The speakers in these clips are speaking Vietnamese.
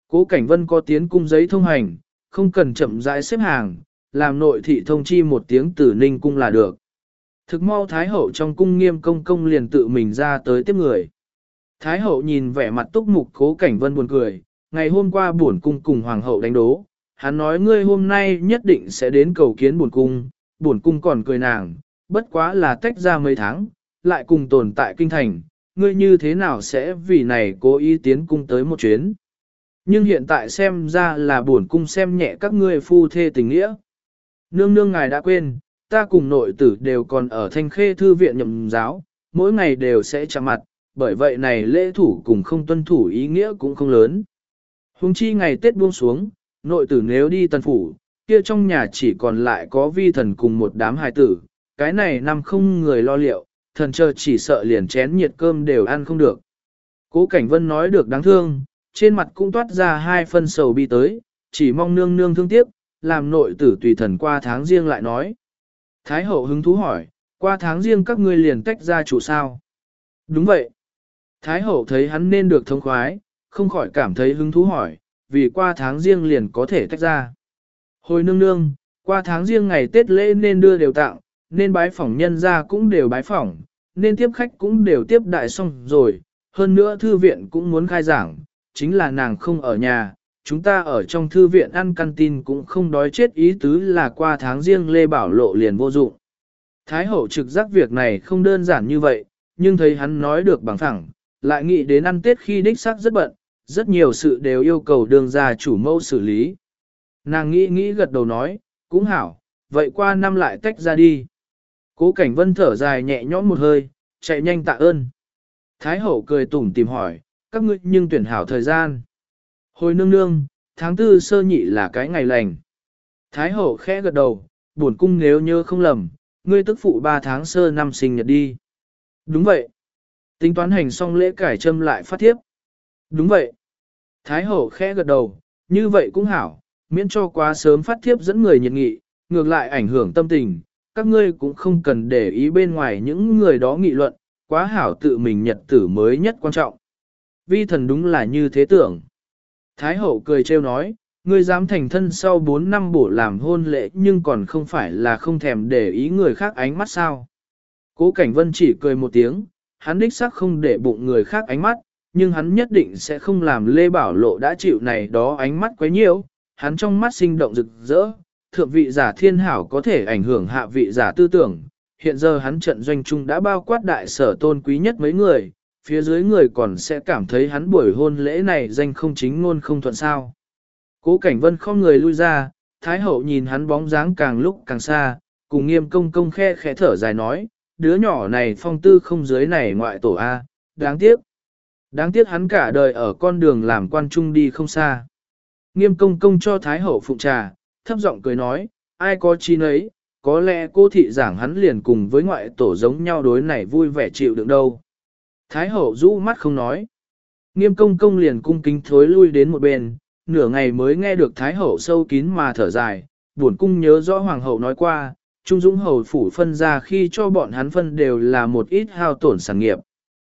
Cố Cảnh Vân có tiến cung giấy thông hành, không cần chậm rãi xếp hàng, làm nội thị thông chi một tiếng từ Ninh cung là được. Thực mau Thái hậu trong cung Nghiêm Công Công liền tự mình ra tới tiếp người. Thái hậu nhìn vẻ mặt túc mục Cố Cảnh Vân buồn cười, ngày hôm qua bổn cung cùng hoàng hậu đánh đố, hắn nói ngươi hôm nay nhất định sẽ đến cầu kiến bổn cung còn cười nàng, bất quá là tách ra mấy tháng, lại cùng tồn tại kinh thành, ngươi như thế nào sẽ vì này cố ý tiến cung tới một chuyến. Nhưng hiện tại xem ra là bổn cung xem nhẹ các ngươi phu thê tình nghĩa. Nương nương ngài đã quên, ta cùng nội tử đều còn ở Thanh Khê thư viện nhậm giáo, mỗi ngày đều sẽ chạm mặt, bởi vậy này lễ thủ cùng không tuân thủ ý nghĩa cũng không lớn. Hùng chi ngày Tết buông xuống, nội tử nếu đi tần phủ, kia trong nhà chỉ còn lại có vi thần cùng một đám hài tử, cái này năm không người lo liệu, thần chờ chỉ sợ liền chén nhiệt cơm đều ăn không được. Cố Cảnh Vân nói được đáng thương, trên mặt cũng toát ra hai phân sầu bi tới, chỉ mong nương nương thương tiếc, làm nội tử tùy thần qua tháng riêng lại nói. Thái hậu hứng thú hỏi, qua tháng riêng các ngươi liền tách ra chủ sao? Đúng vậy. Thái hậu thấy hắn nên được thông khoái, không khỏi cảm thấy hứng thú hỏi, vì qua tháng riêng liền có thể tách ra. Hồi nương nương, qua tháng riêng ngày Tết lễ nên đưa đều tặng, nên bái phỏng nhân ra cũng đều bái phỏng, nên tiếp khách cũng đều tiếp đại xong rồi, hơn nữa thư viện cũng muốn khai giảng, chính là nàng không ở nhà, chúng ta ở trong thư viện ăn canteen cũng không đói chết, ý tứ là qua tháng riêng Lê Bảo Lộ liền vô dụng. Thái hậu trực giác việc này không đơn giản như vậy, nhưng thấy hắn nói được bằng phẳng, lại nghĩ đến ăn Tết khi đích xác rất bận, rất nhiều sự đều yêu cầu đường gia chủ mẫu xử lý. Nàng nghĩ gật đầu nói, cũng hảo, vậy qua năm lại tách ra đi. Cố Cảnh Vân thở dài nhẹ nhõm một hơi, chạy nhanh tạ ơn. Thái hậu cười tủm tìm hỏi, các ngươi nhưng tuyển hảo thời gian. Hồi nương nương, tháng tư sơ nhị là cái ngày lành. Thái hậu khẽ gật đầu, bổn cung nếu nhớ không lầm, ngươi tức phụ 3 tháng sơ năm sinh nhật đi. Đúng vậy. Tính toán hành xong lễ cải châm lại phát thiếp. Đúng vậy. Thái hậu khẽ gật đầu, như vậy cũng hảo, miễn cho quá sớm phát thiếp dẫn người nhiệt nghị, ngược lại ảnh hưởng tâm tình, các ngươi cũng không cần để ý bên ngoài những người đó nghị luận, quá hảo tự mình nhật tử mới nhất quan trọng. Vi thần đúng là như thế tưởng. Thái hậu cười trêu nói, ngươi dám thành thân sau 4 năm bổ làm hôn lễ nhưng còn không phải là không thèm để ý người khác ánh mắt sao. Cố Cảnh Vân chỉ cười một tiếng, hắn đích xác không để bụng người khác ánh mắt, nhưng hắn nhất định sẽ không làm Lê Bảo Lộ đã chịu này đó ánh mắt quấy nhiễu, hắn trong mắt sinh động rực rỡ, thượng vị giả thiên hảo có thể ảnh hưởng hạ vị giả tư tưởng, hiện giờ hắn trận doanh trung đã bao quát đại sở tôn quý nhất mấy người, phía dưới người còn sẽ cảm thấy hắn buổi hôn lễ này danh không chính ngôn không thuận sao. Cố Cảnh Vân không người lui ra, Thái hậu nhìn hắn bóng dáng càng lúc càng xa, cùng Nghiêm Công Công khẽ thở dài nói, đứa nhỏ này phong tư không dưới này ngoại tổ A, đáng tiếc. Đáng tiếc hắn cả đời ở con đường làm quan trung đi không xa. Nghiêm Công Công cho Thái hậu phụng trà, thấp giọng cười nói, ai có chi nấy, có lẽ cô thị giảng hắn liền cùng với ngoại tổ giống nhau đối này vui vẻ chịu đựng đâu. Thái hậu rũ mắt không nói. Nghiêm Công Công liền cung kính thối lui đến một bên, nửa ngày mới nghe được Thái hậu sâu kín mà thở dài, buồn cung nhớ rõ Hoàng hậu nói qua, Trung Dũng hầu phủ phân ra khi cho bọn hắn phân đều là một ít hao tổn sản nghiệp.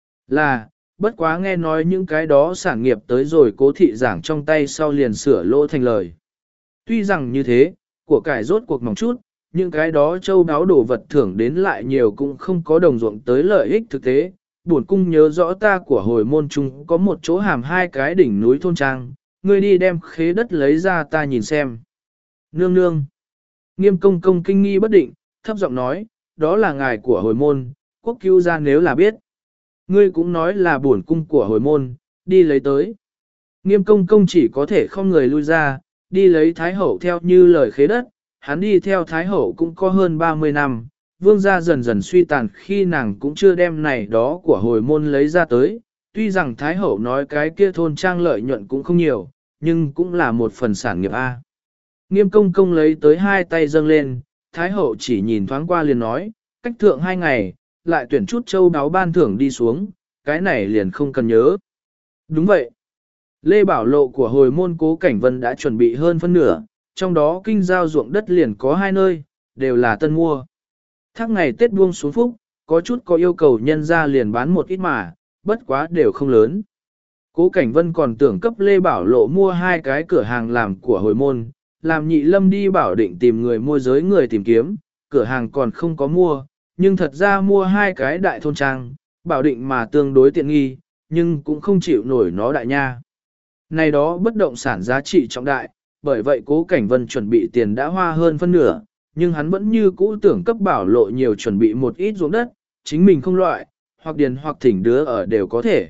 Là, bất quá nghe nói những cái đó sản nghiệp tới rồi cố thị giảng trong tay sau liền sửa lỗ thành lời. Tuy rằng như thế, của cải rốt cuộc mỏng chút, những cái đó châu đáo đồ vật thưởng đến lại nhiều cũng không có đồng ruộng tới lợi ích thực tế. Bổn cung nhớ rõ ta của hồi môn trung có một chỗ hàm 2 cái đỉnh núi thôn trang, ngươi đi đem khế đất lấy ra ta nhìn xem. Nương nương. Nghiêm Công Công kinh nghi bất định, thấp giọng nói, đó là ngài của hồi môn, quốc cứu gia nếu là biết. Ngươi cũng nói là bổn cung của hồi môn, đi lấy tới. Nghiêm Công Công chỉ có thể không người lui ra, đi lấy Thái hậu theo như lời khế đất, hắn đi theo Thái hậu cũng có hơn 30 năm, vương gia dần dần suy tàn khi nàng cũng chưa đem này đó của hồi môn lấy ra tới, tuy rằng Thái hậu nói cái kia thôn trang lợi nhuận cũng không nhiều, nhưng cũng là một phần sản nghiệp A. Nghiêm Công Công lấy tới 2 tay dâng lên, Thái hậu chỉ nhìn thoáng qua liền nói, cách thượng 2 ngày, lại tuyển chút châu đáo ban thưởng đi xuống, cái này liền không cần nhớ. Đúng vậy. Lê Bảo Lộ của hồi môn Cố Cảnh Vân đã chuẩn bị hơn phân nửa, trong đó kinh giao ruộng đất liền có 2 nơi, đều là tân mua. Thác ngày Tết buông xuống phúc, có chút có yêu cầu nhân ra liền bán một ít mà, bất quá đều không lớn. Cố Cảnh Vân còn tưởng cấp Lê Bảo Lộ mua 2 cái cửa hàng làm của hồi môn, làm Nhị Lâm đi bảo định tìm người môi giới người tìm kiếm, cửa hàng còn không có mua, nhưng thật ra mua 2 cái đại thôn trang, bảo định mà tương đối tiện nghi, nhưng cũng không chịu nổi nó đại nha. Này đó bất động sản giá trị trọng đại, bởi vậy Cố Cảnh Vân chuẩn bị tiền đã hoa hơn phân nửa, nhưng hắn vẫn như cũ tưởng cấp Bảo Lộ nhiều chuẩn bị một ít ruộng đất, chính mình không loại, hoặc điền hoặc thỉnh đứa ở đều có thể.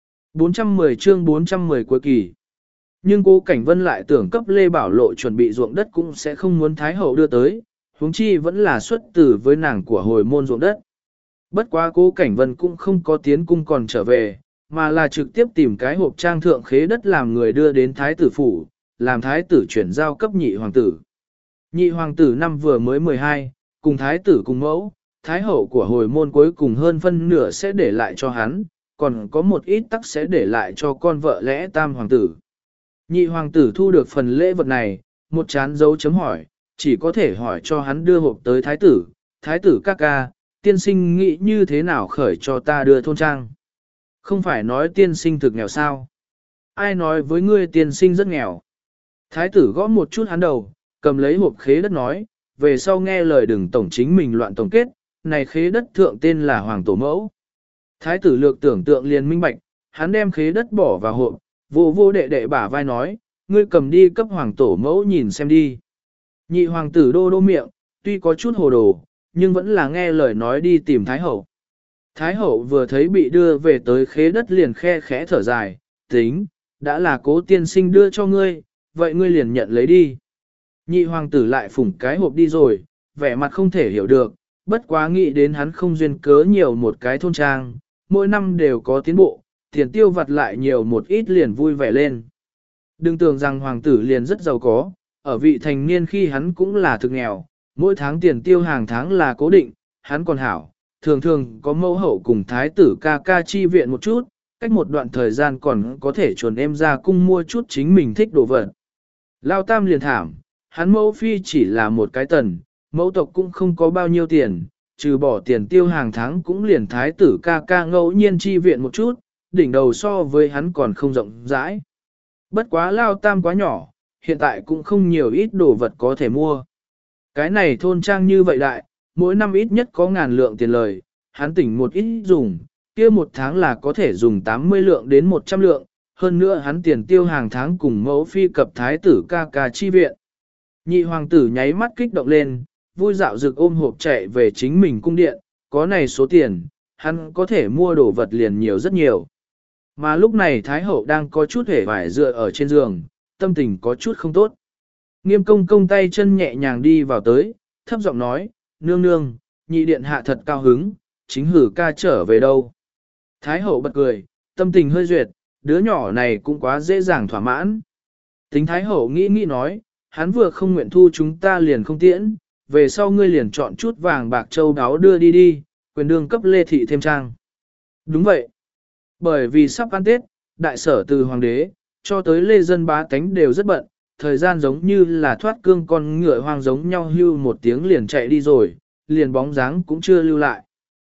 410 chương 410 cuối kỳ. Nhưng Cố Cảnh Vân lại tưởng cấp Lê Bảo Lộ chuẩn bị ruộng đất cũng sẽ không muốn Thái Hậu đưa tới, huống chi vẫn là xuất tử với nàng của hồi môn ruộng đất. Bất quá Cố Cảnh Vân cũng không có tiến cung còn trở về, mà là trực tiếp tìm cái hộp trang thượng khế đất làm người đưa đến Thái tử phủ, làm Thái tử chuyển giao cấp nhị hoàng tử. Nhị hoàng tử năm vừa mới 12, cùng Thái tử cùng mẫu, Thái hậu của hồi môn cuối cùng hơn phân nửa sẽ để lại cho hắn, còn có một ít tắc sẽ để lại cho con vợ lẽ tam hoàng tử. Nhị hoàng tử thu được phần lễ vật này, một chán dấu chấm hỏi, chỉ có thể hỏi cho hắn đưa hộp tới Thái tử ca ca, tiên sinh nghĩ như thế nào khởi cho ta đưa thôn trang. Không phải nói tiên sinh thực nghèo sao? Ai nói với ngươi tiên sinh rất nghèo? Thái tử gõ một chút hắn đầu, cầm lấy hộp khế đất nói, về sau nghe lời đừng tổng chính mình loạn tổng kết, này khế đất thượng tên là Hoàng Tổ Mẫu. Thái tử lược tưởng tượng liền minh bạch, hắn đem khế đất bỏ vào hộp, vô đệ đệ bả vai nói, ngươi cầm đi cấp Hoàng Tổ Mẫu nhìn xem đi. Nhị hoàng tử đô miệng, tuy có chút hồ đồ, nhưng vẫn là nghe lời nói đi tìm Thái hậu. Thái hậu vừa thấy bị đưa về tới khế đất liền khe khẽ thở dài, tính, đã là Cố tiên sinh đưa cho ngươi, vậy ngươi liền nhận lấy đi. Nhị hoàng tử lại phủng cái hộp đi rồi, vẻ mặt không thể hiểu được, bất quá nghĩ đến hắn không duyên cớ nhiều một cái thôn trang, mỗi năm đều có tiến bộ, tiền tiêu vặt lại nhiều một ít liền vui vẻ lên. Đừng tưởng rằng hoàng tử liền rất giàu có, ở vị thành niên khi hắn cũng là thực nghèo, mỗi tháng tiền tiêu hàng tháng là cố định, hắn còn hảo, thường thường có mẫu hậu cùng thái tử ca ca chi viện một chút, cách một đoạn thời gian còn có thể chuồn em ra cung mua chút chính mình thích đồ vật. Lao tam liền thảm, hắn mẫu phi chỉ là một cái tần, mẫu tộc cũng không có bao nhiêu tiền, trừ bỏ tiền tiêu hàng tháng cũng liền thái tử ca ca ngẫu nhiên chi viện một chút, đỉnh đầu so với hắn còn không rộng rãi. Bất quá Lao tam quá nhỏ, hiện tại cũng không nhiều ít đồ vật có thể mua. Cái này thôn trang như vậy đại, mỗi năm ít nhất có 1000 lượng tiền lời, hắn tỉnh một ít dùng, kia một tháng là có thể dùng 80 lượng đến 100 lượng, hơn nữa hắn tiền tiêu hàng tháng cùng mẫu phi cập thái tử ca ca chi viện. Nhị hoàng tử nháy mắt kích động lên, vui dạo rực ôm hộp chạy về chính mình cung điện, có này số tiền, hắn có thể mua đồ vật liền nhiều rất nhiều. Mà lúc này Thái hậu đang có chút hề vải dựa ở trên giường, tâm tình có chút không tốt. Nghiêm công công tay chân nhẹ nhàng đi vào tới, thấp giọng nói, nương nương, nhị điện hạ thật cao hứng, chính hử ca trở về đâu. Thái hậu bật cười, tâm tình hơi duyệt, đứa nhỏ này cũng quá dễ dàng thỏa mãn. Tính Thái hậu nghĩ nói, hắn vừa không nguyện thu chúng ta liền không tiễn, về sau ngươi liền chọn chút vàng bạc châu đáo đưa đi, quyền đương cấp Lê Thị thêm trang. Đúng vậy. Bởi vì sắp ăn Tết, đại sở từ hoàng đế, cho tới Lê dân bá tánh đều rất bận, thời gian giống như là thoát cương con ngựa hoang giống nhau hưu một tiếng liền chạy đi rồi, liền bóng dáng cũng chưa lưu lại.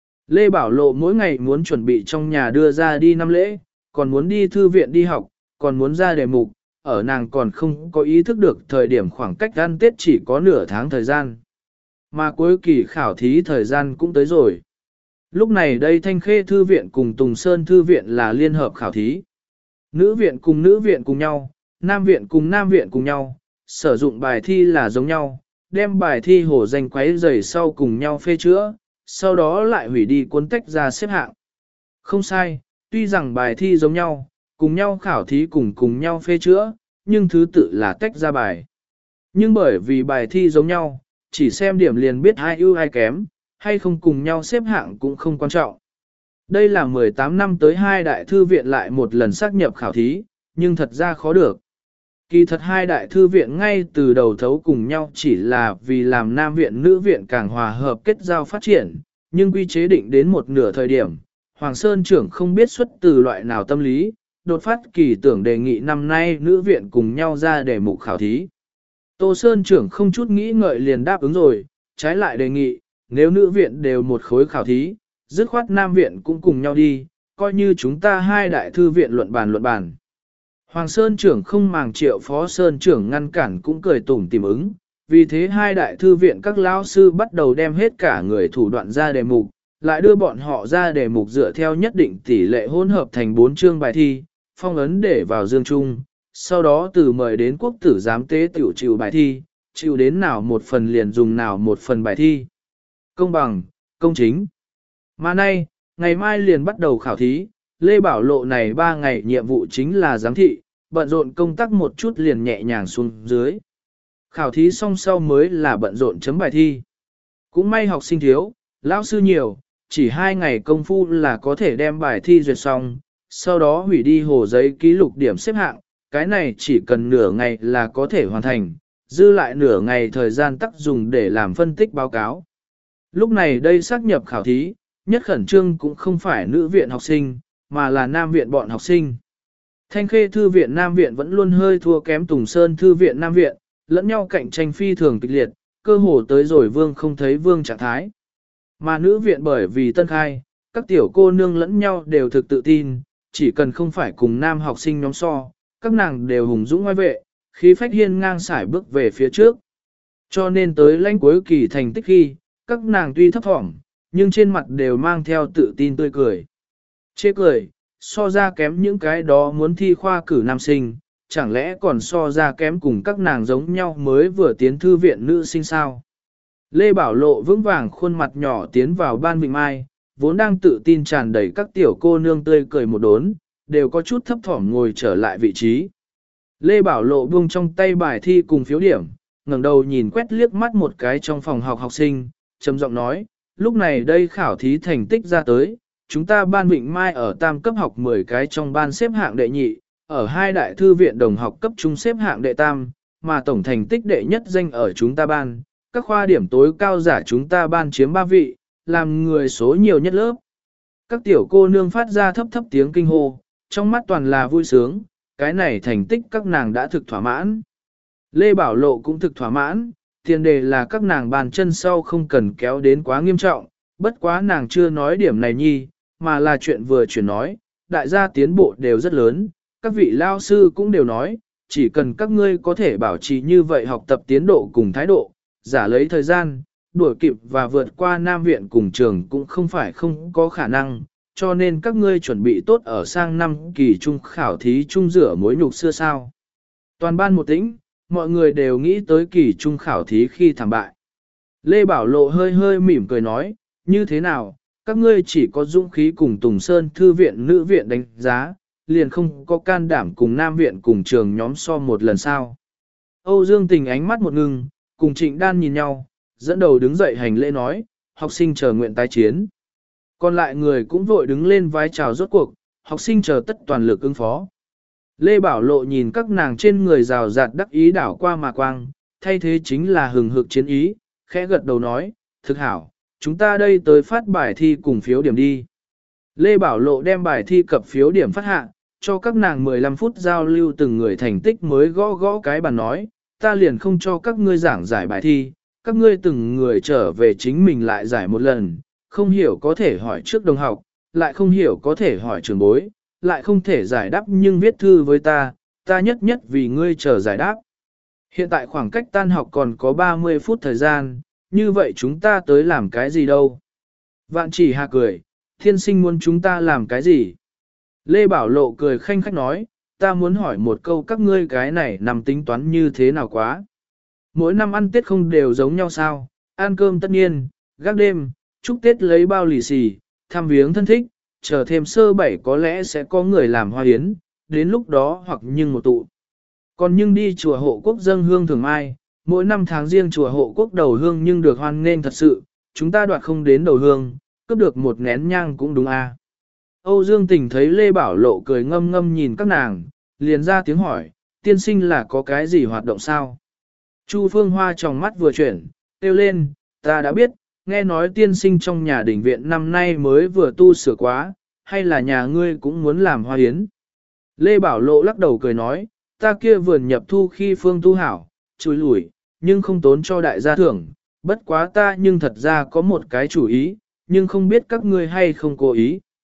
Lê Bảo Lộ mỗi ngày muốn chuẩn bị trong nhà đưa ra đi năm lễ, còn muốn đi thư viện đi học, còn muốn ra đề mục, ở nàng còn không có ý thức được thời điểm khoảng cách ăn Tết chỉ có nửa tháng thời gian. Mà cuối kỳ khảo thí thời gian cũng tới rồi. Lúc này đây Thanh Khê Thư viện cùng Tùng Sơn Thư viện là liên hợp khảo thí. Nữ viện cùng nhau, nam viện cùng nam viện cùng nhau, sử dụng bài thi là giống nhau, đem bài thi hổ danh quấy rầy sau cùng nhau phê chữa, sau đó lại hủy đi cuốn tách ra xếp hạng. Không sai, tuy rằng bài thi giống nhau, cùng nhau khảo thí cùng nhau phê chữa, nhưng thứ tự là tách ra bài. Nhưng bởi vì bài thi giống nhau, chỉ xem điểm liền biết ai ưu ai kém, hay không cùng nhau xếp hạng cũng không quan trọng. Đây là 18 năm tới hai đại thư viện lại một lần xác nhập khảo thí, nhưng thật ra khó được. Kỳ thật hai đại thư viện ngay từ đầu thấu cùng nhau chỉ là vì làm nam viện nữ viện càng hòa hợp kết giao phát triển, nhưng quy chế định đến một nửa thời điểm, Hoàng Sơn trưởng không biết xuất từ loại nào tâm lý, đột phát kỳ tưởng đề nghị năm nay nữ viện cùng nhau ra đề mục khảo thí. Tô Sơn trưởng không chút nghĩ ngợi liền đáp ứng rồi, trái lại đề nghị, nếu nữ viện đều một khối khảo thí, dứt khoát nam viện cũng cùng nhau đi, coi như chúng ta hai đại thư viện luận bàn. Hoàng Sơn trưởng không màng Triệu Phó Sơn trưởng ngăn cản cũng cười tủm tỉm ứng, vì thế hai đại thư viện các lão sư bắt đầu đem hết cả người thủ đoạn ra đề mục, lại đưa bọn họ ra đề mục dựa theo nhất định tỷ lệ hỗn hợp thành 4 chương bài thi, phong ấn để vào dương trung, sau đó từ mời đến quốc tử giám tế tiểu chịu bài thi, chịu đến nào một phần liền dùng nào một phần bài thi. Công bằng, công chính. Mà nay, ngày mai liền bắt đầu khảo thí, Lê Bảo Lộ này 3 ngày nhiệm vụ chính là giám thị, bận rộn công tác một chút liền nhẹ nhàng xuống dưới. Khảo thí xong sau mới là bận rộn chấm bài thi. Cũng may học sinh thiếu, lão sư nhiều, chỉ 2 ngày công phu là có thể đem bài thi duyệt xong, sau đó hủy đi hồ giấy ký lục điểm xếp hạng, cái này chỉ cần nửa ngày là có thể hoàn thành, dư lại nửa ngày thời gian tắc dùng để làm phân tích báo cáo. Lúc này đây xác nhập khảo thí, nhất khẩn trương cũng không phải nữ viện học sinh, mà là nam viện bọn học sinh. Thanh Khê Thư viện Nam viện vẫn luôn hơi thua kém Tùng Sơn Thư viện Nam viện, lẫn nhau cạnh tranh phi thường kịch liệt, cơ hồ tới rồi vương không thấy vương trạng thái. Mà nữ viện bởi vì tân khai, các tiểu cô nương lẫn nhau đều thực tự tin, chỉ cần không phải cùng nam học sinh nhóm so, các nàng đều hùng dũng ngoài vệ, khí phách hiên ngang sải bước về phía trước. Cho nên tới lãnh cuối kỳ thành tích khi, các nàng tuy thấp thỏm, nhưng trên mặt đều mang theo tự tin tươi cười. Chê cười, so ra kém những cái đó muốn thi khoa cử nam sinh, chẳng lẽ còn so ra kém cùng các nàng giống nhau mới vừa tiến thư viện nữ sinh sao? Lê Bảo Lộ vững vàng khuôn mặt nhỏ tiến vào ban Vịnh Mai, vốn đang tự tin tràn đầy các tiểu cô nương tươi cười một đốn, đều có chút thấp thỏm ngồi trở lại vị trí. Lê Bảo Lộ buông trong tay bài thi cùng phiếu điểm, ngẩng đầu nhìn quét liếc mắt một cái trong phòng học học sinh, trầm giọng nói, lúc này đây khảo thí thành tích ra tới, chúng ta ban Vịnh Mai ở tam cấp học 10 cái trong ban xếp hạng đệ nhị, ở hai đại thư viện đồng học cấp trung xếp hạng đệ tam, mà tổng thành tích đệ nhất danh ở chúng ta ban, các khoa điểm tối cao giả chúng ta ban chiếm 3 vị, làm người số nhiều nhất lớp. Các tiểu cô nương phát ra thấp thấp tiếng kinh hô, trong mắt toàn là vui sướng, cái này thành tích các nàng đã thực thỏa mãn. Lê Bảo Lộ cũng thực thỏa mãn, tiền đề là các nàng bàn chân sau không cần kéo đến quá nghiêm trọng, bất quá nàng chưa nói điểm này nhi, mà là chuyện vừa chuyển nói, đại gia tiến bộ đều rất lớn, các vị lao sư cũng đều nói, chỉ cần các ngươi có thể bảo trì như vậy học tập tiến độ cùng thái độ, giả lấy thời gian, đuổi kịp và vượt qua Nam viện cùng trường cũng không phải không có khả năng, cho nên các ngươi chuẩn bị tốt ở sang năm kỳ trung khảo thí trung rửa mối nhục xưa sao. Toàn ban một tĩnh, mọi người đều nghĩ tới kỳ trung khảo thí khi thảm bại. Lê Bảo Lộ hơi hơi mỉm cười nói, như thế nào, các ngươi chỉ có dũng khí cùng Tùng Sơn Thư viện nữ viện đánh giá, liền không có can đảm cùng Nam viện cùng trường nhóm so một lần sao. Âu Dương Tình ánh mắt một ngừng, cùng Trịnh Đan nhìn nhau, dẫn đầu đứng dậy hành lễ nói, học sinh chờ nguyện tái chiến. Còn lại người cũng vội đứng lên vái chào rốt cuộc, học sinh chờ tất toàn lực ứng phó. Lê Bảo Lộ nhìn các nàng trên người rào rạt đắc ý đảo qua mà quang, thay thế chính là hừng hực chiến ý, khẽ gật đầu nói, thực hảo, chúng ta đây tới phát bài thi cùng phiếu điểm đi. Lê Bảo Lộ đem bài thi cập phiếu điểm phát hạ, cho các nàng 15 phút giao lưu từng người thành tích mới gõ gõ cái bàn nói, ta liền không cho các ngươi giảng giải bài thi, các ngươi từng người trở về chính mình lại giải một lần, không hiểu có thể hỏi trước đồng học, lại không hiểu có thể hỏi trường bối, lại không thể giải đáp nhưng viết thư với ta nhất nhất vì ngươi chờ giải đáp. Hiện tại khoảng cách tan học còn có 30 phút thời gian, như vậy chúng ta tới làm cái gì đâu? Vạn Chỉ Hà cười, thiên sinh muốn chúng ta làm cái gì? Lê Bảo Lộ cười khanh khách nói, ta muốn hỏi một câu các ngươi cái này nằm tính toán như thế nào quá? Mỗi năm ăn Tết không đều giống nhau sao? Ăn cơm tất nhiên, gác đêm, chúc Tết lấy bao lì xì, thăm viếng thân thích, chờ thêm sơ bảy có lẽ sẽ có người làm hoa hiến, đến lúc đó hoặc nhưng một tụ. Còn nhưng đi chùa Hộ Quốc dâng hương thường mai, mỗi năm tháng riêng chùa Hộ Quốc đầu hương nhưng được hoan nghênh thật sự, chúng ta đoạt không đến đầu hương, cướp được một nén nhang cũng đúng à. Âu Dương Tình thấy Lê Bảo Lộ cười ngâm ngâm nhìn các nàng, liền ra tiếng hỏi, tiên sinh là có cái gì hoạt động sao? Chu Phương Hoa trong mắt vừa chuyển, kêu lên, ta đã biết, nghe nói tiên sinh trong nhà đỉnh viện năm nay mới vừa tu sửa quá, hay là nhà ngươi cũng muốn làm hoa hiến? Lê Bảo Lộ lắc đầu cười nói, ta kia vườn nhập thu khi phương tu hảo, chùi lủi, nhưng không tốn cho đại gia thưởng, bất quá ta nhưng thật ra có một cái chủ ý, nhưng không biết các ngươi hay không cố ý.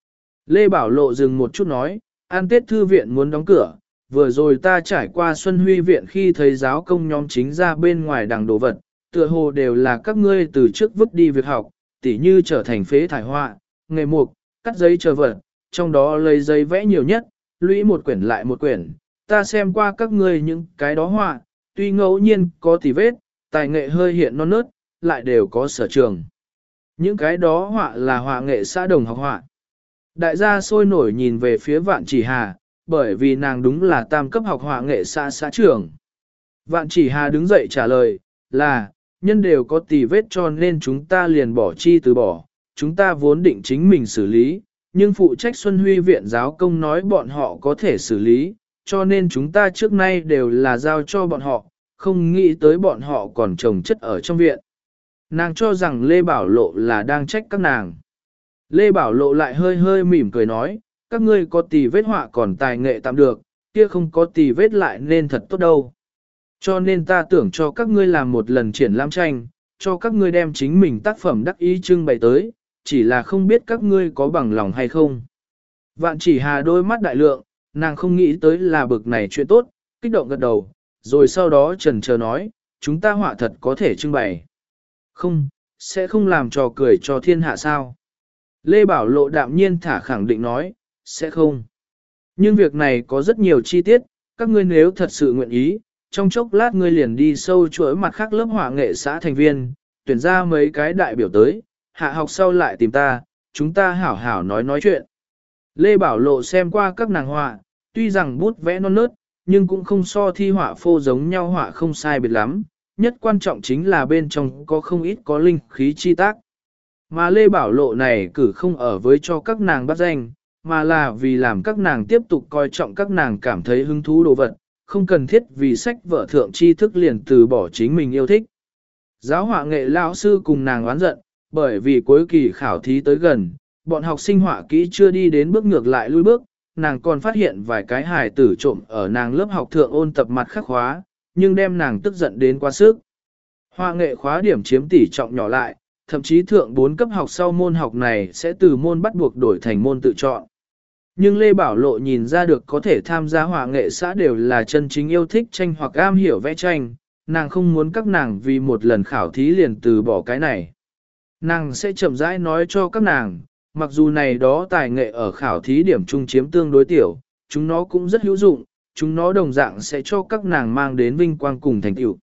Lê Bảo Lộ dừng một chút nói, an Tết thư viện muốn đóng cửa, vừa rồi ta trải qua Xuân Huy viện khi thấy giáo công nhóm chính ra bên ngoài đằng đồ vật, tựa hồ đều là các ngươi từ trước vứt đi việc học, tỉ như trở thành phế thải họa, nghề mục, cắt giấy chờ vật, trong đó lấy giấy vẽ nhiều nhất, lũy một quyển lại một quyển, ta xem qua các ngươi những cái đó họa, tuy ngẫu nhiên có tì vết, tài nghệ hơi hiện non nớt, lại đều có sở trường. Những cái đó họa là họa nghệ xã đồng học họa. Đại gia sôi nổi nhìn về phía Vạn Chỉ Hà, bởi vì nàng đúng là tam cấp học họa nghệ xã trưởng. Vạn Chỉ Hà đứng dậy trả lời, là, nhân đều có tì vết cho nên chúng ta liền bỏ chi từ bỏ, chúng ta vốn định chính mình xử lý, nhưng phụ trách Xuân Huy viện giáo công nói bọn họ có thể xử lý, cho nên chúng ta trước nay đều là giao cho bọn họ, không nghĩ tới bọn họ còn trồng chất ở trong viện. Nàng cho rằng Lê Bảo Lộ là đang trách các nàng. Lê Bảo Lộ lại hơi hơi mỉm cười nói, các ngươi có tì vết họa còn tài nghệ tạm được, kia không có tì vết lại nên thật tốt đâu. Cho nên ta tưởng cho các ngươi làm một lần triển lãm tranh, cho các ngươi đem chính mình tác phẩm đắc ý trưng bày tới, chỉ là không biết các ngươi có bằng lòng hay không. Vạn Chỉ Hà đôi mắt đại lượng, nàng không nghĩ tới là bực này chuyện tốt, kích động gật đầu, rồi sau đó chần chờ nói, chúng ta họa thật có thể trưng bày. Không, sẽ không làm trò cười cho thiên hạ sao. Lê Bảo Lộ đạm nhiên thả khẳng định nói, sẽ không. Nhưng việc này có rất nhiều chi tiết, các ngươi nếu thật sự nguyện ý, trong chốc lát ngươi liền đi sâu chuỗi mặt khác lớp họa nghệ xã thành viên, tuyển ra mấy cái đại biểu tới, hạ học sau lại tìm ta, chúng ta hảo hảo nói chuyện. Lê Bảo Lộ xem qua các nàng họa, tuy rằng bút vẽ non nớt, nhưng cũng không so thi họa phô giống nhau họa không sai biệt lắm, nhất quan trọng chính là bên trong có không ít có linh khí chi tác. Mà Lê Bảo Lộ này cử không ở với cho các nàng bắt danh, mà là vì làm các nàng tiếp tục coi trọng các nàng cảm thấy hứng thú đồ vật, không cần thiết vì sách vở thượng tri thức liền từ bỏ chính mình yêu thích. Giáo họa nghệ lão sư cùng nàng oán giận, bởi vì cuối kỳ khảo thí tới gần, bọn học sinh họa kỹ chưa đi đến bước ngược lại lui bước, nàng còn phát hiện vài cái hài tử trộm ở nàng lớp học thượng ôn tập mặt khắc khóa, nhưng đem nàng tức giận đến quá sức. Họa nghệ khóa điểm chiếm tỷ trọng nhỏ lại, thậm chí thượng 4 cấp học sau môn học này sẽ từ môn bắt buộc đổi thành môn tự chọn. Nhưng Lê Bảo Lộ nhìn ra được có thể tham gia họa nghệ xã đều là chân chính yêu thích tranh hoặc am hiểu vẽ tranh, nàng không muốn các nàng vì một lần khảo thí liền từ bỏ cái này. Nàng sẽ chậm rãi nói cho các nàng, mặc dù này đó tài nghệ ở khảo thí điểm trung chiếm tương đối tiểu, chúng nó cũng rất hữu dụng, chúng nó đồng dạng sẽ cho các nàng mang đến vinh quang cùng thành tựu.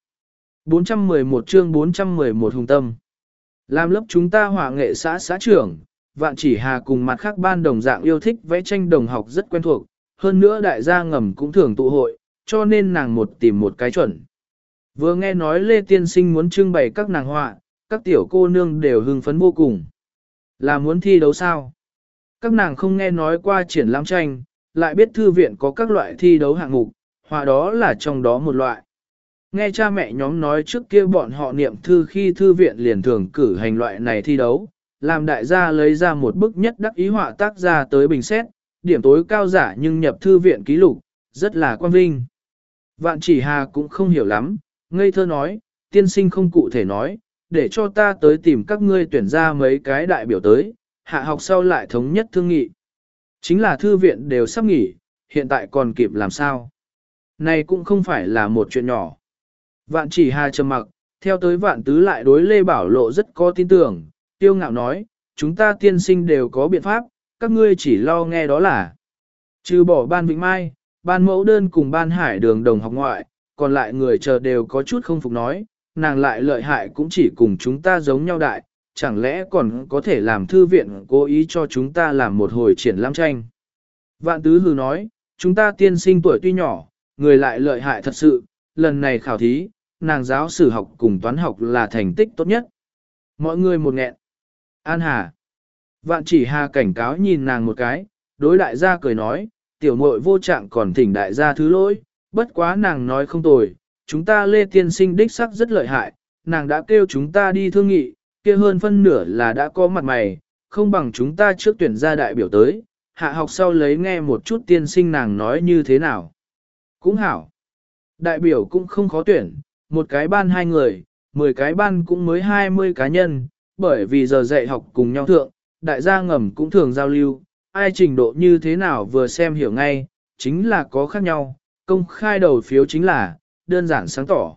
411 chương 411 hùng tâm. Làm lớp chúng ta họa nghệ xã xã trưởng, Vạn Chỉ Hà cùng mặt khác ban đồng dạng yêu thích vẽ tranh đồng học rất quen thuộc, hơn nữa đại gia ngầm cũng thường tụ hội, cho nên nàng tìm một cái chuẩn. Vừa nghe nói Lê Tiên Sinh muốn trưng bày các nàng họa, các tiểu cô nương đều hưng phấn vô cùng. Là muốn thi đấu sao? Các nàng không nghe nói qua triển lãm tranh, lại biết thư viện có các loại thi đấu hạng mục, họa đó là trong đó một loại. Nghe cha mẹ nhóm nói trước kia bọn họ niệm thư khi thư viện liền thường cử hành loại này thi đấu, làm đại gia lấy ra một bức nhất đắc ý họa tác ra tới bình xét, điểm tối cao giả nhưng nhập thư viện ký lục, rất là quan vinh. Vạn Chỉ Hà cũng không hiểu lắm, ngây thơ nói, tiên sinh không cụ thể nói, để cho ta tới tìm các ngươi tuyển ra mấy cái đại biểu tới, hạ học sau lại thống nhất thương nghị. Chính là thư viện đều sắp nghỉ, hiện tại còn kịp làm sao. Này cũng không phải là một chuyện nhỏ. Vạn Chỉ Hà trầm mặc, theo tới Vạn Tứ lại đối Lê Bảo Lộ rất có tin tưởng, tiêu ngạo nói, chúng ta tiên sinh đều có biện pháp, các ngươi chỉ lo nghe đó là. Trừ bỏ ban Vĩnh Mai, ban Mẫu Đơn cùng ban Hải Đường đồng học ngoại, còn lại người chờ đều có chút không phục nói, nàng lại lợi hại cũng chỉ cùng chúng ta giống nhau đại, chẳng lẽ còn có thể làm thư viện cố ý cho chúng ta làm một hồi triển lãm tranh. Vạn Tứ hừ nói, chúng ta tiên sinh tuổi tuy nhỏ, người lại lợi hại thật sự, lần này khảo thí, nàng giáo sử học cùng toán học là thành tích tốt nhất. Mọi người một nghẹn. An Hà. Vạn Chỉ Hà cảnh cáo nhìn nàng một cái, đối đại gia cười nói, tiểu muội vô trạng còn thỉnh đại gia thứ lỗi, bất quá nàng nói không tồi, chúng ta Lê Tiên Sinh đích sắc rất lợi hại, nàng đã kêu chúng ta đi thương nghị, kia hơn phân nửa là đã có mặt mày, không bằng chúng ta trước tuyển ra đại biểu tới, hạ học sau lấy nghe một chút tiên sinh nàng nói như thế nào. Cũng hảo. Đại biểu cũng không khó tuyển, một cái ban 2 người, 10 cái ban cũng mới 20 cá nhân, bởi vì giờ dạy học cùng nhau thượng, đại gia ngầm cũng thường giao lưu, ai trình độ như thế nào vừa xem hiểu ngay, chính là có khác nhau, công khai đầu phiếu chính là, đơn giản sáng tỏ.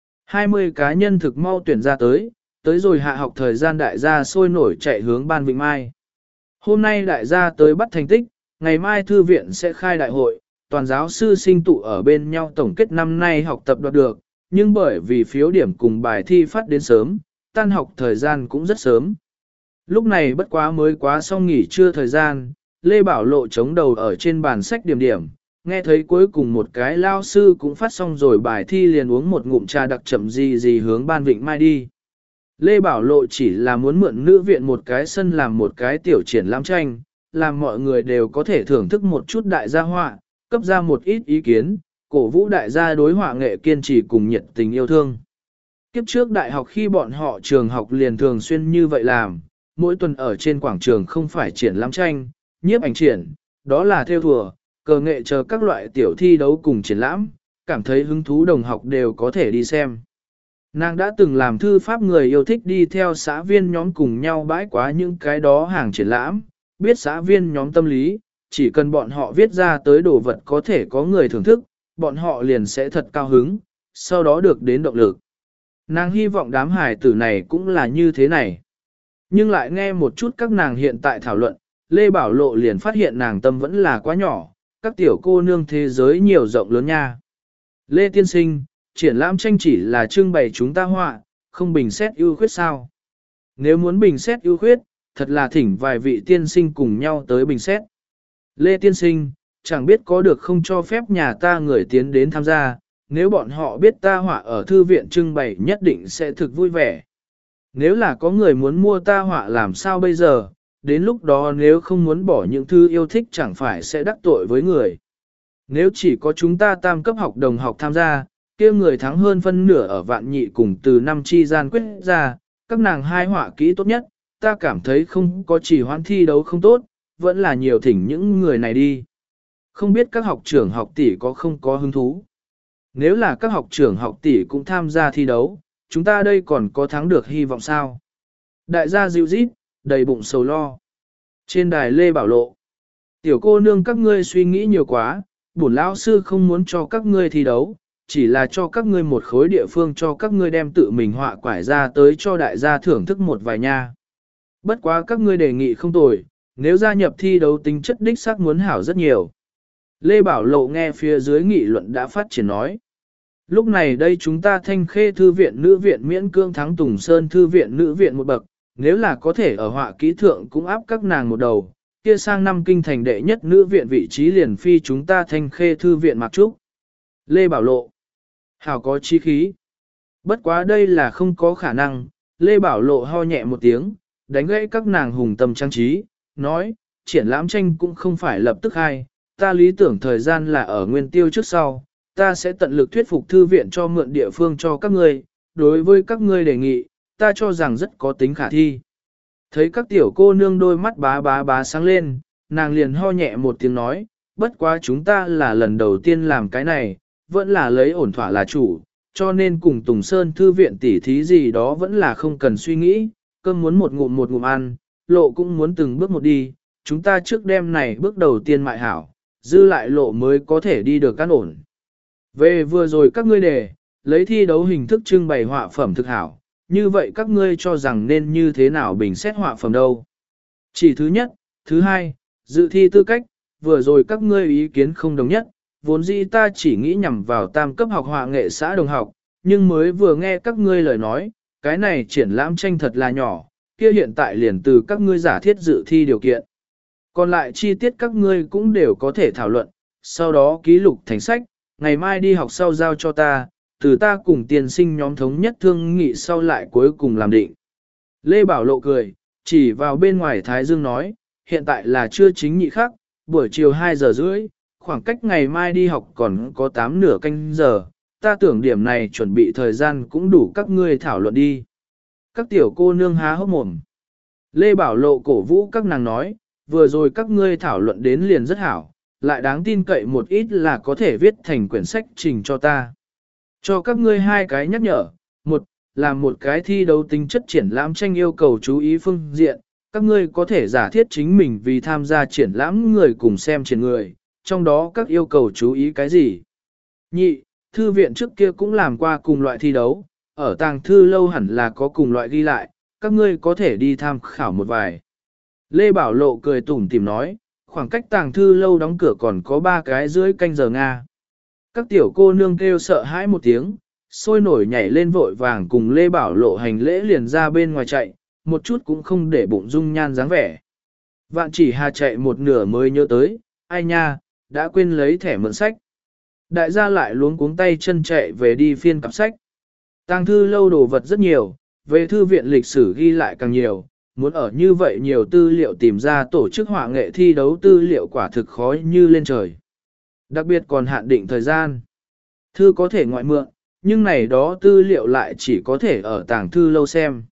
20 cá nhân thực mau tuyển ra tới rồi hạ học thời gian đại gia sôi nổi chạy hướng ban Vịnh Mai. Hôm nay đại gia tới bắt thành tích, ngày mai thư viện sẽ khai đại hội, toàn giáo sư sinh tụ ở bên nhau tổng kết năm nay học tập đoạt được, nhưng bởi vì phiếu điểm cùng bài thi phát đến sớm, tan học thời gian cũng rất sớm. Lúc này bất quá mới quá xong nghỉ trưa thời gian, Lê Bảo Lộ chống đầu ở trên bàn sách điểm điểm, nghe thấy cuối cùng một cái lao sư cũng phát xong rồi bài thi liền uống một ngụm trà đặc chậm gì hướng ban Vịnh Mai đi. Lê Bảo Lộ chỉ là muốn mượn nữ viện một cái sân làm một cái tiểu triển lãm tranh, làm mọi người đều có thể thưởng thức một chút đại gia họa, cấp ra một ít ý kiến, cổ vũ đại gia đối họa nghệ kiên trì cùng nhiệt tình yêu thương. Kiếp trước đại học khi bọn họ trường học liền thường xuyên như vậy làm, mỗi tuần ở trên quảng trường không phải triển lãm tranh, nhiếp ảnh triển, đó là theo thùa, cờ nghệ chờ các loại tiểu thi đấu cùng triển lãm, cảm thấy hứng thú đồng học đều có thể đi xem. Nàng đã từng làm thư pháp người yêu thích đi theo xã viên nhóm cùng nhau bãi quá những cái đó hàng triển lãm, biết xã viên nhóm tâm lý, chỉ cần bọn họ viết ra tới đồ vật có thể có người thưởng thức, bọn họ liền sẽ thật cao hứng, sau đó được đến động lực. Nàng hy vọng đám hài tử này cũng là như thế này. Nhưng lại nghe một chút các nàng hiện tại thảo luận, Lê Bảo Lộ liền phát hiện nàng tâm vẫn là quá nhỏ, các tiểu cô nương thế giới nhiều rộng lớn nha. Lê Tiên Sinh, triển lãm tranh chỉ là trưng bày chúng ta họa, không bình xét ưu khuyết sao. Nếu muốn bình xét ưu khuyết, thật là thỉnh vài vị tiên sinh cùng nhau tới bình xét. Lê Tiên Sinh, chẳng biết có được không cho phép nhà ta người tiến đến tham gia, nếu bọn họ biết ta họa ở thư viện trưng bày nhất định sẽ thực vui vẻ. Nếu là có người muốn mua ta họa làm sao bây giờ, đến lúc đó nếu không muốn bỏ những thư yêu thích chẳng phải sẽ đắc tội với người. Nếu chỉ có chúng ta tam cấp học đồng học tham gia, kia người thắng hơn phân nửa ở vạn nhị cùng từ năm chi gian quyết ra, các nàng hai họa kỹ tốt nhất, ta cảm thấy không có chỉ hoãn thi đấu không tốt, vẫn là nhiều thỉnh những người này đi. Không biết các học trưởng học tỷ có không có hứng thú. Nếu là các học trưởng học tỷ cũng tham gia thi đấu, chúng ta đây còn có thắng được hy vọng sao? Đại gia dịu rít, đầy bụng sầu lo. Trên đài Lê Bảo Lộ, tiểu cô nương các ngươi suy nghĩ nhiều quá, bổn lão sư không muốn cho các ngươi thi đấu, chỉ là cho các ngươi một khối địa phương cho các ngươi đem tự mình họa quải ra tới cho đại gia thưởng thức một vài nha. Bất quá các ngươi đề nghị không tồi, nếu gia nhập thi đấu tính chất đích xác muốn hảo rất nhiều. Lê Bảo Lộ nghe phía dưới nghị luận đã phát triển nói. Lúc này đây chúng ta Thanh Khê Thư viện Nữ viện miễn cương thắng Tùng Sơn Thư viện Nữ viện một bậc, nếu là có thể ở họa kỹ thượng cũng áp các nàng một đầu, kia sang năm kinh thành đệ nhất nữ viện vị trí liền phi chúng ta Thanh Khê Thư viện Mạc Trúc. Lê Bảo Lộ, hảo có chí khí. Bất quá đây là không có khả năng, Lê Bảo Lộ ho nhẹ một tiếng, đánh gãy các nàng hùng tâm trang trí, nói, triển lãm tranh cũng không phải lập tức hay, ta lý tưởng thời gian là ở nguyên tiêu trước sau, ta sẽ tận lực thuyết phục thư viện cho mượn địa phương cho các ngươi, đối với các ngươi đề nghị, ta cho rằng rất có tính khả thi. Thấy các tiểu cô nương đôi mắt bá sáng lên, nàng liền ho nhẹ một tiếng nói, bất quá chúng ta là lần đầu tiên làm cái này, vẫn là lấy ổn thỏa là chủ, cho nên cùng Tùng Sơn Thư viện tỉ thí gì đó vẫn là không cần suy nghĩ, cơm muốn một ngụm ăn, lộ cũng muốn từng bước một đi, chúng ta trước đêm này bước đầu tiên mại hảo, dư lại lộ mới có thể đi được an ổn. Về vừa rồi các ngươi đề, lấy thi đấu hình thức trưng bày họa phẩm thực hảo, như vậy các ngươi cho rằng nên như thế nào bình xét họa phẩm đâu. Chỉ thứ nhất, thứ hai, dự thi tư cách, vừa rồi các ngươi ý kiến không đồng nhất, vốn dĩ ta chỉ nghĩ nhằm vào tam cấp học họa nghệ xã đồng học, nhưng mới vừa nghe các ngươi lời nói, cái này triển lãm tranh thật là nhỏ, kia hiện tại liền từ các ngươi giả thiết dự thi điều kiện. Còn lại chi tiết các ngươi cũng đều có thể thảo luận, sau đó ký lục thành sách, ngày mai đi học sau giao cho ta, từ ta cùng tiền sinh nhóm thống nhất thương nghị sau lại cuối cùng làm định. Lê Bảo Lộ cười, chỉ vào bên ngoài Thái Dương nói, hiện tại là trưa chính nhị khắc, buổi chiều 2 giờ rưỡi, khoảng cách ngày mai đi học còn có 8 nửa canh giờ, ta tưởng điểm này chuẩn bị thời gian cũng đủ các ngươi thảo luận đi. Các tiểu cô nương há hốc mồm. Lê Bảo Lộ cổ vũ các nàng nói, vừa rồi các ngươi thảo luận đến liền rất hảo, lại đáng tin cậy một ít là có thể viết thành quyển sách trình cho ta. Cho các ngươi hai cái nhắc nhở, một, là một cái thi đấu tính chất triển lãm tranh yêu cầu chú ý phương diện, các ngươi có thể giả thiết chính mình vì tham gia triển lãm người cùng xem triển người, trong đó các yêu cầu chú ý cái gì. Nhị, thư viện trước kia cũng làm qua cùng loại thi đấu, ở tàng thư lâu hẳn là có cùng loại ghi lại, các ngươi có thể đi tham khảo một vài. Lê Bảo Lộ cười tủm tỉm nói, khoảng cách tàng thư lâu đóng cửa còn có 3 cái rưỡi canh giờ Nga. Các tiểu cô nương kêu sợ hãi một tiếng, sôi nổi nhảy lên vội vàng cùng Lê Bảo Lộ hành lễ liền ra bên ngoài chạy, một chút cũng không để bụng dung nhan dáng vẻ. Vạn Chỉ Hà chạy một nửa mới nhớ tới, ai nha, đã quên lấy thẻ mượn sách. Đại gia lại luống cuống tay chân chạy về đi phiên cặp sách. Tàng thư lâu đồ vật rất nhiều, về thư viện lịch sử ghi lại càng nhiều, muốn ở như vậy nhiều tư liệu tìm ra tổ chức họa nghệ thi đấu tư liệu quả thực khó như lên trời. Đặc biệt còn hạn định thời gian. Thư có thể ngoại mượn, nhưng này đó tư liệu lại chỉ có thể ở tàng thư lâu xem.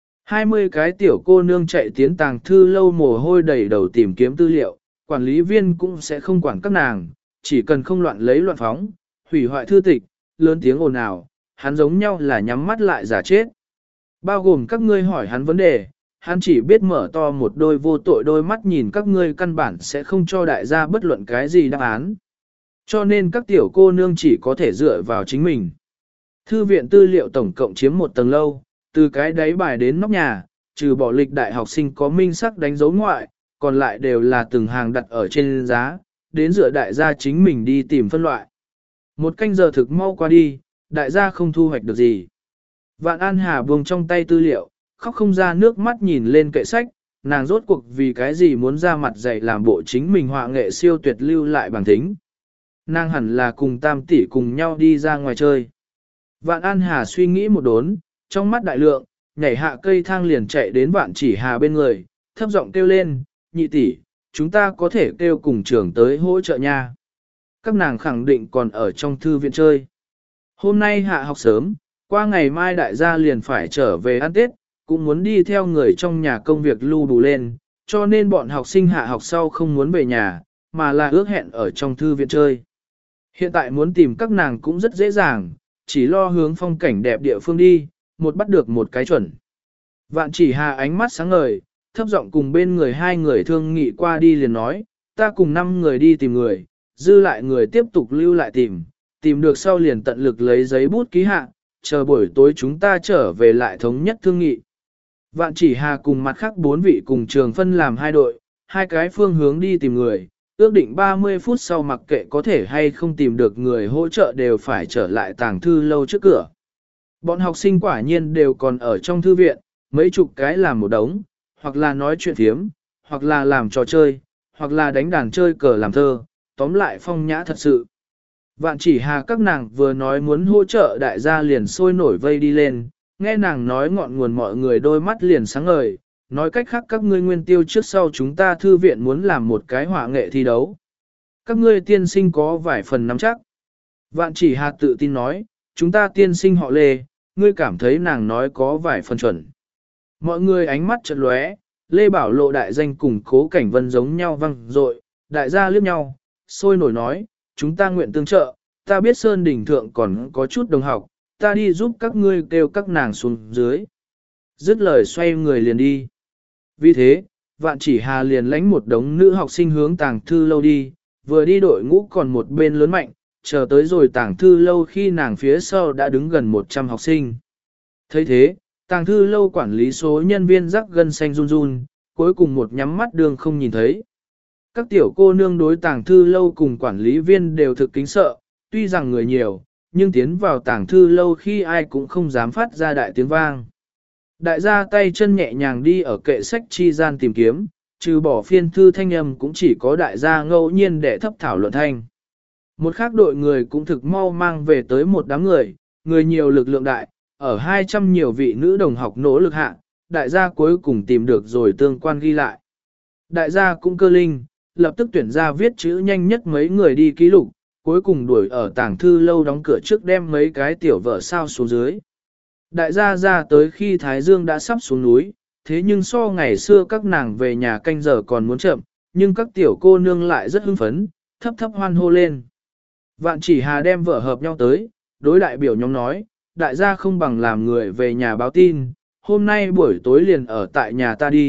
20 cái tiểu cô nương chạy tiến tàng thư lâu mồ hôi đầy đầu tìm kiếm tư liệu, quản lý viên cũng sẽ không quản các nàng, chỉ cần không loạn lấy loạn phóng, hủy hoại thư tịch, lớn tiếng ồn ào, hắn giống nhau là nhắm mắt lại giả chết. Bao gồm các ngươi hỏi hắn vấn đề, hắn chỉ biết mở to một đôi vô tội đôi mắt nhìn các ngươi căn bản sẽ không cho đại gia bất luận cái gì đáp án. Cho nên các tiểu cô nương chỉ có thể dựa vào chính mình. Thư viện tư liệu tổng cộng chiếm một tầng lâu, từ cái đáy bài đến nóc nhà, trừ bỏ lịch đại học sinh có minh sắc đánh dấu ngoại, còn lại đều là từng hàng đặt ở trên giá, đến dựa đại gia chính mình đi tìm phân loại. Một canh giờ thực mau qua đi, đại gia không thu hoạch được gì. Vạn An Hà buông trong tay tư liệu, khóc không ra nước mắt nhìn lên kệ sách, nàng rốt cuộc vì cái gì muốn ra mặt dạy làm bộ chính mình họa nghệ siêu tuyệt lưu lại bằng thính. Nàng hẳn là cùng tam tỷ cùng nhau đi ra ngoài chơi. Vạn An Hà suy nghĩ một đốn, trong mắt đại lượng, nhảy hạ cây thang liền chạy đến Vạn Chỉ Hà bên người, thấp giọng kêu lên, nhị tỷ, chúng ta có thể kêu cùng trường tới hỗ trợ nha. Các nàng khẳng định còn ở trong thư viện chơi. Hôm nay hạ học sớm, qua ngày mai đại gia liền phải trở về ăn Tết, cũng muốn đi theo người trong nhà công việc lưu đủ lên, cho nên bọn học sinh hạ học sau không muốn về nhà, mà là ước hẹn ở trong thư viện chơi. Hiện tại muốn tìm các nàng cũng rất dễ dàng, chỉ lo hướng phong cảnh đẹp địa phương đi, một bắt được một cái chuẩn. Vạn Chỉ Hà ánh mắt sáng ngời, thấp giọng cùng bên người 2 người thương nghị qua đi liền nói, ta cùng 5 người đi tìm người, dư lại người tiếp tục lưu lại tìm được sau liền tận lực lấy giấy bút ký hạ, chờ buổi tối chúng ta trở về lại thống nhất thương nghị. Vạn Chỉ Hà cùng mặt khác 4 vị cùng trường phân làm 2 đội, 2 cái phương hướng đi tìm người, ước định 30 phút sau mặc kệ có thể hay không tìm được người hỗ trợ đều phải trở lại tàng thư lâu trước cửa. Bọn học sinh quả nhiên đều còn ở trong thư viện, mấy chục cái làm một đống, hoặc là nói chuyện thiếm, hoặc là làm trò chơi, hoặc là đánh đàn chơi cờ làm thơ, tóm lại phong nhã thật sự. Vạn Chỉ Hà các nàng vừa nói muốn hỗ trợ đại gia liền sôi nổi vây đi lên, nghe nàng nói ngọn nguồn mọi người đôi mắt liền sáng ngời, nói cách khác các ngươi nguyên tiêu trước sau chúng ta thư viện muốn làm một cái họa nghệ thi đấu. Các ngươi tiên sinh có vài phần nắm chắc. Vạn Chỉ Hà tự tin nói, chúng ta tiên sinh họ Lê, ngươi cảm thấy nàng nói có vài phần chuẩn. Mọi người ánh mắt chợt lóe, Lê Bảo Lộ đại danh cùng Cố Cảnh Vân giống nhau văng dội, đại gia liếc nhau, sôi nổi nói, chúng ta nguyện tương trợ, ta biết Sơn Đỉnh Thượng còn có chút đồng học, ta đi giúp các ngươi kêu các nàng xuống dưới. Dứt lời xoay người liền đi. Vì thế, Vạn Chỉ Hà liền lãnh một đống nữ học sinh hướng tàng thư lâu đi, vừa đi đội ngũ còn một bên lớn mạnh, chờ tới rồi tàng thư lâu khi nàng phía sau đã đứng gần 100 học sinh. thấy thế, tàng thư lâu quản lý số nhân viên rắc gân xanh run run, cuối cùng một nhắm mắt đường không nhìn thấy. Các tiểu cô nương đối tàng thư lâu cùng quản lý viên đều thực kính sợ, tuy rằng người nhiều, nhưng tiến vào tàng thư lâu khi ai cũng không dám phát ra đại tiếng vang. Đại gia tay chân nhẹ nhàng đi ở kệ sách chi gian tìm kiếm, trừ bỏ phiên thư thanh âm cũng chỉ có đại gia ngẫu nhiên để thấp thảo luận thanh. Một khác đội người cũng thực mau mang về tới một đám người nhiều lực lượng đại, ở 200 nhiều vị nữ đồng học nỗ lực hạ, đại gia cuối cùng tìm được rồi tương quan ghi lại. Đại gia cũng cơ linh, lập tức tuyển ra viết chữ nhanh nhất mấy người đi ký lục, cuối cùng đuổi ở tàng thư lâu đóng cửa trước đem mấy cái tiểu vợ sao xuống dưới. Đại gia ra tới khi Thái Dương đã sắp xuống núi, thế nhưng so ngày xưa các nàng về nhà canh giờ còn muốn chậm, nhưng các tiểu cô nương lại rất hưng phấn, thấp thấp hoan hô lên. Vạn Chỉ Hà đem vợ hợp nhau tới, đối đại biểu nhóm nói, đại gia không bằng làm người về nhà báo tin, hôm nay buổi tối liền ở tại nhà ta đi,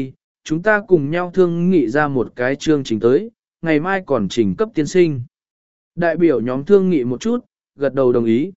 chúng ta cùng nhau thương nghị ra một cái chương trình tới, ngày mai còn trình cấp tiên sinh. Đại biểu nhóm thương nghị một chút, gật đầu đồng ý.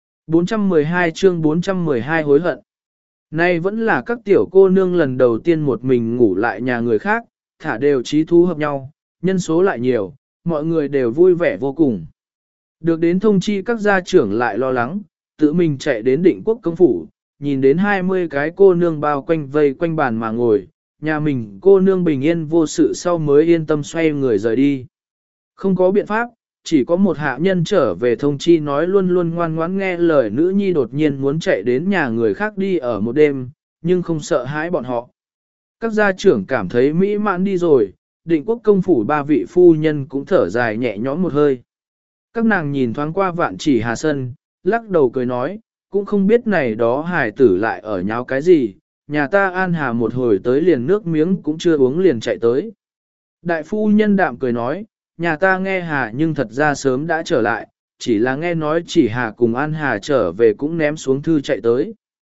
412 chương 412 hối hận. Nay vẫn là các tiểu cô nương lần đầu tiên một mình ngủ lại nhà người khác, thả đều trí thú hợp nhau, nhân số lại nhiều, mọi người đều vui vẻ vô cùng. Được đến thông chi các gia trưởng lại lo lắng, tự mình chạy đến Định Quốc công phủ, nhìn đến 20 cái cô nương bao quanh vây quanh bàn mà ngồi, nhà mình cô nương bình yên vô sự sau mới yên tâm xoay người rời đi. Không có biện pháp, chỉ có một hạ nhân trở về thông chi nói luôn luôn ngoan ngoãn nghe lời nữ nhi đột nhiên muốn chạy đến nhà người khác đi ở một đêm, nhưng không sợ hãi bọn họ. Các gia trưởng cảm thấy mỹ mãn đi rồi, Định Quốc công phủ ba vị phu nhân cũng thở dài nhẹ nhõm một hơi. Các nàng nhìn thoáng qua Vạn Chỉ Hà sân, lắc đầu cười nói, cũng không biết này đó hài tử lại ở nháo cái gì, nhà ta An Hà một hồi tới liền nước miếng cũng chưa uống liền chạy tới. Đại phu nhân đạm cười nói, nhà ta nghe Hà nhưng thật ra sớm đã trở lại, chỉ là nghe nói Chỉ Hà cùng An Hà trở về cũng ném xuống thư chạy tới.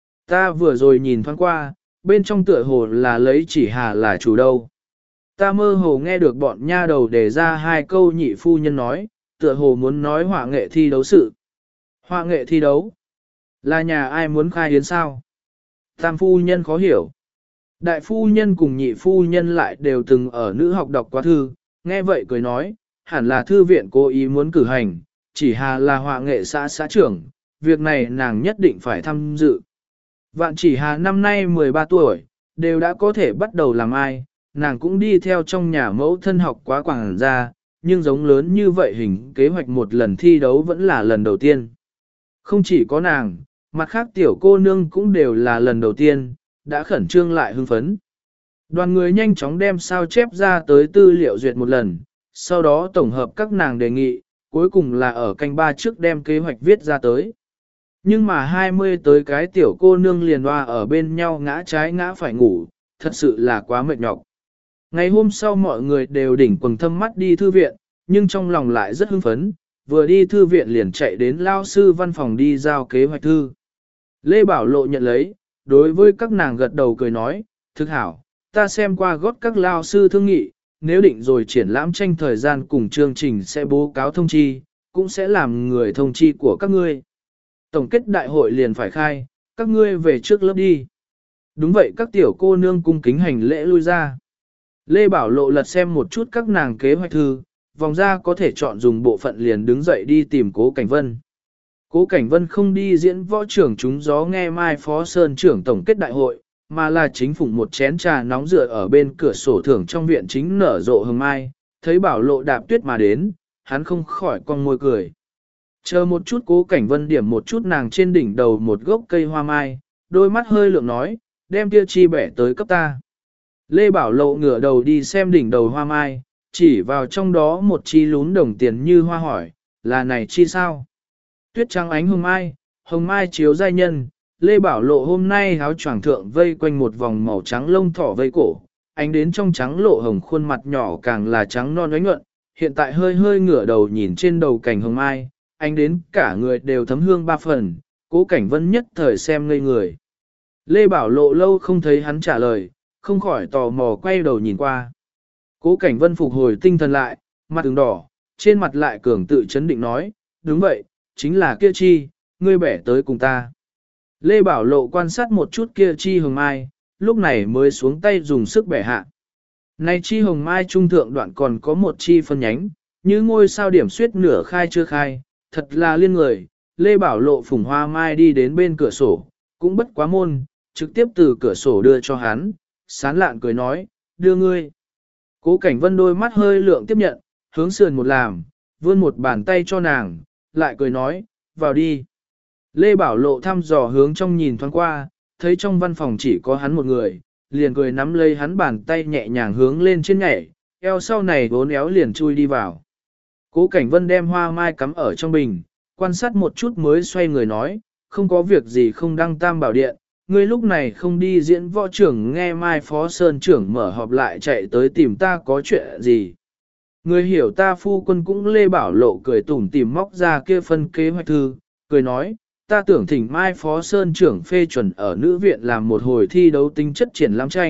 Ta vừa rồi nhìn thoáng qua, bên trong tựa hồ là lấy Chỉ Hà là chủ đâu. Ta mơ hồ nghe được bọn nha đầu đề ra hai câu nhị phu nhân nói, tựa hồ muốn nói họa nghệ thi đấu sự. Họa nghệ thi đấu? Là nhà ai muốn khai yến sao? Tam phu nhân khó hiểu. Đại phu nhân cùng nhị phu nhân lại đều từng ở nữ học đọc quá thư, nghe vậy cười nói, hẳn là thư viện cố ý muốn cử hành, Chỉ Hà là họa nghệ xã trưởng, việc này nàng nhất định phải tham dự. Vạn Chỉ Hà năm nay 13 tuổi, đều đã có thể bắt đầu làm ai, nàng cũng đi theo trong nhà mẫu thân học quá quảng gia, nhưng giống lớn như vậy hình kế hoạch một lần thi đấu vẫn là lần đầu tiên. Không chỉ có nàng, mặt khác tiểu cô nương cũng đều là lần đầu tiên, đã khẩn trương lại hưng phấn. Đoàn người nhanh chóng đem sao chép ra tới tư liệu duyệt một lần, sau đó tổng hợp các nàng đề nghị, cuối cùng là ở canh ba trước đem kế hoạch viết ra tới. Nhưng mà 20 tới cái tiểu cô nương liền hoa ở bên nhau ngã trái ngã phải ngủ, thật sự là quá mệt nhọc. Ngày hôm sau mọi người đều đỉnh quần thâm mắt đi thư viện, nhưng trong lòng lại rất hưng phấn, vừa đi thư viện liền chạy đến lao sư văn phòng đi giao kế hoạch thư. Lê Bảo Lộ nhận lấy, đối với các nàng gật đầu cười nói, thực hảo, ta xem qua gót các lao sư thương nghị, nếu định rồi triển lãm tranh thời gian cùng chương trình sẽ bố cáo thông chi, cũng sẽ làm người thông chi của các ngươi. Tổng kết đại hội liền phải khai, các ngươi về trước lớp đi. Đúng vậy các tiểu cô nương cung kính hành lễ lui ra. Lê Bảo Lộ lật xem một chút các nàng kế hoạch thư, vòng ra có thể chọn dùng bộ phận liền đứng dậy đi tìm Cố Cảnh Vân. Cố Cảnh Vân không đi diễn võ trưởng chúng gió nghe mai phó sơn trưởng tổng kết đại hội, mà là chính phủ một chén trà nóng rửa ở bên cửa sổ thưởng trong viện chính nở rộ hồng mai, thấy Bảo Lộ đạp tuyết mà đến, hắn không khỏi cong môi cười. Chờ một chút Cố Cảnh Vân điểm một chút nàng trên đỉnh đầu một gốc cây hoa mai, đôi mắt hơi lượng nói, đem kia chi bẻ tới cấp ta. Lê Bảo Lộ ngửa đầu đi xem đỉnh đầu hoa mai, chỉ vào trong đó một chi lún đồng tiền như hoa hỏi, là này chi sao? Tuyết trắng ánh hồng mai chiếu giai nhân, Lê Bảo Lộ hôm nay áo choàng thượng vây quanh một vòng màu trắng lông thỏ vây cổ, ánh đến trong trắng lộ hồng khuôn mặt nhỏ càng là trắng non ánh nhuận, hiện tại hơi hơi ngửa đầu nhìn trên đầu cành hồng mai, ánh đến cả người đều thấm hương ba phần, Cố Cảnh Vân nhất thời xem ngây người. Lê Bảo Lộ lâu không thấy hắn trả lời, không khỏi tò mò quay đầu nhìn qua. Cố Cảnh Vân phục hồi tinh thần lại, mặt ửng đỏ, trên mặt lại cường tự chấn định nói, đúng vậy, chính là kia chi, ngươi bẻ tới cùng ta. Lê Bảo Lộ quan sát một chút kia chi hồng mai, lúc này mới xuống tay dùng sức bẻ hạ. Này chi hồng mai trung thượng đoạn còn có một chi phân nhánh, như ngôi sao điểm suyết nửa khai chưa khai, thật là liên người. Lê Bảo Lộ phủng hoa mai đi đến bên cửa sổ, cũng bất quá môn, trực tiếp từ cửa sổ đưa cho hắn, sán lạn cười nói, đưa ngươi. Cố Cảnh Vân đôi mắt hơi lượng tiếp nhận, hướng sườn một làm, vươn một bàn tay cho nàng, lại cười nói, vào đi. Lê Bảo Lộ thăm dò hướng trong nhìn thoáng qua, thấy trong văn phòng chỉ có hắn một người, liền cười nắm lấy hắn bàn tay nhẹ nhàng hướng lên trên nhảy, eo sau này vốn éo liền chui đi vào. Cố Cảnh Vân đem hoa mai cắm ở trong bình, quan sát một chút mới xoay người nói, không có việc gì không đăng tam bảo điện, ngươi lúc này không đi diễn võ trưởng nghe mai phó sơn trưởng mở họp lại chạy tới tìm ta có chuyện gì. Ngươi hiểu ta phu quân cũng Lê Bảo Lộ cười tủm tìm móc ra kia phân kế hoạch thư, cười nói, ta tưởng thỉnh mai phó sơn trưởng phê chuẩn ở nữ viện làm một hồi thi đấu tính chất triển lãm tranh,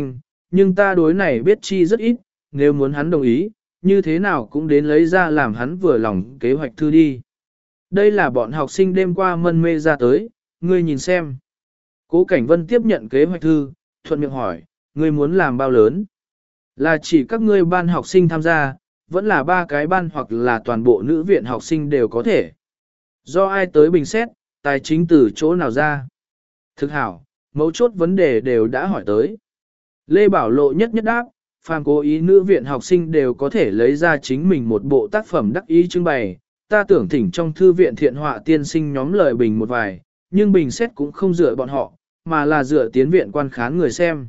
nhưng ta đối này biết chi rất ít, nếu muốn hắn đồng ý, như thế nào cũng đến lấy ra làm hắn vừa lòng kế hoạch thư đi. Đây là bọn học sinh đêm qua mân mê ra tới, ngươi nhìn xem. Cố Cảnh Vân tiếp nhận kế hoạch thư, thuận miệng hỏi, ngươi muốn làm bao lớn? Là chỉ các ngươi ban học sinh tham gia, vẫn là 3 cái ban hoặc là toàn bộ nữ viện học sinh đều có thể. Do ai tới bình xét, tài chính từ chỗ nào ra? Thực hảo, mấu chốt vấn đề đều đã hỏi tới. Lê Bảo Lộ nhất đáp, phàm cố ý nữ viện học sinh đều có thể lấy ra chính mình một bộ tác phẩm đắc ý trưng bày. Ta tưởng thỉnh trong thư viện thiện họa tiên sinh nhóm lời bình một vài, nhưng bình xét cũng không dựa bọn họ, mà là dựa tiến viện quan khán người xem.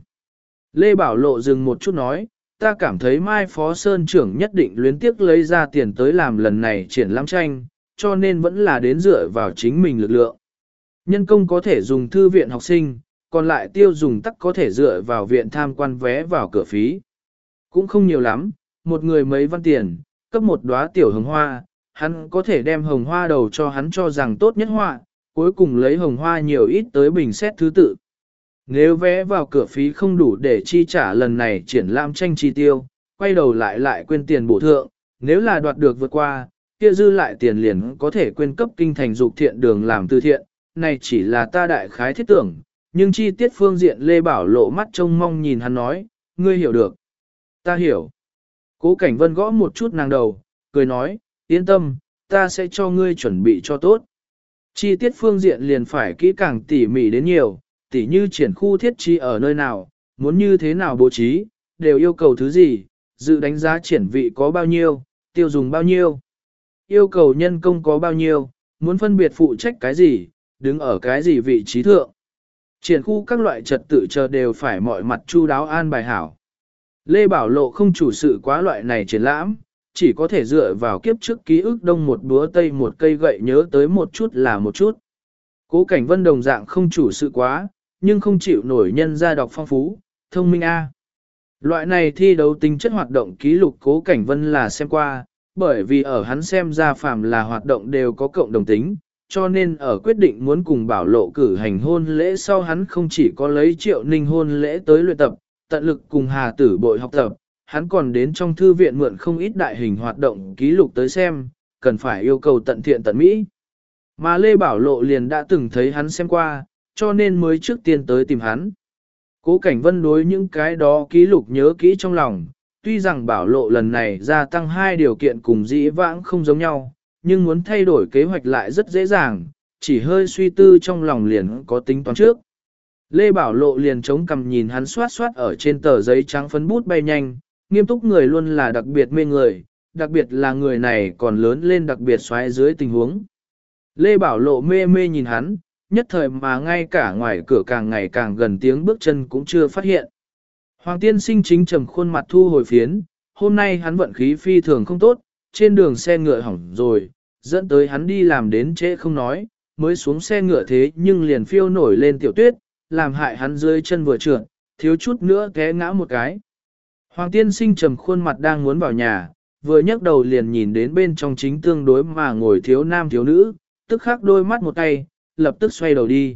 Lê Bảo Lộ dừng một chút nói, ta cảm thấy Mai Phó Sơn trưởng nhất định luyến tiếc lấy ra tiền tới làm lần này triển lãm tranh, cho nên vẫn là đến dựa vào chính mình lực lượng. Nhân công có thể dùng thư viện học sinh, còn lại tiêu dùng tắc có thể dựa vào viện tham quan vé vào cửa phí. Cũng không nhiều lắm, một người mấy văn tiền, cấp một đóa tiểu hồng hoa, hắn có thể đem hồng hoa đầu cho hắn cho rằng tốt nhất họa, cuối cùng lấy hồng hoa nhiều ít tới bình xét thứ tự. Nếu vé vào cửa phí không đủ để chi trả lần này triển lãm tranh chi tiêu, quay đầu lại quên tiền bổ thượng, nếu là đoạt được vượt qua, kia dư lại tiền liền có thể quên cấp kinh thành dục thiện đường làm từ thiện, này chỉ là ta đại khái thiết tưởng, nhưng chi tiết phương diện Lê Bảo Lộ mắt trông mong nhìn hắn nói, ngươi hiểu được. Ta hiểu. Cố Cảnh Vân gõ một chút nàng đầu, cười nói, yên tâm, ta sẽ cho ngươi chuẩn bị cho tốt. Chi tiết phương diện liền phải kỹ càng tỉ mỉ đến nhiều, tỉ như triển khu thiết trí ở nơi nào, muốn như thế nào bố trí, đều yêu cầu thứ gì, dự đánh giá triển vị có bao nhiêu, tiêu dùng bao nhiêu, yêu cầu nhân công có bao nhiêu, muốn phân biệt phụ trách cái gì, đứng ở cái gì vị trí thượng. Triển khu các loại trật tự chờ đều phải mọi mặt chu đáo an bài hảo. Lê Bảo Lộ không chủ sự quá loại này triển lãm, chỉ có thể dựa vào kiếp trước ký ức đông một búa tây một cây gậy nhớ tới một chút là một chút. Cố Cảnh Vân đồng dạng không chủ sự quá, nhưng không chịu nổi nhân ra đọc phong phú, thông minh A. Loại này thi đấu tính chất hoạt động ký lục Cố Cảnh Vân là xem qua, bởi vì ở hắn xem ra phàm là hoạt động đều có cộng đồng tính, cho nên ở quyết định muốn cùng Bảo Lộ cử hành hôn lễ sau hắn không chỉ có lấy Triệu Ninh hôn lễ tới luyện tập, tận lực cùng Hà Tử Bội học tập, hắn còn đến trong thư viện mượn không ít đại hình hoạt động ký lục tới xem, cần phải yêu cầu tận thiện tận mỹ. Mà Lê Bảo Lộ liền đã từng thấy hắn xem qua, cho nên mới trước tiên tới tìm hắn. Cố Cảnh Vân đối những cái đó ký lục nhớ kỹ trong lòng, tuy rằng Bảo Lộ lần này gia tăng 2 điều kiện cùng dĩ vãng không giống nhau, nhưng muốn thay đổi kế hoạch lại rất dễ dàng, chỉ hơi suy tư trong lòng liền có tính toán trước. Lê Bảo Lộ liền chống cằm nhìn hắn xoát xoát ở trên tờ giấy trắng phấn bút bay nhanh, nghiêm túc người luôn là đặc biệt mê người, đặc biệt là người này còn lớn lên đặc biệt xoáy dưới tình huống. Lê Bảo Lộ mê mê nhìn hắn, nhất thời mà ngay cả ngoài cửa càng ngày càng gần tiếng bước chân cũng chưa phát hiện. Hoàng tiên sinh chính trầm khuôn mặt thu hồi phiến, hôm nay hắn vận khí phi thường không tốt, trên đường xe ngựa hỏng rồi, dẫn tới hắn đi làm đến trễ không nói, mới xuống xe ngựa thế nhưng liền phiêu nổi lên tiểu tuyết, làm hại hắn rơi chân vừa trượt, thiếu chút nữa té ngã một cái. Hoàng tiên sinh trầm khuôn mặt đang muốn vào nhà, vừa nhấc đầu liền nhìn đến bên trong chính tương đối mà ngồi thiếu nam thiếu nữ, tức khắc đôi mắt một tay, lập tức xoay đầu đi.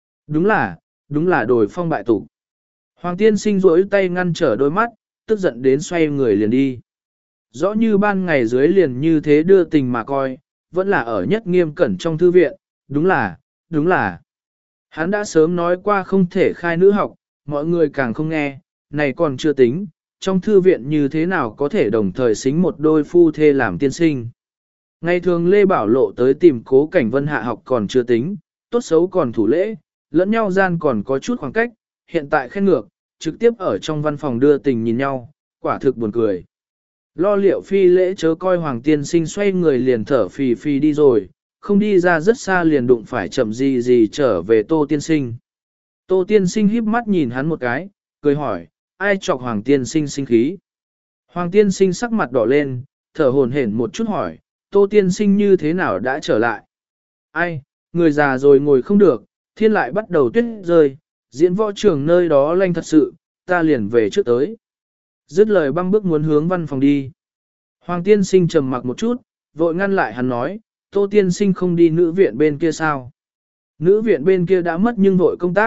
Đúng là đổi phong bại tục. Hoàng tiên sinh rỗi tay ngăn trở đôi mắt, tức giận đến xoay người liền đi. Rõ như ban ngày dưới liền như thế đưa tình mà coi, vẫn là ở nhất nghiêm cẩn trong thư viện, đúng là. Hắn đã sớm nói qua không thể khai nữ học, mọi người càng không nghe, này còn chưa tính, trong thư viện như thế nào có thể đồng thời xính một đôi phu thê làm tiên sinh. Ngày thường Lê Bảo Lộ tới tìm Cố Cảnh Vân hạ học còn chưa tính, tốt xấu còn thủ lễ, lẫn nhau gian còn có chút khoảng cách, hiện tại khen ngược, trực tiếp ở trong văn phòng đưa tình nhìn nhau, quả thực buồn cười. Lo liệu phi lễ chớ coi Hoàng tiên sinh xoay người liền thở phì phì đi rồi, không đi ra rất xa liền đụng phải chậm gì trở về Tô tiên sinh. Tô tiên sinh híp mắt nhìn hắn một cái, cười hỏi, ai chọc Hoàng tiên sinh sinh khí. Hoàng tiên sinh sắc mặt đỏ lên, thở hổn hển một chút hỏi, Tô tiên sinh như thế nào đã trở lại? Ai, người già rồi ngồi không được, thiên lại bắt đầu tuyết rơi, diễn võ trường nơi đó lanh thật sự, ta liền về trước tới. Dứt lời băng bước muốn hướng văn phòng đi. Hoàng tiên sinh trầm mặc một chút, vội ngăn lại hắn nói, Tô tiên sinh không đi nữ viện bên kia sao? Nữ viện bên kia đã mất nhưng vội công tác,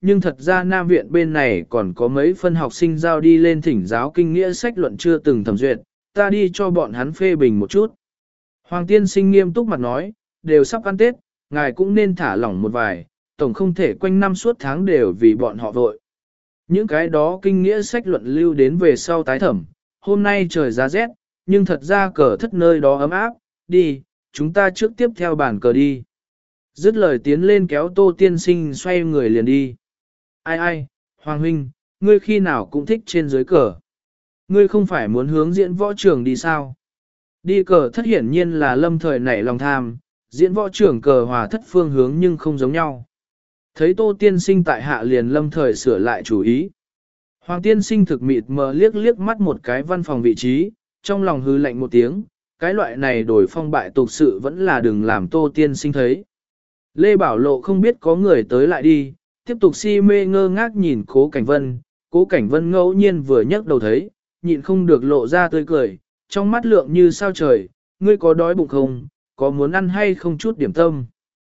nhưng thật ra Nam Viện bên này còn có mấy phân học sinh giao đi lên thỉnh giáo kinh nghĩa sách luận chưa từng thẩm duyệt, ta đi cho bọn hắn phê bình một chút. Hoàng tiên sinh nghiêm túc mặt nói, đều sắp ăn Tết, ngài cũng nên thả lỏng một vài, tổng không thể quanh năm suốt tháng đều vì bọn họ vội. Những cái đó kinh nghĩa sách luận lưu đến về sau tái thẩm, hôm nay trời giá rét, nhưng thật ra cờ thất nơi đó ấm áp, đi, chúng ta trước tiếp theo bàn cờ đi. Dứt lời tiến lên kéo Tô tiên sinh xoay người liền đi. Ai ai, Hoàng huynh, ngươi khi nào cũng thích trên dưới cờ. Ngươi không phải muốn hướng diễn võ trường đi sao? Đi cờ thất hiển nhiên là lâm thời nảy lòng tham, diễn võ trưởng cờ hòa thất phương hướng nhưng không giống nhau. Thấy Tô tiên sinh tại hạ liền lâm thời sửa lại chủ ý. Hoàng tiên sinh thực mịt mờ liếc liếc mắt một cái văn phòng vị trí, trong lòng hư lạnh một tiếng, cái loại này đổi phong bại tục sự vẫn là đừng làm Tô tiên sinh thấy. Lê Bảo Lộ không biết có người tới lại đi, tiếp tục si mê ngơ ngác nhìn Cố Cảnh Vân ngẫu nhiên vừa nhấc đầu thấy, nhịn không được lộ ra tươi cười, trong mắt lượng như sao trời, ngươi có đói bụng không, có muốn ăn hay không chút điểm tâm.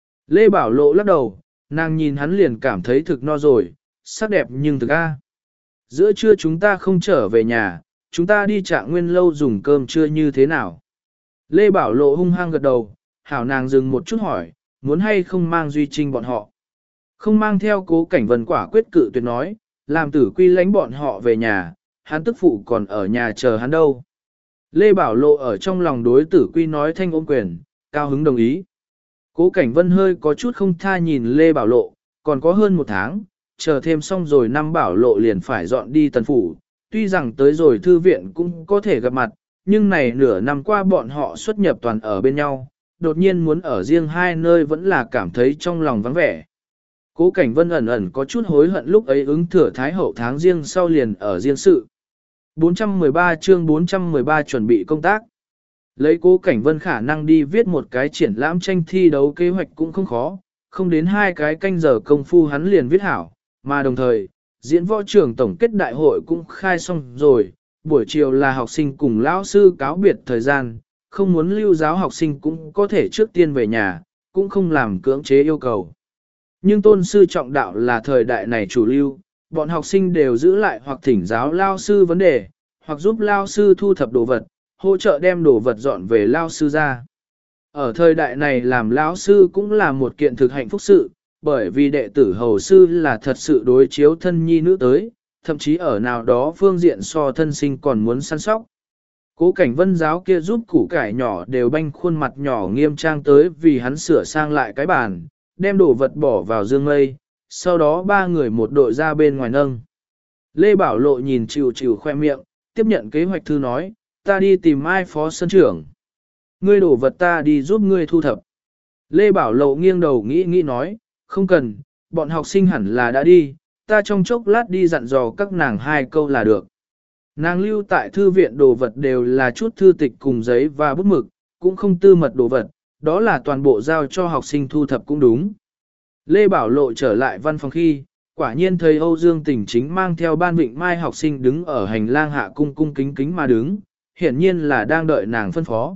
Lê Bảo Lộ lắc đầu, nàng nhìn hắn liền cảm thấy thực no rồi, sắc đẹp nhưng thực a. Giữa trưa chúng ta không trở về nhà, chúng ta đi Trạng Nguyên lâu dùng cơm trưa như thế nào. Lê Bảo Lộ hung hăng gật đầu, hảo nàng dừng một chút hỏi, muốn hay không mang Duy Trinh bọn họ. Không mang theo Cố Cảnh Vân quả quyết cự tuyệt nói, làm Tử Quy lánh bọn họ về nhà, hắn tức phụ còn ở nhà chờ hắn đâu. Lê Bảo Lộ ở trong lòng đối Tử Quy nói thanh ôm quyền, cao hứng đồng ý. Cố Cảnh Vân hơi có chút không tha nhìn Lê Bảo Lộ, còn có hơn một tháng, chờ thêm xong rồi năm Bảo Lộ liền phải dọn đi Tần Phủ. Tuy rằng tới rồi thư viện cũng có thể gặp mặt, nhưng này nửa năm qua bọn họ xuất nhập toàn ở bên nhau, đột nhiên muốn ở riêng hai nơi vẫn là cảm thấy trong lòng vắng vẻ. Cố Cảnh Vân ẩn ẩn có chút hối hận lúc ấy ứng thừa Thái Hậu tháng riêng sau liền ở riêng sự. 413 chương 413 chuẩn bị công tác. Lấy Cố Cảnh Vân khả năng đi viết một cái triển lãm tranh thi đấu kế hoạch cũng không khó, không đến 2 cái canh giờ công phu hắn liền viết hảo, mà đồng thời, diễn võ trưởng tổng kết đại hội cũng khai xong rồi, buổi chiều là học sinh cùng lão sư cáo biệt thời gian, không muốn lưu giáo học sinh cũng có thể trước tiên về nhà, cũng không làm cưỡng chế yêu cầu. Nhưng tôn sư trọng đạo là thời đại này chủ lưu, bọn học sinh đều giữ lại hoặc thỉnh giáo lao sư vấn đề, hoặc giúp lao sư thu thập đồ vật, hỗ trợ đem đồ vật dọn về lao sư ra. Ở thời đại này làm lão sư cũng là một kiện thực hạnh phúc sự, bởi vì đệ tử hầu sư là thật sự đối chiếu thân nhi nữ tới, thậm chí ở nào đó phương diện so thân sinh còn muốn săn sóc. Cố Cảnh Vân giáo kia giúp củ cải nhỏ đều banh khuôn mặt nhỏ nghiêm trang tới vì hắn sửa sang lại cái bàn, đem đồ vật bỏ vào dương mây, sau đó 3 người một đội ra bên ngoài nâng. Lê Bảo Lộ nhìn chịu chịu khoe miệng, tiếp nhận kế hoạch thư nói, ta đi tìm Mai phó sân trưởng. Ngươi đổ vật ta đi giúp ngươi thu thập. Lê Bảo Lộ nghiêng đầu nghĩ nói, không cần, bọn học sinh hẳn là đã đi, ta trong chốc lát đi dặn dò các nàng 2 câu là được. Nàng lưu tại thư viện đồ vật đều là chút thư tịch cùng giấy và bút mực, cũng không tư mật đồ vật, đó là toàn bộ giao cho học sinh thu thập cũng đúng. Lê Bảo Lộ trở lại văn phòng khi, quả nhiên thấy Âu Dương Tỉnh chính mang theo Ban Vịnh Mai học sinh đứng ở hành lang hạ cung cung kính kính mà đứng, hiển nhiên là đang đợi nàng phân phó.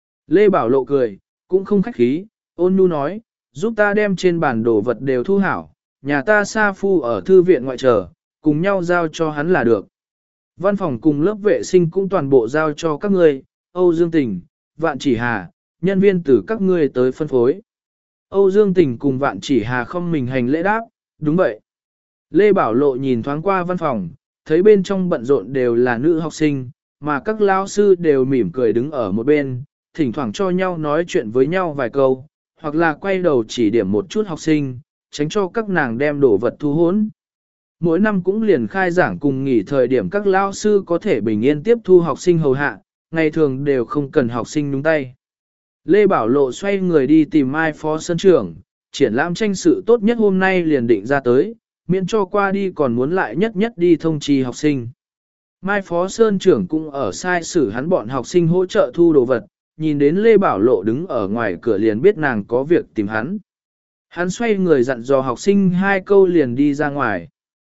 Lê Bảo Lộ cười, cũng không khách khí, ôn nhu nói, giúp ta đem trên bản đồ vật đều thu hảo, nhà ta sa phu ở thư viện ngoại trở, cùng nhau giao cho hắn là được. Văn phòng cùng lớp vệ sinh cũng toàn bộ giao cho các ngươi, Âu Dương Tỉnh, Vạn Chỉ Hà, nhân viên từ các ngươi tới phân phối. Âu Dương Tỉnh cùng Vạn Chỉ Hà không mình hành lễ đáp, đúng vậy. Lê Bảo Lộ nhìn thoáng qua văn phòng, thấy bên trong bận rộn đều là nữ học sinh, mà các lao sư đều mỉm cười đứng ở một bên, thỉnh thoảng cho nhau nói chuyện với nhau vài câu, hoặc là quay đầu chỉ điểm một chút học sinh, tránh cho các nàng đem đồ vật thu hỗn. Mỗi năm cũng liền khai giảng cùng nghỉ thời điểm các lao sư có thể bình yên tiếp thu học sinh hầu hạ, ngày thường đều không cần học sinh nhúng tay. Lê Bảo Lộ xoay người đi tìm Mai phó sân trưởng, triển lãm tranh sự tốt nhất hôm nay liền định ra tới, miễn cho qua đi còn muốn lại nhất nhất đi thông trì học sinh. Mai phó sơn trưởng cũng ở sai sử hắn bọn học sinh hỗ trợ thu đồ vật, nhìn đến Lê Bảo Lộ đứng ở ngoài cửa liền biết nàng có việc tìm hắn. Hắn xoay người dặn dò học sinh 2 câu liền đi ra ngoài.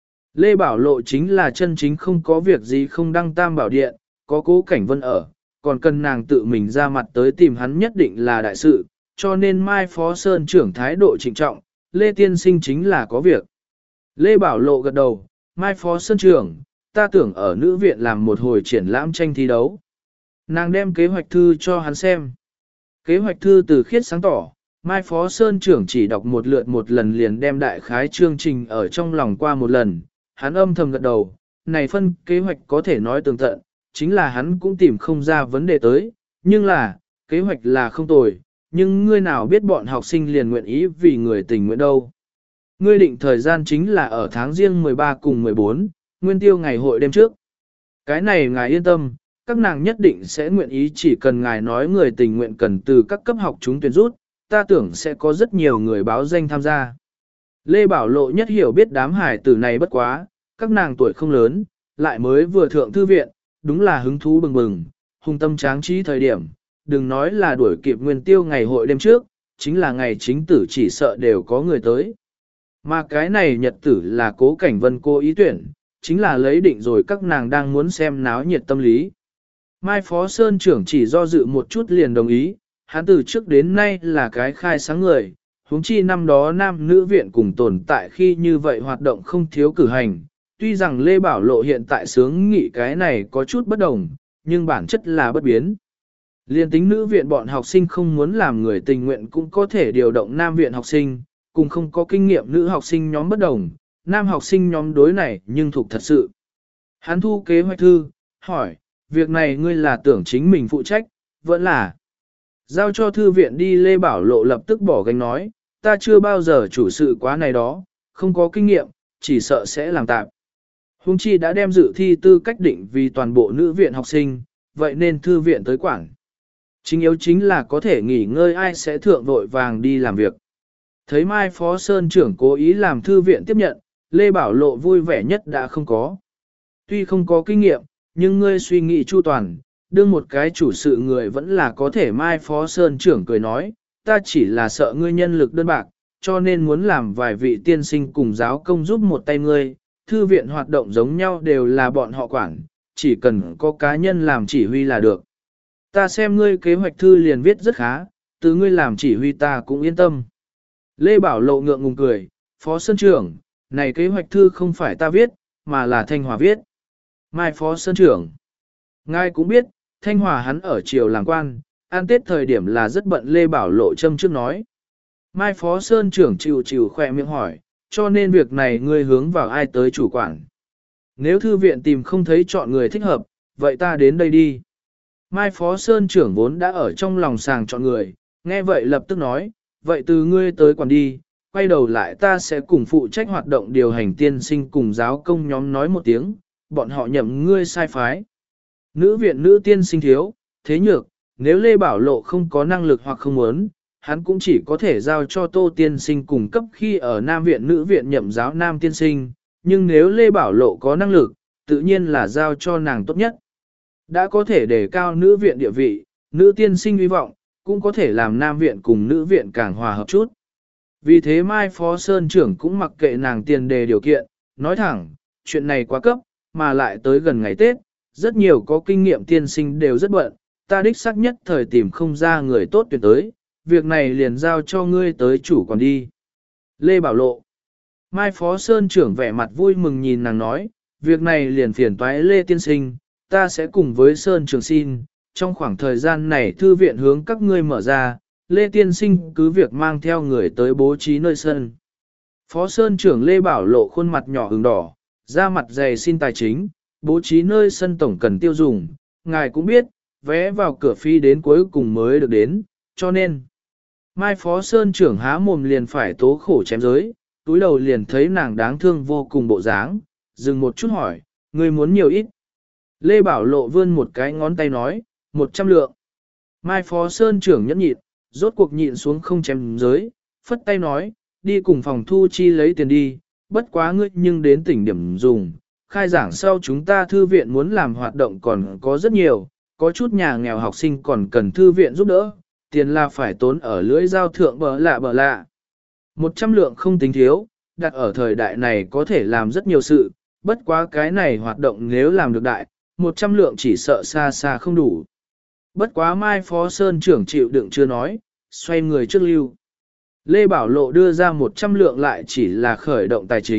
Lê Bảo Lộ chính là chân chính không có việc gì không đăng tam bảo điện, có Cố Cảnh Vân ở, còn cần nàng tự mình ra mặt tới tìm hắn nhất định là đại sự, cho nên Mai phó sơn trưởng thái độ trịnh trọng, Lê Tiên Sinh chính là có việc. Lê Bảo Lộ gật đầu, Mai Phó Sơn trưởng, ta tưởng ở nữ viện làm một hồi triển lãm tranh thi đấu. Nàng đem kế hoạch thư cho hắn xem. Kế hoạch thư từ khiết sáng tỏ, Mai Phó Sơn trưởng chỉ đọc một lượt một lần liền đem đại khái chương trình ở trong lòng qua một lần, hắn âm thầm gật đầu, này phân kế hoạch có thể nói tường tận, chính là hắn cũng tìm không ra vấn đề tới, nhưng là, kế hoạch là không tồi, nhưng ngươi nào biết bọn học sinh liền nguyện ý vì người tình nguyện đâu. Ngươi định thời gian chính là ở tháng riêng 13 cùng 14, nguyên tiêu ngày hội đêm trước. Cái này ngài yên tâm, các nàng nhất định sẽ nguyện ý chỉ cần ngài nói người tình nguyện cần từ các cấp học chúng tuyển rút, ta tưởng sẽ có rất nhiều người báo danh tham gia. Lê Bảo Lộ nhất hiểu biết đám hải tử này bất quá, các nàng tuổi không lớn, lại mới vừa thượng thư viện, đúng là hứng thú bừng bừng, hùng tâm tráng trí thời điểm, đừng nói là đuổi kịp nguyên tiêu ngày hội đêm trước, chính là ngày chính tử chỉ sợ đều có người tới. Mà cái này nhật tử là Cố Cảnh Vân cô ý tuyển, chính là lấy định rồi các nàng đang muốn xem náo nhiệt tâm lý. Mai Phó Sơn trưởng chỉ do dự một chút liền đồng ý, hắn từ trước đến nay là cái khai sáng người, huống chi năm đó nam nữ viện cùng tồn tại khi như vậy hoạt động không thiếu cử hành. Tuy rằng Lê Bảo Lộ hiện tại sướng nghị cái này có chút bất đồng, nhưng bản chất là bất biến. Liên tính nữ viện bọn học sinh không muốn làm người tình nguyện cũng có thể điều động nam viện học sinh, cùng không có kinh nghiệm nữ học sinh nhóm bất đồng, nam học sinh nhóm đối này nhưng thuộc thật sự. Hắn thu kế hoạch thư, hỏi, việc này ngươi là tưởng chính mình phụ trách, vẫn là giao cho thư viện đi. Lê Bảo Lộ lập tức bỏ gánh nói, ta chưa bao giờ chủ sự quá này đó, không có kinh nghiệm, chỉ sợ sẽ làm tạm. Hùng chi đã đem dự thi tư cách định vì toàn bộ nữ viện học sinh, vậy nên thư viện tới quản. Chính yếu chính là có thể nghỉ ngơi ai sẽ thượng vội vàng đi làm việc. Thấy Mai Phó Sơn trưởng cố ý làm thư viện tiếp nhận, Lê Bảo Lộ vui vẻ nhất đã không có. Tuy không có kinh nghiệm, nhưng ngươi suy nghĩ chu toàn, đương một cái chủ sự người vẫn là có thể. Mai Phó Sơn trưởng cười nói, ta chỉ là sợ ngươi nhân lực đơn bạc, cho nên muốn làm vài vị tiên sinh cùng giáo công giúp một tay ngươi. Thư viện hoạt động giống nhau đều là bọn họ quản, chỉ cần có cá nhân làm chỉ huy là được. Ta xem ngươi kế hoạch thư liền viết rất khá, từ ngươi làm chỉ huy ta cũng yên tâm. Lê Bảo Lộ ngượng ngùng cười, Phó Sơn trưởng, này kế hoạch thư không phải ta viết, mà là Thanh Hòa viết. Mai Phó Sơn trưởng, ngài cũng biết, Thanh Hòa hắn ở triều làm quan, ăn Tết thời điểm là rất bận. Lê Bảo Lộ châm trước nói. Mai Phó Sơn trưởng chịu khỏe miệng hỏi, cho nên việc này ngươi hướng vào ai tới chủ quản. Nếu thư viện tìm không thấy chọn người thích hợp, vậy ta đến đây đi. Mai Phó Sơn trưởng vốn đã ở trong lòng sàng chọn người, nghe vậy lập tức nói, vậy từ ngươi tới quản đi, quay đầu lại ta sẽ cùng phụ trách hoạt động điều hành tiên sinh cùng giáo công nhóm nói một tiếng, bọn họ nhậm ngươi sai phái. Nữ viện nữ tiên sinh thiếu, thế nhược, nếu Lê Bảo Lộ không có năng lực hoặc không muốn, hắn cũng chỉ có thể giao cho Tô tiên sinh cùng cấp khi ở Nam viện nữ viện nhậm giáo nam tiên sinh, nhưng nếu Lê Bảo Lộ có năng lực, tự nhiên là giao cho nàng tốt nhất. Đã có thể đề cao nữ viện địa vị, nữ tiên sinh hy vọng, cũng có thể làm Nam viện cùng nữ viện càng hòa hợp chút. Vì thế Mai Phó Sơn trưởng cũng mặc kệ nàng tiền đề điều kiện, nói thẳng, chuyện này quá cấp, mà lại tới gần ngày Tết, rất nhiều có kinh nghiệm tiên sinh đều rất bận, ta đích xác nhất thời tìm không ra người tốt tuyệt tới, việc này liền giao cho ngươi tới chủ quản đi. Lê Bảo Lộ. Mai Phó Sơn trưởng vẻ mặt vui mừng nhìn nàng nói, việc này liền phiền toái Lê tiên sinh, ta sẽ cùng với Sơn trưởng xin, trong khoảng thời gian này thư viện hướng các ngươi mở ra, Lê tiên sinh cứ việc mang theo người tới bố trí nơi sân. Phó Sơn trưởng Lê Bảo Lộ khuôn mặt nhỏ ửng đỏ, ra mặt dày xin tài chính, bố trí nơi sân tổng cần tiêu dùng, ngài cũng biết, vé vào cửa phi đến cuối cùng mới được đến, cho nên. Mai Phó Sơn trưởng há mồm liền phải tố khổ chém giới, túi đầu liền thấy nàng đáng thương vô cùng bộ dáng, dừng một chút hỏi, ngươi muốn nhiều ít. Lê Bảo Lộ vươn một cái ngón tay nói, 100 lượng. Mai Phó Sơn trưởng nhẫn nhịn, rốt cuộc nhịn xuống không chém giới, phất tay nói, đi cùng phòng thu chi lấy tiền đi, bất quá ngươi nhưng đến tỉnh điểm dùng. Khai giảng sau chúng ta thư viện muốn làm hoạt động còn có rất nhiều, có chút nhà nghèo học sinh còn cần thư viện giúp đỡ, tiền là phải tốn ở lưỡi dao thượng bờ lạ. 100 lượng không tính thiếu, đặt ở thời đại này có thể làm rất nhiều sự, bất quá cái này hoạt động nếu làm được đại, 100 lượng chỉ sợ xa xa không đủ. Bất quá Mai Phó Sơn trưởng chịu đựng chưa nói, xoay người trước lưu. Lê Bảo Lộ đưa ra 100 lượng lại chỉ là khởi động tài chính,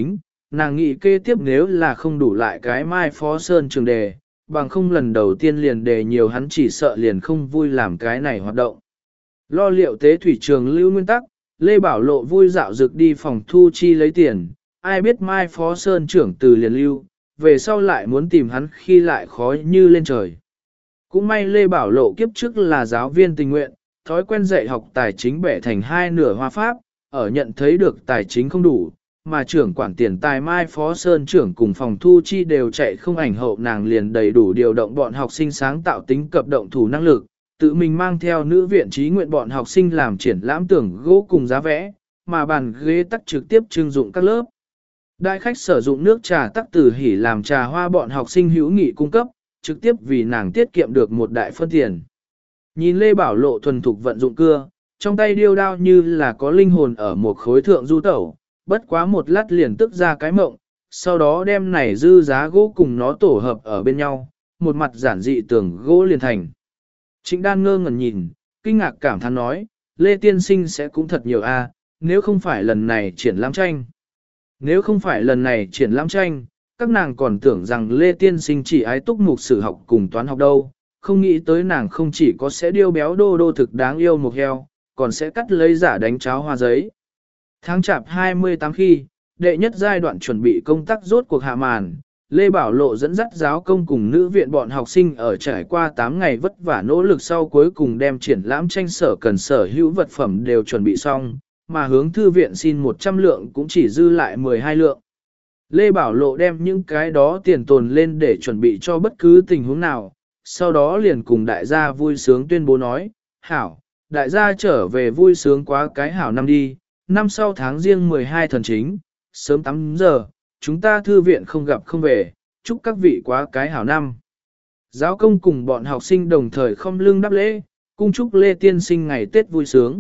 nàng nghĩ kế tiếp nếu là không đủ lại cái Mai Phó Sơn trường đề, bằng không lần đầu tiên liền đề nhiều hắn chỉ sợ liền không vui làm cái này hoạt động. Lo liệu tế thủy trường lưu nguyên tắc, Lê Bảo Lộ vui dạo dực đi phòng thu chi lấy tiền, ai biết Mai Phó Sơn trưởng từ liền lưu, về sau lại muốn tìm hắn khi lại khó như lên trời. Cũng may Lê Bảo Lộ kiếp trước là giáo viên tình nguyện, thói quen dạy học tài chính bẻ thành hai nửa hoa pháp, ở nhận thấy được tài chính không đủ, mà trưởng quản tiền tài Mai Phó Sơn trưởng cùng phòng thu chi đều chạy không ảnh hậu nàng liền đầy đủ điều động bọn học sinh sáng tạo tính cập động thủ năng lực, tự mình mang theo nữ viện trí nguyện bọn học sinh làm triển lãm tưởng gỗ cùng giá vẽ, mà bàn ghế tắc trực tiếp trưng dụng các lớp. Đại khách sử dụng nước trà tắc tử hỉ làm trà hoa bọn học sinh hữu nghị cung cấp, trực tiếp vì nàng tiết kiệm được một đại phân tiền. Nhìn Lê Bảo Lộ thuần thục vận dụng cưa, trong tay điêu đao như là có linh hồn ở một khối thượng du tẩu, bất quá một lát liền tức ra cái mộng, sau đó đem này dư giá gỗ cùng nó tổ hợp ở bên nhau, một mặt giản dị tường gỗ liền thành. Trịnh Đan ngơ ngẩn nhìn, kinh ngạc cảm thán nói, Lê Tiên Sinh sẽ cũng thật nhiều a, nếu không phải lần này triển lãm tranh. Nếu không phải lần này triển lãm tranh, các nàng còn tưởng rằng Lê Tiên Sinh chỉ ái túc mục sử học cùng toán học đâu, không nghĩ tới nàng không chỉ có sẽ điêu béo đô đô thực đáng yêu một heo, còn sẽ cắt lấy giả đánh cháo hoa giấy. Tháng chạp 28 khi, đệ nhất giai đoạn chuẩn bị công tác rốt cuộc hạ màn, Lê Bảo Lộ dẫn dắt giáo công cùng nữ viện bọn học sinh ở trải qua 8 ngày vất vả nỗ lực sau cuối cùng đem triển lãm tranh sở cần sở hữu vật phẩm đều chuẩn bị xong, mà hướng thư viện xin 100 lượng cũng chỉ dư lại 12 lượng. Lê Bảo Lộ đem những cái đó tiền tồn lên để chuẩn bị cho bất cứ tình huống nào, sau đó liền cùng đại gia vui sướng tuyên bố nói, hảo, đại gia trở về vui sướng quá cái hảo năm đi, năm sau tháng riêng 12 thần chính, sớm 8 giờ, chúng ta thư viện không gặp không về, chúc các vị quá cái hảo năm. Giáo công cùng bọn học sinh đồng thời không lưng đáp lễ, cung chúc Lê Tiên Sinh ngày Tết vui sướng.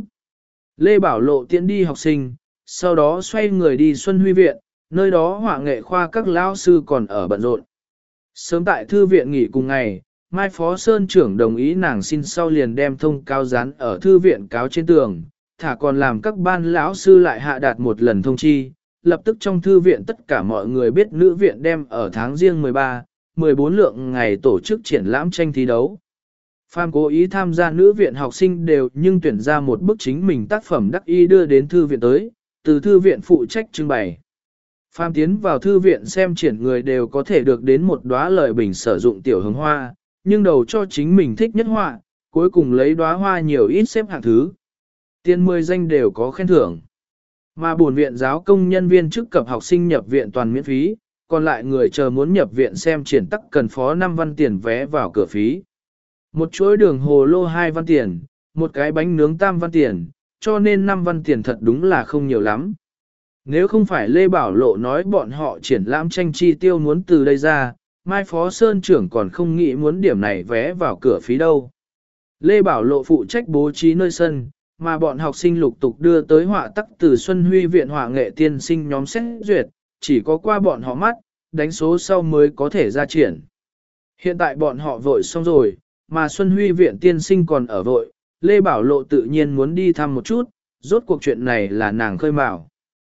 Lê Bảo Lộ tiễn đi học sinh, sau đó xoay người đi Xuân Huy Viện, nơi đó họa nghệ khoa các lão sư còn ở bận rộn. Sớm tại thư viện nghỉ cùng ngày, Mai Phó Sơn trưởng đồng ý nàng xin sau liền đem thông cáo dán ở thư viện cáo trên tường, thả còn làm các ban lão sư lại hạ đạt một lần thông chi, lập tức trong thư viện tất cả mọi người biết nữ viện đem ở tháng riêng 13, 14 lượng ngày tổ chức triển lãm tranh thi đấu. Phàm cố ý tham gia nữ viện học sinh đều nhưng tuyển ra một bức chính mình tác phẩm đắc y đưa đến thư viện tới, từ thư viện phụ trách trưng bày. Phàm tiến vào thư viện xem triển người đều có thể được đến một đóa lời bình sử dụng tiểu hồng hoa, nhưng đầu cho chính mình thích nhất họa, cuối cùng lấy đóa hoa nhiều ít xếp hạng thứ. Tiền 10 danh đều có khen thưởng. Mà bổn viện giáo công nhân viên chức cập học sinh nhập viện toàn miễn phí, còn lại người chờ muốn nhập viện xem triển tắc cần phó 5 văn tiền vé vào cửa phí. Một chuỗi đường hồ lô 2 văn tiền, một cái bánh nướng 3 văn tiền, cho nên 5 văn tiền thật đúng là không nhiều lắm. Nếu không phải Lê Bảo Lộ nói bọn họ triển lãm tranh chi tiêu muốn từ đây ra, Mai Phó Sơn trưởng còn không nghĩ muốn điểm này vé vào cửa phí đâu. Lê Bảo Lộ phụ trách bố trí nơi sân, mà bọn học sinh lục tục đưa tới họa tắc từ Xuân Huy Viện họa nghệ tiên sinh nhóm xét duyệt, chỉ có qua bọn họ mắt, đánh số sau mới có thể ra triển. Hiện tại bọn họ vội xong rồi, mà Xuân Huy Viện tiên sinh còn ở vội, Lê Bảo Lộ tự nhiên muốn đi thăm một chút, rốt cuộc chuyện này là nàng khơi mào.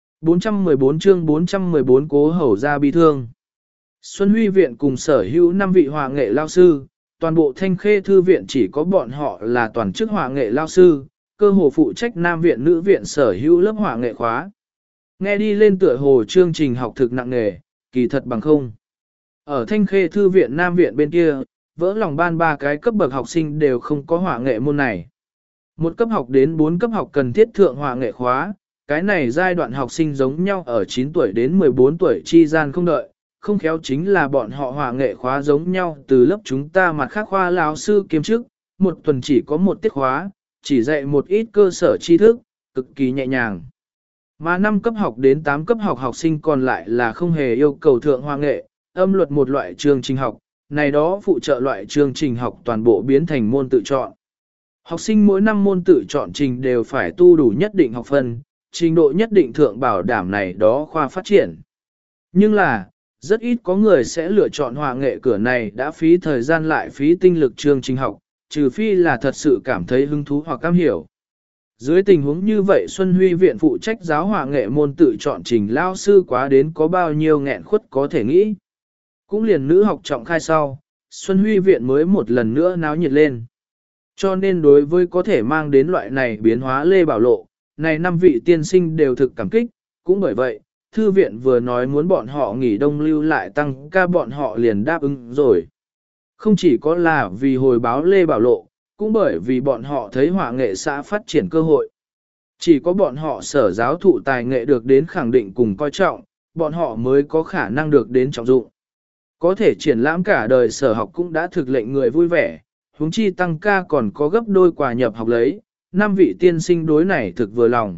414 chương 414 cố hầu ra bi thương. Xuân Huy Viện cùng sở hữu 5 vị họa nghệ lao sư, toàn bộ Thanh Khê Thư Viện chỉ có bọn họ là toàn chức họa nghệ lao sư, cơ hồ phụ trách Nam Viện Nữ Viện sở hữu lớp họa nghệ khóa. Nghe đi lên tựa hồ chương trình học thực nặng nề, kỳ thật bằng không. Ở Thanh Khê Thư Viện Nam Viện bên kia, vỡ lòng ban 3 cái cấp bậc học sinh đều không có họa nghệ môn này. Một cấp học đến 4 cấp học cần thiết thượng họa nghệ khóa, cái này giai đoạn học sinh giống nhau ở 9 tuổi đến 14 tuổi chi gian không đợi, không khéo chính là bọn họ họa nghệ khóa giống nhau từ lớp chúng ta mặt khác khoa lão sư kiêm chức, một tuần chỉ có một tiết khóa, chỉ dạy một ít cơ sở tri thức, cực kỳ nhẹ nhàng. Mà 5 cấp học đến 8 cấp học học sinh còn lại là không hề yêu cầu thượng họa nghệ, âm luật một loại chương trình học, này đó phụ trợ loại chương trình học toàn bộ biến thành môn tự chọn. Học sinh mỗi năm môn tự chọn trình đều phải tu đủ nhất định học phần, trình độ nhất định thượng bảo đảm này đó khoa phát triển. Nhưng là, rất ít có người sẽ lựa chọn họa nghệ cửa này đã phí thời gian lại phí tinh lực chương trình học, trừ phi là thật sự cảm thấy hứng thú hoặc am hiểu. Dưới tình huống như vậy Xuân Huy viện phụ trách giáo họa nghệ môn tự chọn trình lao sư quá đến có bao nhiêu nghẹn khuất có thể nghĩ. Cũng liền nữ học trọng khai sau, Xuân Huy viện mới một lần nữa náo nhiệt lên. Cho nên đối với có thể mang đến loại này biến hóa Lê Bảo Lộ, này 5 vị tiên sinh đều thực cảm kích, cũng bởi vậy, thư viện vừa nói muốn bọn họ nghỉ đông lưu lại tăng ca bọn họ liền đáp ứng rồi. Không chỉ có là vì hồi báo Lê Bảo Lộ, cũng bởi vì bọn họ thấy họa nghệ xã phát triển cơ hội. Chỉ có bọn họ sở giáo thụ tài nghệ được đến khẳng định cùng coi trọng, bọn họ mới có khả năng được đến trọng dụng. Có thể triển lãm cả đời sở học cũng đã thực lệnh người vui vẻ, huống chi tăng ca còn có gấp đôi quà nhập học lấy, 5 vị tiên sinh đối này thực vừa lòng.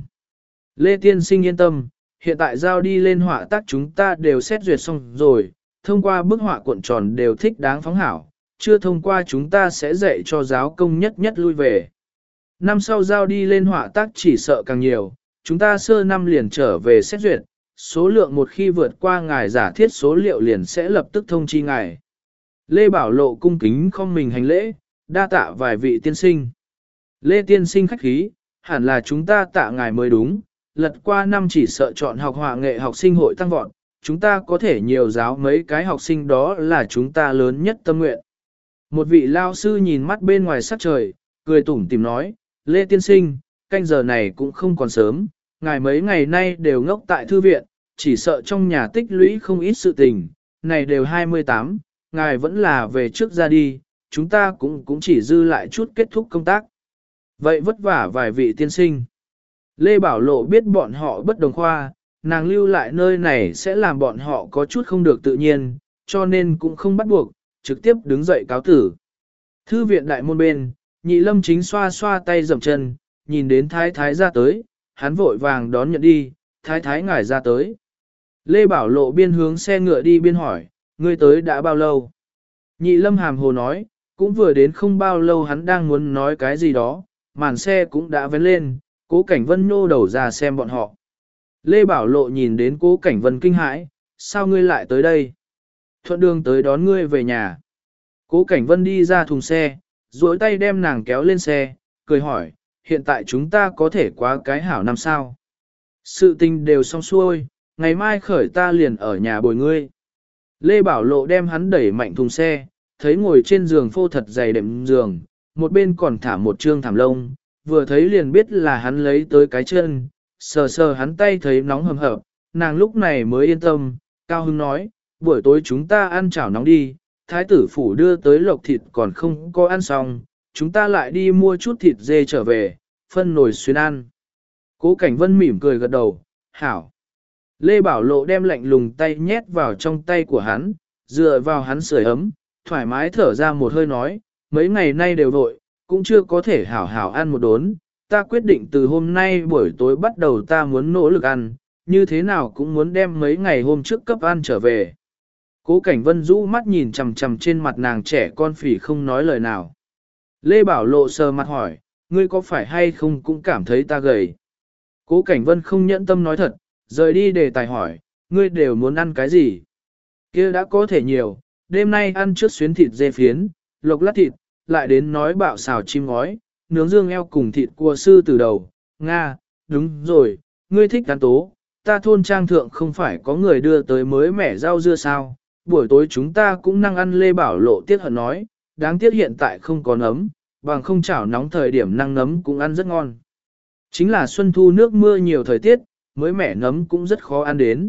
Lê tiên sinh yên tâm, hiện tại giao đi lên họa tác chúng ta đều xét duyệt xong rồi, thông qua bức họa cuộn tròn đều thích đáng phóng hảo, chưa thông qua chúng ta sẽ dạy cho giáo công nhất nhất lui về. Năm sau giao đi lên họa tác chỉ sợ càng nhiều, chúng ta sơ năm liền trở về xét duyệt, số lượng một khi vượt qua ngài giả thiết số liệu liền sẽ lập tức thông chi ngài. Lê Bảo Lộ cung kính không mình hành lễ, đa tạ vài vị tiên sinh. Lê tiên sinh khách khí, hẳn là chúng ta tạ ngài mới đúng, lật qua năm chỉ sợ chọn học họa nghệ học sinh hội tăng vọt, chúng ta có thể nhiều giáo mấy cái học sinh đó là chúng ta lớn nhất tâm nguyện. Một vị lao sư nhìn mắt bên ngoài sắc trời, cười tủm tìm nói, Lê tiên sinh, canh giờ này cũng không còn sớm, ngài mấy ngày nay đều ngốc tại thư viện, chỉ sợ trong nhà tích lũy không ít sự tình, này đều 28, ngài vẫn là về trước ra đi, chúng ta cũng chỉ dư lại chút kết thúc công tác. Vậy vất vả vài vị tiên sinh. Lê Bảo Lộ biết bọn họ bất đồng khoa, nàng lưu lại nơi này sẽ làm bọn họ có chút không được tự nhiên, cho nên cũng không bắt buộc, trực tiếp đứng dậy cáo tử. Thư viện đại môn bên, Nhị Lâm chính xoa xoa tay dậm chân, nhìn đến thái thái ra tới, hắn vội vàng đón nhận đi, thái thái ngài ra tới. Lê Bảo Lộ biên hướng xe ngựa đi biên hỏi, ngươi tới đã bao lâu? Nhị Lâm hàm hồ nói, cũng vừa đến không bao lâu hắn đang muốn nói cái gì đó, màn xe cũng đã vén lên, Cố Cảnh Vân nhô đầu ra xem bọn họ. Lê Bảo Lộ nhìn đến Cố Cảnh Vân kinh hãi, sao ngươi lại tới đây? Thuận đường tới đón ngươi về nhà. Cố Cảnh Vân đi ra thùng xe, duỗi tay đem nàng kéo lên xe, cười hỏi, hiện tại chúng ta có thể qua cái hảo năm sao? Sự tình đều xong xuôi, ngày mai khởi ta liền ở nhà bồi ngươi. Lê Bảo Lộ đem hắn đẩy mạnh thùng xe, thấy ngồi trên giường phô thật dày đệm giường, một bên còn thả một trương thảm lông, vừa thấy liền biết là hắn lấy tới cái chân, sờ sờ hắn tay thấy nóng hầm hập, nàng lúc này mới yên tâm, cao hưng nói, buổi tối chúng ta ăn chảo nóng đi, thái tử phủ đưa tới lộc thịt còn không có ăn xong, chúng ta lại đi mua chút thịt dê trở về, phân nồi xuyên ăn. Cố Cảnh Vân mỉm cười gật đầu, hảo. Lê Bảo Lộ đem lạnh lùng tay nhét vào trong tay của hắn, dựa vào hắn sưởi ấm, thoải mái thở ra một hơi nói, mấy ngày nay đều vội, cũng chưa có thể hảo hảo ăn một đốn, ta quyết định từ hôm nay buổi tối bắt đầu ta muốn nỗ lực ăn, như thế nào cũng muốn đem mấy ngày hôm trước cấp ăn trở về. Cố Cảnh Vân rũ mắt nhìn chằm chằm trên mặt nàng trẻ con phỉ không nói lời nào. Lê Bảo Lộ sờ mặt hỏi, ngươi có phải hay không cũng cảm thấy ta gầy. Cố Cảnh Vân không nhẫn tâm nói thật, rời đi đề tài hỏi, ngươi đều muốn ăn cái gì? Kia đã có thể nhiều, đêm nay ăn trước xuyến thịt dê phiến, lộc lát thịt, lại đến nói bạo xào chim ngói, nướng dương eo cùng thịt cua sư từ đầu. Nga, đúng rồi, ngươi thích ăn tố, ta thôn trang thượng không phải có người đưa tới mới mẻ rau dưa sao? Buổi tối chúng ta cũng năng ăn. Lê Bảo Lộ tiếc hận nói, đáng tiếc hiện tại không có nấm, bằng không chảo nóng thời điểm năng nấm cũng ăn rất ngon. Chính là xuân thu nước mưa nhiều thời tiết, mới mẻ nấm cũng rất khó ăn đến.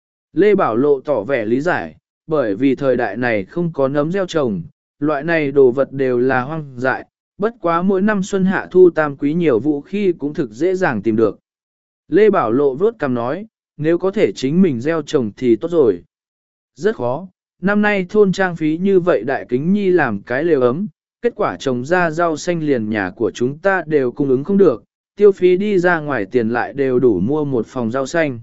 Lê Bảo Lộ tỏ vẻ lý giải, bởi vì thời đại này không có nấm gieo trồng, loại này đồ vật đều là hoang dại, bất quá mỗi năm xuân hạ thu tam quý nhiều vụ khi cũng thực dễ dàng tìm được. Lê Bảo Lộ vốt cằm nói, nếu có thể chính mình gieo trồng thì tốt rồi. Rất khó, năm nay thôn trang phí như vậy đại kính nhi làm cái lều ấm, kết quả trồng ra rau xanh liền nhà của chúng ta đều cung ứng không được, tiêu phí đi ra ngoài tiền lại đều đủ mua một phòng rau xanh.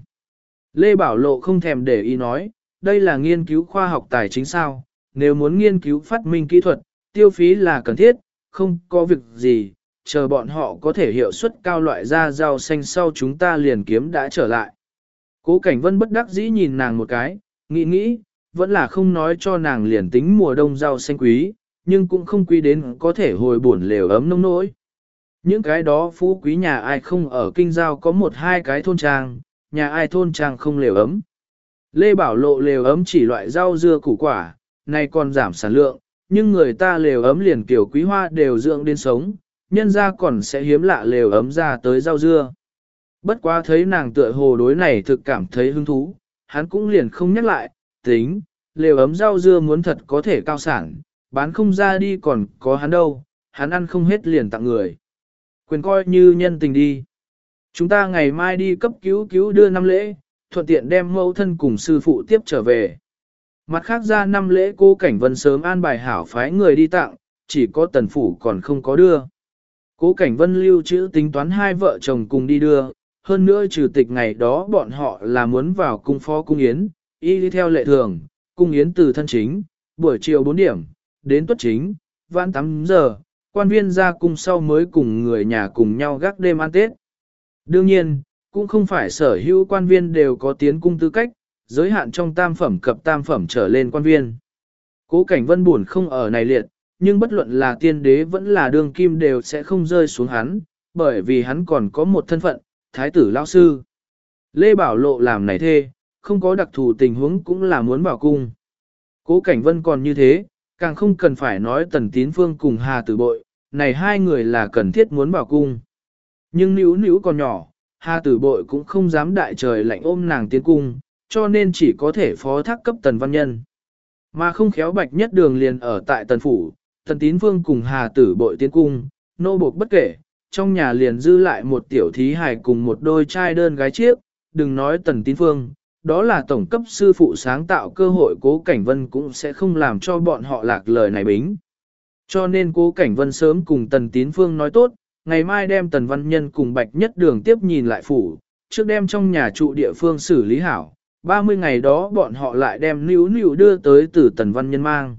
Lê Bảo Lộ không thèm để ý nói, đây là nghiên cứu khoa học tài chính sao, nếu muốn nghiên cứu phát minh kỹ thuật, tiêu phí là cần thiết, không có việc gì, chờ bọn họ có thể hiệu suất cao loại ra rau xanh sau chúng ta liền kiếm đã trở lại. Cố Cảnh Vân bất đắc dĩ nhìn nàng một cái, nghĩ, vẫn là không nói cho nàng liền tính mùa đông rau xanh quý, nhưng cũng không quý đến có thể hồi buồn lều ấm nông nỗi. Những cái đó phú quý nhà ai không ở kinh giao có một hai cái thôn trang, nhà ai thôn trang không lều ấm. Lê Bảo Lộ lều ấm chỉ loại rau dưa củ quả, này còn giảm sản lượng, nhưng người ta lều ấm liền kiểu quý hoa đều dưỡng đến sống, nhân ra còn sẽ hiếm lạ lều ấm ra tới rau dưa. Bất quá thấy nàng tựa hồ đối này thực cảm thấy hứng thú, hắn cũng liền không nhắc lại, tính, lều ấm rau dưa muốn thật có thể cao sản, bán không ra đi còn có hắn đâu, hắn ăn không hết liền tặng người. Quyền coi như nhân tình đi. Chúng ta ngày mai đi cấp cứu cứu đưa năm lễ, thuận tiện đem mẫu thân cùng sư phụ tiếp trở về. Mặt khác ra năm lễ cô Cảnh Vân sớm an bài hảo phái người đi tặng, chỉ có tần phủ còn không có đưa. Cố Cảnh Vân lưu trữ tính toán hai vợ chồng cùng đi đưa, hơn nữa trừ tịch ngày đó bọn họ là muốn vào cung phó cung yến, y đi theo lệ thường, cung yến từ thân chính, buổi chiều 4 điểm, đến tuất chính, vãn 8 giờ, quan viên ra cung sau mới cùng người nhà cùng nhau gác đêm ăn Tết. Đương nhiên, cũng không phải sở hữu quan viên đều có tiến cung tư cách, giới hạn trong tam phẩm cập tam phẩm trở lên quan viên. Cố Cảnh Vân buồn không ở này liệt, nhưng bất luận là tiên đế vẫn là đương kim đều sẽ không rơi xuống hắn, bởi vì hắn còn có một thân phận, thái tử lão sư. Lê Bảo Lộ làm này thê, không có đặc thù tình huống cũng là muốn bảo cung. Cố Cảnh Vân còn như thế, càng không cần phải nói Tần Tín Phương cùng Hà Tử Bội, này hai người là cần thiết muốn bảo cung. Nhưng níu níu còn nhỏ, Hà Tử Bội cũng không dám đại trời lạnh ôm nàng tiến cung, cho nên chỉ có thể phó thác cấp Tần Văn Nhân. Mà không khéo Bạch Nhất Đường liền ở tại Tần Phủ, Tần Tín Phương cùng Hà Tử Bội tiến cung, nô buộc bất kể, trong nhà liền dư lại một tiểu thí hài cùng một đôi trai đơn gái chiếc, đừng nói Tần Tín Phương, đó là tổng cấp sư phụ sáng tạo cơ hội Cố Cảnh Vân cũng sẽ không làm cho bọn họ lạc lời này bính. Cho nên Cố Cảnh Vân sớm cùng Tần Tín Phương nói tốt, ngày mai đem Tần Văn Nhân cùng Bạch Nhất Đường tiếp nhìn lại phủ, trước đem trong nhà trụ địa phương xử lý hảo, 30 ngày đó bọn họ lại đem níu níu đưa tới từ Tần Văn Nhân mang.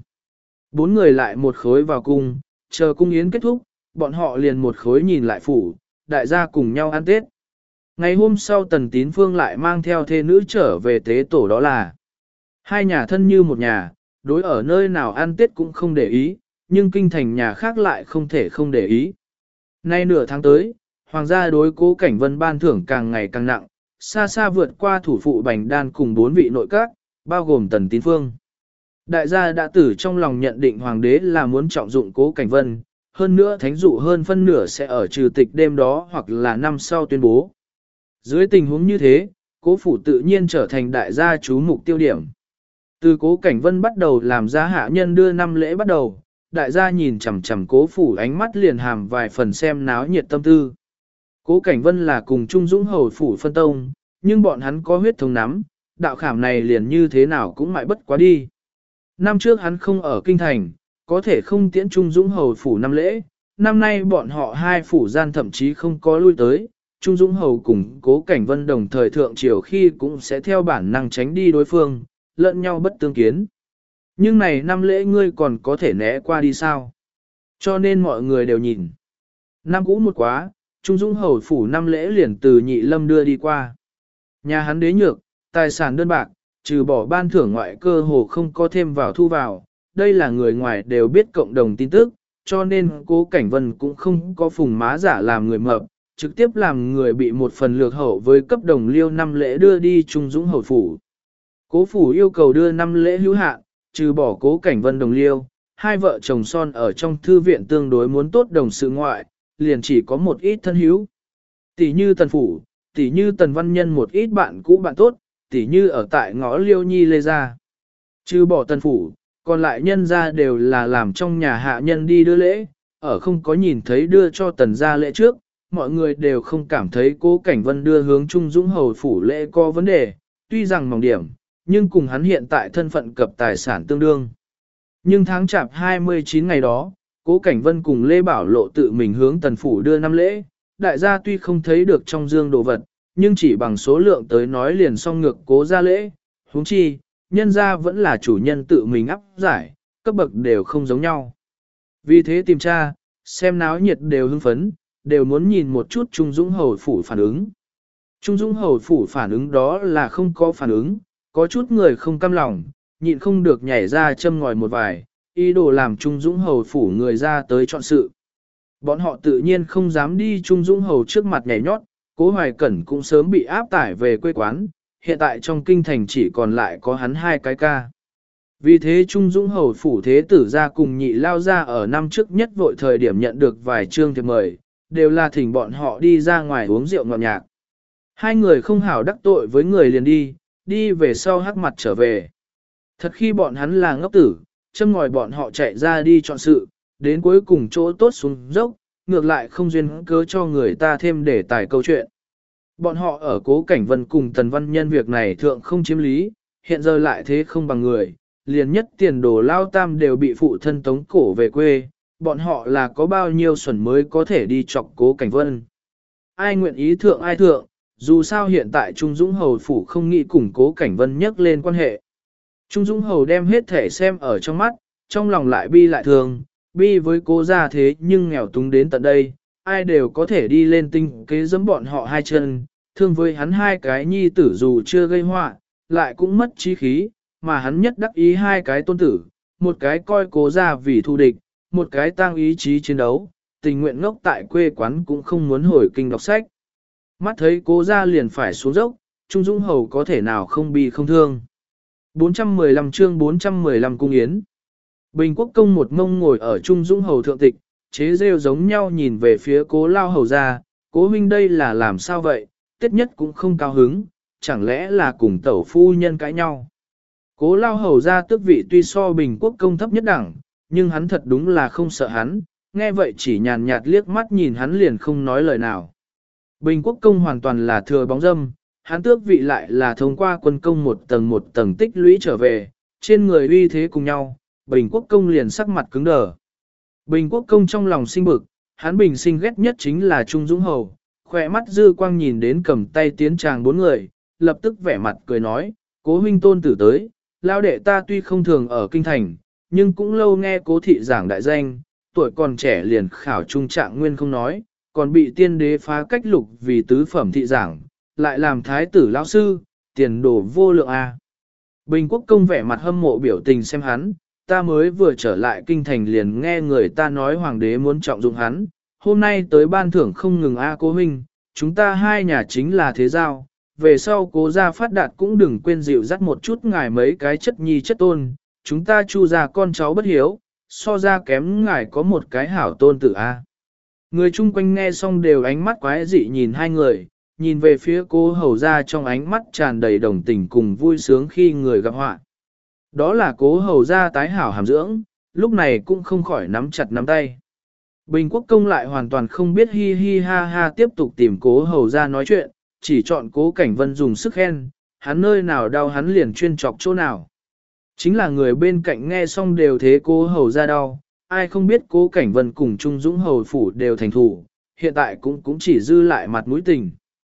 4 người lại một khối vào cung, chờ cung yến kết thúc, bọn họ liền một khối nhìn lại phủ, đại gia cùng nhau ăn Tết. Ngày hôm sau Tần Tín Phương lại mang theo thê nữ trở về tế tổ, đó là hai nhà thân như một nhà, đối ở nơi nào ăn Tết cũng không để ý, nhưng kinh thành nhà khác lại không thể không để ý. Nay nửa tháng tới, hoàng gia đối Cố Cảnh Vân ban thưởng càng ngày càng nặng, xa xa vượt qua thủ phụ Bành Đan cùng 4 vị nội các, bao gồm Tần Tín Phương. Đại gia đã tử trong lòng nhận định hoàng đế là muốn trọng dụng Cố Cảnh Vân, hơn nữa thánh dụ hơn phân nửa sẽ ở trừ tịch đêm đó hoặc là năm sau tuyên bố. Dưới tình huống như thế, Cố phủ tự nhiên trở thành đại gia chú mục tiêu điểm. Từ Cố Cảnh Vân bắt đầu làm ra hạ nhân đưa năm lễ bắt đầu, đại gia nhìn chằm chằm Cố phủ ánh mắt liền hàm vài phần xem náo nhiệt tâm tư. Cố Cảnh Vân là cùng Trung Dũng hầu phủ phân tông, nhưng bọn hắn có huyết thống nắm, đạo khảm này liền như thế nào cũng mãi bất quá đi. Năm trước hắn không ở kinh thành, có thể không tiễn Trung Dũng hầu phủ năm lễ, năm nay bọn họ hai phủ gian thậm chí không có lui tới, Trung Dũng hầu cùng Cố Cảnh Vân đồng thời thượng triều khi cũng sẽ theo bản năng tránh đi đối phương, lẫn nhau bất tương kiến. Nhưng này năm lễ ngươi còn có thể né qua đi sao? Cho nên mọi người đều nhìn. Năm cũ một quá, Trung Dũng hầu phủ năm lễ liền từ Nhị Lâm đưa đi qua. Nhà hắn đế nhược, tài sản đơn bạc, trừ bỏ ban thưởng ngoại cơ hồ không có thêm vào thu vào. Đây là người ngoài đều biết cộng đồng tin tức, cho nên Cố Cảnh Vân cũng không có phùng má giả làm người mập, trực tiếp làm người bị một phần lược hậu với cấp đồng liêu năm lễ đưa đi Trung Dũng hầu phủ. Cố phủ yêu cầu đưa năm lễ hữu hạn, trừ bỏ Cố Cảnh Vân đồng liêu, hai vợ chồng son ở trong thư viện tương đối muốn tốt đồng sự ngoại, liền chỉ có một ít thân hữu. Tỷ như Tần phủ, tỷ như Tần Văn Nhân một ít bạn cũ bạn tốt, tỷ như ở tại ngõ Liêu Nhi Lê Gia. Trừ bỏ Tần phủ, còn lại nhân gia đều là làm trong nhà hạ nhân đi đưa lễ, ở không có nhìn thấy đưa cho Tần gia lễ trước, mọi người đều không cảm thấy Cố Cảnh Vân đưa hướng Trung Dũng hầu phủ lễ có vấn đề, tuy rằng mỏng điểm, nhưng cùng hắn hiện tại thân phận cập tài sản tương đương. Nhưng tháng chạp 29 ngày đó, Cố Cảnh Vân cùng Lê Bảo Lộ tự mình hướng Tần phủ đưa năm lễ, đại gia tuy không thấy được trong dương đồ vật, nhưng chỉ bằng số lượng tới nói liền song ngược Cố gia lễ, huống chi, nhân gia vẫn là chủ nhân tự mình áp giải, cấp bậc đều không giống nhau. Vì thế tìm tra, xem náo nhiệt đều hưng phấn, đều muốn nhìn một chút Trung Dũng hầu phủ phản ứng. Trung Dũng hầu phủ phản ứng đó là không có phản ứng, có chút người không cam lòng, nhịn không được nhảy ra châm ngòi một vài, ý đồ làm Trung Dũng hầu phủ người ra tới chọn sự. Bọn họ tự nhiên không dám đi Trung Dũng Hầu trước mặt nhảy nhót, Cố Hoài Cẩn cũng sớm bị áp tải về quê quán, hiện tại trong kinh thành chỉ còn lại có hắn hai cái ca. Vì thế Trung Dũng Hầu phủ thế tử ra cùng nhị lao ra ở năm trước nhất vội thời điểm nhận được vài chương thiệp mời, đều là thỉnh bọn họ đi ra ngoài uống rượu ngọt nhạc. Hai người không hảo đắc tội với người liền đi về sau hắc mặt trở về. Thật khi bọn hắn là ngốc tử, châm ngòi bọn họ chạy ra đi chọn sự, đến cuối cùng chỗ tốt xuống dốc, ngược lại không duyên cớ cho người ta thêm để tài câu chuyện. Bọn họ ở Cố Cảnh Vân cùng Tần Văn Nhân việc này thượng không chiếm lý, hiện giờ lại thế không bằng người, liền nhất tiền đồ lao tam đều bị phụ thân tống cổ về quê, bọn họ là có bao nhiêu xuẩn mới có thể đi chọc Cố Cảnh Vân. Ai nguyện ý thượng ai thượng, dù sao hiện tại Trung Dũng Hầu phủ không nghĩ cùng Cố Cảnh Vân nhắc lên quan hệ. Trung Dũng Hầu đem hết thể xem ở trong mắt, trong lòng lại bi lại thường, bi với Cố gia thế nhưng nghèo túng đến tận đây, ai đều có thể đi lên tinh kế giẫm bọn họ hai chân, thương với hắn hai cái nhi tử dù chưa gây họa, lại cũng mất trí khí, mà hắn nhất đắc ý hai cái tôn tử, một cái coi Cố gia vì thù địch, một cái tăng ý chí chiến đấu, tình nguyện ngốc tại quê quán cũng không muốn hồi kinh đọc sách. Mắt thấy Cố gia liền phải xuống dốc, Trung Dũng Hầu có thể nào không bi không thương. 415 chương 415 cung yến. Bình Quốc công một ngông ngồi ở Trung Dũng Hầu thượng tịch, chế rêu giống nhau nhìn về phía Cố lao hầu ra, Cố huynh đây là làm sao vậy, Tết nhất cũng không cao hứng, chẳng lẽ là cùng tẩu phu nhân cãi nhau. Cố lao hầu ra tước vị tuy so Bình Quốc công thấp nhất đẳng, nhưng hắn thật đúng là không sợ hắn, nghe vậy chỉ nhàn nhạt liếc mắt nhìn hắn liền không nói lời nào. Bình Quốc công hoàn toàn là thừa bóng dâm, hắn tước vị lại là thông qua quân công một tầng tích lũy trở về, trên người uy thế cùng nhau, Bình Quốc công liền sắc mặt cứng đờ. Bình Quốc công trong lòng sinh bực, hắn bình sinh ghét nhất chính là Trung Dũng Hầu, khỏe mắt dư quang nhìn đến cầm tay tiến tràng bốn người, lập tức vẻ mặt cười nói, Cố huynh tôn tử tới, lao đệ ta tuy không thường ở kinh thành, nhưng cũng lâu nghe Cố thị giảng đại danh, tuổi còn trẻ liền khảo trung trạng nguyên không nói, còn bị tiên đế phá cách lục vì tứ phẩm thị giảng, lại làm thái tử lão sư, tiền đồ vô lượng a. Bình Quốc công vẻ mặt hâm mộ biểu tình xem hắn, ta mới vừa trở lại kinh thành liền nghe người ta nói hoàng đế muốn trọng dụng hắn, hôm nay tới ban thưởng không ngừng a Cố huynh, chúng ta hai nhà chính là thế giao, về sau Cố gia phát đạt cũng đừng quên dịu dắt một chút ngài mấy cái chất nhi chất tôn, chúng ta Chu gia con cháu bất hiếu, so ra kém ngài có một cái hảo tôn tử a. Người chung quanh nghe xong đều ánh mắt quái dị nhìn hai người, nhìn về phía Cố hầu ra trong ánh mắt tràn đầy đồng tình cùng vui sướng khi người gặp họa. Đó là Cố hầu ra tái hảo hàm dưỡng, lúc này cũng không khỏi nắm chặt nắm tay. Bình Quốc công lại hoàn toàn không biết hi hi ha ha tiếp tục tìm Cố hầu ra nói chuyện, chỉ chọn Cố Cảnh Vân dùng sức khen, hắn nơi nào đau hắn liền chuyên chọc chỗ nào. Chính là người bên cạnh nghe xong đều thế Cố hầu ra đau, ai không biết Cố Cảnh Vân cùng Trung Dũng hầu phủ đều thành thủ, hiện tại cũng chỉ dư lại mặt mũi tình.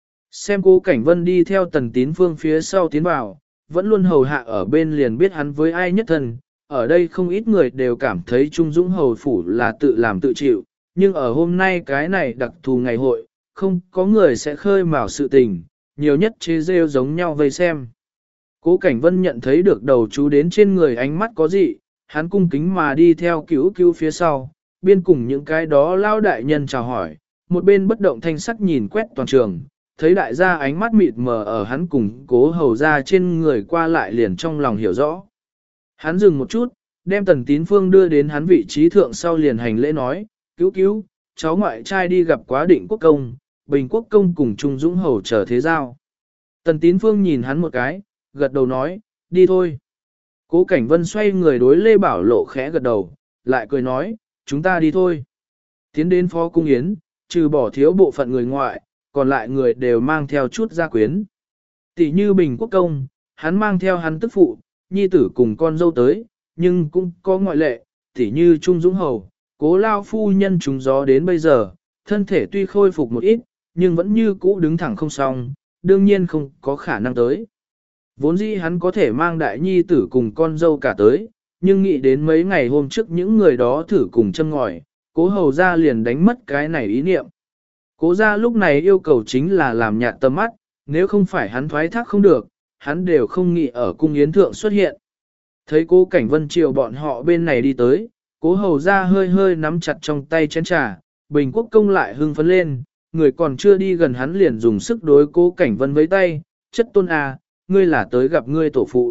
Xem Cố Cảnh Vân đi theo Tần Tín Phương phía sau tiến vào, vẫn luôn hầu hạ ở bên liền biết hắn với ai nhất thân, ở đây không ít người đều cảm thấy Trung Dũng hầu phủ là tự làm tự chịu, nhưng ở hôm nay cái này đặc thù ngày hội, không có người sẽ khơi mào sự tình, nhiều nhất chế rêu giống nhau vây xem. Cố Cảnh Vân nhận thấy được đầu chú đến trên người ánh mắt có gì, hắn cung kính mà đi theo cứu phía sau, biên cùng những cái đó lao đại nhân chào hỏi, một bên bất động thanh sắc nhìn quét toàn trường, thấy đại gia ánh mắt mịt mờ ở hắn cùng Cố hầu ra trên người qua lại liền trong lòng hiểu rõ. Hắn dừng một chút, đem Tần Tín Phương đưa đến hắn vị trí thượng sau liền hành lễ nói, cứu, cháu ngoại trai đi gặp quá Định Quốc công, Bình Quốc công cùng Trung Dũng hầu trở thế giao. Tần Tín Phương nhìn hắn một cái, gật đầu nói, đi thôi. Cố Cảnh Vân xoay người đối Lê Bảo Lộ khẽ gật đầu, lại cười nói, chúng ta đi thôi. Tiến đến phó cung yến, trừ bỏ thiếu bộ phận người ngoại, còn lại người đều mang theo chút gia quyến. Tỷ như Bình Quốc công, hắn mang theo hắn tức phụ, nhi tử cùng con dâu tới, nhưng cũng có ngoại lệ, tỷ như Trung Dũng hầu, Cố lao phu nhân trúng gió đến bây giờ, thân thể tuy khôi phục một ít, nhưng vẫn như cũ đứng thẳng không xong, đương nhiên không có khả năng tới. Vốn dĩ hắn có thể mang đại nhi tử cùng con dâu cả tới, nhưng nghĩ đến mấy ngày hôm trước những người đó thử cùng châm ngòi, Cố hầu ra liền đánh mất cái này ý niệm. Cố gia lúc này yêu cầu chính là làm nhạt tầm mắt, nếu không phải hắn thoái thác không được, hắn đều không nghĩ ở cung yến thượng xuất hiện. Thấy Cố Cảnh Vân chiều bọn họ bên này đi tới, Cố hầu ra hơi hơi nắm chặt trong tay chén trà, Bình Quốc công lại hưng phấn lên, người còn chưa đi gần hắn liền dùng sức đối Cố Cảnh Vân với tay, chất tôn à, ngươi là tới gặp ngươi tổ phụ.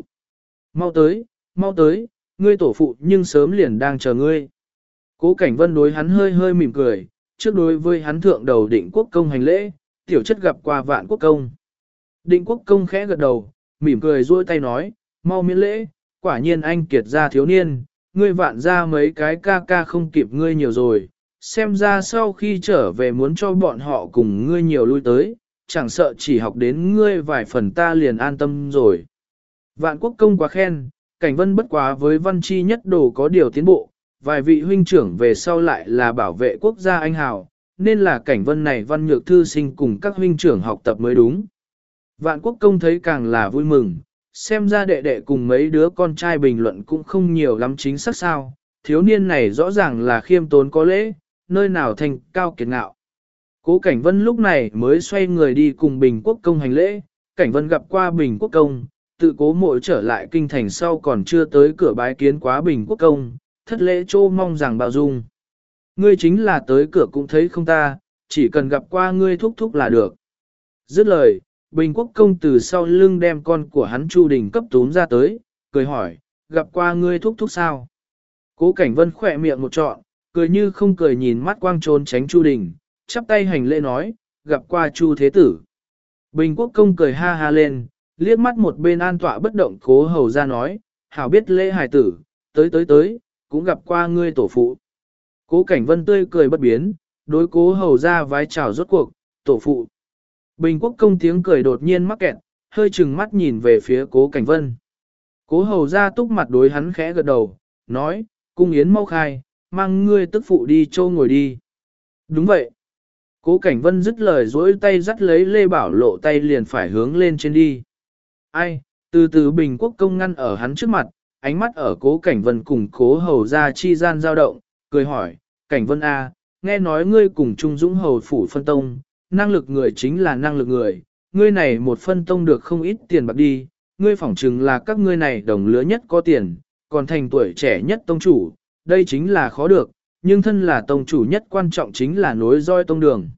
Mau tới, ngươi tổ phụ nhưng sớm liền đang chờ ngươi. Cố Cảnh Vân đối hắn hơi hơi mỉm cười, trước đối với hắn thượng đầu Định Quốc công hành lễ, tiểu chất gặp qua Vạn Quốc công. Định Quốc công khẽ gật đầu, mỉm cười duỗi tay nói, mau miễn lễ, quả nhiên anh kiệt gia thiếu niên, ngươi Vạn gia mấy cái ca ca không kịp ngươi nhiều rồi, xem ra sau khi trở về muốn cho bọn họ cùng ngươi nhiều lui tới, chẳng sợ chỉ học đến ngươi vài phần ta liền an tâm rồi. Vạn Quốc công quá khen, Cảnh Vân bất quá với văn chi nhất đồ có điều tiến bộ, vài vị huynh trưởng về sau lại là bảo vệ quốc gia anh hào, nên là Cảnh Vân này văn nhược thư sinh cùng các huynh trưởng học tập mới đúng. Vạn Quốc công thấy càng là vui mừng, xem ra đệ đệ cùng mấy đứa con trai bình luận cũng không nhiều lắm chính xác sao, thiếu niên này rõ ràng là khiêm tốn có lễ, nơi nào thành cao kiệt ngạo. Cố Cảnh Vân lúc này mới xoay người đi cùng Bình Quốc công hành lễ, Cảnh Vân gặp qua Bình Quốc công, tự Cố Mộ trở lại kinh thành sau còn chưa tới cửa bái kiến quá Bình Quốc công, thất lễ trô mong rằng bao dung. Ngươi chính là tới cửa cũng thấy không ta, chỉ cần gặp qua ngươi thúc thúc là được. Dứt lời, Bình Quốc công từ sau lưng đem con của hắn Chu Đình cấp túm ra tới, cười hỏi, gặp qua ngươi thúc thúc sao? Cố Cảnh Vân khỏe miệng một trọn, cười như không cười nhìn mắt quang trốn tránh Chu Đình, chắp tay hành lễ nói, gặp qua Chu Thế Tử. Bình Quốc công cười ha ha lên, liếc mắt một bên an tọa bất động Cố hầu ra nói, hảo biết lễ hài tử, tới, cũng gặp qua ngươi tổ phụ. Cố Cảnh Vân tươi cười bất biến, đối Cố hầu ra vái chào rốt cuộc, tổ phụ. Bình Quốc công tiếng cười đột nhiên mắc kẹt, hơi chừng mắt nhìn về phía Cố Cảnh Vân. Cố hầu ra túc mặt đối hắn khẽ gật đầu, nói, cung yến mau khai, mang ngươi tức phụ đi châu ngồi đi. Đúng vậy. Cố Cảnh Vân dứt lời dỗi tay dắt lấy Lê Bảo Lộ tay liền phải hướng lên trên đi. Ai, từ từ Bình Quốc công ngăn ở hắn trước mặt, ánh mắt ở Cố Cảnh Vân cùng Cố hầu ra chi gian dao động, cười hỏi, Cảnh Vân A, nghe nói ngươi cùng Trung Dũng hầu phủ phân tông, năng lực người chính là năng lực người, ngươi này một phân tông được không ít tiền bạc đi, ngươi phỏng chừng là các ngươi này đồng lứa nhất có tiền, còn thành tuổi trẻ nhất tông chủ, đây chính là khó được, nhưng thân là tông chủ nhất quan trọng chính là nối roi tông đường.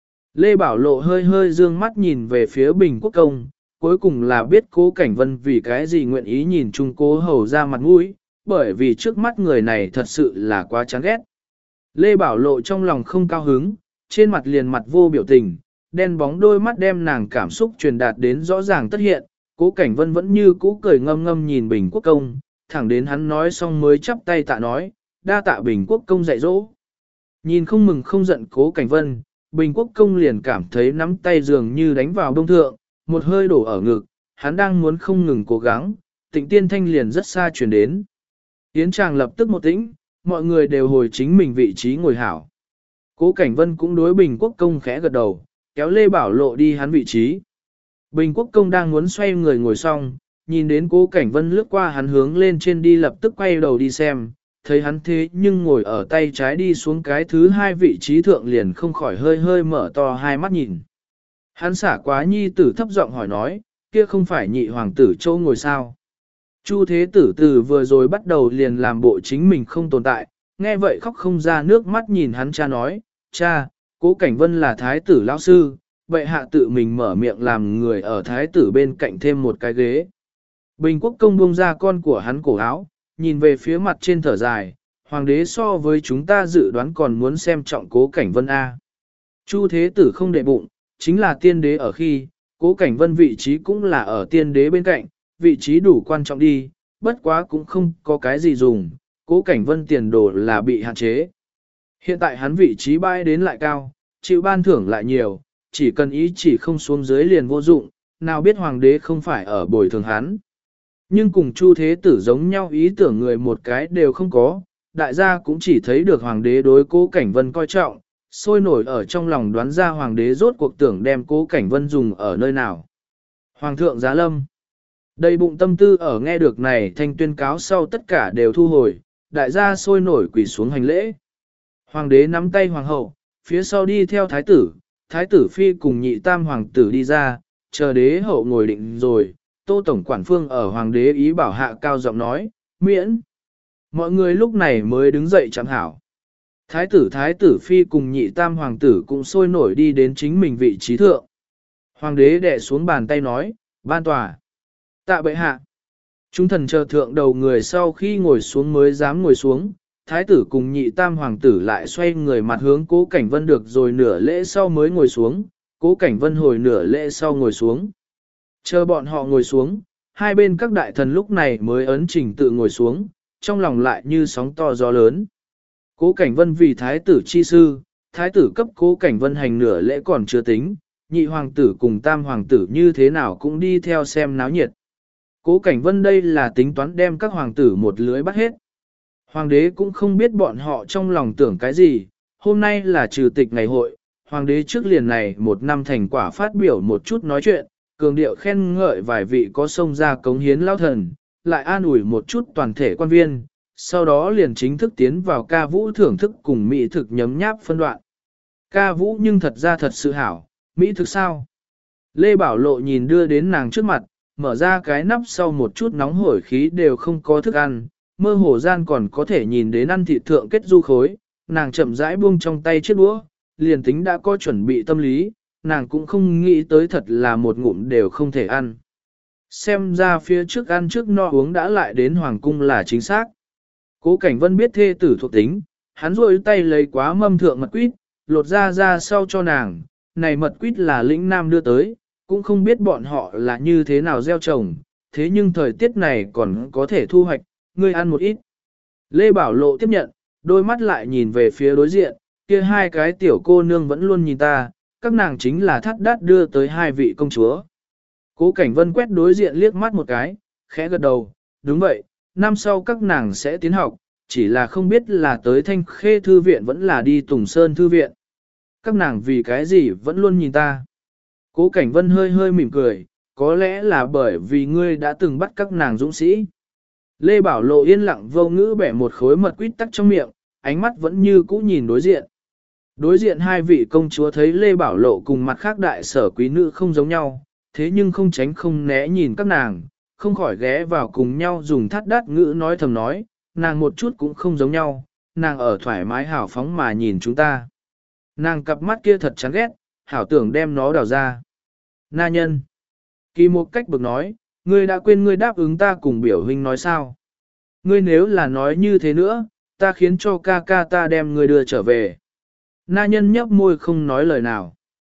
Lê Bảo Lộ hơi hơi dương mắt nhìn về phía Bình Quốc công, cuối cùng là biết Cố Cảnh Vân vì cái gì nguyện ý nhìn chung Cố hầu ra mặt mũi, bởi vì trước mắt người này thật sự là quá chán ghét. Lê Bảo Lộ trong lòng không cao hứng, trên mặt liền mặt vô biểu tình, đen bóng đôi mắt đem nàng cảm xúc truyền đạt đến rõ ràng tất hiện, Cố Cảnh Vân vẫn như cũ cười ngâm ngâm nhìn Bình Quốc công, thẳng đến hắn nói xong mới chắp tay tạ nói, đa tạ Bình Quốc công dạy dỗ. Nhìn không mừng không giận Cố Cảnh Vân, Bình Quốc công liền cảm thấy nắm tay dường như đánh vào đông thượng, một hơi đổ ở ngực, hắn đang muốn không ngừng cố gắng, Tịnh Tiên Thanh liền rất xa chuyển đến. Yến Tràng lập tức một tĩnh, mọi người đều hồi chính mình vị trí ngồi hảo. Cố Cảnh Vân cũng đối Bình Quốc công khẽ gật đầu, kéo Lê Bảo Lộ đi hắn vị trí. Bình Quốc công đang muốn xoay người ngồi xong, nhìn đến Cố Cảnh Vân lướt qua hắn hướng lên trên đi lập tức quay đầu đi xem, thấy hắn thế nhưng ngồi ở tay trái đi xuống cái thứ hai vị trí thượng liền không khỏi hơi hơi mở to hai mắt nhìn. Hắn xả quá nhi tử thấp giọng hỏi nói, kia không phải nhị hoàng tử châu ngồi sao. Chu Thế Tử từ vừa rồi bắt đầu liền làm bộ chính mình không tồn tại, nghe vậy khóc không ra nước mắt nhìn hắn cha nói, cha, Cố Cảnh Vân là thái tử lão sư, vậy hạ tự mình mở miệng làm người ở thái tử bên cạnh thêm một cái ghế. Bình Quốc công buông ra con của hắn cổ áo, nhìn về phía mặt trên thở dài, hoàng đế so với chúng ta dự đoán còn muốn xem trọng Cố Cảnh Vân A. Chu Thế Tử không để bụng, chính là tiên đế ở khi, Cố Cảnh Vân vị trí cũng là ở tiên đế bên cạnh, vị trí đủ quan trọng đi, bất quá cũng không có cái gì dùng, Cố Cảnh Vân tiền đồ là bị hạn chế. Hiện tại hắn vị trí bay đến lại cao, chịu ban thưởng lại nhiều, chỉ cần ý chỉ không xuống dưới liền vô dụng, nào biết hoàng đế không phải ở bồi thường hắn. Nhưng cùng Chu Thế Tử giống nhau ý tưởng người một cái đều không có, đại gia cũng chỉ thấy được hoàng đế đối Cố Cảnh Vân coi trọng, sôi nổi ở trong lòng đoán ra hoàng đế rốt cuộc tưởng đem Cố Cảnh Vân dùng ở nơi nào. Hoàng thượng giá lâm. Đầy bụng tâm tư ở nghe được này thanh tuyên cáo sau tất cả đều thu hồi, đại gia sôi nổi quỳ xuống hành lễ. Hoàng đế nắm tay hoàng hậu, phía sau đi theo thái tử phi cùng nhị tam hoàng tử đi ra, chờ đế hậu ngồi định rồi, Tô Tổng Quản Phương ở hoàng đế ý bảo hạ cao giọng nói, miễn. Mọi người lúc này mới đứng dậy chẳng hảo. Thái tử phi cùng nhị tam hoàng tử cũng sôi nổi đi đến chính mình vị trí thượng. Hoàng đế đè xuống bàn tay nói, ban tòa. Tạ bệ hạ. Chúng thần chờ thượng đầu người sau khi ngồi xuống mới dám ngồi xuống. Thái tử cùng nhị tam hoàng tử lại xoay người mặt hướng Cố Cảnh Vân được rồi nửa lễ sau mới ngồi xuống. Cố Cảnh Vân hồi nửa lễ sau ngồi xuống. Chờ bọn họ ngồi xuống, hai bên các đại thần lúc này mới ấn trình tự ngồi xuống, trong lòng lại như sóng to gió lớn. Cố Cảnh Vân vì thái tử chi sư, thái tử cấp Cố Cảnh Vân hành nửa lễ còn chưa tính, nhị hoàng tử cùng tam hoàng tử như thế nào cũng đi theo xem náo nhiệt. Cố Cảnh Vân đây là tính toán đem các hoàng tử một lưới bắt hết. Hoàng đế cũng không biết bọn họ trong lòng tưởng cái gì, hôm nay là trừ tịch ngày hội, hoàng đế trước liền này một năm thành quả phát biểu một chút nói chuyện, cường điệu khen ngợi vài vị có sông ra cống hiến lao thần, lại an ủi một chút toàn thể quan viên, sau đó liền chính thức tiến vào ca vũ thưởng thức cùng mỹ thực nhấm nháp phân đoạn. Ca vũ nhưng thật ra thật sự hảo, mỹ thực sao? Lê Bảo Lộ nhìn đưa đến nàng trước mặt, mở ra cái nắp sau một chút nóng hổi khí đều không có thức ăn, mơ hồ gian còn có thể nhìn đến ăn thịt thượng kết du khối, nàng chậm rãi buông trong tay chiếc đũa, liền tính đã có chuẩn bị tâm lý, nàng cũng không nghĩ tới thật là một ngụm đều không thể ăn. Xem ra phía trước ăn trước no uống đã lại đến hoàng cung là chính xác. Cố Cảnh Vân biết thê tử thuộc tính, hắn rôi tay lấy quá mâm thượng mật quýt, lột ra sau cho nàng, này mật quýt là lĩnh nam đưa tới, cũng không biết bọn họ là như thế nào gieo trồng, thế nhưng thời tiết này còn có thể thu hoạch, ngươi ăn một ít. Lê Bảo Lộ tiếp nhận, đôi mắt lại nhìn về phía đối diện, kia hai cái tiểu cô nương vẫn luôn nhìn ta, các nàng chính là thắt đát đưa tới hai vị công chúa. Cố Cảnh Vân quét đối diện liếc mắt một cái, khẽ gật đầu, đúng vậy, năm sau các nàng sẽ tiến học, chỉ là không biết là tới Thanh Khê Thư Viện vẫn là đi Tùng Sơn Thư Viện. Các nàng vì cái gì vẫn luôn nhìn ta. Cố Cảnh Vân hơi hơi mỉm cười, có lẽ là bởi vì ngươi đã từng bắt các nàng dũng sĩ. Lê Bảo Lộ yên lặng vô ngữ bẻ một khối mật quýt tắc trong miệng, ánh mắt vẫn như cũ nhìn đối diện. Đối diện hai vị công chúa thấy Lê Bảo Lộ cùng mặt khác đại sở quý nữ không giống nhau, thế nhưng không tránh không né nhìn các nàng, không khỏi ghé vào cùng nhau dùng thắt đát ngữ nói thầm nói, nàng một chút cũng không giống nhau, nàng ở thoải mái hào phóng mà nhìn chúng ta. Nàng cặp mắt kia thật chán ghét, hảo tưởng đem nó đào ra. Na nhân. Kỳ một cách bực nói, ngươi đã quên ngươi đáp ứng ta cùng biểu huynh nói sao. Ngươi nếu là nói như thế nữa, ta khiến cho ca ca ta đem ngươi đưa trở về. Na nhân nhấp môi không nói lời nào.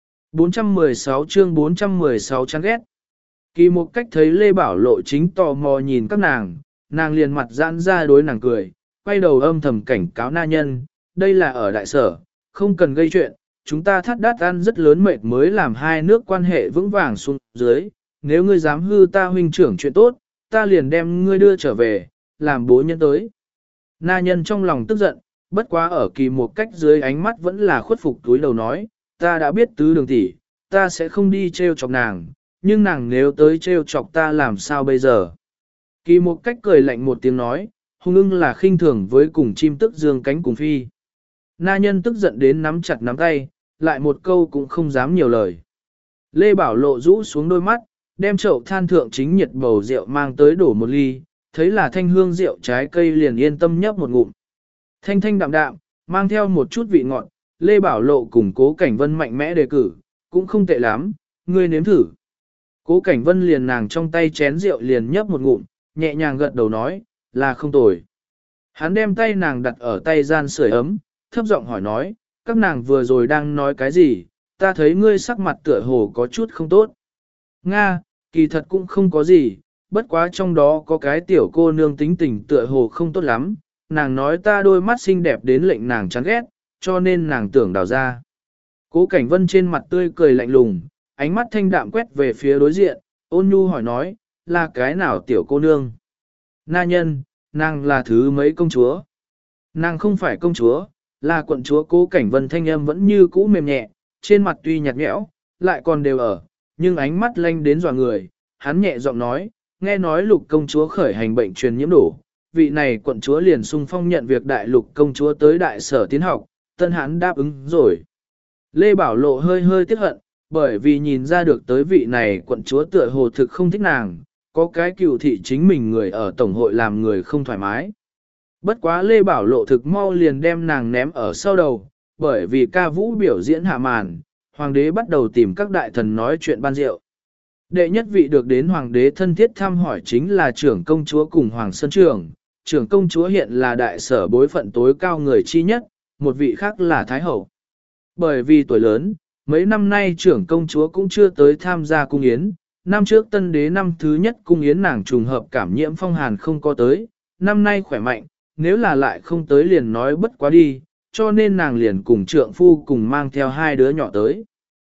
416 chương 416 chán ghét. Kỳ một cách thấy Lê Bảo Lộ chính tò mò nhìn các nàng, nàng liền mặt giãn ra đối nàng cười, quay đầu âm thầm cảnh cáo na nhân, đây là ở đại sở, không cần gây chuyện, chúng ta thắt đát ăn rất lớn mệt mới làm hai nước quan hệ vững vàng xuống dưới, nếu ngươi dám hư ta huynh trưởng chuyện tốt, ta liền đem ngươi đưa trở về, làm bố nhân tới. Na nhân trong lòng tức giận, bất quá ở kỳ một cách dưới ánh mắt vẫn là khuất phục túi đầu nói, ta đã biết tứ đường tỷ, ta sẽ không đi treo chọc nàng, nhưng nàng nếu tới treo chọc ta làm sao bây giờ. Kỳ một cách cười lạnh một tiếng nói, hung ưng là khinh thường với cùng chim tức dương cánh cùng phi. Na nhân tức giận đến nắm chặt nắm tay, lại một câu cũng không dám nhiều lời. Lê Bảo Lộ rũ xuống đôi mắt, đem chậu than thượng chính nhiệt bầu rượu mang tới đổ một ly, thấy là thanh hương rượu trái cây liền yên tâm nhấp một ngụm. Thanh thanh đạm đạm, mang theo một chút vị ngọt, Lê Bảo Lộ cùng Cố Cảnh Vân mạnh mẽ đề cử, cũng không tệ lắm, ngươi nếm thử. Cố Cảnh Vân liền nàng trong tay chén rượu liền nhấp một ngụm, nhẹ nhàng gật đầu nói, là không tồi. Hắn đem tay nàng đặt ở tay gian sưởi ấm, thấp giọng hỏi nói, các nàng vừa rồi đang nói cái gì, ta thấy ngươi sắc mặt tựa hồ có chút không tốt. Nga, kỳ thật cũng không có gì, bất quá trong đó có cái tiểu cô nương tính tình tựa hồ không tốt lắm, nàng nói ta đôi mắt xinh đẹp đến lệnh nàng chán ghét, cho nên nàng tưởng đào ra. Cố Cảnh Vân trên mặt tươi cười lạnh lùng, ánh mắt thanh đạm quét về phía đối diện, ôn nhu hỏi nói, là cái nào tiểu cô nương? Na nhân, nàng là thứ mấy công chúa? Nàng không phải công chúa, là quận chúa. Cố Cảnh Vân thanh âm vẫn như cũ mềm nhẹ, trên mặt tuy nhạt nhẽo, lại còn đều ở, nhưng ánh mắt lanh đến dọa người, hắn nhẹ giọng nói, nghe nói lục công chúa khởi hành bệnh truyền nhiễm đổ, vị này quận chúa liền sung phong nhận việc đại lục công chúa tới đại sở tiến học, tân hắn đáp ứng rồi. Lê Bảo Lộ hơi hơi tiếc hận, bởi vì nhìn ra được tới vị này quận chúa tựa hồ thực không thích nàng, có cái cựu thị chính mình người ở tổng hội làm người không thoải mái. Bất quá Lê Bảo Lộ thực mau liền đem nàng ném ở sau đầu, bởi vì ca vũ biểu diễn hạ màn, hoàng đế bắt đầu tìm các đại thần nói chuyện ban rượu. Đệ nhất vị được đến hoàng đế thân thiết thăm hỏi chính là trưởng công chúa cùng hoàng sơn trưởng. Trưởng công chúa hiện là đại sở bối phận tối cao người chi nhất, một vị khác là thái hậu. Bởi vì tuổi lớn, mấy năm nay trưởng công chúa cũng chưa tới tham gia cung yến. Năm trước tân đế năm thứ nhất cung yến nàng trùng hợp cảm nhiễm phong hàn không có tới, năm nay khỏe mạnh, nếu là lại không tới liền nói bất quá đi, cho nên nàng liền cùng trượng phu cùng mang theo hai đứa nhỏ tới.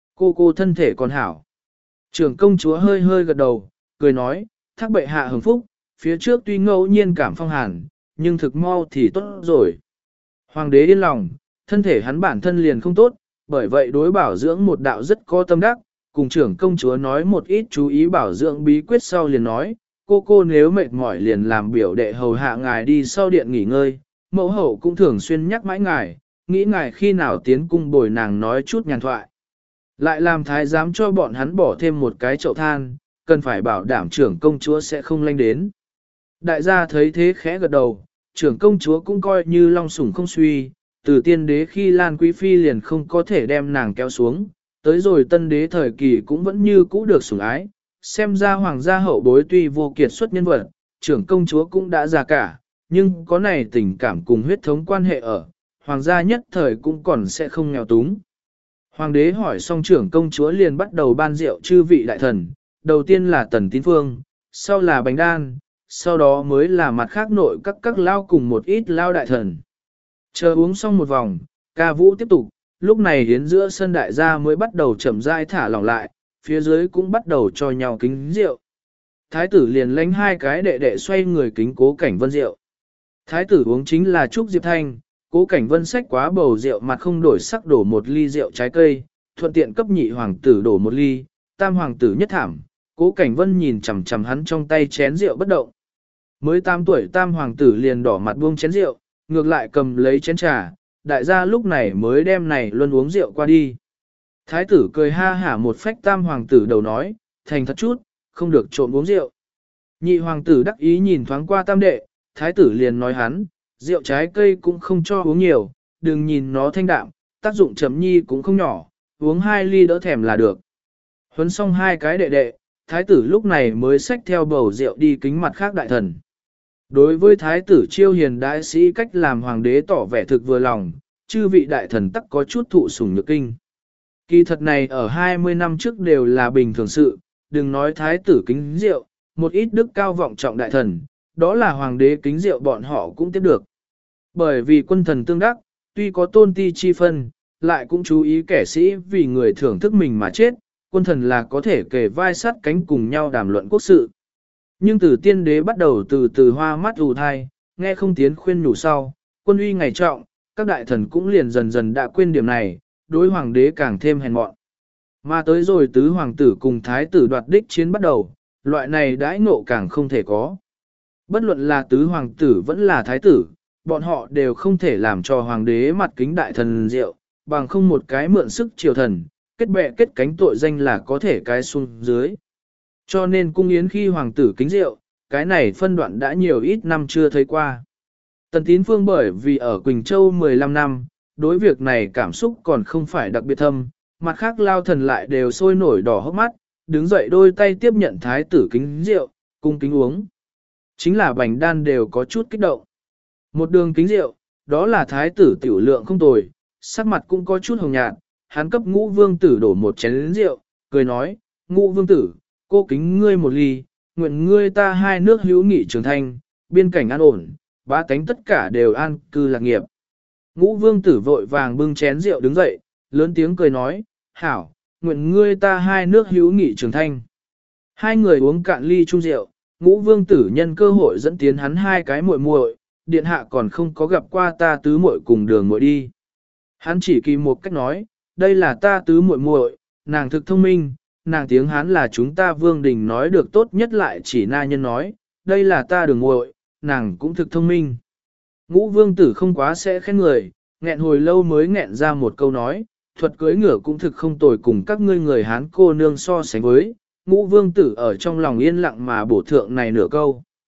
Cô thân thể còn hảo. Trưởng công chúa hơi hơi gật đầu, cười nói, thác bệ hạ hưởng phúc, phía trước tuy ngẫu nhiên cảm phong hàn, nhưng thực mau thì tốt rồi. Hoàng đế yên lòng, thân thể hắn bản thân liền không tốt, bởi vậy đối bảo dưỡng một đạo rất có tâm đắc, cùng trưởng công chúa nói một ít chú ý bảo dưỡng bí quyết sau liền nói, cô nếu mệt mỏi liền làm biểu đệ hầu hạ ngài đi sau điện nghỉ ngơi, mẫu hậu cũng thường xuyên nhắc mãi ngài, nghĩ ngài khi nào tiến cung bồi nàng nói chút nhàn thoại. Lại làm thái giám cho bọn hắn bỏ thêm một cái chậu than, cần phải bảo đảm trưởng công chúa sẽ không lanh đến. Đại gia thấy thế khẽ gật đầu, trưởng công chúa cũng coi như long sủng không suy, từ tiên đế khi Lan Quý Phi liền không có thể đem nàng kéo xuống, tới rồi tân đế thời kỳ cũng vẫn như cũ được sủng ái, xem ra hoàng gia hậu bối tuy vô kiệt xuất nhân vật, trưởng công chúa cũng đã già cả, nhưng có này tình cảm cùng huyết thống quan hệ ở, hoàng gia nhất thời cũng còn sẽ không nghèo túng. Hoàng đế hỏi xong trưởng công chúa liền bắt đầu ban rượu chư vị đại thần, đầu tiên là Tần Tín Phương, sau là Bánh Đan, sau đó mới là mặt khác nội các lao cùng một ít lao đại thần. Chờ uống xong một vòng, ca vũ tiếp tục, lúc này hiến giữa sân đại gia mới bắt đầu chậm rãi thả lỏng lại, phía dưới cũng bắt đầu cho nhau kính rượu. Thái tử liền lánh hai cái đệ đệ xoay người kính Cố Cảnh Vân rượu. Thái tử uống chính là Trúc Diệp Thanh, Cố Cảnh Vân xách quá bầu rượu mặt không đổi sắc đổ một ly rượu trái cây, thuận tiện cấp nhị hoàng tử đổ một ly, tam hoàng tử nhất thảm, Cố Cảnh Vân nhìn chằm chằm hắn trong tay chén rượu bất động. Mới 8 tuổi tam hoàng tử liền đỏ mặt buông chén rượu, ngược lại cầm lấy chén trà, đại gia lúc này mới đem này luôn uống rượu qua đi. Thái tử cười ha hả một phách tam hoàng tử đầu nói, thành thật chút, không được trộm uống rượu. Nhị hoàng tử đắc ý nhìn thoáng qua tam đệ, thái tử liền nói hắn, rượu trái cây cũng không cho uống nhiều, đừng nhìn nó thanh đạm, tác dụng chấm nhi cũng không nhỏ, uống 2 ly đỡ thèm là được. Huấn xong hai cái đệ đệ, thái tử lúc này mới xách theo bầu rượu đi kính mặt khác đại thần. Đối với thái tử chiêu hiền đại sĩ cách làm hoàng đế tỏ vẻ thực vừa lòng, chư vị đại thần tắc có chút thụ sủng nhược kinh. Kỳ thật này ở 20 năm trước đều là bình thường sự, đừng nói thái tử kính rượu, một ít đức cao vọng trọng đại thần, đó là hoàng đế kính rượu bọn họ cũng tiếp được. Bởi vì quân thần tương đắc, tuy có tôn ti chi phân, lại cũng chú ý kẻ sĩ vì người thưởng thức mình mà chết, quân thần là có thể kề vai sát cánh cùng nhau đàm luận quốc sự. Nhưng từ tiên đế bắt đầu từ từ hoa mắt ù thai, nghe không tiến khuyên nhủ sau, quân uy ngày trọng, các đại thần cũng liền dần dần đã quên điểm này, đối hoàng đế càng thêm hèn mọn. Mà tới rồi tứ hoàng tử cùng thái tử đoạt đích chiến bắt đầu, loại này đãi ngộ càng không thể có. Bất luận là tứ hoàng tử vẫn là thái tử, bọn họ đều không thể làm cho hoàng đế mặt kính đại thần rượu, bằng không một cái mượn sức triều thần, kết bè kết cánh tội danh là có thể cái xuống dưới. Cho nên cung yến khi hoàng tử kính rượu, cái này phân đoạn đã nhiều ít năm chưa thấy qua. Tần Tín Phương bởi vì ở Quỳnh Châu 15 năm, đối việc này cảm xúc còn không phải đặc biệt thâm, mặt khác lao thần lại đều sôi nổi đỏ hốc mắt, đứng dậy đôi tay tiếp nhận thái tử kính rượu, cung kính uống. Chính là Bành Đan đều có chút kích động. Một đường kính rượu, đó là thái tử tiểu lượng không tồi, sắc mặt cũng có chút hồng nhạt, hắn cấp Ngũ Vương tử đổ một chén rượu, cười nói, Ngũ Vương tử, cô kính ngươi một ly, nguyện ngươi ta hai nước hữu nghị trường thành, biên cảnh an ổn, bá tánh tất cả đều an cư lạc nghiệp. Ngũ Vương tử vội vàng bưng chén rượu đứng dậy, lớn tiếng cười nói, hảo, nguyện ngươi ta hai nước hữu nghị trường thanh. Hai người uống cạn ly chung rượu, Ngũ Vương tử nhân cơ hội dẫn tiến hắn hai cái muội muội, điện hạ còn không có gặp qua ta tứ muội cùng đường muội đi. Hắn chỉ kỳ một cách nói, đây là ta tứ muội muội, nàng thực thông minh, nàng tiếng Hán là chúng ta Vương đình nói được tốt nhất lại chỉ na nhân nói, đây là ta đường muội, nàng cũng thực thông minh. Ngũ Vương tử không quá sẽ khen người, nghẹn hồi lâu mới nghẹn ra một câu nói, thuật cưới ngựa cũng thực không tồi cùng các ngươi người Hán cô nương so sánh với, Ngũ Vương tử ở trong lòng yên lặng mà bổ thượng này nửa câu.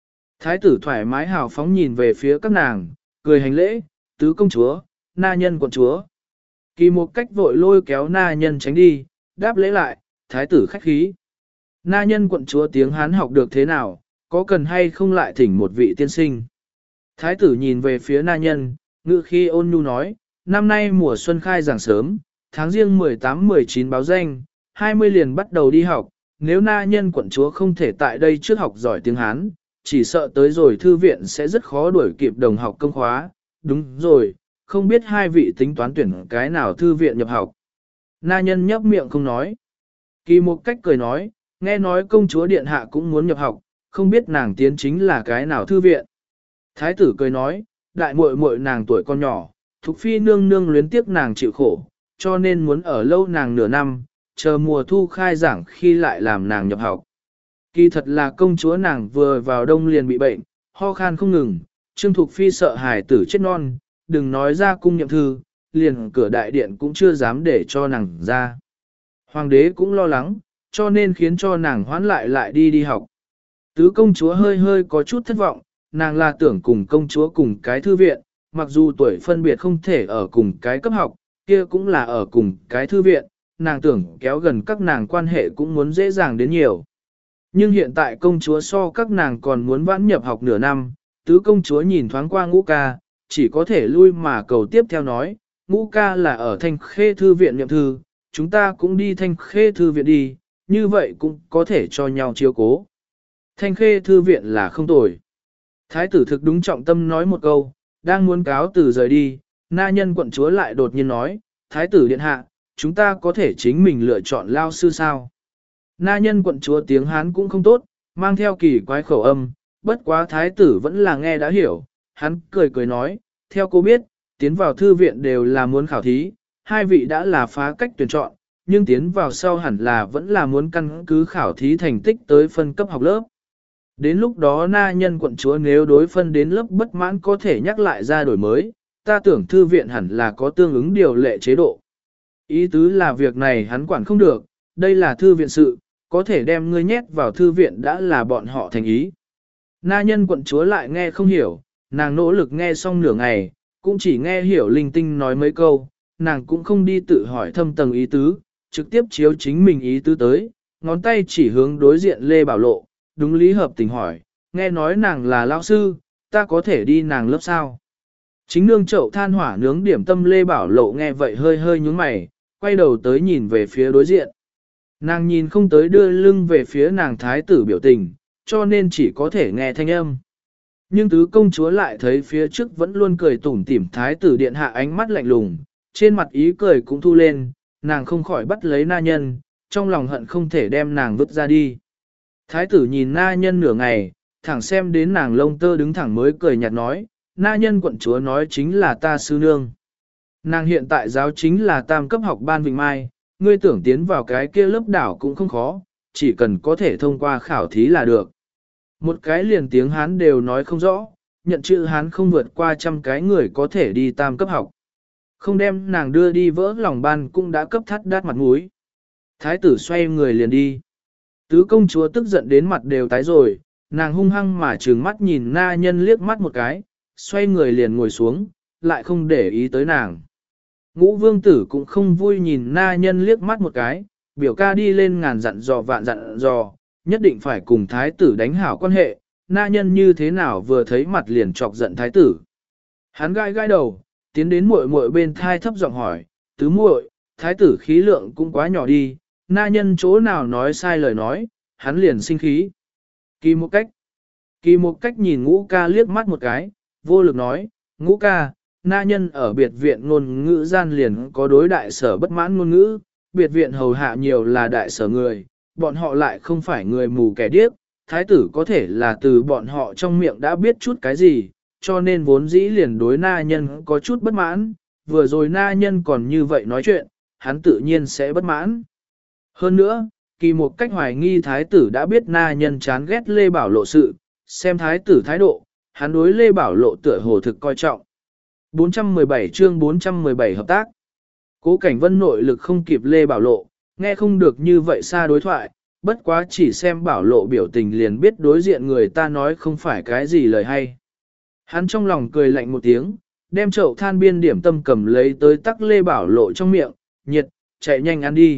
Thái tử thoải mái hào phóng nhìn về phía các nàng, cười hành lễ, tứ công chúa, na nhân quận chúa. Kỳ một cách vội lôi kéo na nhân tránh đi, đáp lễ lại, thái tử khách khí. Na nhân quận chúa tiếng Hán học được thế nào, có cần hay không lại thỉnh một vị tiên sinh. Thái tử nhìn về phía na nhân, ngự khi ôn nhu nói, năm nay mùa xuân khai giảng sớm, tháng riêng 18-19 báo danh, 20 liền bắt đầu đi học, nếu na nhân quận chúa không thể tại đây trước học giỏi tiếng Hán, chỉ sợ tới rồi thư viện sẽ rất khó đuổi kịp đồng học công khóa. Đúng rồi, không biết hai vị tính toán tuyển cái nào thư viện nhập học. Na nhân nhấp miệng không nói. Kỳ một cách cười nói, nghe nói công chúa điện hạ cũng muốn nhập học, không biết nàng tiến chính là cái nào thư viện. Thái tử cười nói, đại muội muội nàng tuổi con nhỏ, Thục phi nương nương luyến tiếc nàng chịu khổ, cho nên muốn ở lâu nàng nửa năm, chờ mùa thu khai giảng khi lại làm nàng nhập học. Kỳ thật là công chúa nàng vừa vào đông liền bị bệnh, ho khan không ngừng, Trương Thục phi sợ hài tử chết non, đừng nói ra cung nhậm thư, liền cửa đại điện cũng chưa dám để cho nàng ra. Hoàng đế cũng lo lắng, cho nên khiến cho nàng hoãn lại đi học. Tứ công chúa hơi hơi có chút thất vọng, nàng là tưởng cùng công chúa cùng cái thư viện, mặc dù tuổi phân biệt không thể ở cùng cái cấp học, kia cũng là ở cùng cái thư viện, nàng tưởng kéo gần các nàng quan hệ cũng muốn dễ dàng đến nhiều. Nhưng hiện tại công chúa so các nàng còn muốn vãn nhập học nửa năm, tứ công chúa nhìn thoáng qua Ngũ ca, chỉ có thể lui mà cầu tiếp theo nói, Ngũ ca là ở Thanh Khê thư viện nhậm thư, chúng ta cũng đi Thanh Khê thư viện đi, như vậy cũng có thể cho nhau chiếu cố. Thanh Khê thư viện là không tồi. Thái tử thực đúng trọng tâm nói một câu, đang muốn cáo từ rời đi, na nhân quận chúa lại đột nhiên nói, Thái tử điện hạ, chúng ta có thể chính mình lựa chọn lao sư sao. Na nhân quận chúa tiếng Hán cũng không tốt, mang theo kỳ quái khẩu âm, bất quá thái tử vẫn là nghe đã hiểu, hắn cười nói, theo cô biết, tiến vào thư viện đều là muốn khảo thí, hai vị đã là phá cách tuyển chọn, nhưng tiến vào sau hẳn là vẫn là muốn căn cứ khảo thí thành tích tới phân cấp học lớp. Đến lúc đó na nhân quận chúa nếu đối phân đến lớp bất mãn có thể nhắc lại ra đổi mới, ta tưởng thư viện hẳn là có tương ứng điều lệ chế độ. Ý tứ là việc này hắn quản không được, đây là thư viện sự, có thể đem ngươi nhét vào thư viện đã là bọn họ thành ý. Na nhân quận chúa lại nghe không hiểu, nàng nỗ lực nghe xong nửa ngày, cũng chỉ nghe hiểu linh tinh nói mấy câu, nàng cũng không đi tự hỏi thâm tầng ý tứ, trực tiếp chiếu chính mình ý tứ tới, ngón tay chỉ hướng đối diện Lê Bảo Lộ, đúng lý hợp tình hỏi, nghe nói nàng là lão sư, ta có thể đi nàng lớp sao? Chính nương chậu than hỏa nướng điểm tâm Lê Bảo Lộ nghe vậy hơi hơi nhướng mày, quay đầu tới nhìn về phía đối diện. Nàng nhìn không tới đưa lưng về phía nàng thái tử biểu tình, cho nên chỉ có thể nghe thanh âm. Nhưng tứ công chúa lại thấy phía trước vẫn luôn cười tủm tỉm thái tử điện hạ ánh mắt lạnh lùng, trên mặt ý cười cũng thu lên, nàng không khỏi bắt lấy na nhân, trong lòng hận không thể đem nàng vứt ra đi. Thái tử nhìn na nhân nửa ngày, thẳng xem đến nàng lông tơ đứng thẳng mới cười nhạt nói, na nhân quận chúa nói chính là ta sư nương. Nàng hiện tại giáo chính là tam cấp học ban Vịnh Mai, ngươi tưởng tiến vào cái kia lớp đảo cũng không khó, chỉ cần có thể thông qua khảo thí là được. Một cái liền tiếng Hán đều nói không rõ, nhận chữ Hán không vượt qua 100 cái người có thể đi tam cấp học. Không đem nàng đưa đi vỡ lòng ban cũng đã cấp thắt đát mặt mũi. Thái tử xoay người liền đi. Tứ công chúa tức giận đến mặt đều tái rồi, nàng hung hăng mà trừng mắt nhìn na nhân liếc mắt một cái, xoay người liền ngồi xuống, lại không để ý tới nàng. Ngũ vương tử cũng không vui nhìn na nhân liếc mắt một cái, biểu ca đi lên ngàn dặn dò vạn dặn dò, nhất định phải cùng thái tử đánh hảo quan hệ, na nhân như thế nào vừa thấy mặt liền chọc giận thái tử. Hắn gai đầu, tiến đến muội muội bên thai thấp giọng hỏi, tứ muội, thái tử khí lượng cũng quá nhỏ đi, na nhân chỗ nào nói sai lời nói, hắn liền sinh khí. Kỳ một cách nhìn ngũ ca liếc mắt một cái, vô lực nói, ngũ ca, na nhân ở biệt viện ngôn ngữ gian liền có đối đại sở bất mãn ngôn ngữ, biệt viện hầu hạ nhiều là đại sở người, bọn họ lại không phải người mù kẻ điếc, thái tử có thể là từ bọn họ trong miệng đã biết chút cái gì, cho nên vốn dĩ liền đối na nhân có chút bất mãn, vừa rồi na nhân còn như vậy nói chuyện, hắn tự nhiên sẽ bất mãn. Hơn nữa, kỳ một cách hoài nghi thái tử đã biết na nhân chán ghét Lê Bảo Lộ sự, xem thái tử thái độ, hắn đối Lê Bảo Lộ tựa hồ thực coi trọng. 417 chương 417 hợp tác. Cố Cảnh Vân nội lực không kịp Lê Bảo Lộ, nghe không được như vậy xa đối thoại, bất quá chỉ xem Bảo Lộ biểu tình liền biết đối diện người ta nói không phải cái gì lời hay. Hắn trong lòng cười lạnh một tiếng, đem chậu than biên điểm tâm cầm lấy tới tắc Lê Bảo Lộ trong miệng, nhiệt, chạy nhanh ăn đi.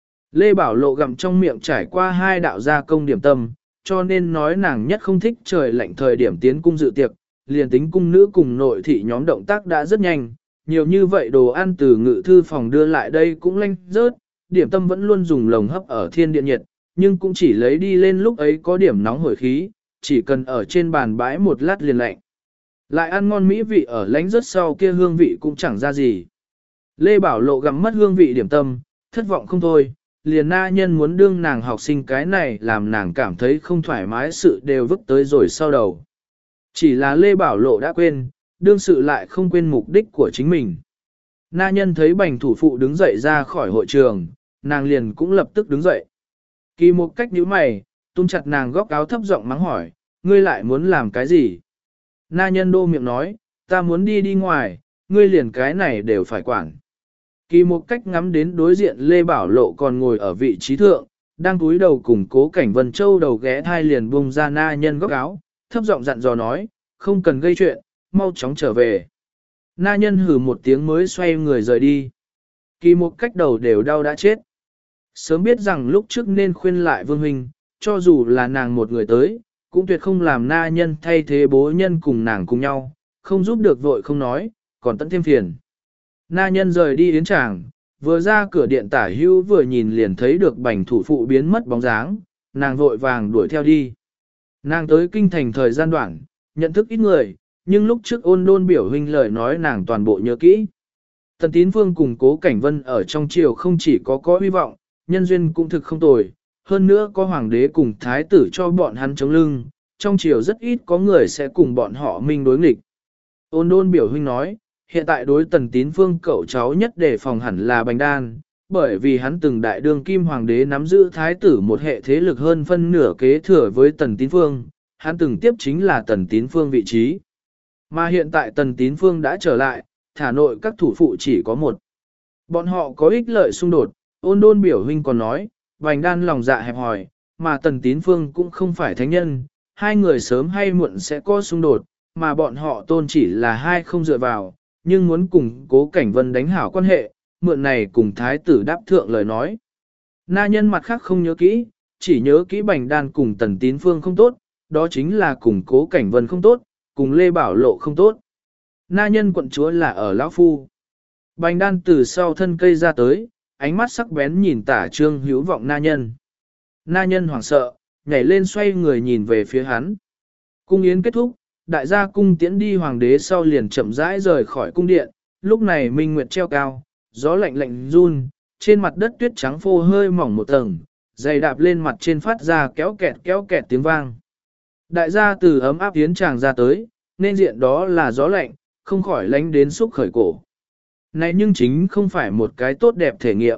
Lê Bảo Lộ gặm trong miệng trải qua hai đạo gia công điểm tâm, cho nên nói nàng nhất không thích trời lạnh thời điểm tiến cung dự tiệc, liền tính cung nữ cùng nội thị nhóm động tác đã rất nhanh, nhiều như vậy đồ ăn từ ngự thư phòng đưa lại đây cũng lanh rớt, điểm tâm vẫn luôn dùng lồng hấp ở thiên điện nhiệt, nhưng cũng chỉ lấy đi lên lúc ấy có điểm nóng hổi khí, chỉ cần ở trên bàn bãi một lát liền lạnh. Lại ăn ngon mỹ vị ở lánh rớt sau kia hương vị cũng chẳng ra gì. Lê Bảo Lộ gặm mất hương vị điểm tâm, thất vọng không thôi, liền na nhân muốn đương nàng học sinh cái này làm nàng cảm thấy không thoải mái sự đều vứt tới rồi sau đầu. Chỉ là Lê Bảo Lộ đã quên, đương sự lại không quên mục đích của chính mình. Na nhân thấy bành thủ phụ đứng dậy ra khỏi hội trường, nàng liền cũng lập tức đứng dậy. Kỳ một cách nhíu mày, tung chặt nàng góc áo thấp giọng mắng hỏi, ngươi lại muốn làm cái gì? Na nhân đô miệng nói, ta muốn đi ngoài, ngươi liền cái này đều phải quản. Kỳ một cách ngắm đến đối diện Lê Bảo Lộ còn ngồi ở vị trí thượng, đang cúi đầu cùng Cố Cảnh Vân Châu đầu ghé thai liền bung ra na nhân góc áo, thấp giọng dặn dò nói, không cần gây chuyện, mau chóng trở về. Na nhân hừ một tiếng mới xoay người rời đi. Kỳ một cách đầu đều đau đã chết. Sớm biết rằng lúc trước nên khuyên lại Vương Huynh, cho dù là nàng một người tới, cũng tuyệt không làm na nhân thay thế bố nhân cùng nàng cùng nhau, không giúp được vội không nói, còn tận thêm phiền. Na nhân rời đi yến tràng, vừa ra cửa điện tả hưu vừa nhìn liền thấy được bành thủ phụ biến mất bóng dáng, nàng vội vàng đuổi theo đi. Nàng tới kinh thành thời gian đoạn, nhận thức ít người, nhưng lúc trước Ôn Đôn biểu huynh lời nói nàng toàn bộ nhớ kỹ. Tần Tín Phương cùng Cố Cảnh Vân ở trong triều không chỉ có hy vọng, nhân duyên cũng thực không tồi, hơn nữa có hoàng đế cùng thái tử cho bọn hắn chống lưng, trong triều rất ít có người sẽ cùng bọn họ minh đối nghịch. Ôn Đôn biểu huynh nói, hiện tại đối Tần Tín Phương cậu cháu nhất đề phòng hẳn là Bành Đan, bởi vì hắn từng đại đương kim hoàng đế nắm giữ thái tử một hệ thế lực hơn phân nửa kế thừa với Tần Tín Phương, hắn từng tiếp chính là Tần Tín Phương vị trí. Mà hiện tại Tần Tín Phương đã trở lại, thả nội các thủ phụ chỉ có một. Bọn họ có ích lợi xung đột, Ôn Đôn biểu huynh còn nói, Bành Đan lòng dạ hẹp hòi, mà Tần Tín Phương cũng không phải thánh nhân, hai người sớm hay muộn sẽ có xung đột, mà bọn họ tôn chỉ là hai không dựa vào, nhưng muốn cùng Cố Cảnh Vân đánh hảo quan hệ, mượn này cùng thái tử đáp thượng lời nói. Na nhân mặt khác không nhớ kỹ, chỉ nhớ kỹ Bành Đan cùng Tần Tín Phương không tốt, đó chính là cùng Cố Cảnh Vân không tốt, cùng Lê Bảo Lộ không tốt. Na nhân quận chúa là ở Lão Phu. Bành Đan từ sau thân cây ra tới, ánh mắt sắc bén nhìn tả trương hữu vọng na nhân. Na nhân hoảng sợ, nhảy lên xoay người nhìn về phía hắn. Cung yến kết thúc, đại gia cung tiễn đi hoàng đế sau liền chậm rãi rời khỏi cung điện, lúc này minh nguyệt treo cao, gió lạnh lạnh run, trên mặt đất tuyết trắng phô hơi mỏng một tầng, giày đạp lên mặt trên phát ra kéo kẹt tiếng vang. Đại gia từ ấm áp yến tràng ra tới, nên diện đó là gió lạnh, không khỏi lánh đến xúc khởi cổ. Này nhưng chính không phải một cái tốt đẹp thể nghiệm.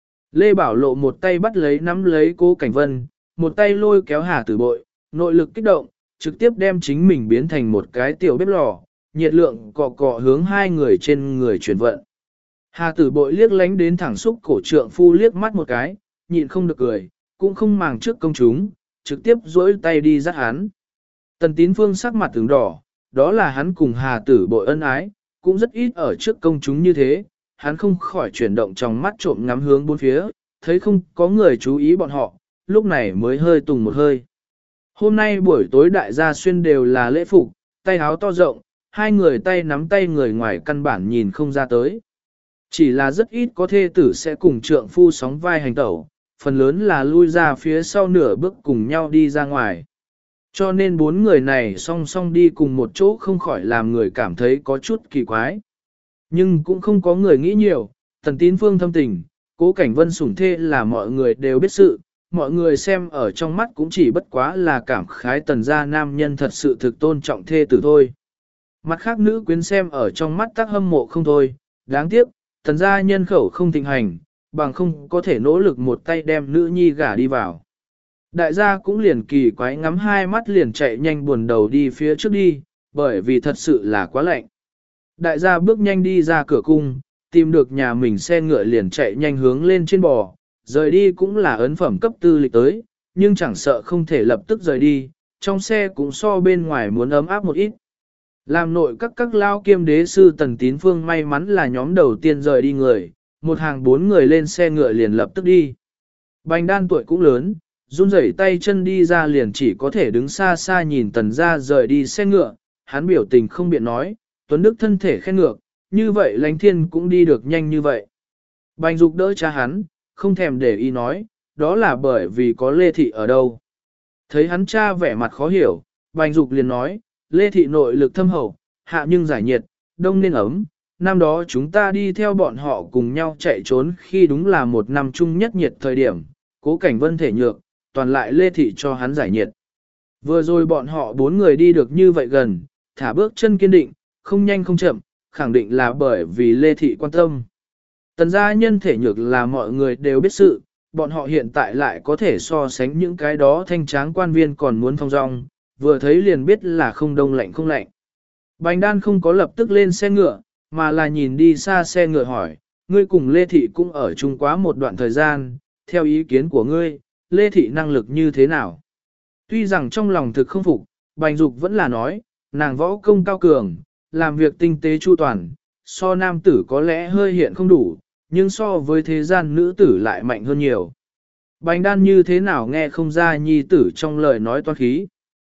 Lê Bảo Lộ một tay bắt lấy nắm lấy Cố Cảnh Vân, một tay lôi kéo Hà Tử Bội, nội lực kích động, trực tiếp đem chính mình biến thành một cái tiểu bếp lò, nhiệt lượng cọ cọ hướng hai người trên người chuyển vận. Hà Tử Bội liếc lánh đến thẳng xúc cổ trượng phu liếc mắt một cái, nhịn không được cười, cũng không màng trước công chúng, trực tiếp duỗi tay đi dắt hắn. Tần Tín Phương sắc mặt tướng đỏ, đó là hắn cùng Hà Tử Bội ân ái, cũng rất ít ở trước công chúng như thế, hắn không khỏi chuyển động trong mắt trộm ngắm hướng bốn phía, thấy không có người chú ý bọn họ, lúc này mới hơi tùng một hơi. Hôm nay buổi tối đại gia xuyên đều là lễ phục, tay áo to rộng, hai người tay nắm tay người ngoài căn bản nhìn không ra tới. Chỉ là rất ít có thê tử sẽ cùng trượng phu sóng vai hành tẩu, phần lớn là lui ra phía sau nửa bước cùng nhau đi ra ngoài. Cho nên bốn người này song song đi cùng một chỗ không khỏi làm người cảm thấy có chút kỳ quái. Nhưng cũng không có người nghĩ nhiều, Tần Tín Phương thâm tình, Cố Cảnh Vân sủng thê là mọi người đều biết sự, mọi người xem ở trong mắt cũng chỉ bất quá là cảm khái Tần gia nam nhân thật sự thực tôn trọng thê tử thôi. Mặt khác nữ quyến xem ở trong mắt tác hâm mộ không thôi, đáng tiếc, Tần gia nhân khẩu không thịnh hành, bằng không có thể nỗ lực một tay đem nữ nhi gả đi vào. Đại gia cũng liền kỳ quái ngắm hai mắt liền chạy nhanh buồn đầu đi phía trước đi, bởi vì thật sự là quá lạnh. Đại gia bước nhanh đi ra cửa cung, tìm được nhà mình xe ngựa liền chạy nhanh hướng lên trên bò, rời đi cũng là ấn phẩm cấp tư lịch tới, nhưng chẳng sợ không thể lập tức rời đi, trong xe cũng so bên ngoài muốn ấm áp một ít. Làm nội các lao kiêm đế sư Tần Tín Phương may mắn là nhóm đầu tiên rời đi người, một hàng 4 người lên xe ngựa liền lập tức đi. Bành đan tuổi cũng lớn, run rẩy tay chân đi ra liền chỉ có thể đứng xa xa nhìn Tần gia rời đi xe ngựa, hắn biểu tình không biện nói, Tuấn Đức thân thể khen ngược, như vậy Lánh Thiên cũng đi được nhanh như vậy. Bành Dục đỡ cha hắn, không thèm để ý nói, đó là bởi vì có Lê Thị ở đâu. Thấy hắn cha vẻ mặt khó hiểu, Bành Dục liền nói, Lê Thị nội lực thâm hậu, hạ nhưng giải nhiệt, đông nên ấm. Năm đó chúng ta đi theo bọn họ cùng nhau chạy trốn khi đúng là một năm chung nhất nhiệt thời điểm, Cố Cảnh Vân thể nhược, toàn lại Lê Thị cho hắn giải nhiệt. Vừa rồi bọn họ 4 người đi được như vậy gần, thả bước chân kiên định, không nhanh không chậm, khẳng định là bởi vì Lê Thị quan tâm. Tần gia nhân thể nhược là mọi người đều biết sự, bọn họ hiện tại lại có thể so sánh những cái đó thanh tráng quan viên còn muốn thong dong, vừa thấy liền biết là không đông lạnh không lạnh. Bành đan không có lập tức lên xe ngựa, mà là nhìn đi xa xe ngựa hỏi, ngươi cùng Lê Thị cũng ở chung quá một đoạn thời gian, theo ý kiến của ngươi, Lê Thị năng lực như thế nào? Tuy rằng trong lòng thực không phục, Bành Dục vẫn là nói, nàng võ công cao cường, làm việc tinh tế chu toàn, so nam tử có lẽ hơi hiện không đủ, nhưng so với thế gian nữ tử lại mạnh hơn nhiều. Bành đan như thế nào nghe không ra nhi tử trong lời nói toan khí.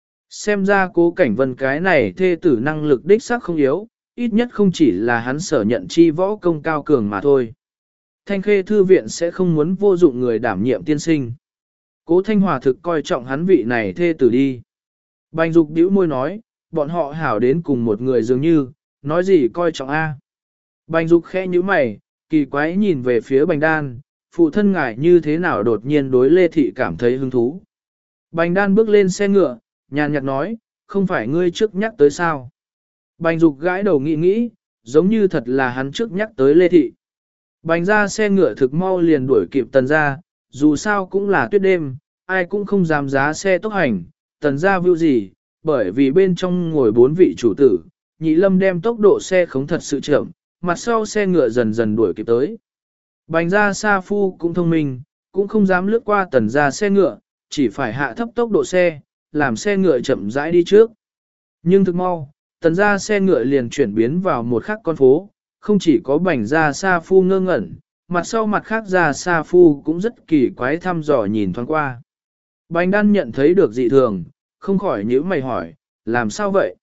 Xem ra Cố Cảnh Vân cái này thê tử năng lực đích xác không yếu, ít nhất không chỉ là hắn sở nhận chi võ công cao cường mà thôi. Thanh Khê Thư viện sẽ không muốn vô dụng người đảm nhiệm tiên sinh. Cố Thanh Hòa thực coi trọng hắn vị này thê tử đi. Bành Dục bĩu môi nói, bọn họ hảo đến cùng một người dường như, nói gì coi trọng a? Bành Dục khẽ nhíu mày, kỳ quái nhìn về phía Bành Đan, phụ thân ngài như thế nào đột nhiên đối Lê Thị cảm thấy hứng thú. Bành Đan bước lên xe ngựa, nhàn nhạt nói, không phải ngươi trước nhắc tới sao. Bành Dục gãi đầu nghĩ nghĩ, giống như thật là hắn trước nhắc tới Lê Thị. Bành ra xe ngựa thực mau liền đuổi kịp Tần ra, dù sao cũng là tuyết đêm, ai cũng không dám giá xe tốc hành, Tần ra view gì, bởi vì bên trong ngồi 4 vị chủ tử, Nhị Lâm đem tốc độ xe khống thật sự chậm, mặt sau xe ngựa dần dần đuổi kịp tới. Bành ra Sa Phu cũng thông minh, cũng không dám lướt qua Tần ra xe ngựa, chỉ phải hạ thấp tốc độ xe, làm xe ngựa chậm rãi đi trước. Nhưng thực mau, Tần ra xe ngựa liền chuyển biến vào một khắc con phố, không chỉ có Bành ra Sa Phu ngơ ngẩn, mặt sau mặt khác ra Sa Phu cũng rất kỳ quái thăm dò nhìn thoáng qua. Bành Đan nhận thấy được dị thường, không khỏi nhíu mày hỏi, làm sao vậy?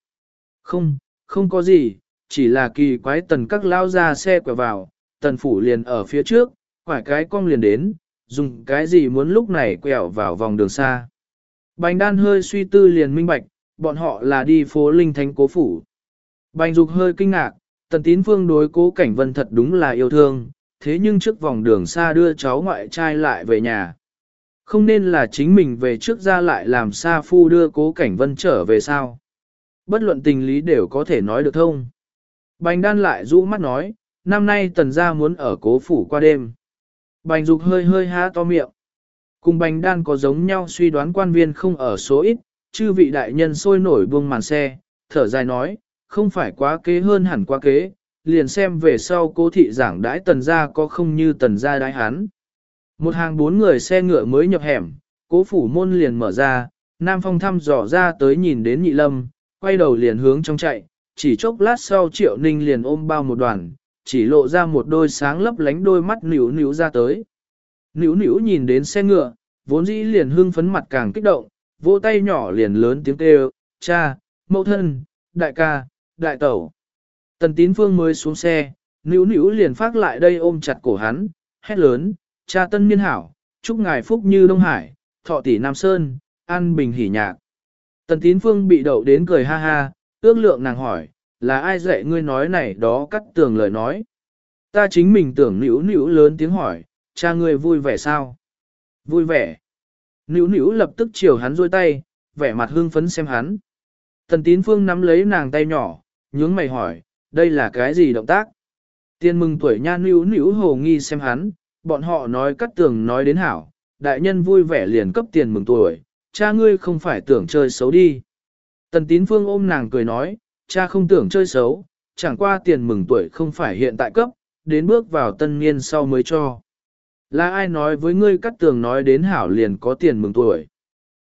Không có gì, chỉ là kỳ quái Tần các lao ra xe quẹo vào, Tần phủ liền ở phía trước, quải cái cong liền đến, dùng cái gì muốn lúc này quẹo vào vòng đường xa. Bành Đan hơi suy tư liền minh bạch, bọn họ là đi phố Linh Thánh Cố phủ. Bành Dục hơi kinh ngạc, Tần Tín Phương đối Cố Cảnh Vân thật đúng là yêu thương, thế nhưng trước vòng đường xa đưa cháu ngoại trai lại về nhà. Không nên là chính mình về trước ra lại làm Sa Phu đưa Cố Cảnh Vân trở về sao. Bất luận tình lý đều có thể nói được thông. Bành Đan lại rũ mắt nói, năm nay Tần gia muốn ở Cố phủ qua đêm. Bành Dục hơi há to miệng. Cùng Bành Đan có giống nhau suy đoán quan viên không ở số ít, chư vị đại nhân sôi nổi buông màn xe, thở dài nói, không phải quá kế hơn hẳn quá kế, liền xem về sau Cố thị giảng đãi Tần gia có không như Tần gia đãi hắn. Một hàng 4 người xe ngựa mới nhập hẻm, Cố phủ môn liền mở ra, Nam Phong thăm dò ra tới nhìn đến Nhị Lâm, quay đầu liền hướng trong chạy, chỉ chốc lát sau Triệu Ninh liền ôm bao một đoàn, chỉ lộ ra một đôi sáng lấp lánh đôi mắt níu níu ra tới. Níu níu nhìn đến xe ngựa, vốn dĩ liền hưng phấn mặt càng kích động, vỗ tay nhỏ liền lớn tiếng kêu, cha, mẫu thân, đại ca, đại tẩu. Tần Tín Phương mới xuống xe, níu níu liền phát lại đây ôm chặt cổ hắn, hét lớn, cha tân niên hảo, chúc ngài phúc như Đông Hải, thọ tỷ Nam Sơn, an bình hỉ nhạc. Tần Tín Phương bị đậu đến cười ha ha, ước lượng nàng hỏi, là ai dạy ngươi nói này đó cắt tường lời nói. Ta chính mình tưởng níu níu lớn tiếng hỏi, cha ngươi vui vẻ sao? Vui vẻ. Níu níu lập tức chiều hắn dôi tay, vẻ mặt hưng phấn xem hắn. Tần Tín Phương nắm lấy nàng tay nhỏ, nhướng mày hỏi, đây là cái gì động tác? Tiên mừng tuổi nha níu níu hồ nghi xem hắn, bọn họ nói cắt tường nói đến hảo, đại nhân vui vẻ liền cấp tiền mừng tuổi, cha ngươi không phải tưởng chơi xấu đi. Tần Tín Phương ôm nàng cười nói, cha không tưởng chơi xấu, chẳng qua tiền mừng tuổi không phải hiện tại cấp, đến bước vào tân niên sau mới cho. Là ai nói với ngươi cắt tường nói đến hảo liền có tiền mừng tuổi?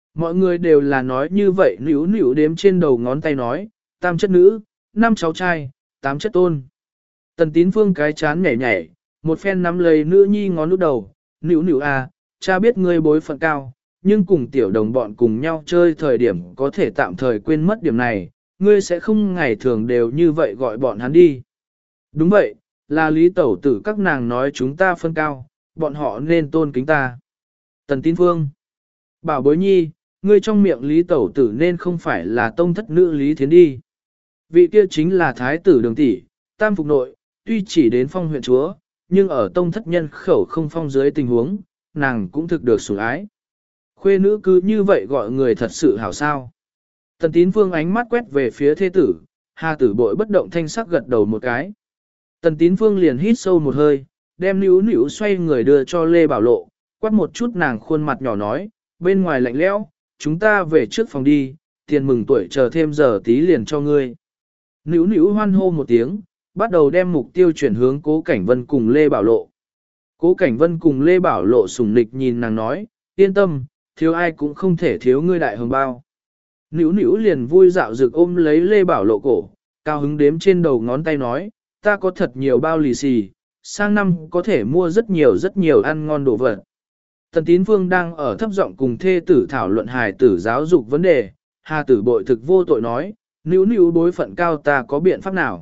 Mọi người đều là nói như vậy, níu níu đếm trên đầu ngón tay nói, tam chất nữ, 5 cháu trai, 8 chất tôn. Tần Tín Phương cái chán nhảy nhảy, một phen nắm lấy nữ nhi ngón út đầu, níu níu à, cha biết ngươi bối phận cao, nhưng cùng tiểu đồng bọn cùng nhau chơi thời điểm có thể tạm thời quên mất điểm này, ngươi sẽ không ngày thường đều như vậy gọi bọn hắn đi. Đúng vậy, là lý tẩu tử các nàng nói chúng ta phân cao, bọn họ nên tôn kính ta. Tần Tín Phương, bảo bối nhi, ngươi trong miệng lý tẩu tử nên không phải là tông thất nữ lý thiến đi. Vị kia chính là thái tử đường tỷ, tam phục nội, tuy chỉ đến phong huyện chúa, nhưng ở tông thất nhân khẩu không phong dưới tình huống, nàng cũng thực được sủng ái. Khuê nữ cứ như vậy gọi người thật sự hảo sao. Tần Tín Phương ánh mắt quét về phía thế tử, Hà tử bội bất động thanh sắc gật đầu một cái. Tần Tín Phương liền hít sâu một hơi, đem níu níu xoay người đưa cho Lê Bảo Lộ, quát một chút nàng khuôn mặt nhỏ nói, bên ngoài lạnh lẽo, chúng ta về trước phòng đi, tiền mừng tuổi chờ thêm giờ tí liền cho ngươi. Níu níu hoan hô một tiếng, bắt đầu đem mục tiêu chuyển hướng Cố Cảnh Vân cùng Lê Bảo Lộ. Cố Cảnh Vân cùng Lê Bảo Lộ sủng nịch nhìn nàng nói, yên tâm, thiếu ai cũng không thể thiếu ngươi đại hồng bao. Níu níu liền vui dạo dược ôm lấy Lê Bảo Lộ cổ, cao hứng đếm trên đầu ngón tay nói, ta có thật nhiều bao lì xì, sang năm có thể mua rất nhiều ăn ngon đồ vật. Tần Tín Phương đang ở thấp giọng cùng thê tử thảo luận hài tử giáo dục vấn đề, Hà tử bội thực vô tội nói, níu níu bối phận cao ta có biện pháp nào.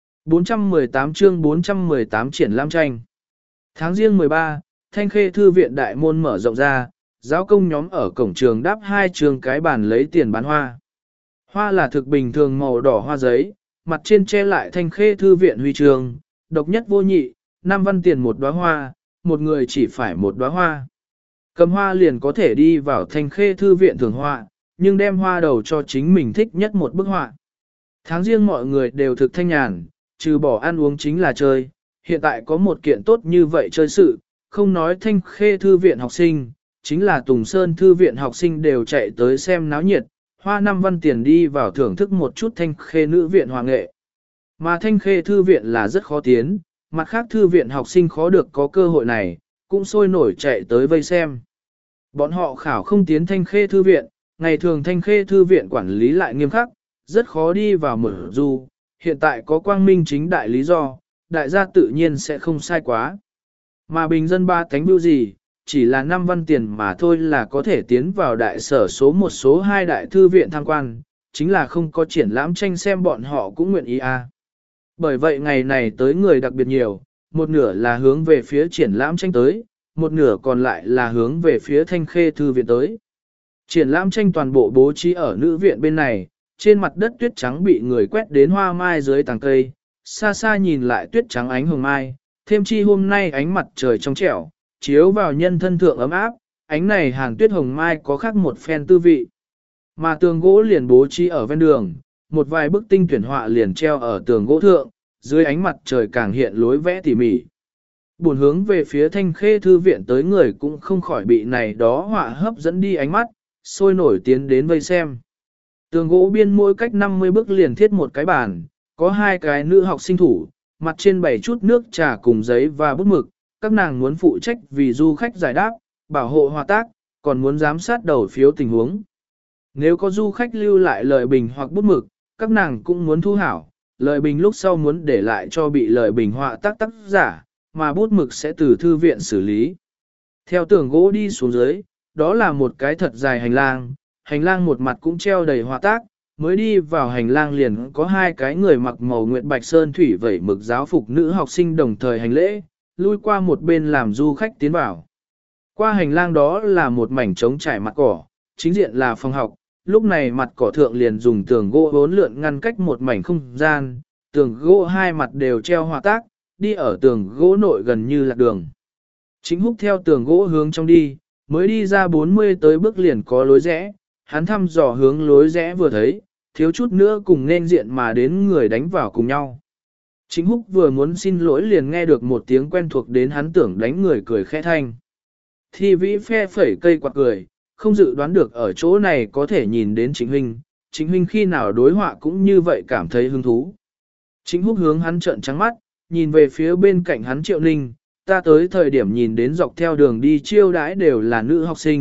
418 chương 418 triển lãm tranh. Tháng riêng 13, Thanh Khê Thư viện đại môn mở rộng ra, giáo công nhóm ở cổng trường đáp 2 trường cái bàn lấy tiền bán hoa. Hoa là thực bình thường màu đỏ hoa giấy, mặt trên che lại Thanh Khê Thư viện huy chương, độc nhất vô nhị, 5 văn tiền một đóa hoa, một người chỉ phải một đóa hoa. Cầm hoa liền có thể đi vào Thanh Khê Thư viện thưởng họa, nhưng đem hoa đầu cho chính mình thích nhất một bức họa. Tháng riêng mọi người đều thực thanh nhàn, trừ bỏ ăn uống chính là chơi. Hiện tại có một kiện tốt như vậy chơi sự, không nói Thanh Khê Thư viện học sinh, chính là Tùng Sơn Thư viện học sinh đều chạy tới xem náo nhiệt, hoa 5 văn tiền đi vào thưởng thức một chút Thanh Khê nữ viện hòa nghệ. Mà Thanh Khê Thư viện là rất khó tiến, mặt khác thư viện học sinh khó được có cơ hội này, cũng sôi nổi chạy tới vây xem. Bọn họ khảo không tiến Thanh Khê Thư viện, ngày thường Thanh Khê Thư viện quản lý lại nghiêm khắc, rất khó đi vào mở du, hiện tại có quang minh chính đại lý do, đại gia tự nhiên sẽ không sai quá. Mà bình dân ba tánh bưu gì, chỉ là 5 văn tiền mà thôi là có thể tiến vào đại sở số 1 số 2 đại thư viện tham quan, chính là không có triển lãm tranh xem bọn họ cũng nguyện ý a. Bởi vậy ngày này tới người đặc biệt nhiều, một nửa là hướng về phía triển lãm tranh tới, một nửa còn lại là hướng về phía Thanh Khê Thư viện tới. Triển lãm tranh toàn bộ bố trí ở nữ viện bên này, trên mặt đất tuyết trắng bị người quét đến hoa mai dưới tàng cây, xa xa nhìn lại tuyết trắng ánh hồng mai, thêm chi hôm nay ánh mặt trời trong trẻo, chiếu vào nhân thân thượng ấm áp, ánh này hàn tuyết hồng mai có khác một phen tư vị. Mà tường gỗ liền bố trí ở ven đường, một vài bức tinh tuyển họa liền treo ở tường gỗ thượng, dưới ánh mặt trời càng hiện lối vẽ tỉ mỉ. Buồn hướng về phía Thanh Khê Thư viện tới người cũng không khỏi bị này đó họa hấp dẫn đi ánh mắt, sôi nổi tiến đến vây xem. Tường gỗ biên mỗi cách 50 bước liền thiết một cái bàn, có 2 cái nữ học sinh thủ, mặt trên bày chút nước trà cùng giấy và bút mực, các nàng muốn phụ trách vì du khách giải đáp, bảo hộ hòa tác, còn muốn giám sát đầu phiếu tình huống. Nếu có du khách lưu lại lời bình hoặc bút mực, các nàng cũng muốn thu hảo, lời bình lúc sau muốn để lại cho bị lời bình họa tác giả, mà bút mực sẽ từ thư viện xử lý. Theo tường gỗ đi xuống dưới, đó là một cái thật dài hành lang một mặt cũng treo đầy họa tác, mới đi vào hành lang liền có 2 cái người mặc màu nguyệt bạch sơn thủy vẩy mực giáo phục nữ học sinh đồng thời hành lễ, lui qua một bên làm du khách tiến vào. Qua hành lang đó là một mảnh trống trải mặt cỏ, chính diện là phòng học, lúc này mặt cỏ thượng liền dùng tường gỗ vốn lượn ngăn cách một mảnh không gian, tường gỗ 2 mặt đều treo họa tác, đi ở tường gỗ nội gần như lạc đường. Chính Húc theo tường gỗ hướng trong đi, mới đi ra 40 tới bước liền có lối rẽ, hắn thăm dò hướng lối rẽ vừa thấy, thiếu chút nữa cùng nên diện mà đến người đánh vào cùng nhau. Chính Húc vừa muốn xin lỗi liền nghe được một tiếng quen thuộc đến hắn tưởng đánh người cười khẽ thanh. Thi vĩ phe phẩy cây quạt cười, không dự đoán được ở chỗ này có thể nhìn đến chính huynh khi nào đối họa cũng như vậy cảm thấy hứng thú. Chính Húc hướng hắn trợn trắng mắt, nhìn về phía bên cạnh hắn Triệu Ninh, ta tới thời điểm nhìn đến dọc theo đường đi chiêu đãi đều là nữ học sinh,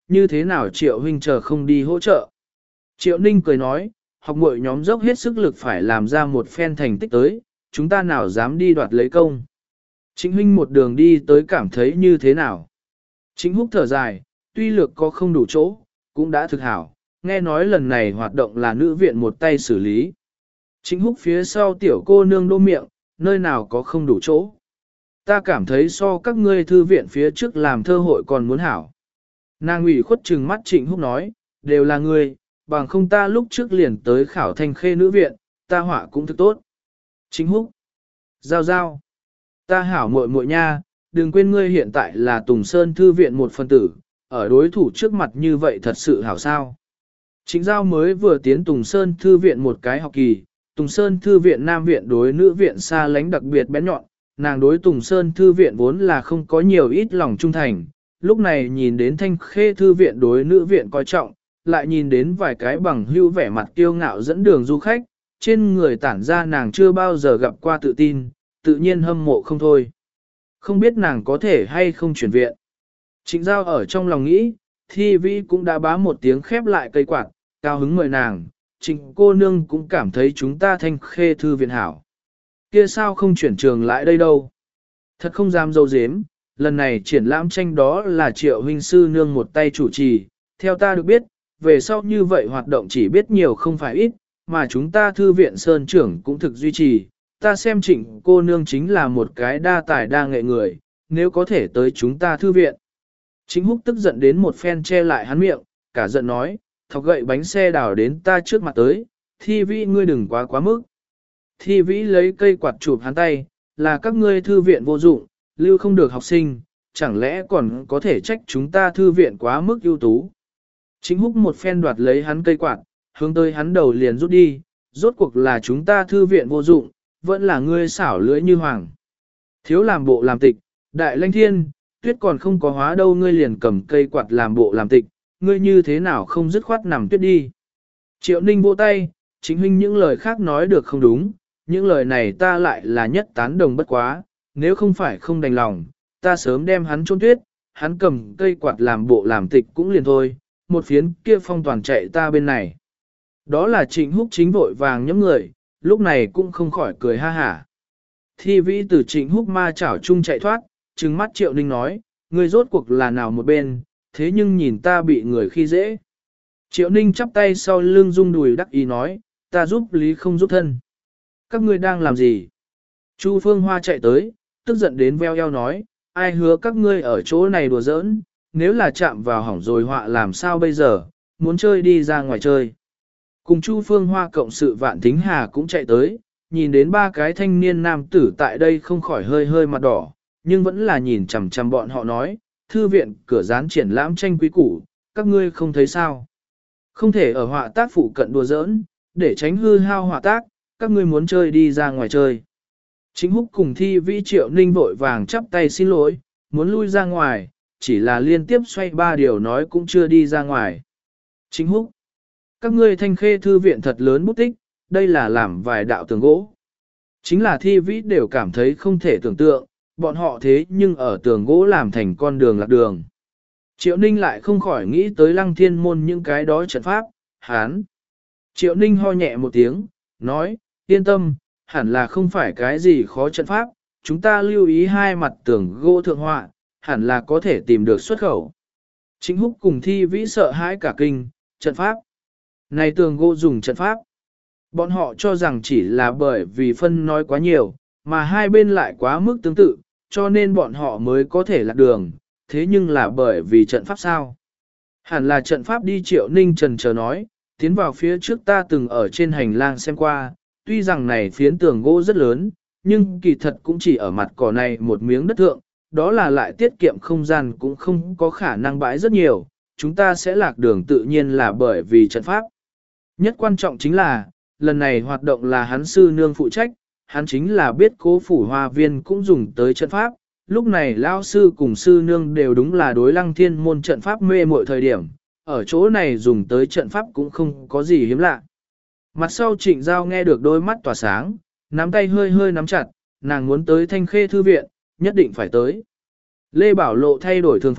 như thế nào Triệu huynh chờ không đi hỗ trợ. Triệu Ninh cười nói, học muội nhóm dốc hết sức lực phải làm ra một phen thành tích tới, chúng ta nào dám đi đoạt lấy công. Trịnh huynh một đường đi tới cảm thấy như thế nào. Trịnh Húc thở dài, tuy lược có không đủ chỗ, cũng đã thực hảo, nghe nói lần này hoạt động là nữ viện một tay xử lý. Trịnh Húc phía sau tiểu cô nương đô miệng, nơi nào có không đủ chỗ. Ta cảm thấy so các ngươi thư viện phía trước làm thơ hội còn muốn hảo. Nàng ủy khuất trừng mắt Trịnh Húc nói, đều là ngươi, bằng không ta lúc trước liền tới khảo thanh khê nữ viện, ta họa cũng thực tốt. Trịnh Húc, giao giao, ta hảo muội muội nha, đừng quên ngươi hiện tại là Tùng Sơn thư viện một phân tử, ở đối thủ trước mặt như vậy thật sự hảo sao. Trịnh Giao mới vừa tiến Tùng Sơn thư viện một cái học kỳ, Tùng Sơn thư viện nam viện đối nữ viện xa lánh đặc biệt bén nhọn, nàng đối Tùng Sơn thư viện vốn là không có nhiều ít lòng trung thành, lúc này nhìn đến thanh khê thư viện đối nữ viện coi trọng, lại nhìn đến vài cái bằng hưu vẻ mặt kiêu ngạo dẫn đường du khách, trên người tản ra nàng chưa bao giờ gặp qua tự tin, tự nhiên hâm mộ không thôi. Không biết nàng có thể hay không chuyển viện. Trịnh Giao ở trong lòng nghĩ, Thi Vĩ cũng đã bá một tiếng khép lại cây quạt, cao hứng mời nàng, Trịnh cô nương cũng cảm thấy chúng ta thanh khê thư viện hảo. Kia sao không chuyển trường lại đây đâu? Thật không dám dâu dếm, lần này triển lãm tranh đó là Triệu huynh sư nương một tay chủ trì, theo ta được biết, về sau như vậy hoạt động chỉ biết nhiều không phải ít, mà chúng ta thư viện sơn trưởng cũng thực duy trì, ta xem Trịnh cô nương chính là một cái đa tài đa nghệ người, nếu có thể tới chúng ta thư viện. Trịnh Húc tức giận đến một phen che lại hắn miệng, cả giận nói, thọc gậy bánh xe đào đến ta trước mặt tới, Thi Vĩ ngươi đừng quá mức. Thi Vĩ lấy cây quạt chụp hắn tay, là các ngươi thư viện vô dụng, lưu không được học sinh, chẳng lẽ còn có thể trách chúng ta thư viện quá mức ưu tú. Trịnh Húc một phen đoạt lấy hắn cây quạt, hướng tới hắn đầu liền rút đi, rốt cuộc là chúng ta thư viện vô dụng, vẫn là ngươi xảo lưỡi như hoàng. Thiếu làm bộ làm tịch, đại lanh thiên, tuyết còn không có hóa đâu ngươi liền cầm cây quạt làm bộ làm tịch, ngươi như thế nào không dứt khoát nằm tuyết đi. Triệu Ninh vỗ tay, chính huynh những lời khác nói được không đúng, những lời này ta lại là nhất tán đồng bất quá, nếu không phải không đành lòng, ta sớm đem hắn trôn tuyết, hắn cầm cây quạt làm bộ làm tịch cũng liền thôi, một phiến kia phong toàn chạy ta bên này. Đó là Trịnh Húc chính vội vàng nhấm người, lúc này cũng không khỏi cười ha hả. Thi Vĩ từ Trịnh Húc ma chảo chung chạy thoát, trừng mắt Triệu Ninh nói, ngươi rốt cuộc là nào một bên, thế nhưng nhìn ta bị người khi dễ. Triệu Ninh chắp tay sau lưng rung đùi đắc ý nói, ta giúp lý không giúp thân. Các ngươi đang làm gì? Chu Phương Hoa chạy tới, tức giận đến veo eo nói, ai hứa các ngươi ở chỗ này đùa giỡn, nếu là chạm vào hỏng rồi họa làm sao bây giờ, muốn chơi đi ra ngoài chơi. Cùng Chu Phương Hoa cộng sự Vạn Thính Hà cũng chạy tới, nhìn đến ba cái thanh niên nam tử tại đây không khỏi hơi hơi mặt đỏ, nhưng vẫn là nhìn chằm chằm bọn họ nói, thư viện cửa dán triển lãm tranh quý củ, các ngươi không thấy sao. Không thể ở họa tác phụ cận đùa giỡn, để tránh hư hao họa tác, các ngươi muốn chơi đi ra ngoài chơi. Trịnh Húc cùng Thi Vĩ Triệu Ninh vội vàng chắp tay xin lỗi, muốn lui ra ngoài, chỉ là liên tiếp xoay ba điều nói cũng chưa đi ra ngoài. Trịnh Húc, các ngươi thanh khê thư viện thật lớn bút tích, đây là làm vài đạo tường gỗ. Chính là Thi Vĩ đều cảm thấy không thể tưởng tượng, bọn họ thế nhưng ở tường gỗ làm thành con đường lạc đường. Triệu Ninh lại không khỏi nghĩ tới Lăng Thiên môn những cái đó trận pháp, hán. Triệu Ninh ho nhẹ một tiếng, nói, yên tâm, hẳn là không phải cái gì khó trận pháp, chúng ta lưu ý hai mặt tường gỗ thượng họa, hẳn là có thể tìm được xuất khẩu. Trịnh Húc cùng Thi Vĩ sợ hãi cả kinh, trận pháp. Này tường gỗ dùng trận pháp. Bọn họ cho rằng chỉ là bởi vì phân nói quá nhiều, mà hai bên lại quá mức tương tự, cho nên bọn họ mới có thể lạc đường, thế nhưng là bởi vì trận pháp sao? Hẳn là trận pháp đi. Triệu Ninh trần chờ nói, tiến vào phía trước ta từng ở trên hành lang xem qua, tuy rằng này phiến tường gỗ rất lớn, nhưng kỳ thật cũng chỉ ở mặt cỏ này một miếng đất thượng, đó là lại tiết kiệm không gian cũng không có khả năng bãi rất nhiều, chúng ta sẽ lạc đường tự nhiên là bởi vì trận pháp. Nhất quan trọng chính là, lần này hoạt động là hắn sư nương phụ trách, hắn chính là biết Cố Phủ Hoa Viên cũng dùng tới trận pháp, lúc này lao sư cùng sư nương đều đúng là đối Lăng Thiên môn trận pháp mê mọi thời điểm, ở chỗ này dùng tới trận pháp cũng không có gì hiếm lạ. Mặt sau Trịnh Giao nghe được đôi mắt tỏa sáng, nắm tay hơi hơi nắm chặt, nàng muốn tới Thanh Khê thư viện, nhất định phải tới. Lê Bảo Lộ thay đổi thường phục,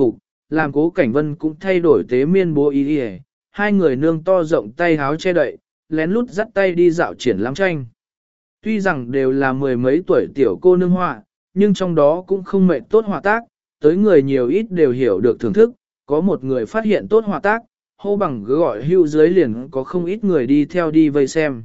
làm Cố Cảnh Vân cũng thay đổi tế miên bố ý đi. Hai người nương to rộng tay háo che đậy, lén lút dắt tay đi dạo triển lãm tranh. Tuy rằng đều là mười mấy tuổi tiểu cô nương họa, nhưng trong đó cũng không mệt tốt họa tác, tới người nhiều ít đều hiểu được thưởng thức, có một người phát hiện tốt họa tác, hô bằng gọi hưu dưới liền có không ít người đi theo đi vây xem.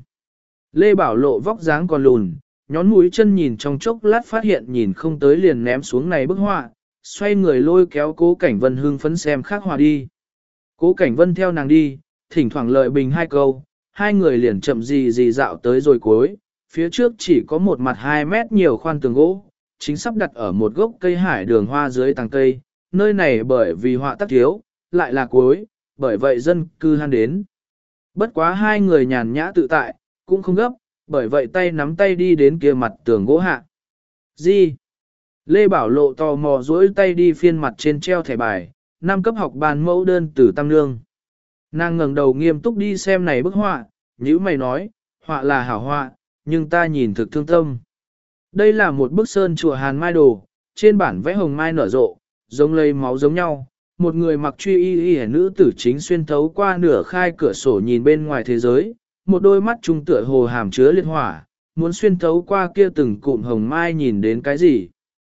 Lê Bảo Lộ vóc dáng còn lùn, nhón mũi chân nhìn trong chốc lát phát hiện nhìn không tới liền ném xuống này bức họa, xoay người lôi kéo Cố Cảnh Vân hưng phấn xem khác họa đi. Cố Cảnh Vân theo nàng đi, thỉnh thoảng lợi bình hai câu, hai người liền chậm gì dạo tới rồi cuối, phía trước chỉ có một mặt 2 mét nhiều khoan tường gỗ, chính sắp đặt ở một gốc cây hải đường hoa dưới tàng cây, nơi này bởi vì họa tác thiếu, lại là cuối, bởi vậy dân cư han đến. Bất quá hai người nhàn nhã tự tại, cũng không gấp, bởi vậy tay nắm tay đi đến kia mặt tường gỗ hạ. Gì? Lê Bảo Lộ tò mò duỗi tay đi phiên mặt trên treo thẻ bài, 5 cấp học bàn mẫu đơn từ Tam Nương. Nàng ngẩng đầu nghiêm túc đi xem này bức họa, nhữ mày nói, họa là hảo họa, nhưng ta nhìn thực thương tâm. Đây là một bức sơn chùa Hàn Mai Đồ, trên bản vẽ hồng mai nở rộ, giống lây máu giống nhau. Một người mặc truy y nữ tử chính xuyên thấu qua nửa khai cửa sổ nhìn bên ngoài thế giới, một đôi mắt trung tựa hồ hàm chứa liệt hỏa, muốn xuyên thấu qua kia từng cụm hồng mai nhìn đến cái gì.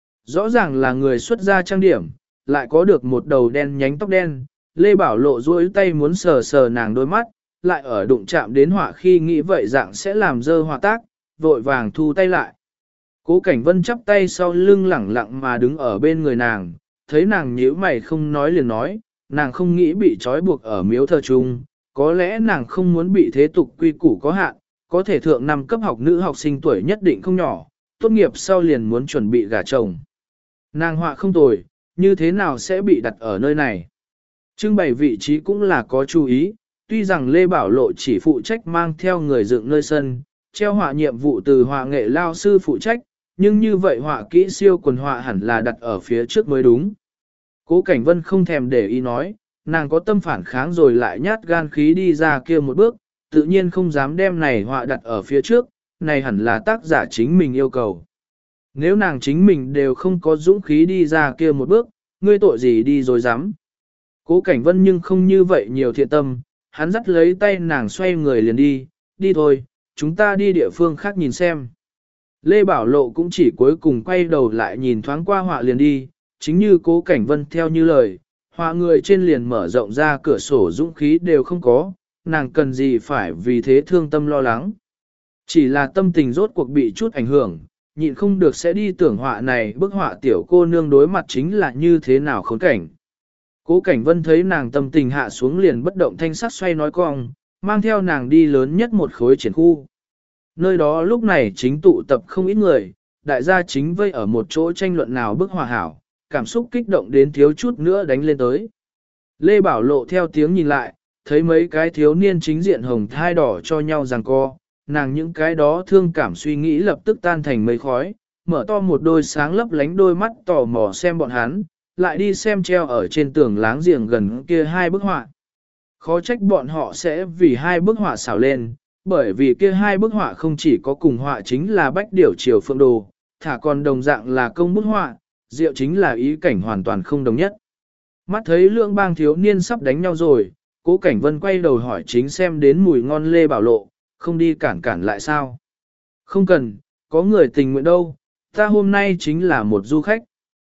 Rõ ràng là người xuất gia trang điểm, lại có được một đầu đen nhánh tóc đen, Lê Bảo Lộ duỗi tay muốn sờ sờ nàng đôi mắt, lại ở đụng chạm đến họa khi nghĩ vậy dạng sẽ làm dơ họa tác, vội vàng thu tay lại. Cố Cảnh Vân chắp tay sau lưng lẳng lặng mà đứng ở bên người nàng, thấy nàng nhíu mày không nói liền nói, nàng không nghĩ bị trói buộc ở miếu thờ chung, có lẽ nàng không muốn bị thế tục quy củ có hạn, có thể thượng 5 cấp học nữ học sinh tuổi nhất định không nhỏ, tốt nghiệp sau liền muốn chuẩn bị gả chồng. Nàng họa không tồi, như thế nào sẽ bị đặt ở nơi này? Trưng bày vị trí cũng là có chú ý, tuy rằng Lê Bảo Lộ chỉ phụ trách mang theo người dựng nơi sân, treo họa nhiệm vụ từ họa nghệ lao sư phụ trách, nhưng như vậy họa kỹ siêu quần họa hẳn là đặt ở phía trước mới đúng. Cố Cảnh Vân không thèm để ý nói, nàng có tâm phản kháng rồi lại nhát gan khí đi ra kia một bước, tự nhiên không dám đem này họa đặt ở phía trước, này hẳn là tác giả chính mình yêu cầu. Nếu nàng chính mình đều không có dũng khí đi ra kia một bước, ngươi tội gì đi rồi dám. Cố Cảnh Vân nhưng không như vậy nhiều thiện tâm, hắn dắt lấy tay nàng xoay người liền đi, đi thôi, chúng ta đi địa phương khác nhìn xem. Lê Bảo Lộ cũng chỉ cuối cùng quay đầu lại nhìn thoáng qua họa liền đi, chính như Cố Cảnh Vân theo như lời, họa người trên liền mở rộng ra cửa sổ dũng khí đều không có, nàng cần gì phải vì thế thương tâm lo lắng. Chỉ là tâm tình rốt cuộc bị chút ảnh hưởng, nhịn không được sẽ đi tưởng họa này bức họa tiểu cô nương đối mặt chính là như thế nào khốn cảnh. Cố Cảnh Vân thấy nàng tâm tình hạ xuống liền bất động thanh sắc xoay nói cong, mang theo nàng đi lớn nhất một khối triển khu. Nơi đó lúc này chính tụ tập không ít người, đại gia chính vây ở một chỗ tranh luận nào bức họa hảo, cảm xúc kích động đến thiếu chút nữa đánh lên tới. Lê Bảo Lộ theo tiếng nhìn lại, thấy mấy cái thiếu niên chính diện hồng thai đỏ cho nhau giằng co, nàng những cái đó thương cảm suy nghĩ lập tức tan thành mây khói, mở to một đôi sáng lấp lánh đôi mắt tò mò xem bọn hắn, lại đi xem treo ở trên tường láng giềng gần kia 2 bức họa. Khó trách bọn họ sẽ vì 2 bức họa xảo lên, bởi vì kia 2 bức họa không chỉ có cùng họa chính là bách điểu triều phượng đồ, thả còn đồng dạng là công bút họa, diệu chính là ý cảnh hoàn toàn không đồng nhất. Mắt thấy lượng bang thiếu niên sắp đánh nhau rồi, Cố Cảnh Vân quay đầu hỏi chính xem đến mùi ngon Lê Bảo Lộ, không đi cản lại sao? Không cần, có người tình nguyện đâu, ta hôm nay chính là một du khách.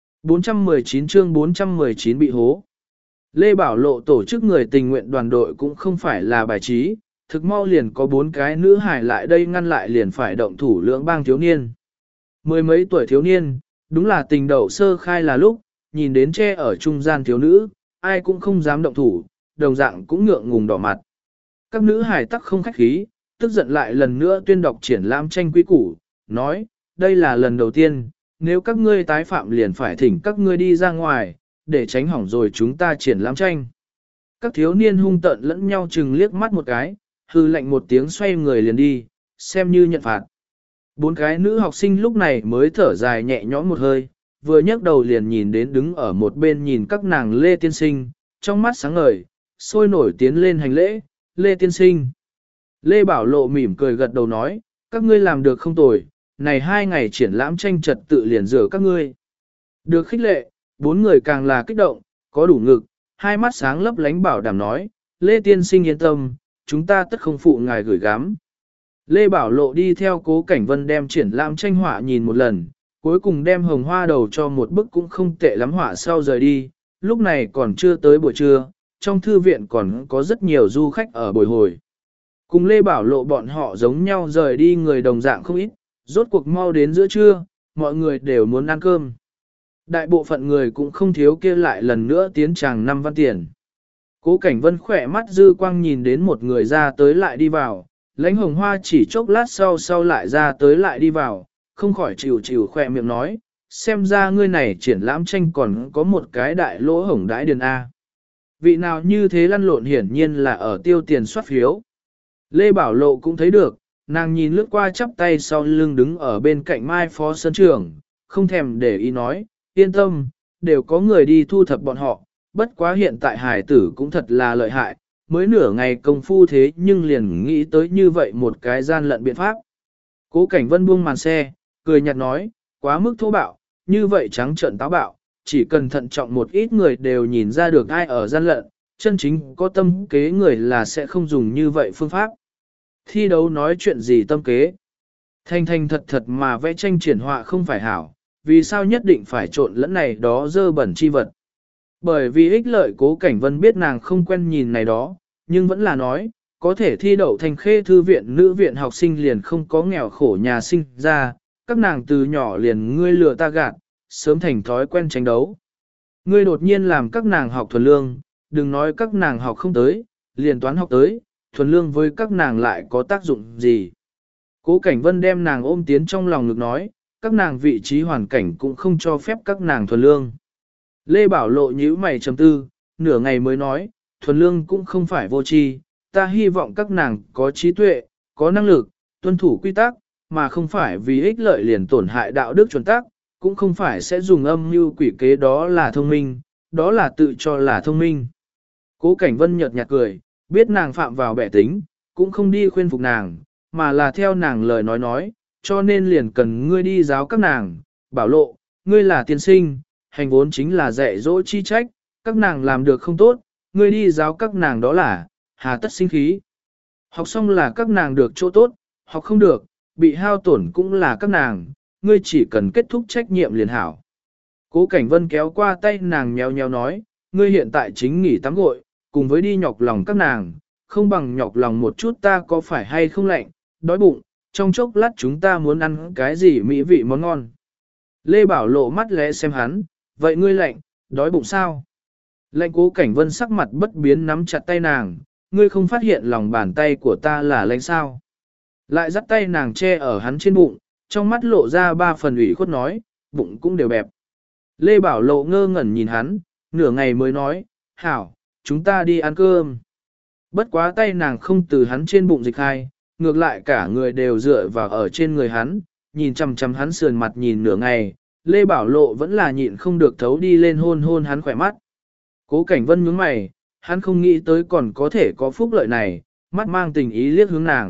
419 chương 419 bị hố. Lê Bảo Lộ tổ chức người tình nguyện đoàn đội cũng không phải là bài trí, thực mau liền có 4 cái nữ hải lại đây ngăn lại liền phải động thủ lưỡng bang thiếu niên. Mười mấy tuổi thiếu niên, đúng là tình đầu sơ khai là lúc, nhìn đến che ở trung gian thiếu nữ, ai cũng không dám động thủ, đồng dạng cũng ngượng ngùng đỏ mặt. Các nữ hải tắc không khách khí, tức giận lại lần nữa tuyên đọc triển lãm tranh quý củ, nói, đây là lần đầu tiên, nếu các ngươi tái phạm liền phải thỉnh các ngươi đi ra ngoài, để tránh hỏng rồi chúng ta triển lãm tranh. Các thiếu niên hung tợn lẫn nhau chừng liếc mắt một cái, hư lệnh một tiếng xoay người liền đi, xem như nhận phạt. 4 cái nữ học sinh lúc này mới thở dài nhẹ nhõm một hơi, vừa nhấc đầu liền nhìn đến đứng ở một bên nhìn các nàng Lê Tiên Sinh, trong mắt sáng ngời, sôi nổi tiến lên hành lễ, Lê Tiên Sinh. Lê Bảo Lộ mỉm cười gật đầu nói, các ngươi làm được không tồi, này 2 ngày triển lãm tranh trật tự liền rửa các ngươi. Được khích lệ, 4 người càng là kích động, có đủ ngực, hai mắt sáng lấp lánh bảo đảm nói, Lê Tiên Sinh yên tâm, chúng ta tất không phụ ngài gửi gắm. Lê Bảo Lộ đi theo Cố Cảnh Vân đem triển lãm tranh họa nhìn một lần, cuối cùng đem hồng hoa đầu cho một bức cũng không tệ lắm họa sau rời đi, lúc này còn chưa tới buổi trưa, trong thư viện còn có rất nhiều du khách ở bồi hồi. Cùng Lê Bảo Lộ bọn họ giống nhau rời đi người đồng dạng không ít, rốt cuộc mau đến giữa trưa, mọi người đều muốn ăn cơm. Đại bộ phận người cũng không thiếu kia lại lần nữa tiến tràng 5 văn tiền. Cố Cảnh Vân khỏe mắt dư quang nhìn đến một người ra tới lại đi vào, lãnh hồng hoa chỉ chốc lát sau lại ra tới lại đi vào, không khỏi chịu khỏe miệng nói, xem ra ngươi này triển lãm tranh còn có một cái đại lỗ hổng đãi điền A. Vị nào như thế lăn lộn hiển nhiên là ở tiêu tiền soát phiếu. Lê Bảo Lộ cũng thấy được, nàng nhìn lướt qua chắp tay sau lưng đứng ở bên cạnh Mai Phó Sân Trưởng, không thèm để ý nói, yên tâm, đều có người đi thu thập bọn họ, bất quá hiện tại hải tử cũng thật là lợi hại, mới nửa ngày công phu thế nhưng liền nghĩ tới như vậy một cái gian lận biện pháp. Cố Cảnh Vân buông màn xe, cười nhạt nói, quá mức thô bạo, như vậy trắng trợn táo bạo, chỉ cần thận trọng một ít người đều nhìn ra được ai ở gian lận, chân chính có tâm kế người là sẽ không dùng như vậy phương pháp. Thi đấu nói chuyện gì tâm kế? Thành thật mà vẽ tranh triển họa không phải hảo, vì sao nhất định phải trộn lẫn này đó dơ bẩn chi vật. Bởi vì ích lợi Cố Cảnh Vân biết nàng không quen nhìn này đó, nhưng vẫn là nói, có thể thi đậu thành khê thư viện nữ viện học sinh liền không có nghèo khổ nhà sinh ra, các nàng từ nhỏ liền ngươi lừa ta gạt, sớm thành thói quen tranh đấu. Ngươi đột nhiên làm các nàng học thuần lương, đừng nói các nàng học không tới, liền toán học tới, thuần lương với các nàng lại có tác dụng gì. Cố Cảnh Vân đem nàng ôm tiến trong lòng ngực nói, các nàng vị trí hoàn cảnh cũng không cho phép các nàng thuần lương. Lê Bảo Lộ nhíu mày trầm tư, nửa ngày mới nói, thuần lương cũng không phải vô tri, ta hy vọng các nàng có trí tuệ, có năng lực, tuân thủ quy tắc, mà không phải vì ích lợi liền tổn hại đạo đức chuẩn tắc, cũng không phải sẽ dùng âm mưu quỷ kế đó là thông minh, đó là tự cho là thông minh. Cố Cảnh Vân nhợt nhạt cười, biết nàng phạm vào bẻ tính, cũng không đi khuyên phục nàng, mà là theo nàng lời nói, cho nên liền cần ngươi đi giáo các nàng, Bảo Lộ, ngươi là tiên sinh, hành vốn chính là dạy dỗ chi trách, các nàng làm được không tốt, ngươi đi giáo các nàng đó là, hà tất sinh khí. Học xong là các nàng được chỗ tốt, học không được, bị hao tổn cũng là các nàng, ngươi chỉ cần kết thúc trách nhiệm liền hảo. Cố Cảnh Vân kéo qua tay nàng nhéo nhéo nói, ngươi hiện tại chính nghỉ tắm gội, cùng với đi nhọc lòng các nàng, không bằng nhọc lòng một chút ta có phải hay không lạnh, đói bụng, trong chốc lát chúng ta muốn ăn cái gì mỹ vị món ngon. Lê Bảo Lộ mắt lẽ xem hắn, vậy ngươi lạnh, đói bụng sao? Lạnh. Cố Cảnh Vân sắc mặt bất biến nắm chặt tay nàng, ngươi không phát hiện lòng bàn tay của ta là lạnh sao? Lại dắt tay nàng che ở hắn trên bụng, trong mắt lộ ra 3 phần ủy khuất nói, bụng cũng đều bẹp. Lê Bảo Lộ ngơ ngẩn nhìn hắn, nửa ngày mới nói, hảo, chúng ta đi ăn cơm. Bất quá tay nàng không từ hắn trên bụng dịch hai, ngược lại cả người đều dựa vào ở trên người hắn, nhìn chằm chằm hắn sườn mặt nhìn nửa ngày, Lê Bảo Lộ vẫn là nhịn không được thấu đi lên hôn hôn hắn khỏe mắt. Cố Cảnh Vân nhướng mày, hắn không nghĩ tới còn có thể có phúc lợi này, mắt mang tình ý liếc hướng nàng.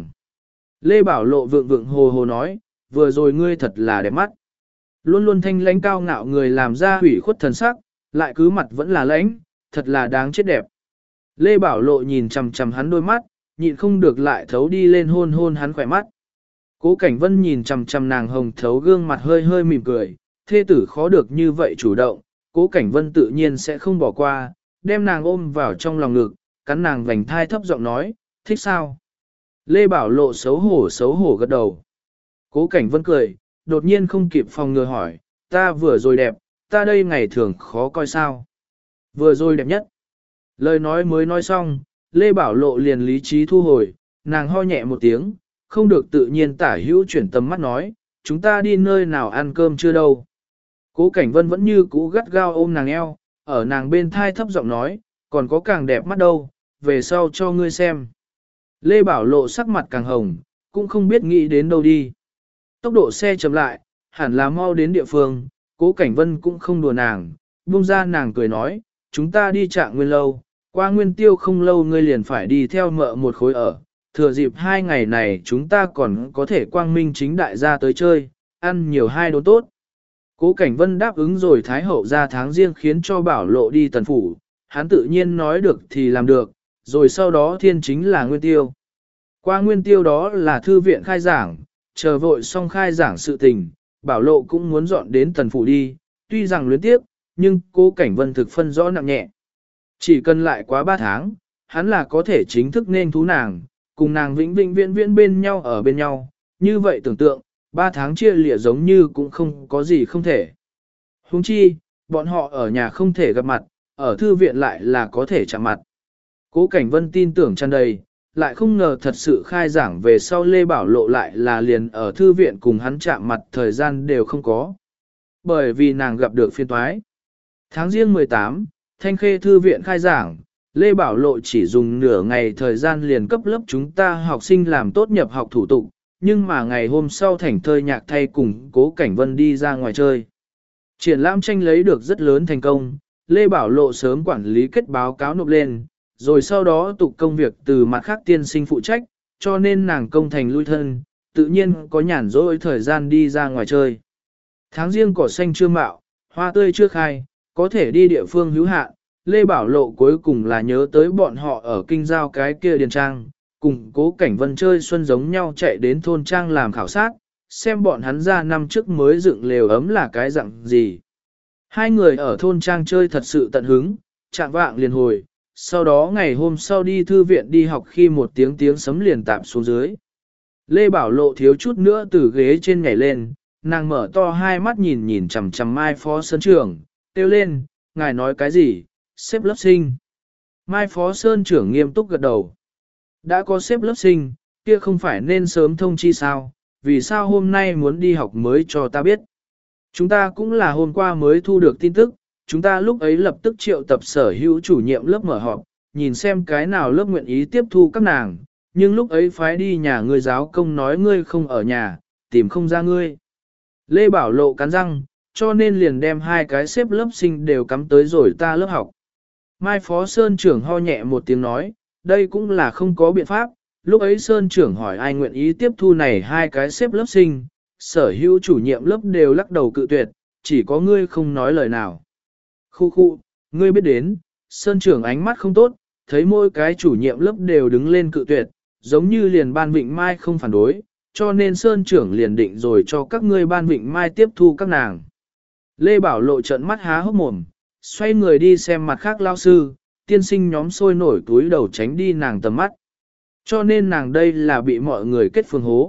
Lê Bảo Lộ vượng hồ hồ nói, vừa rồi ngươi thật là đẹp mắt. Luôn luôn thanh lãnh cao ngạo người làm ra hủy khuất thần sắc, lại cứ mặt vẫn là lãnh, thật là đáng chết đẹp. Lê Bảo Lộ nhìn chằm chằm hắn đôi mắt, nhịn không được lại thấu đi lên hôn hôn hắn khỏe mắt. Cố Cảnh Vân nhìn chằm chằm nàng hồng thấu gương mặt hơi hơi mỉm cười, thê tử khó được như vậy chủ động, Cố Cảnh Vân tự nhiên sẽ không bỏ qua, đem nàng ôm vào trong lòng ngực, cắn nàng vành thai thấp giọng nói, thích sao? Lê Bảo Lộ xấu hổ gật đầu. Cố Cảnh Vân cười, đột nhiên không kịp phòng ngừa hỏi, ta vừa rồi đẹp, ta đây ngày thường khó coi sao? Vừa rồi đẹp nhất. Lời nói mới nói xong, Lê Bảo Lộ liền lý trí thu hồi, nàng ho nhẹ một tiếng, không được tự nhiên tả hữu chuyển tầm mắt nói, chúng ta đi nơi nào ăn cơm chưa đâu. Cố Cảnh Vân vẫn như cũ gắt gao ôm nàng eo, ở nàng bên thai thấp giọng nói, còn có càng đẹp mắt đâu, về sau cho ngươi xem. Lê Bảo Lộ sắc mặt càng hồng, cũng không biết nghĩ đến đâu đi. Tốc độ xe chậm lại, hẳn là mau đến địa phương, Cố Cảnh Vân cũng không đùa nàng, buông ra nàng cười nói, chúng ta đi Trạng Nguyên lâu, qua Nguyên Tiêu không lâu ngươi liền phải đi theo mợ một khối ở, thừa dịp 2 ngày này chúng ta còn có thể quang minh chính đại ra tới chơi, ăn nhiều 2 đốn tốt. Cố Cảnh Vân đáp ứng rồi Thái Hậu ra tháng riêng khiến cho Bảo Lộ đi tần phủ, hắn tự nhiên nói được thì làm được, rồi sau đó thiên chính là Nguyên Tiêu. Qua Nguyên Tiêu đó là thư viện khai giảng, chờ vội xong khai giảng sự tình, Bảo Lộ cũng muốn dọn đến tần phủ đi, tuy rằng luyến tiếp, nhưng Cố Cảnh Vân thực phân rõ nặng nhẹ. Chỉ cần lại quá 3 tháng, hắn là có thể chính thức nên thú nàng, cùng nàng vĩnh vĩnh viễn viễn bên nhau ở bên nhau, như vậy tưởng tượng, 3 tháng chia lìa giống như cũng không có gì không thể. Huống chi, bọn họ ở nhà không thể gặp mặt, ở thư viện lại là có thể chạm mặt. Cố Cảnh Vân tin tưởng tràn đầy, lại không ngờ thật sự khai giảng về sau Lê Bảo Lộ lại là liền ở thư viện cùng hắn chạm mặt thời gian đều không có. Bởi vì nàng gặp được phiên toái. Tháng riêng 18, Thanh Khê thư viện khai giảng, Lê Bảo Lộ chỉ dùng nửa ngày thời gian liền cấp lớp chúng ta học sinh làm tốt nhập học thủ tục, nhưng mà ngày hôm sau thảnh thơi nhạc thay cùng Cố Cảnh Vân đi ra ngoài chơi. Triển lãm tranh lấy được rất lớn thành công, Lê Bảo Lộ sớm quản lý kết báo cáo nộp lên, rồi sau đó tục công việc từ mặt khác tiên sinh phụ trách, cho nên nàng công thành lui thân, tự nhiên có nhàn rỗi thời gian đi ra ngoài chơi. Tháng riêng cỏ xanh chưa mạo, hoa tươi chưa khai, có thể đi địa phương hữu hạn, Lê Bảo Lộ cuối cùng là nhớ tới bọn họ ở kinh giao cái kia điền trang, cùng Cố Cảnh Vân chơi xuân giống nhau chạy đến thôn trang làm khảo sát, xem bọn hắn ra năm trước mới dựng lều ấm là cái dạng gì. Hai người ở thôn trang chơi thật sự tận hứng, chạm vạng liền hồi, sau đó ngày hôm sau đi thư viện đi học khi một tiếng sấm liền tạp xuống dưới. Lê Bảo Lộ thiếu chút nữa từ ghế trên nhảy lên, nàng mở to hai mắt nhìn nhìn chằm chằm Mai Phó Sơn trưởng, kêu lên, ngài nói cái gì, xếp lớp sinh. Mai Phó Sơn trưởng nghiêm túc gật đầu. Đã có xếp lớp sinh, kia không phải nên sớm thông chi sao, vì sao hôm nay muốn đi học mới cho ta biết. Chúng ta cũng là hôm qua mới thu được tin tức, chúng ta lúc ấy lập tức triệu tập sở hữu chủ nhiệm lớp mở họp, nhìn xem cái nào lớp nguyện ý tiếp thu các nàng, nhưng lúc ấy phái đi nhà ngươi giáo công nói ngươi không ở nhà, tìm không ra ngươi. Lê Bảo Lộ cắn răng, cho nên liền đem hai cái xếp lớp sinh đều cắm tới rồi ta lớp học. Mai Phó Sơn trưởng ho nhẹ một tiếng nói, đây cũng là không có biện pháp, lúc ấy Sơn trưởng hỏi ai nguyện ý tiếp thu này hai cái xếp lớp sinh, sở hữu chủ nhiệm lớp đều lắc đầu cự tuyệt, chỉ có ngươi không nói lời nào. Khu khu, ngươi biết đến, Sơn trưởng ánh mắt không tốt, thấy mỗi cái chủ nhiệm lớp đều đứng lên cự tuyệt, giống như liền ban Vịnh Mai không phản đối, cho nên Sơn trưởng liền định rồi cho các ngươi ban Vịnh Mai tiếp thu các nàng. Lê Bảo Lộ trợn mắt há hốc mồm, xoay người đi xem mặt khác lao sư, tiên sinh nhóm sôi nổi túi đầu tránh đi nàng tầm mắt. Cho nên nàng đây là bị mọi người kết phương hố.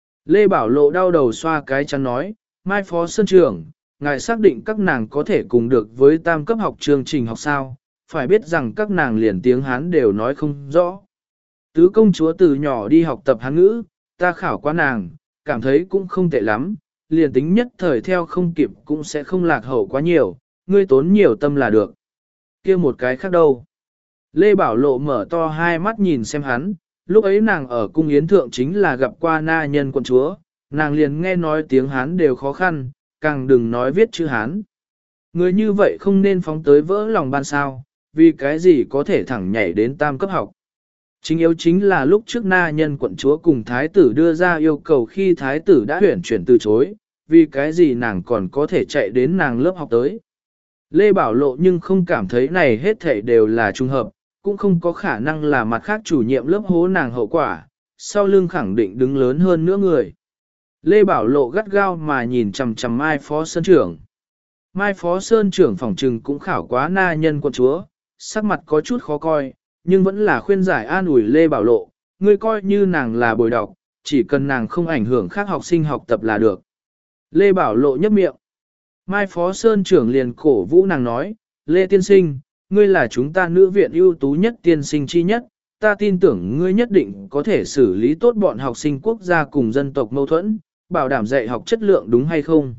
Lê Bảo Lộ đau đầu xoa cái chắn nói, Mai Phó Sơn trưởng, ngài xác định các nàng có thể cùng được với tam cấp học chương trình học sao, phải biết rằng các nàng liền tiếng Hán đều nói không rõ. Tứ công chúa từ nhỏ đi học tập Hán ngữ, ta khảo qua nàng, cảm thấy cũng không tệ lắm, liền tính nhất thời theo không kịp cũng sẽ không lạc hậu quá nhiều, ngươi tốn nhiều tâm là được. Kia một cái khác đâu? Lê Bảo Lộ mở to hai mắt nhìn xem hắn, lúc ấy nàng ở cung yến thượng chính là gặp qua na nhân quận chúa, nàng liền nghe nói tiếng Hán đều khó khăn, càng đừng nói viết chữ Hán. Người như vậy không nên phóng tới vỡ lòng ban sao, vì cái gì có thể thẳng nhảy đến tam cấp học. Chính yếu chính là lúc trước na nhân quận chúa cùng thái tử đưa ra yêu cầu khi thái tử đã chuyển từ chối, vì cái gì nàng còn có thể chạy đến nàng lớp học tới. Lê Bảo Lộ nhưng không cảm thấy này hết thảy đều là trùng hợp, cũng không có khả năng là mặt khác chủ nhiệm lớp hố nàng hậu quả, sau lưng khẳng định đứng lớn hơn nữa người. Lê Bảo Lộ gắt gao mà nhìn chằm chằm Mai Phó Sơn trưởng. Mai Phó Sơn trưởng phòng trừng cũng khảo quá na nhân quận chúa, sắc mặt có chút khó coi, nhưng vẫn là khuyên giải an ủi Lê Bảo Lộ, ngươi coi như nàng là bồi đọc, chỉ cần nàng không ảnh hưởng khác học sinh học tập là được. Lê Bảo Lộ nhấp miệng. Mai Phó Sơn trưởng liền cổ vũ nàng nói, Lê Tiên Sinh, ngươi là chúng ta nữ viện ưu tú nhất tiên sinh chi nhất, ta tin tưởng ngươi nhất định có thể xử lý tốt bọn học sinh quốc gia cùng dân tộc mâu thuẫn, bảo đảm dạy học chất lượng đúng hay không.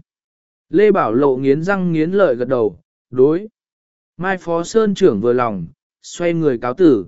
Lê Bảo Lộ nghiến răng nghiến lợi gật đầu, đối. Mai Phó Sơn trưởng vừa lòng, xoay người cáo tử.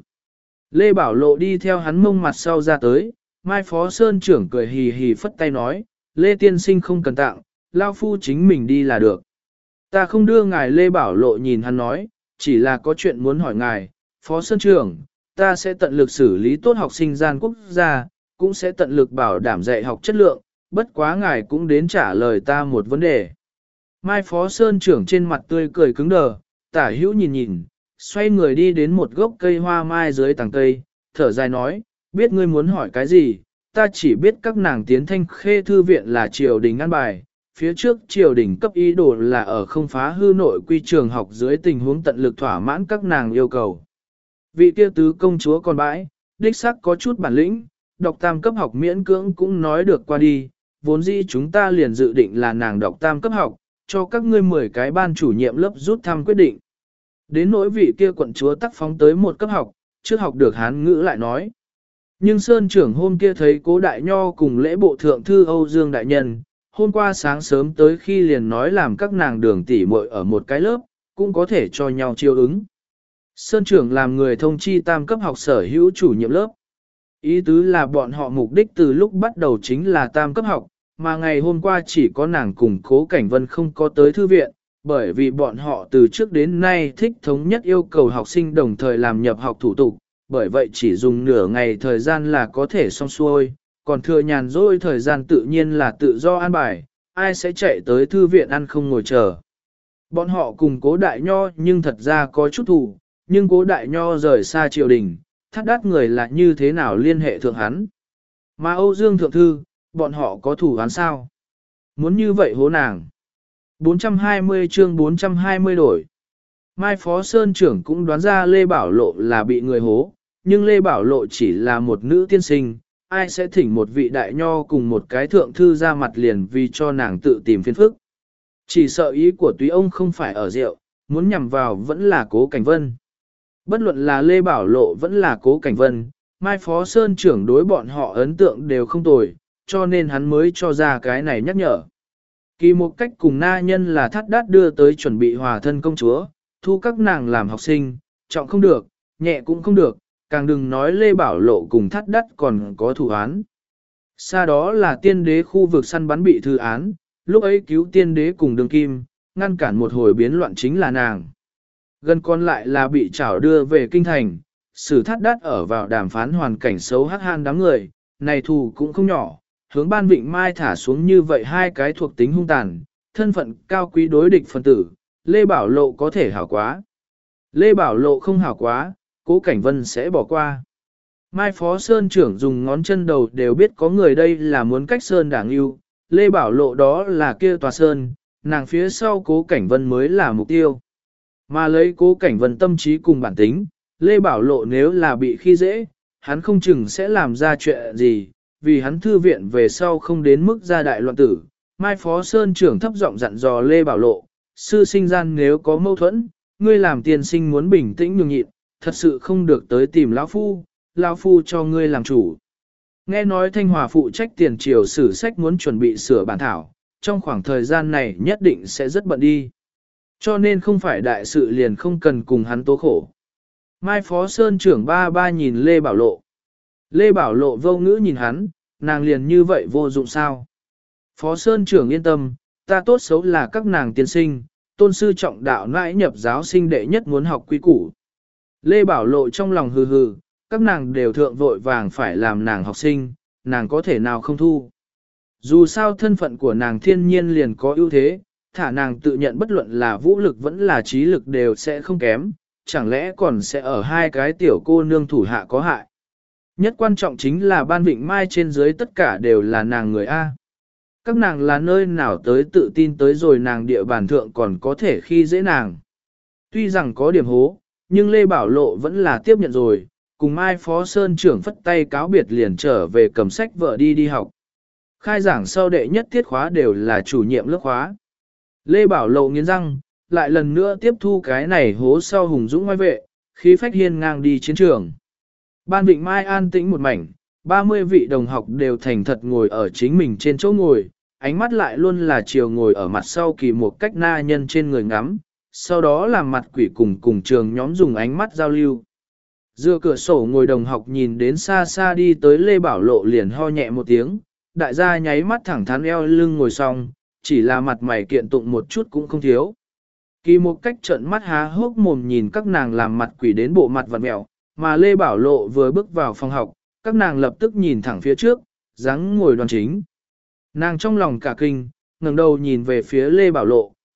Lê Bảo Lộ đi theo hắn mông mặt sau ra tới, Mai Phó Sơn trưởng cười hì hì phất tay nói, Lê Tiên Sinh không cần tặng, lao phu chính mình đi là được. Ta không đưa ngài. Lê Bảo Lộ nhìn hắn nói, chỉ là có chuyện muốn hỏi ngài, Phó Sơn trưởng, ta sẽ tận lực xử lý tốt học sinh gian quốc gia, cũng sẽ tận lực bảo đảm dạy học chất lượng, bất quá ngài cũng đến trả lời ta một vấn đề. Mai Phó Sơn trưởng trên mặt tươi cười cứng đờ, tả hữu nhìn nhìn, xoay người đi đến một gốc cây hoa mai dưới tàng cây, thở dài nói, biết ngươi muốn hỏi cái gì, ta chỉ biết các nàng tiến Thanh Khê Thư viện là triều đình an bài, phía trước triều đình cấp ý đồ là ở không phá hư nội quy trường học dưới tình huống tận lực thỏa mãn các nàng yêu cầu. Vị kia tứ công chúa còn bãi, đích xác có chút bản lĩnh, đọc tam cấp học miễn cưỡng cũng nói được qua đi, vốn dĩ chúng ta liền dự định là nàng đọc tam cấp học, cho các ngươi 10 cái ban chủ nhiệm lớp rút thăm quyết định. Đến nỗi vị kia quận chúa tắc phóng tới một cấp học, trước học được Hán ngữ lại nói. Nhưng Sơn trưởng hôm kia thấy Cố Đại Nho cùng lễ bộ thượng thư Âu Dương Đại Nhân, hôm qua sáng sớm tới khi liền nói làm các nàng đường tỷ muội ở một cái lớp, cũng có thể cho nhau chiêu ứng. Sơn trưởng làm người thông chi tam cấp học sở hữu chủ nhiệm lớp. Ý tứ là bọn họ mục đích từ lúc bắt đầu chính là tam cấp học, mà ngày hôm qua chỉ có nàng cùng Cố Cảnh Vân không có tới thư viện, bởi vì bọn họ từ trước đến nay thích thống nhất yêu cầu học sinh đồng thời làm nhập học thủ tục, bởi vậy chỉ dùng nửa ngày thời gian là có thể xong xuôi, còn thừa nhàn rỗi thời gian tự nhiên là tự do an bài, ai sẽ chạy tới thư viện ăn không ngồi chờ. Bọn họ cùng Cố Đại Nho nhưng thật ra có chút thù, nhưng Cố Đại Nho rời xa triều đình, thắt đát người là như thế nào liên hệ thượng hắn. Mà Âu Dương Thượng Thư, bọn họ có thủ hắn sao? Muốn như vậy hố nàng. 420 chương 420 đổi. Mai Phó Sơn trưởng cũng đoán ra Lê Bảo Lộ là bị người hố, nhưng Lê Bảo Lộ chỉ là một nữ tiên sinh, ai sẽ thỉnh một vị đại nho cùng một cái thượng thư ra mặt liền vì cho nàng tự tìm phiền phức. Chỉ sợ ý của túy ông không phải ở rượu, muốn nhằm vào vẫn là Cố Cảnh Vân. Bất luận là Lê Bảo Lộ vẫn là Cố Cảnh Vân, Mai Phó Sơn trưởng đối bọn họ ấn tượng đều không tồi, cho nên hắn mới cho ra cái này nhắc nhở. Kỳ một cách cùng na nhân là thắt đát đưa tới chuẩn bị hòa thân công chúa, thu các nàng làm học sinh, trọng không được, nhẹ cũng không được, càng đừng nói Lê Bảo Lộ cùng thắt đát còn có thủ án. Xa đó là tiên đế khu vực săn bắn bị thư án, lúc ấy cứu tiên đế cùng đường kim, ngăn cản một hồi biến loạn chính là nàng. Gần còn lại là bị trảo đưa về kinh thành, xử thắt đát ở vào đàm phán hoàn cảnh xấu hắc han đám người, này thù cũng không nhỏ, hướng Ban Vịnh Mai thả xuống như vậy hai cái thuộc tính hung tàn, thân phận cao quý đối địch phân tử, Lê Bảo Lộ có thể hảo quá. Lê Bảo Lộ không hảo quá, Cố Cảnh Vân sẽ bỏ qua. Mai Phó Sơn trưởng dùng ngón chân đầu đều biết có người đây là muốn cách Sơn đảng yêu, Lê Bảo Lộ đó là kia tòa Sơn, nàng phía sau Cố Cảnh Vân mới là mục tiêu. Mà lấy Cố Cảnh Vân tâm trí cùng bản tính, Lê Bảo Lộ nếu là bị khi dễ, hắn không chừng sẽ làm ra chuyện gì, vì hắn thư viện về sau không đến mức gia đại loạn tử. Mai Phó Sơn trưởng thấp giọng dặn dò Lê Bảo Lộ, sư sinh gian nếu có mâu thuẫn, ngươi làm tiền sinh muốn bình tĩnh nhường nhịn, thật sự không được tới tìm lão phu cho ngươi làm chủ. Nghe nói Thanh Hòa phụ trách tiền triều sử sách muốn chuẩn bị sửa bản thảo, trong khoảng thời gian này nhất định sẽ rất bận đi. Cho nên không phải đại sự liền không cần cùng hắn tố khổ. Mai Phó Sơn trưởng ba nhìn Lê Bảo Lộ. Lê Bảo Lộ vô ngữ nhìn hắn, nàng liền như vậy vô dụng sao. Phó Sơn trưởng yên tâm, ta tốt xấu là các nàng tiên sinh, tôn sư trọng đạo nãi nhập giáo sinh đệ nhất muốn học quý củ. Lê Bảo Lộ trong lòng hừ hừ, các nàng đều thượng vội vàng phải làm nàng học sinh, nàng có thể nào không thu. Dù sao thân phận của nàng thiên nhiên liền có ưu thế, thả nàng tự nhận bất luận là vũ lực vẫn là trí lực đều sẽ không kém, chẳng lẽ còn sẽ ở hai cái tiểu cô nương thủ hạ có hại. Nhất quan trọng chính là Ban Vịnh Mai trên dưới tất cả đều là nàng người A. Các nàng là nơi nào tới tự tin tới rồi nàng địa bàn thượng còn có thể khi dễ nàng. Tuy rằng có điểm hố, nhưng Lê Bảo Lộ vẫn là tiếp nhận rồi, cùng Mai Phó Sơn trưởng phất tay cáo biệt liền trở về cầm sách vợ đi học. Khai giảng sau đệ nhất tiết khóa đều là chủ nhiệm lớp khóa. Lê Bảo Lộ nghiến răng, lại lần nữa tiếp thu cái này hố sau hùng dũng ngoài vệ, khí phách hiên ngang đi chiến trường. Ban Vịnh Mai an tĩnh một mảnh, 30 vị đồng học đều thành thật ngồi ở chính mình trên chỗ ngồi, ánh mắt lại luôn là chiều ngồi ở mặt sau kỳ một cách na nhân trên người ngắm, sau đó làm mặt quỷ cùng trường nhóm dùng ánh mắt giao lưu. Dựa cửa sổ ngồi đồng học nhìn đến xa xa đi tới Lê Bảo Lộ liền ho nhẹ một tiếng, đại gia nháy mắt thẳng thắn eo lưng ngồi xong, chỉ là mặt mày kiện tụng một chút cũng không thiếu. Kỳ một cách trợn mắt há hốc mồm nhìn các nàng làm mặt quỷ đến bộ mặt vặn mẹo, mà Lê Bảo Lộ vừa bước vào phòng học, các nàng lập tức nhìn thẳng phía trước, dáng ngồi đoàn chính. Nàng trong lòng cả kinh, ngẩng đầu nhìn về phía Lê Bảo Lộ,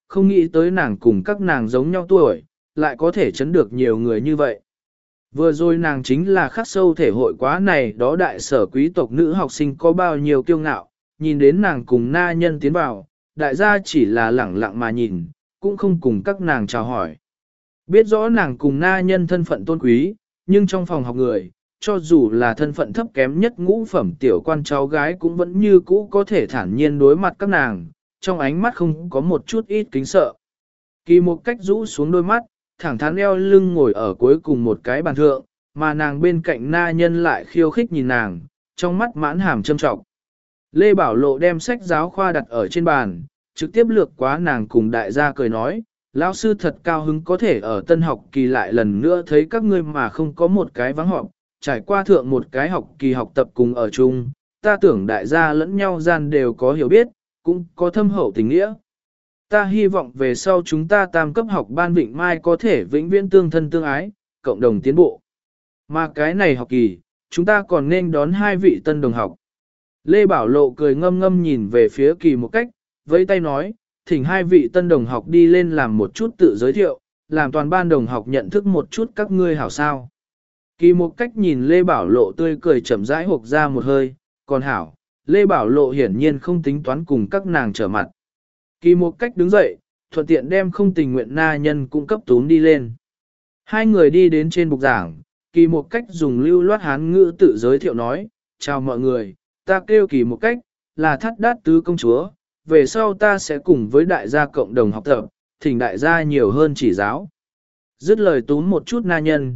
không nghĩ tới nàng cùng các nàng giống nhau tuổi, lại có thể chấn được nhiều người như vậy. Vừa rồi nàng chính là khắc sâu thể hội quá này đó đại sở quý tộc nữ học sinh có bao nhiêu kiêu ngạo, nhìn đến nàng cùng na nhân tiến vào, đại gia chỉ là lẳng lặng mà nhìn, cũng không cùng các nàng chào hỏi. Biết rõ nàng cùng na nhân thân phận tôn quý, nhưng trong phòng học người, cho dù là thân phận thấp kém nhất ngũ phẩm tiểu quan cháu gái cũng vẫn như cũ có thể thản nhiên đối mặt các nàng, trong ánh mắt không có một chút ít kính sợ. Kỳ một cách rũ xuống đôi mắt, thẳng thắn eo lưng ngồi ở cuối cùng một cái bàn thượng, mà nàng bên cạnh na nhân lại khiêu khích nhìn nàng, trong mắt mãn hàm châm trọng. Lê Bảo Lộ đem sách giáo khoa đặt ở trên bàn, trực tiếp lược quá nàng cùng đại gia cười nói, lão sư thật cao hứng có thể ở tân học kỳ lại lần nữa thấy các ngươi mà không có một cái vắng họp, trải qua thượng một cái học kỳ học tập cùng ở chung, ta tưởng đại gia lẫn nhau gian đều có hiểu biết, cũng có thâm hậu tình nghĩa. Ta hy vọng về sau chúng ta tam cấp học ban Vịnh Mai có thể vĩnh viễn tương thân tương ái, cộng đồng tiến bộ. Mà cái này học kỳ, chúng ta còn nên đón hai vị tân đồng học. Lê Bảo Lộ cười ngâm ngâm nhìn về phía Kỳ một cách, vẫy tay nói, thỉnh hai vị tân đồng học đi lên làm một chút tự giới thiệu, làm toàn ban đồng học nhận thức một chút các ngươi hảo sao. Kỳ một cách nhìn Lê Bảo Lộ tươi cười chậm rãi hộc ra một hơi, còn hảo, Lê Bảo Lộ hiển nhiên không tính toán cùng các nàng trở mặt. Kỳ một cách đứng dậy, thuận tiện đem không tình nguyện na nhân cung cấp tún đi lên. Hai người đi đến trên bục giảng, Kỳ một cách dùng lưu loát hán ngữ tự giới thiệu nói, chào mọi người, ta kêu Kỳ một cách, là Thắt Đát tứ công chúa, về sau ta sẽ cùng với đại gia cộng đồng học tập, thỉnh đại gia nhiều hơn chỉ giáo. Dứt lời tún một chút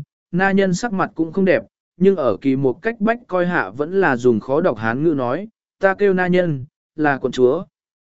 na nhân sắc mặt cũng không đẹp, nhưng ở Kỳ một cách bách coi hạ vẫn là dùng khó đọc hán ngữ nói, ta kêu na nhân, là quận chúa.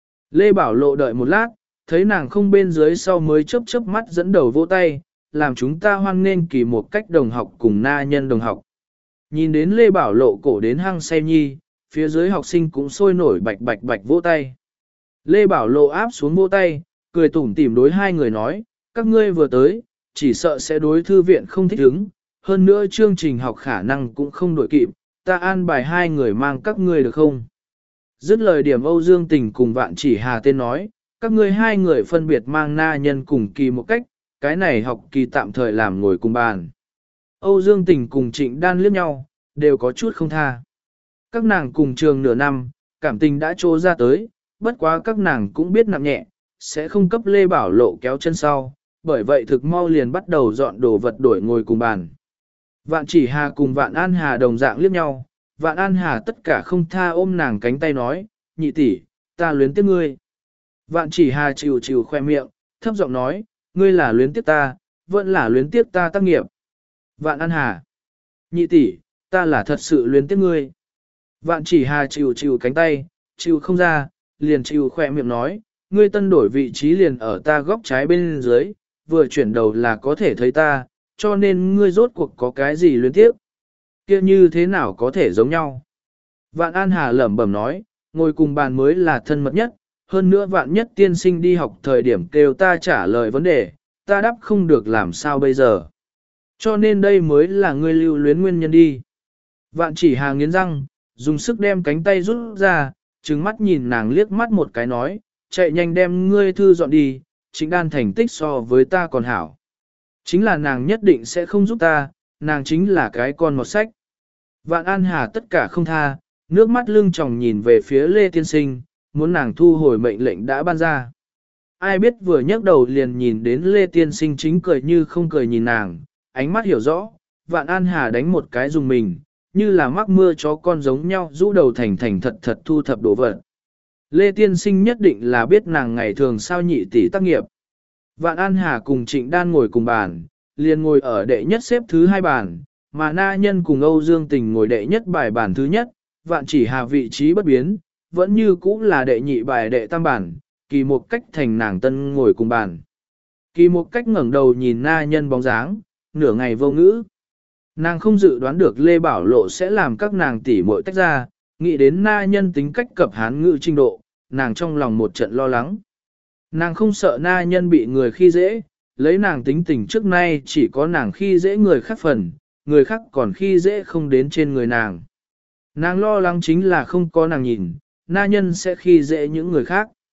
Lê Bảo Lộ đợi một lát, thấy nàng không bên dưới sau mới chớp chớp mắt dẫn đầu vỗ tay, làm chúng ta hoan nghênh Kỳ một cách đồng học cùng na nhân đồng học. Nhìn đến Lê Bảo Lộ cổ đến hăng say nhi, phía dưới học sinh cũng sôi nổi bạch bạch bạch vỗ tay. Lê Bảo Lộ áp xuống vỗ tay, cười tủm tỉm đối hai người nói, các ngươi vừa tới, chỉ sợ sẽ đối thư viện không thích ứng, hơn nữa chương trình học khả năng cũng không đổi kịp, ta an bài hai người mang các ngươi được không? Dứt lời điểm Âu Dương Tình cùng Vạn Chỉ Hà tên nói, các ngươi hai người phân biệt mang na nhân cùng Kỳ một cách, cái này học kỳ tạm thời làm ngồi cùng bàn. Âu Dương Tình cùng Trịnh Đan liếc nhau, đều có chút không tha. Các nàng cùng trường nửa năm, cảm tình đã trô ra tới, bất quá các nàng cũng biết nặng nhẹ, sẽ không cấp Lê Bảo Lộ kéo chân sau, bởi vậy thực mau liền bắt đầu dọn đồ vật đổi ngồi cùng bàn. Vạn Chỉ Hà cùng Vạn An Hà đồng dạng liếc nhau, Vạn An Hà tất cả không tha ôm nàng cánh tay nói, nhị tỷ, ta luyến tiếc ngươi. Vạn Chỉ Hà chịu chịu khoe miệng, thấp giọng nói, ngươi là luyến tiếc ta, vẫn là luyến tiếc ta tác nghiệp. Vạn An Hà, nhị tỷ, ta là thật sự luyến tiếc ngươi. Vạn Chỉ Hà chịu chịu cánh tay, chịu không ra, liền chịu khoe miệng nói, ngươi tân đổi vị trí liền ở ta góc trái bên dưới, vừa chuyển đầu là có thể thấy ta, cho nên ngươi rốt cuộc có cái gì luyến tiếc. Kia như thế nào có thể giống nhau? Vạn An Hà lẩm bẩm nói, ngồi cùng bàn mới là thân mật nhất, hơn nữa Vạn Nhất tiên sinh đi học thời điểm kêu ta trả lời vấn đề, ta đáp không được làm sao bây giờ. Cho nên đây mới là ngươi lưu luyến nguyên nhân đi. Vạn Chỉ Hà nghiến răng, dùng sức đem cánh tay rút ra, trừng mắt nhìn nàng liếc mắt một cái nói, chạy nhanh đem ngươi thư dọn đi, Trịnh Đan thành tích so với ta còn hảo. Chính là nàng nhất định sẽ không giúp ta, nàng chính là cái con một sách. Vạn An Hà tất cả không tha, nước mắt lưng tròng nhìn về phía Lê Tiên Sinh, muốn nàng thu hồi mệnh lệnh đã ban ra. Ai biết vừa nhấc đầu liền nhìn đến Lê Tiên Sinh chính cười như không cười nhìn nàng, ánh mắt hiểu rõ, Vạn An Hà đánh một cái dùng mình, như là mắc mưa chó con giống nhau rũ đầu thành thành thật thật thu thập đồ vật. Lê Tiên Sinh nhất định là biết nàng ngày thường sao nhị tỷ tác nghiệp. Vạn An Hà cùng Trịnh Đan ngồi cùng bàn, liền ngồi ở đệ nhất xếp thứ hai bàn, mà na nhân cùng Âu Dương Tình ngồi đệ nhất bài bàn thứ nhất, Vạn Chỉ Hà vị trí bất biến, vẫn như cũ là đệ nhị bài đệ tam bản, Kỳ một cách thành nàng tân ngồi cùng bàn. Kỳ một cách ngẩng đầu nhìn na nhân bóng dáng, nửa ngày vô ngữ. Nàng không dự đoán được Lê Bảo Lộ sẽ làm các nàng tỷ muội tách ra, nghĩ đến na nhân tính cách cập hán ngữ trình độ, nàng trong lòng một trận lo lắng. Nàng không sợ na nhân bị người khi dễ, lấy nàng tính tình trước nay chỉ có nàng khi dễ người khác phần, người khác còn khi dễ không đến trên người nàng. Nàng lo lắng chính là không có nàng nhìn, na nhân sẽ khi dễ những người khác.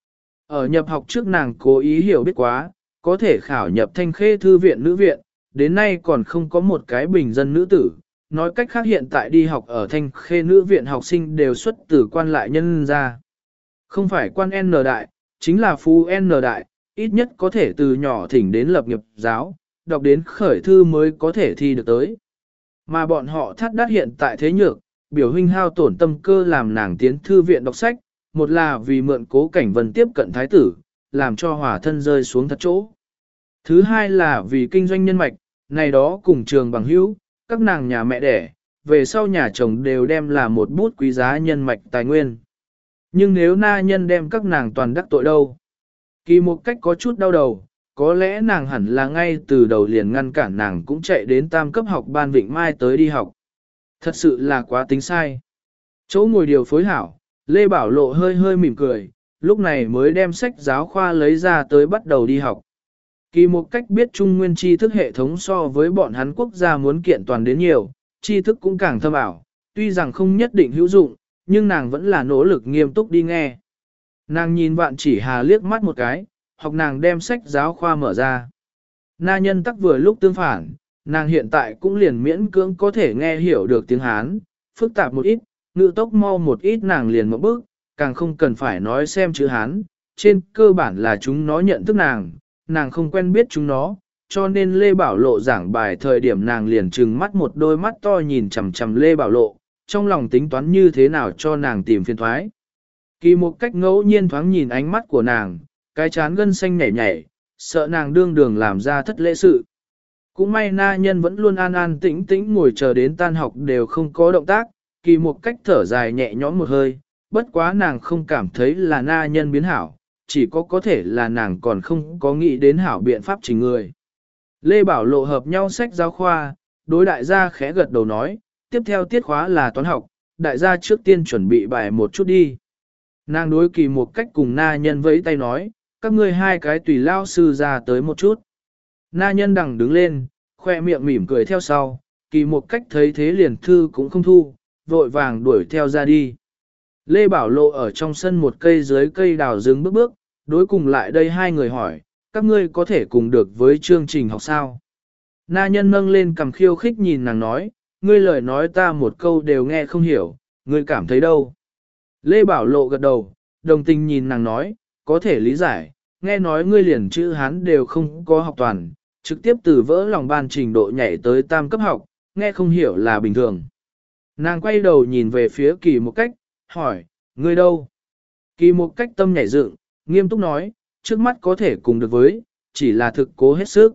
Ở nhập học trước nàng cố ý hiểu biết quá, có thể khảo nhập Thanh Khê Thư viện nữ viện, đến nay còn không có một cái bình dân nữ tử. Nói cách khác hiện tại đi học ở Thanh Khê nữ viện học sinh đều xuất từ quan lại nhân ra. Không phải quan N đại, chính là phú N đại, ít nhất có thể từ nhỏ thỉnh đến lập nghiệp giáo, đọc đến khởi thư mới có thể thi được tới. Mà bọn họ thắt đắt hiện tại thế nhược, biểu huynh hao tổn tâm cơ làm nàng tiến thư viện đọc sách, một là vì mượn Cố Cảnh Vân tiếp cận thái tử, làm cho hòa thân rơi xuống thật chỗ. Thứ hai là vì kinh doanh nhân mạch, này đó cùng trường bằng hữu, các nàng nhà mẹ đẻ, về sau nhà chồng đều đem là một bút quý giá nhân mạch tài nguyên. Nhưng nếu na nhân đem các nàng toàn đắc tội đâu? Kỳ một cách có chút đau đầu, có lẽ nàng hẳn là ngay từ đầu liền ngăn cản nàng cũng chạy đến tam cấp học ban Vịnh Mai tới đi học. Thật sự là quá tính sai. Chỗ ngồi điều phối hảo, Lê Bảo Lộ hơi hơi mỉm cười, lúc này mới đem sách giáo khoa lấy ra tới bắt đầu đi học. Kỳ một cách biết Trung Nguyên tri thức hệ thống so với bọn hắn quốc gia muốn kiện toàn đến nhiều, tri thức cũng càng thâm ảo, tuy rằng không nhất định hữu dụng, nhưng nàng vẫn là nỗ lực nghiêm túc đi nghe. Nàng nhìn Vạn Chỉ Hà liếc mắt một cái, học nàng đem sách giáo khoa mở ra. Na nhân tắc vừa lúc tương phản, nàng hiện tại cũng liền miễn cưỡng có thể nghe hiểu được tiếng Hán, phức tạp một ít, ngữ tốc mau một ít nàng liền một bước, càng không cần phải nói xem chữ Hán, trên cơ bản là chúng nó nhận thức nàng không quen biết chúng nó, cho nên Lê Bảo Lộ giảng bài thời điểm nàng liền trừng mắt một đôi mắt to nhìn chằm chằm Lê Bảo Lộ, trong lòng tính toán như thế nào cho nàng tìm phiền thoái. Kỳ một cách ngẫu nhiên thoáng nhìn ánh mắt của nàng, cái chán gân xanh nhảy nhảy, sợ nàng đương đường làm ra thất lễ sự. Cũng may na nhân vẫn luôn an an tĩnh tĩnh ngồi chờ đến tan học đều không có động tác, kỳ một cách thở dài nhẹ nhõm một hơi, bất quá nàng không cảm thấy là na nhân biến hảo, chỉ có thể là nàng còn không có nghĩ đến hảo biện pháp chỉnh người. Lê Bảo Lộ hợp nhau sách giáo khoa, đối đại gia khẽ gật đầu nói, tiếp theo tiết khóa là toán học, đại gia trước tiên chuẩn bị bài một chút đi. Nàng đối kỳ một cách cùng na nhân vẫy tay nói, các ngươi hai cái tùy lao sư ra tới một chút. Na nhân đằng đứng lên, khoe miệng mỉm cười theo sau, kỳ một cách thấy thế liền thư cũng không thu, vội vàng đuổi theo ra đi. Lê Bảo Lộ ở trong sân một cây dưới cây đào dừng bước bước, đối cùng lại đây hai người hỏi, các ngươi có thể cùng được với chương trình học sao? Na nhân nâng lên cầm khiêu khích nhìn nàng nói, ngươi lời nói ta một câu đều nghe không hiểu, ngươi cảm thấy đâu? Lê Bảo Lộ gật đầu, đồng tình nhìn nàng nói, có thể lý giải, nghe nói ngươi liền chữ Hán đều không có học toàn, trực tiếp từ vỡ lòng ban trình độ nhảy tới tam cấp học, nghe không hiểu là bình thường. Nàng quay đầu nhìn về phía kỳ một cách, hỏi, ngươi đâu? Kỳ một cách tâm nhảy dựng, nghiêm túc nói, trước mắt có thể cùng được với, chỉ là thực cố hết sức.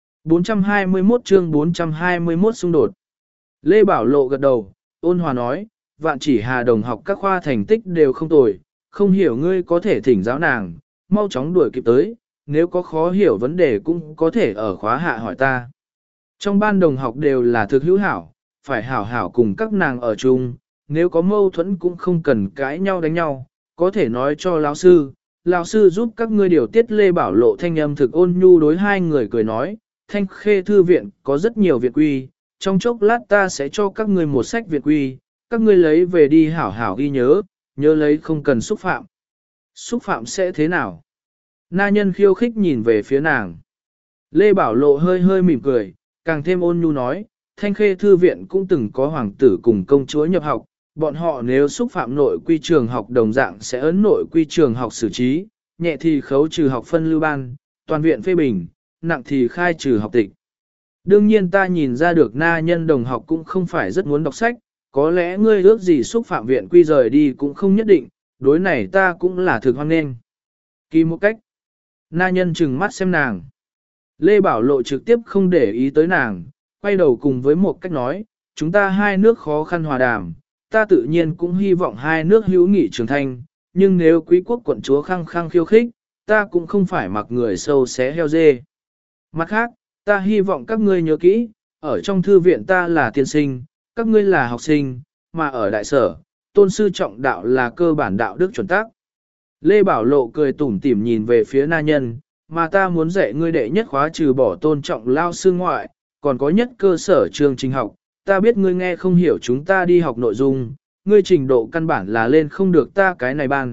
421 chương 421 xung đột. Lê Bảo Lộ gật đầu, ôn hòa nói, Vạn Chỉ Hà đồng học các khoa thành tích đều không tồi, không hiểu ngươi có thể thỉnh giáo nàng, mau chóng đuổi kịp tới, nếu có khó hiểu vấn đề cũng có thể ở khóa hạ hỏi ta. Trong ban đồng học đều là thực hữu hảo, phải hảo hảo cùng các nàng ở chung, nếu có mâu thuẫn cũng không cần cãi nhau đánh nhau, có thể nói cho lão sư giúp các ngươi điều tiết. Lê Bảo Lộ thanh âm thực ôn nhu đối hai người cười nói, Thanh Khê thư viện có rất nhiều viện quy, trong chốc lát ta sẽ cho các ngươi một sách viện quy, các ngươi lấy về đi hảo hảo ghi nhớ, nhớ lấy không cần xúc phạm. Xúc phạm sẽ thế nào? Na nhân khiêu khích nhìn về phía nàng. Lê Bảo Lộ hơi hơi mỉm cười, càng thêm ôn nhu nói, Thanh Khê thư viện cũng từng có hoàng tử cùng công chúa nhập học, bọn họ nếu xúc phạm nội quy trường học đồng dạng sẽ ấn nội quy trường học xử trí, nhẹ thì khấu trừ học phân lưu ban, toàn viện phê bình, nặng thì khai trừ học tịch. Đương nhiên ta nhìn ra được na nhân đồng học cũng không phải rất muốn đọc sách, có lẽ ngươi ước gì xúc phạm viện quy rời đi cũng không nhất định, đối này ta cũng là thực hoan nghênh. Kỳ một cách, na nhân trừng mắt xem nàng. Lê Bảo Lộ trực tiếp không để ý tới nàng, quay đầu cùng với một cách nói, chúng ta hai nước khó khăn hòa đàm, ta tự nhiên cũng hy vọng hai nước hữu nghị trưởng thành, nhưng nếu quý quốc quận chúa khăng khăng khiêu khích, ta cũng không phải mặc người sâu xé heo dê. Mặt khác, ta hy vọng các ngươi nhớ kỹ, ở trong thư viện ta là tiên sinh, các ngươi là học sinh, mà ở đại sở, tôn sư trọng đạo là cơ bản đạo đức chuẩn tắc. Lê Bảo Lộ cười tủm tỉm nhìn về phía na nhân, mà ta muốn dạy ngươi đệ nhất khóa trừ bỏ tôn trọng lao sư ngoại, còn có nhất cơ sở chương trình học, ta biết ngươi nghe không hiểu chúng ta đi học nội dung, ngươi trình độ căn bản là lên không được ta cái này ban,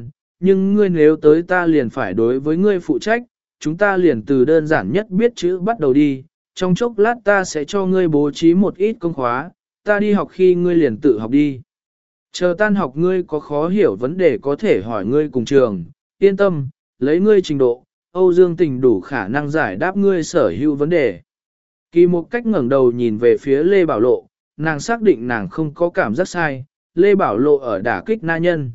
nhưng ngươi nếu tới ta liền phải đối với ngươi phụ trách, chúng ta liền từ đơn giản nhất biết chữ bắt đầu đi, trong chốc lát ta sẽ cho ngươi bố trí một ít công khóa, ta đi học khi ngươi liền tự học đi. Chờ tan học ngươi có khó hiểu vấn đề có thể hỏi ngươi cùng trường, yên tâm, lấy ngươi trình độ, Âu Dương Tình đủ khả năng giải đáp ngươi sở hữu vấn đề. Kỳ một cách ngẩng đầu nhìn về phía Lê Bảo Lộ, nàng xác định nàng không có cảm giác sai, Lê Bảo Lộ ở đả kích na nhân.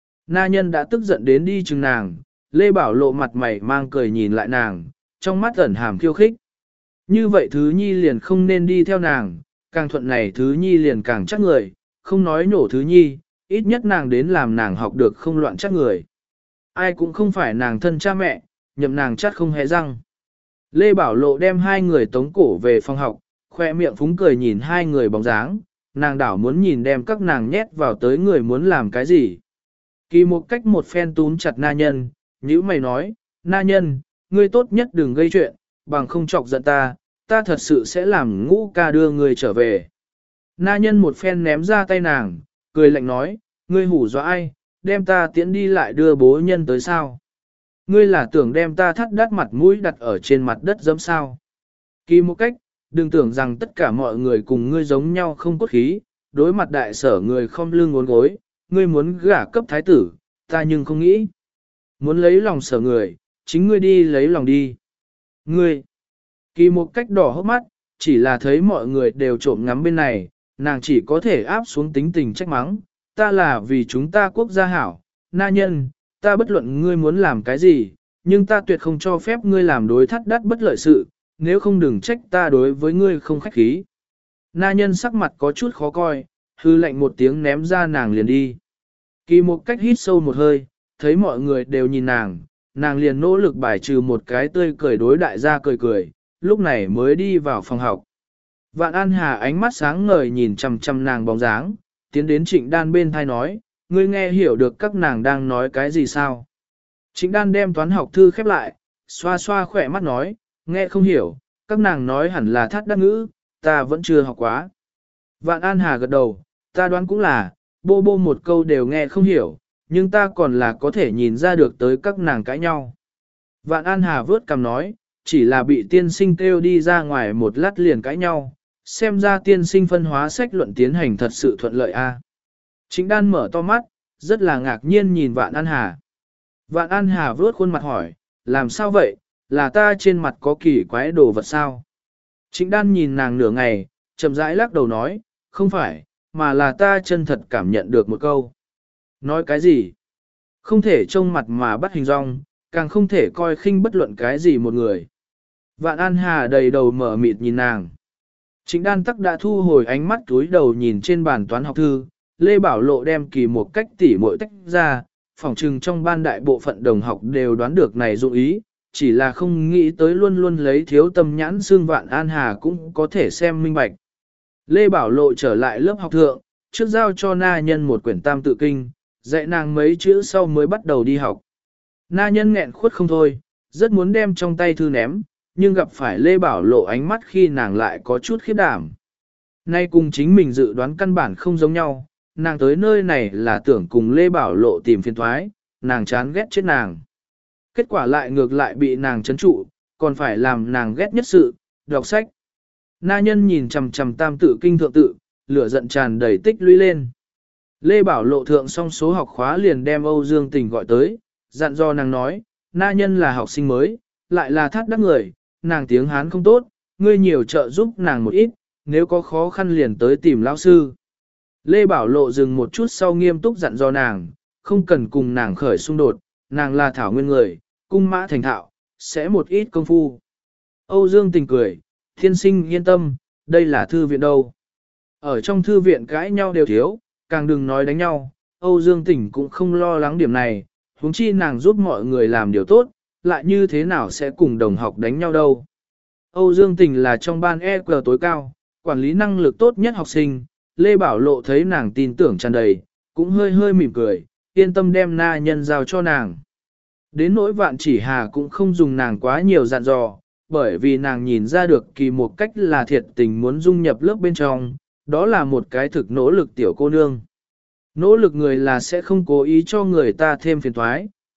Na nhân đã tức giận đến đi chừng nàng, Lê Bảo Lộ mặt mày mang cười nhìn lại nàng, trong mắt ẩn hàm khiêu khích. Như vậy thứ nhi liền không nên đi theo nàng, càng thuận này thứ nhi liền càng chắc người, không nói nổ thứ nhi, ít nhất nàng đến làm nàng học được không loạn chắc người. Ai cũng không phải nàng thân cha mẹ, nhậm nàng chắc không hề răng. Lê Bảo Lộ đem hai người tống cổ về phòng học, khoe miệng phúng cười nhìn hai người bóng dáng, nàng đảo muốn nhìn đem các nàng nhét vào tới người muốn làm cái gì. Kỳ một cách một phen túm chặt na nhân, nhữ mày nói, na nhân, ngươi tốt nhất đừng gây chuyện, bằng không chọc giận ta, ta thật sự sẽ làm Ngũ ca đưa ngươi trở về. Na nhân một phen ném ra tay nàng, cười lạnh nói, ngươi hủ dọa ai, đem ta tiễn đi lại đưa bố nhân tới sao. Ngươi là tưởng đem ta thắt đắt mặt mũi đặt ở trên mặt đất giẫm sao. Kỳ một cách, đừng tưởng rằng tất cả mọi người cùng ngươi giống nhau không cốt khí, đối mặt đại sở người không lưng ngốn gối, ngươi muốn gả cấp thái tử, ta nhưng không nghĩ. Muốn lấy lòng sở người, chính ngươi đi lấy lòng đi. Ngươi, kỳ một cách đỏ hốc mắt, chỉ là thấy mọi người đều trộm ngắm bên này, nàng chỉ có thể áp xuống tính tình trách mắng, ta là vì chúng ta quốc gia hảo, na nhân, ta bất luận ngươi muốn làm cái gì, nhưng ta tuyệt không cho phép ngươi làm đối thắt đắt bất lợi sự, nếu không đừng trách ta đối với ngươi không khách khí. Na nhân sắc mặt có chút khó coi, hư lạnh một tiếng ném ra nàng liền đi. Kỳ một cách hít sâu một hơi, thấy mọi người đều nhìn nàng liền nỗ lực bài trừ một cái tươi cười đối đại gia cười cười, lúc này mới đi vào phòng học. Vạn An Hà ánh mắt sáng ngời nhìn chằm chằm nàng bóng dáng, tiến đến Trịnh Đan bên thai nói, ngươi nghe hiểu được các nàng đang nói cái gì sao? Trịnh Đan đem toán học thư khép lại, xoa xoa khỏe mắt nói, nghe không hiểu, các nàng nói hẳn là thắt đắc ngữ, ta vẫn chưa học quá. Vạn An Hà gật đầu, ta đoán cũng là, bô bô một câu đều nghe không hiểu, nhưng ta còn là có thể nhìn ra được tới các nàng cãi nhau. Vạn An Hà vớt cằm nói, chỉ là bị tiên sinh kêu đi ra ngoài một lát liền cãi nhau, xem ra tiên sinh phân hóa sách luận tiến hành thật sự thuận lợi a. Trịnh Đan mở to mắt, rất là ngạc nhiên nhìn Vạn An Hà. Vạn An Hà vớt khuôn mặt hỏi, làm sao vậy, là ta trên mặt có kỳ quái đồ vật sao? Trịnh Đan nhìn nàng nửa ngày, chậm rãi lắc đầu nói, không phải, mà là ta chân thật cảm nhận được một câu. Nói cái gì? Không thể trông mặt mà bắt hình dong, càng không thể coi khinh bất luận cái gì một người. Vạn An Hà đầy đầu mở mịt nhìn nàng. Trịnh Đan tắc đã thu hồi ánh mắt túi đầu nhìn trên bàn toán học thư, Lê Bảo Lộ đem kỳ một cách tỉ muội tách ra, phỏng chừng trong ban đại bộ phận đồng học đều đoán được này dụng ý, chỉ là không nghĩ tới luôn luôn lấy thiếu tâm nhãn xương Vạn An Hà cũng có thể xem minh bạch. Lê Bảo Lộ trở lại lớp học thượng, trước giao cho na nhân một quyển tam tự kinh, dạy nàng mấy chữ sau mới bắt đầu đi học. Na nhân nghẹn khuất không thôi, rất muốn đem trong tay thư ném, nhưng gặp phải Lê Bảo Lộ ánh mắt khi nàng lại có chút khiếp đảm. Nay cùng chính mình dự đoán căn bản không giống nhau, nàng tới nơi này là tưởng cùng Lê Bảo Lộ tìm phiền thoái, nàng chán ghét chết nàng. Kết quả lại ngược lại bị nàng trấn trụ, còn phải làm nàng ghét nhất sự, đọc sách. Na nhân nhìn chằm chằm tam tự kinh thượng tự, lửa giận tràn đầy tích lũy lên. Lê Bảo Lộ thượng xong số học khóa liền đem Âu Dương Tình gọi tới, dặn dò nàng nói, na nhân là học sinh mới, lại là thắt đắc người, nàng tiếng Hán không tốt, ngươi nhiều trợ giúp nàng một ít, nếu có khó khăn liền tới tìm lão sư. Lê Bảo Lộ dừng một chút sau nghiêm túc dặn dò nàng, không cần cùng nàng khởi xung đột, nàng là thảo nguyên người, cung mã thành thạo, sẽ một ít công phu. Âu Dương Tình cười, thiên sinh yên tâm, đây là thư viện đâu. Ở trong thư viện cãi nhau đều thiếu, càng đừng nói đánh nhau, Âu Dương Tình cũng không lo lắng điểm này, huống chi nàng giúp mọi người làm điều tốt, lại như thế nào sẽ cùng đồng học đánh nhau đâu. Âu Dương Tình là trong ban EQ tối cao, quản lý năng lực tốt nhất học sinh, Lê Bảo Lộ thấy nàng tin tưởng tràn đầy, cũng hơi hơi mỉm cười, yên tâm đem na nhân giao cho nàng. Đến nỗi Vạn Chỉ Hà cũng không dùng nàng quá nhiều dặn dò, bởi vì nàng nhìn ra được kỳ một cách là thiệt tình muốn dung nhập lớp bên trong, đó là một cái thực nỗ lực tiểu cô nương. Nỗ lực người là sẽ không cố ý cho người ta thêm phiền toái,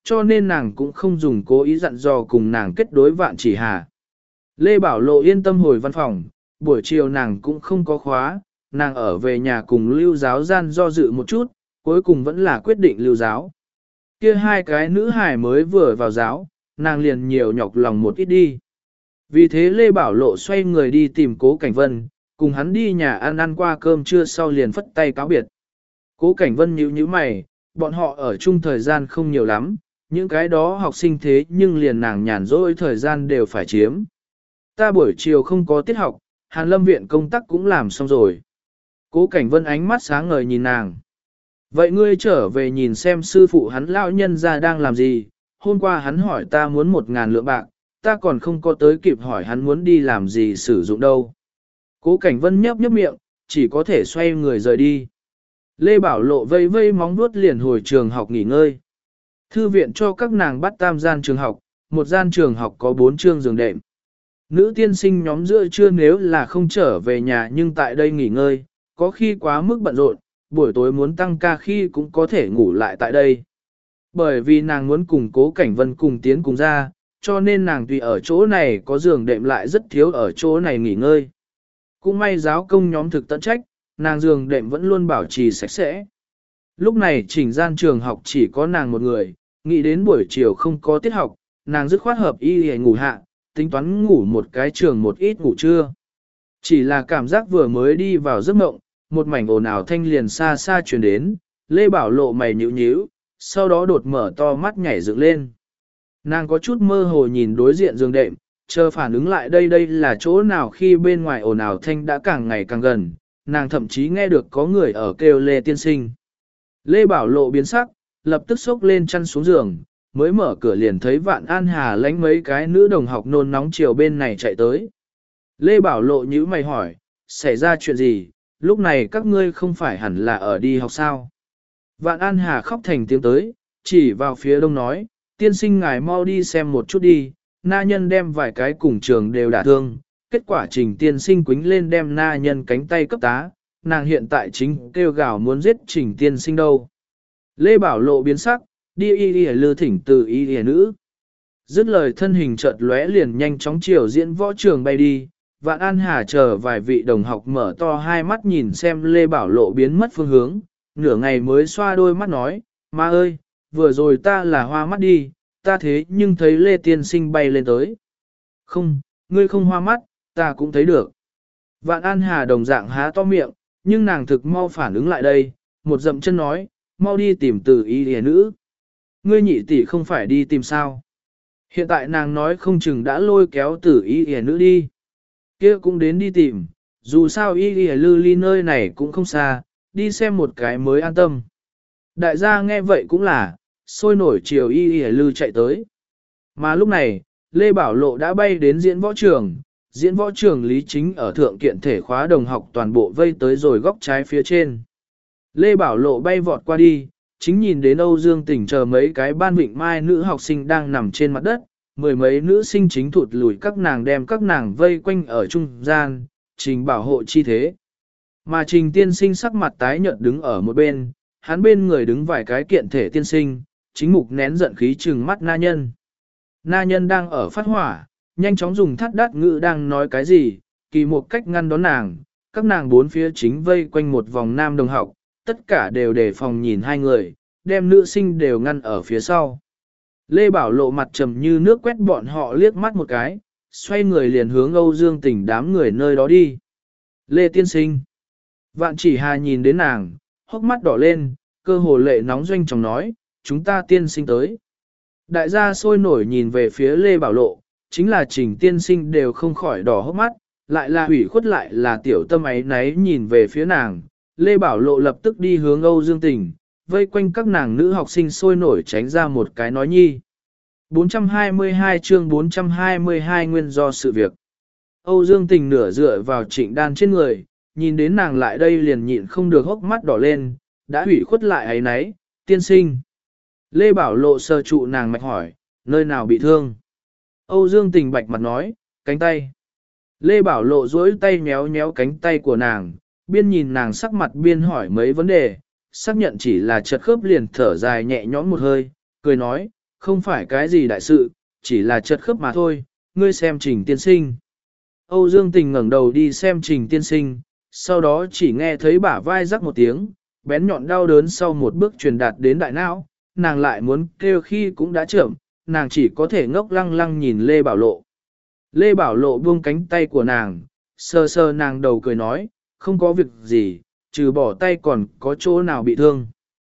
cho nên nàng cũng không dùng cố ý dặn dò cùng nàng kết đối Vạn Chỉ Hà. Lê Bảo Lộ yên tâm hồi văn phòng, buổi chiều nàng cũng không có khóa, nàng ở về nhà cùng lưu giáo gian do dự một chút, cuối cùng vẫn là quyết định lưu giáo. Kia hai cái nữ hài mới vừa vào giáo, nàng liền nhiều nhọc lòng một ít đi. Vì thế Lê Bảo Lộ xoay người đi tìm Cố Cảnh Vân, cùng hắn đi nhà ăn qua cơm trưa sau liền phất tay cáo biệt. Cố Cảnh Vân nhíu mày, bọn họ ở chung thời gian không nhiều lắm, những cái đó học sinh thế nhưng liền nàng nhàn rỗi thời gian đều phải chiếm. Ta buổi chiều không có tiết học, Hàn Lâm viện công tác cũng làm xong rồi. Cố Cảnh Vân ánh mắt sáng ngời nhìn nàng. Vậy ngươi trở về nhìn xem sư phụ hắn lão nhân ra đang làm gì, hôm qua hắn hỏi ta muốn 1.000 lượng bạc, ta còn không có tới kịp hỏi hắn muốn đi làm gì sử dụng đâu. Cố Cảnh Vân nhấp miệng, chỉ có thể xoay người rời đi. Lê Bảo Lộ vây vây móng vuốt liền hồi trường học nghỉ ngơi. Thư viện cho các nàng bắt tam gian trường học, một gian trường học có 4 chương giường đệm. Nữ tiên sinh nhóm giữa trưa nếu là không trở về nhà nhưng tại đây nghỉ ngơi, có khi quá mức bận rộn, buổi tối muốn tăng ca khi cũng có thể ngủ lại tại đây. Bởi vì nàng muốn cùng Cố Cảnh Vân cùng tiến cùng ra, cho nên nàng tùy ở chỗ này có giường đệm lại rất thiếu ở chỗ này nghỉ ngơi. Cũng may giáo công nhóm thực tận trách, nàng giường đệm vẫn luôn bảo trì sạch sẽ. Lúc này chỉnh gian trường học chỉ có nàng một người, nghĩ đến buổi chiều không có tiết học, nàng dứt khoát hợp y để ngủ hạ, tính toán ngủ một cái trường một ít ngủ trưa. Chỉ là cảm giác vừa mới đi vào giấc mộng, một mảnh ồn ào thanh liền xa xa truyền đến, Lê Bảo Lộ mày nhíu nhíu, sau đó đột mở to mắt nhảy dựng lên. Nàng có chút mơ hồ nhìn đối diện giường đệm, chờ phản ứng lại đây là chỗ nào khi bên ngoài ồn ào thanh đã càng ngày càng gần, nàng thậm chí nghe được có người ở kêu Lê tiên sinh. Lê Bảo Lộ biến sắc, lập tức xốc lên chăn xuống giường, mới mở cửa liền thấy Vạn An Hà lánh mấy cái nữ đồng học nôn nóng chiều bên này chạy tới. Lê Bảo Lộ nhíu mày hỏi, xảy ra chuyện gì, lúc này các ngươi không phải hẳn là ở đi học sao? Vạn An Hà khóc thành tiếng tới, chỉ vào phía đông nói, tiên sinh ngài mau đi xem một chút đi, na nhân đem vài cái cùng trường đều đả thương, kết quả Trình tiên sinh quính lên đem na nhân cánh tay cấp tá, nàng hiện tại chính kêu gào muốn giết Trình tiên sinh đâu. Lê Bảo Lộ biến sắc, đi y lư thỉnh từ y nữ. Dứt lời thân hình chợt lóe liền nhanh chóng chiều diễn võ trường bay đi, Vạn An Hà chờ vài vị đồng học mở to hai mắt nhìn xem Lê Bảo Lộ biến mất phương hướng, nửa ngày mới xoa đôi mắt nói, má ơi, vừa rồi ta là hoa mắt đi, ta thế nhưng thấy Lê tiên sinh bay lên tới. Không, ngươi không hoa mắt, ta cũng thấy được. Vạn An Hà đồng dạng há to miệng, nhưng nàng thực mau phản ứng lại đây, một dậm chân nói, mau đi tìm từ y nữ. Ngươi nhị tỷ không phải đi tìm sao. Hiện tại nàng nói không chừng đã lôi kéo từ y nữ đi. Kia cũng đến đi tìm, dù sao y lư ly nơi này cũng không xa, đi xem một cái mới an tâm. Đại gia nghe vậy cũng là, sôi nổi chiều y lư chạy tới. Mà lúc này, Lê Bảo Lộ đã bay đến diễn võ trường Lý Chính ở thượng kiện thể khóa đồng học toàn bộ vây tới rồi góc trái phía trên. Lê Bảo Lộ bay vọt qua đi, chính nhìn đến Âu Dương Tỉnh chờ mấy cái ban vịnh mai nữ học sinh đang nằm trên mặt đất, mười mấy nữ sinh chính thụt lùi các nàng đem các nàng vây quanh ở trung gian, Trình bảo hộ chi thế. Mà Trình tiên sinh sắc mặt tái nhợt đứng ở một bên, hắn bên người đứng vài cái kiện thể tiên sinh, chính mục nén giận khí trừng mắt na nhân. Na nhân đang ở phát hỏa, nhanh chóng dùng thắt đát ngữ đang nói cái gì, kỳ một cách ngăn đón nàng, các nàng bốn phía chính vây quanh một vòng nam đồng học, tất cả đều đề phòng nhìn hai người, đem nữ sinh đều ngăn ở phía sau. Lê Bảo Lộ mặt trầm như nước quét bọn họ liếc mắt một cái, xoay người liền hướng Âu Dương Tỉnh đám người nơi đó đi. Lê tiên sinh. Vạn Chỉ Hà nhìn đến nàng, hốc mắt đỏ lên, cơ hồ lệ nóng doanh chóng nói, chúng ta tiên sinh tới. Đại gia sôi nổi nhìn về phía Lê Bảo Lộ, chính là Trình tiên sinh đều không khỏi đỏ hốc mắt, lại là hủy khuất lại là tiểu tâm ấy náy nhìn về phía nàng. Lê Bảo Lộ lập tức đi hướng Âu Dương Tỉnh, vây quanh các nàng nữ học sinh sôi nổi tránh ra một cái nói nhi. 422 chương 422 nguyên do sự việc. Âu Dương Tình nửa dựa vào Trịnh Đan trên người, nhìn đến nàng lại đây liền nhịn không được hốc mắt đỏ lên, đã hủy khuất lại ấy nấy, tiên sinh. Lê Bảo Lộ sờ trụ nàng mạch hỏi, nơi nào bị thương? Âu Dương Tình bạch mặt nói, cánh tay. Lê Bảo Lộ duỗi tay nhéo nhéo cánh tay của nàng, biên nhìn nàng sắc mặt biên hỏi mấy vấn đề, xác nhận chỉ là chật khớp liền thở dài nhẹ nhõm một hơi, cười nói, không phải cái gì đại sự, chỉ là chật khớp mà thôi, ngươi xem Trình tiên sinh. Âu Dương Tình ngẩng đầu đi xem Trình tiên sinh, sau đó chỉ nghe thấy bả vai rắc một tiếng, bén nhọn đau đớn sau một bước truyền đạt đến đại não, nàng lại muốn kêu khi cũng đã chậm, nàng chỉ có thể ngốc lăng lăng nhìn Lê Bảo Lộ. Lê Bảo Lộ buông cánh tay của nàng, sờ sờ nàng đầu cười nói, không có việc gì, trừ bỏ tay còn có chỗ nào bị thương.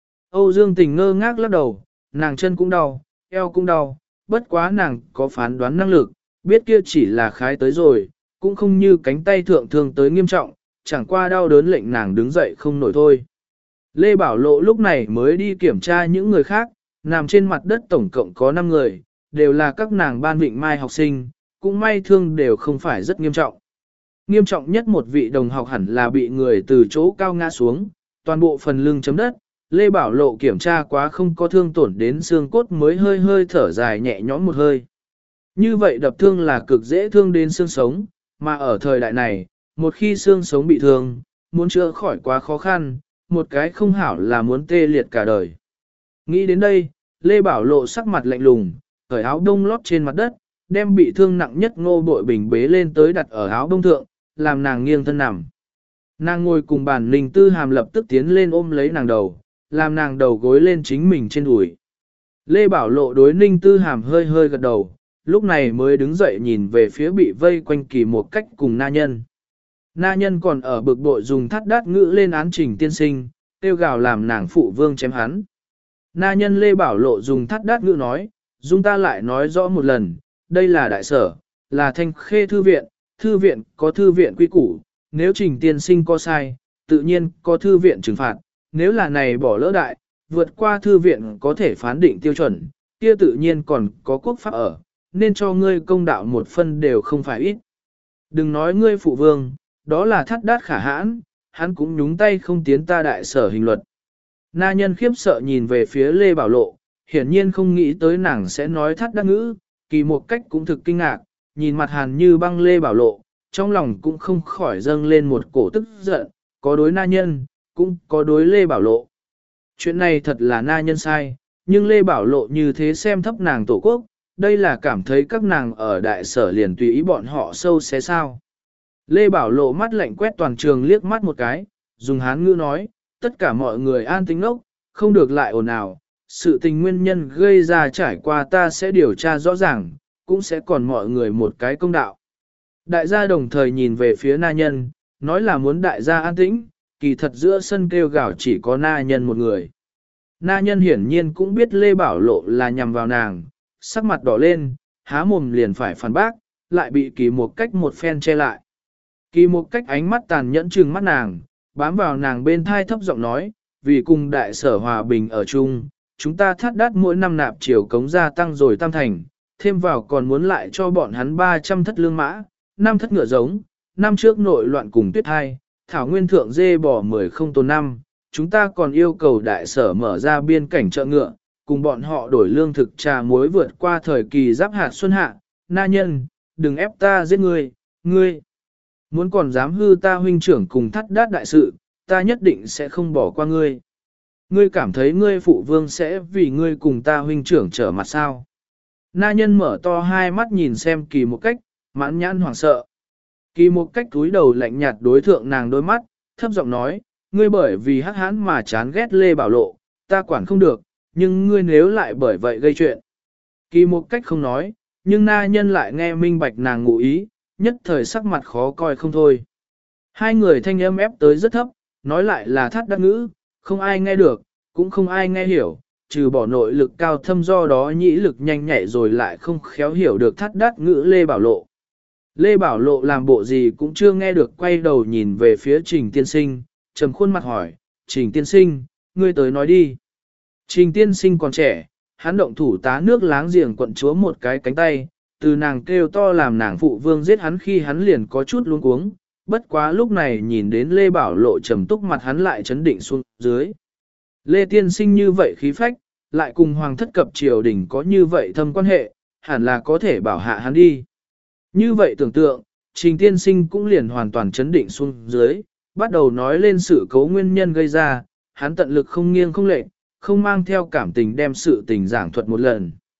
Âu Dương Tình ngơ ngác lắc đầu, nàng chân cũng đau, eo cũng đau, bất quá nàng có phán đoán năng lực, biết kia chỉ là khái tới rồi, cũng không như cánh tay thượng thương tới nghiêm trọng, chẳng qua đau đớn lệnh nàng đứng dậy không nổi thôi. Lê Bảo Lộ lúc này mới đi kiểm tra những người khác, nằm trên mặt đất tổng cộng có 5 người, đều là các nàng ban Vịnh Mai học sinh, cũng may thương đều không phải rất nghiêm trọng. Nghiêm trọng nhất một vị đồng học hẳn là bị người từ chỗ cao ngã xuống, toàn bộ phần lưng chấm đất, Lê Bảo Lộ kiểm tra quá không có thương tổn đến xương cốt mới hơi hơi thở dài nhẹ nhõm một hơi. Như vậy đập thương là cực dễ thương đến xương sống, mà ở thời đại này, một khi xương sống bị thương, muốn chữa khỏi quá khó khăn, một cái không hảo là muốn tê liệt cả đời. Nghĩ đến đây, Lê Bảo Lộ sắc mặt lạnh lùng, cởi áo đông lót trên mặt đất, đem bị thương nặng nhất Ngô Bội Bình bế lên tới đặt ở áo đông thượng, làm nàng nghiêng thân nằm. Nàng ngồi cùng bàn Ninh Tư Hàm lập tức tiến lên ôm lấy nàng đầu, làm nàng đầu gối lên chính mình trên đùi. Lê Bảo Lộ đối Ninh Tư Hàm hơi hơi gật đầu, lúc này mới đứng dậy nhìn về phía bị vây quanh Kỳ Một Cách cùng na nhân. Na nhân còn ở bực bội dùng thắt đát ngữ lên án Trình tiên sinh, tiêu gào làm nàng phụ vương chém hắn. Na nhân Lê Bảo Lộ dùng thắt đát ngữ nói, dung ta lại nói rõ một lần, đây là đại sở, là Thanh Khê thư viện có thư viện quy củ, nếu Trình tiên sinh có sai, tự nhiên có thư viện trừng phạt, nếu là này bỏ lỡ đại, vượt qua thư viện có thể phán định tiêu chuẩn, kia tự nhiên còn có quốc pháp ở, nên cho ngươi công đạo một phân đều không phải ít. Đừng nói ngươi phụ vương, đó là thắt đát khả hãn, hắn cũng nhúng tay không tiến ta đại sở hình luật. Na nhân khiếp sợ nhìn về phía Lê Bảo Lộ, hiển nhiên không nghĩ tới nàng sẽ nói thắt đát ngữ, Kỳ Một Cách cũng thực kinh ngạc, nhìn mặt hàn như băng Lê Bảo Lộ, trong lòng cũng không khỏi dâng lên một cổ tức giận, có đối na nhân, cũng có đối Lê Bảo Lộ. Chuyện này thật là na nhân sai, nhưng Lê Bảo Lộ như thế xem thấp nàng tổ quốc, đây là cảm thấy các nàng ở đại sở liền tùy ý bọn họ sâu xé sao. Lê Bảo Lộ mắt lạnh quét toàn trường liếc mắt một cái, dùng hán ngữ nói, tất cả mọi người an tĩnh ngốc, không được lại ồn ào, sự tình nguyên nhân gây ra trải qua ta sẽ điều tra rõ ràng, cũng sẽ còn mọi người một cái công đạo. Đại gia đồng thời nhìn về phía na nhân, nói là muốn đại gia an tĩnh, kỳ thật giữa sân kêu gào chỉ có na nhân một người. Na nhân hiển nhiên cũng biết Lê Bảo Lộ là nhằm vào nàng, sắc mặt đỏ lên, há mồm liền phải phản bác, lại bị Kỳ Một Cách một phen che lại. Kỳ Một Cách ánh mắt tàn nhẫn trừng mắt nàng, bám vào nàng bên thai thấp giọng nói, vì cùng đại sở hòa bình ở chung, chúng ta thắt đát mỗi năm nạp chiều cống gia tăng rồi tam thành, thêm vào còn muốn lại cho bọn hắn 300 thất lương mã, 5 thất ngựa giống, năm trước nội loạn cùng tuyết hai, thảo nguyên thượng dê bò 10 không tồn năm, chúng ta còn yêu cầu đại sở mở ra biên cảnh chợ ngựa, cùng bọn họ đổi lương thực trà muối vượt qua thời kỳ giáp hạt xuân hạ, na nhân, đừng ép ta giết ngươi muốn còn dám hư ta huynh trưởng cùng thắt đát đại sự, ta nhất định sẽ không bỏ qua ngươi. Ngươi cảm thấy ngươi phụ vương sẽ vì ngươi cùng ta huynh trưởng trở mặt sao? Na nhân mở to hai mắt nhìn xem Kỳ Một Cách, mãn nhãn hoảng sợ. Kỳ Một Cách túi đầu lạnh nhạt đối thượng nàng đôi mắt, thấp giọng nói, ngươi bởi vì hắc hãn mà chán ghét Lê Bảo Lộ, ta quản không được, nhưng ngươi nếu lại bởi vậy gây chuyện. Kỳ Một Cách không nói, nhưng na nhân lại nghe minh bạch nàng ngụ ý, nhất thời sắc mặt khó coi không thôi. Hai người thanh âm ép tới rất thấp, nói lại là thắt đát ngữ, không ai nghe được, cũng không ai nghe hiểu, trừ bỏ nội lực cao thâm do đó nhĩ lực nhanh nhạy rồi lại không khéo hiểu được thắt đát ngữ Lê Bảo Lộ. Lê Bảo Lộ làm bộ gì cũng chưa nghe được, quay đầu nhìn về phía Trình tiên sinh, trầm khuôn mặt hỏi, Trình tiên sinh, ngươi tới nói đi. Trình tiên sinh còn trẻ, hắn động thủ tá nước láng giềng quận chúa một cái cánh tay, từ nàng kêu to làm nàng phụ vương giết hắn khi hắn liền có chút luống cuống, bất quá lúc này nhìn đến Lê Bảo Lộ trầm túc mặt hắn lại chấn định xuống dưới. Lê tiên sinh như vậy khí phách, lại cùng hoàng thất cập triều đình có như vậy thâm quan hệ, hẳn là có thể bảo hạ hắn đi. Như vậy tưởng tượng, Trình tiên sinh cũng liền hoàn toàn chấn định xuống dưới, bắt đầu nói lên sự cấu nguyên nhân gây ra, hắn tận lực không nghiêng không lệch, không mang theo cảm tình đem sự tình giảng thuật một lần.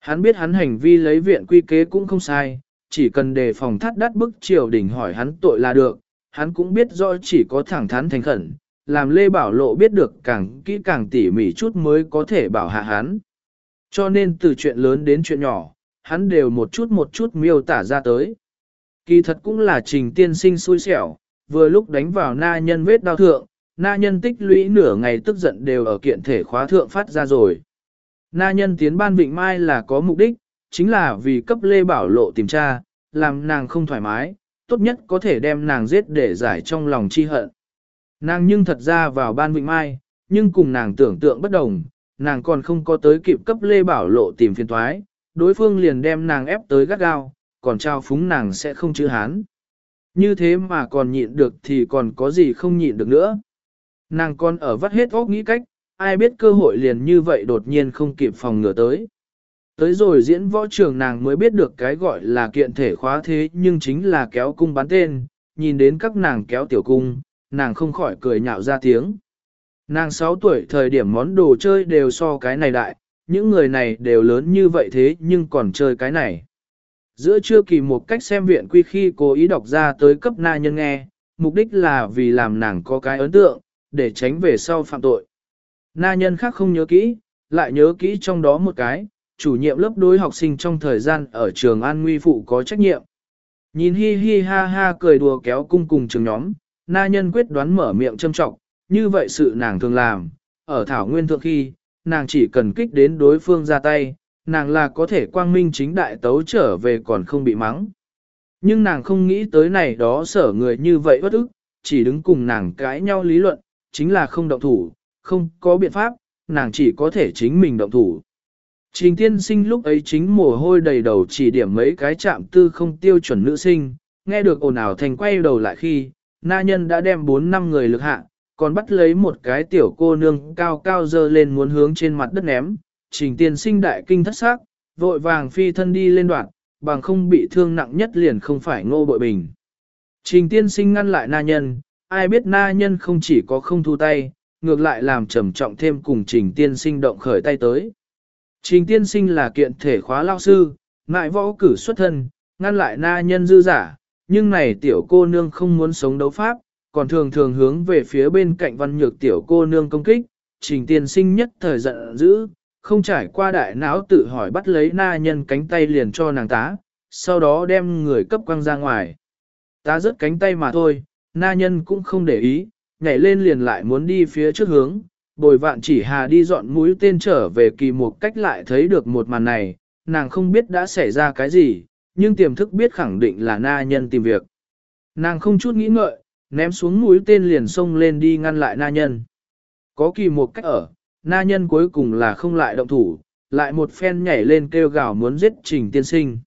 Hắn biết hắn hành vi lấy viện quy kế cũng không sai, chỉ cần đề phòng thắt đắt bức triều đình hỏi hắn tội là được, hắn cũng biết rõ chỉ có thẳng thắn thành khẩn, làm Lê Bảo Lộ biết được càng kỹ càng tỉ mỉ chút mới có thể bảo hạ hắn. Cho nên từ chuyện lớn đến chuyện nhỏ, hắn đều một chút miêu tả ra tới. Kỳ thật cũng là Trình tiên sinh xui xẻo, vừa lúc đánh vào na nhân vết đau thượng, na nhân tích lũy nửa ngày tức giận đều ở kiện thể khóa thượng phát ra rồi. Na nhân tiến ban Vịnh Mai là có mục đích, chính là vì cấp Lê Bảo Lộ tìm tra, làm nàng không thoải mái, tốt nhất có thể đem nàng giết để giải trong lòng chi hận. Nàng nhưng thật ra vào ban Vịnh Mai, nhưng cùng nàng tưởng tượng bất đồng, nàng còn không có tới kịp cấp Lê Bảo Lộ tìm phiền toái, đối phương liền đem nàng ép tới gắt gao, còn trao phúng nàng sẽ không chữ hán. Như thế mà còn nhịn được thì còn có gì không nhịn được nữa. Nàng còn ở vắt hết óc nghĩ cách, ai biết cơ hội liền như vậy đột nhiên không kịp phòng ngừa tới. Tới rồi diễn võ trường nàng mới biết được cái gọi là kiện thể khóa thế nhưng chính là kéo cung bán tên, nhìn đến các nàng kéo tiểu cung, nàng không khỏi cười nhạo ra tiếng. Nàng 6 tuổi thời điểm món đồ chơi đều so cái này đại, những người này đều lớn như vậy thế nhưng còn chơi cái này. Giữa trưa kỳ một cách xem viện quy khi cố ý đọc ra tới cấp na nhân nghe, mục đích là vì làm nàng có cái ấn tượng, để tránh về sau phạm tội. Na nhân khác không nhớ kỹ, lại nhớ kỹ trong đó một cái, chủ nhiệm lớp đối học sinh trong thời gian ở trường An Nguy Phụ có trách nhiệm. Nhìn hi hi ha ha cười đùa kéo cung cùng trường nhóm, na nhân quyết đoán mở miệng châm trọng, như vậy sự nàng thường làm, ở thảo nguyên thượng khi, nàng chỉ cần kích đến đối phương ra tay, nàng là có thể quang minh chính đại tấu trở về còn không bị mắng. Nhưng nàng không nghĩ tới này đó sở người như vậy bất ức, chỉ đứng cùng nàng cãi nhau lý luận, chính là không động thủ, không có biện pháp, nàng chỉ có thể chính mình động thủ. Trình tiên sinh lúc ấy chính mồ hôi đầy đầu chỉ điểm mấy cái chạm tư không tiêu chuẩn nữ sinh, nghe được ồn ào thành quay đầu lại khi, na nhân đã đem 4-5 người lực hạ, còn bắt lấy một cái tiểu cô nương cao cao dơ lên muốn hướng trên mặt đất ném. Trình tiên sinh đại kinh thất xác, vội vàng phi thân đi lên đoạn, bằng không bị thương nặng nhất liền không phải Ngô Bội Bình. Trình tiên sinh ngăn lại na nhân, ai biết na nhân không chỉ có không thu tay, ngược lại làm trầm trọng thêm cùng trình tiên sinh động khởi tay tới. Trình tiên sinh là kiện thể khóa lao sư, ngại võ cử xuất thân, ngăn lại na nhân dư giả, nhưng này tiểu cô nương không muốn sống đấu pháp, còn thường thường hướng về phía bên cạnh văn nhược tiểu cô nương công kích, trình tiên sinh nhất thời giận dữ, không trải qua đại não tự hỏi bắt lấy na nhân cánh tay liền cho nàng tá, sau đó đem người cấp quăng ra ngoài. Tá rớt cánh tay mà thôi, na nhân cũng không để ý, nhảy lên liền lại muốn đi phía trước hướng, bồi vạn chỉ hà đi dọn mũi tên trở về kỳ một cách lại thấy được một màn này, nàng không biết đã xảy ra cái gì, nhưng tiềm thức biết khẳng định là na nhân tìm việc. Nàng không chút nghĩ ngợi, ném xuống mũi tên liền xông lên đi ngăn lại na nhân. Có kỳ một cách ở, na nhân cuối cùng là không lại động thủ, lại một phen nhảy lên kêu gào muốn giết trình tiên sinh.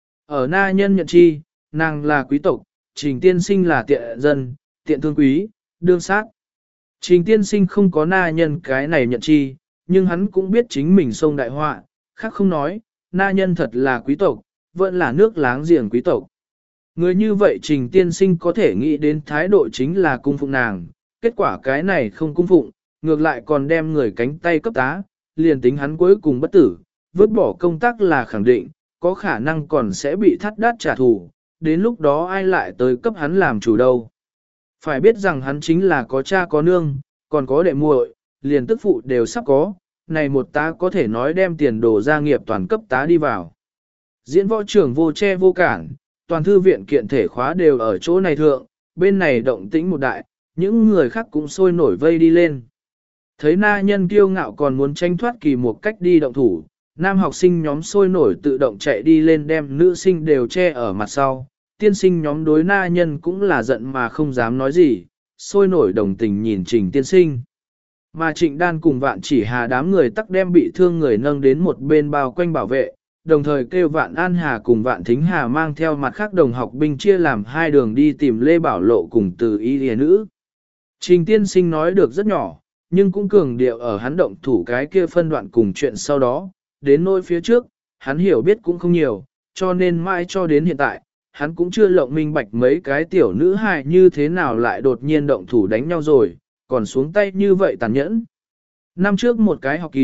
Ở na nhân nhận chi, nàng là quý tộc, trình tiên sinh là tiện dân, tiện thương quý, đương sát. Trình tiên sinh không có na nhân cái này nhận chi, nhưng hắn cũng biết chính mình xông đại họa, khác không nói, na nhân thật là quý tộc, vẫn là nước láng giềng quý tộc. Người như vậy trình tiên sinh có thể nghĩ đến thái độ chính là cung phụng nàng, kết quả cái này không cung phụng, ngược lại còn đem người cánh tay cấp tá, liền tính hắn cuối cùng bất tử, vứt bỏ công tác là khẳng định, có khả năng còn sẽ bị thắt đát trả thù, đến lúc đó ai lại tới cấp hắn làm chủ đâu. Phải biết rằng hắn chính là có cha có nương, còn có đệ muội, liền tức phụ đều sắp có, này một tá có thể nói đem tiền đồ gia nghiệp toàn cấp tá đi vào. Diễn võ trưởng vô che vô cản, toàn thư viện kiện thể khóa đều ở chỗ này thượng, bên này động tĩnh một đại, những người khác cũng sôi nổi vây đi lên. Thấy na nhân kiêu ngạo còn muốn tranh thoát kỳ một cách đi động thủ, nam học sinh nhóm sôi nổi tự động chạy đi lên đem nữ sinh đều che ở mặt sau, tiên sinh nhóm đối na nhân cũng là giận mà không dám nói gì, sôi nổi đồng tình nhìn trình tiên sinh. Mà trịnh đan cùng vạn chỉ hà đám người tắc đem bị thương người nâng đến một bên bao quanh bảo vệ, đồng thời kêu vạn an hà cùng vạn thính hà mang theo mặt khác đồng học binh chia làm 2 đường đi tìm Lê Bảo Lộ cùng từ y lìa nữ. Trình tiên sinh nói được rất nhỏ, nhưng cũng cường điệu ở hắn động thủ cái kia phân đoạn cùng chuyện sau đó, đến nỗi phía trước, hắn hiểu biết cũng không nhiều, cho nên mãi cho đến hiện tại, hắn cũng chưa lộng minh bạch mấy cái tiểu nữ hài như thế nào lại đột nhiên động thủ đánh nhau rồi, còn xuống tay như vậy tàn nhẫn. Năm trước một cái học kỳ,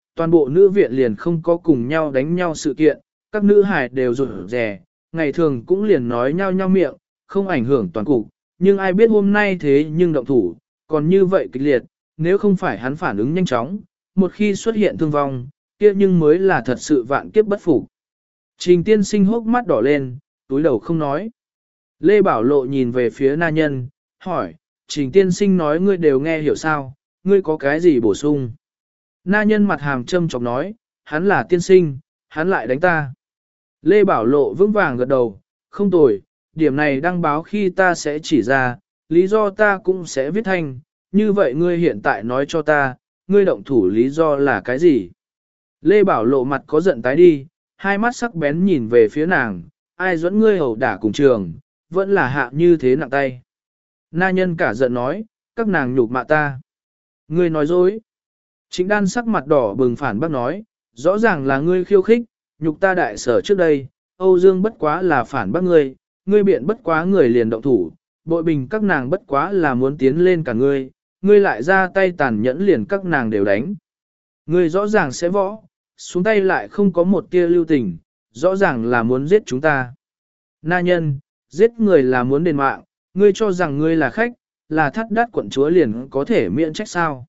toàn bộ nữ viện liền không có cùng nhau đánh nhau sự kiện, các nữ hài đều rụt rè, ngày thường cũng liền nói nhau nhau miệng, không ảnh hưởng toàn cục, nhưng ai biết hôm nay thế nhưng động thủ, còn như vậy kịch liệt, nếu không phải hắn phản ứng nhanh chóng, một khi xuất hiện thương vong, kia nhưng mới là thật sự vạn kiếp bất phục. Trình tiên sinh hốc mắt đỏ lên, túi đầu không nói. Lê Bảo Lộ nhìn về phía na nhân, hỏi, Trình tiên sinh nói ngươi đều nghe hiểu sao, ngươi có cái gì bổ sung? Na nhân mặt hàm châm chọc nói, hắn là tiên sinh, hắn lại đánh ta. Lê Bảo Lộ vững vàng gật đầu, không tồi, điểm này đăng báo khi ta sẽ chỉ ra, lý do ta cũng sẽ viết thanh, như vậy ngươi hiện tại nói cho ta, ngươi động thủ lý do là cái gì? Lê Bảo Lộ mặt có giận tái đi, hai mắt sắc bén nhìn về phía nàng, ai dẫn ngươi hầu đả cùng trường, vẫn là hạ như thế nặng tay. Na nhân cả giận nói, các nàng nhục mạ ta. Ngươi nói dối. Trịnh đan sắc mặt đỏ bừng phản bác nói, rõ ràng là ngươi khiêu khích, nhục ta đại sở trước đây, Âu Dương bất quá là phản bác ngươi, ngươi biện bất quá người liền động thủ, bội bình các nàng bất quá là muốn tiến lên cả ngươi, ngươi lại ra tay tàn nhẫn liền các nàng đều đánh. Ngươi rõ ràng sẽ võ, xuống tay lại không có một tia lưu tình, rõ ràng là muốn giết chúng ta. Na nhân, giết người là muốn đền mạng, ngươi cho rằng ngươi là khách, là thắt đát quận chúa liền có thể miễn trách sao.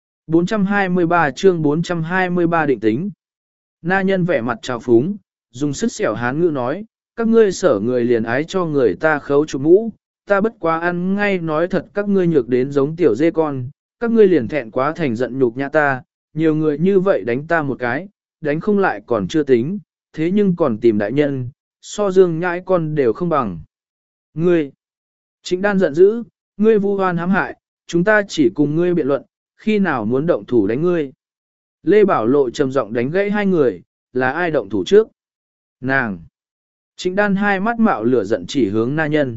423 chương 423 định tính. Na nhân vẻ mặt trào phúng, dùng sức xẻo hán ngữ nói, các ngươi sở người liền ái cho người ta khấu chụp mũ, ta bất quá ăn ngay nói thật các ngươi nhược đến giống tiểu dê con, các ngươi liền thẹn quá thành giận nhục nhã ta, nhiều người như vậy đánh ta một cái, đánh không lại còn chưa tính, thế nhưng còn tìm đại nhân, so dương nhãi con đều không bằng. Ngươi, Trịnh đan giận dữ, ngươi vu oan hãm hại, chúng ta chỉ cùng ngươi biện luận, khi nào muốn động thủ đánh ngươi. Lê Bảo Lộ trầm giọng đánh gãy hai người, là ai động thủ trước? Nàng. Trịnh đan hai mắt mạo lửa giận chỉ hướng na nhân.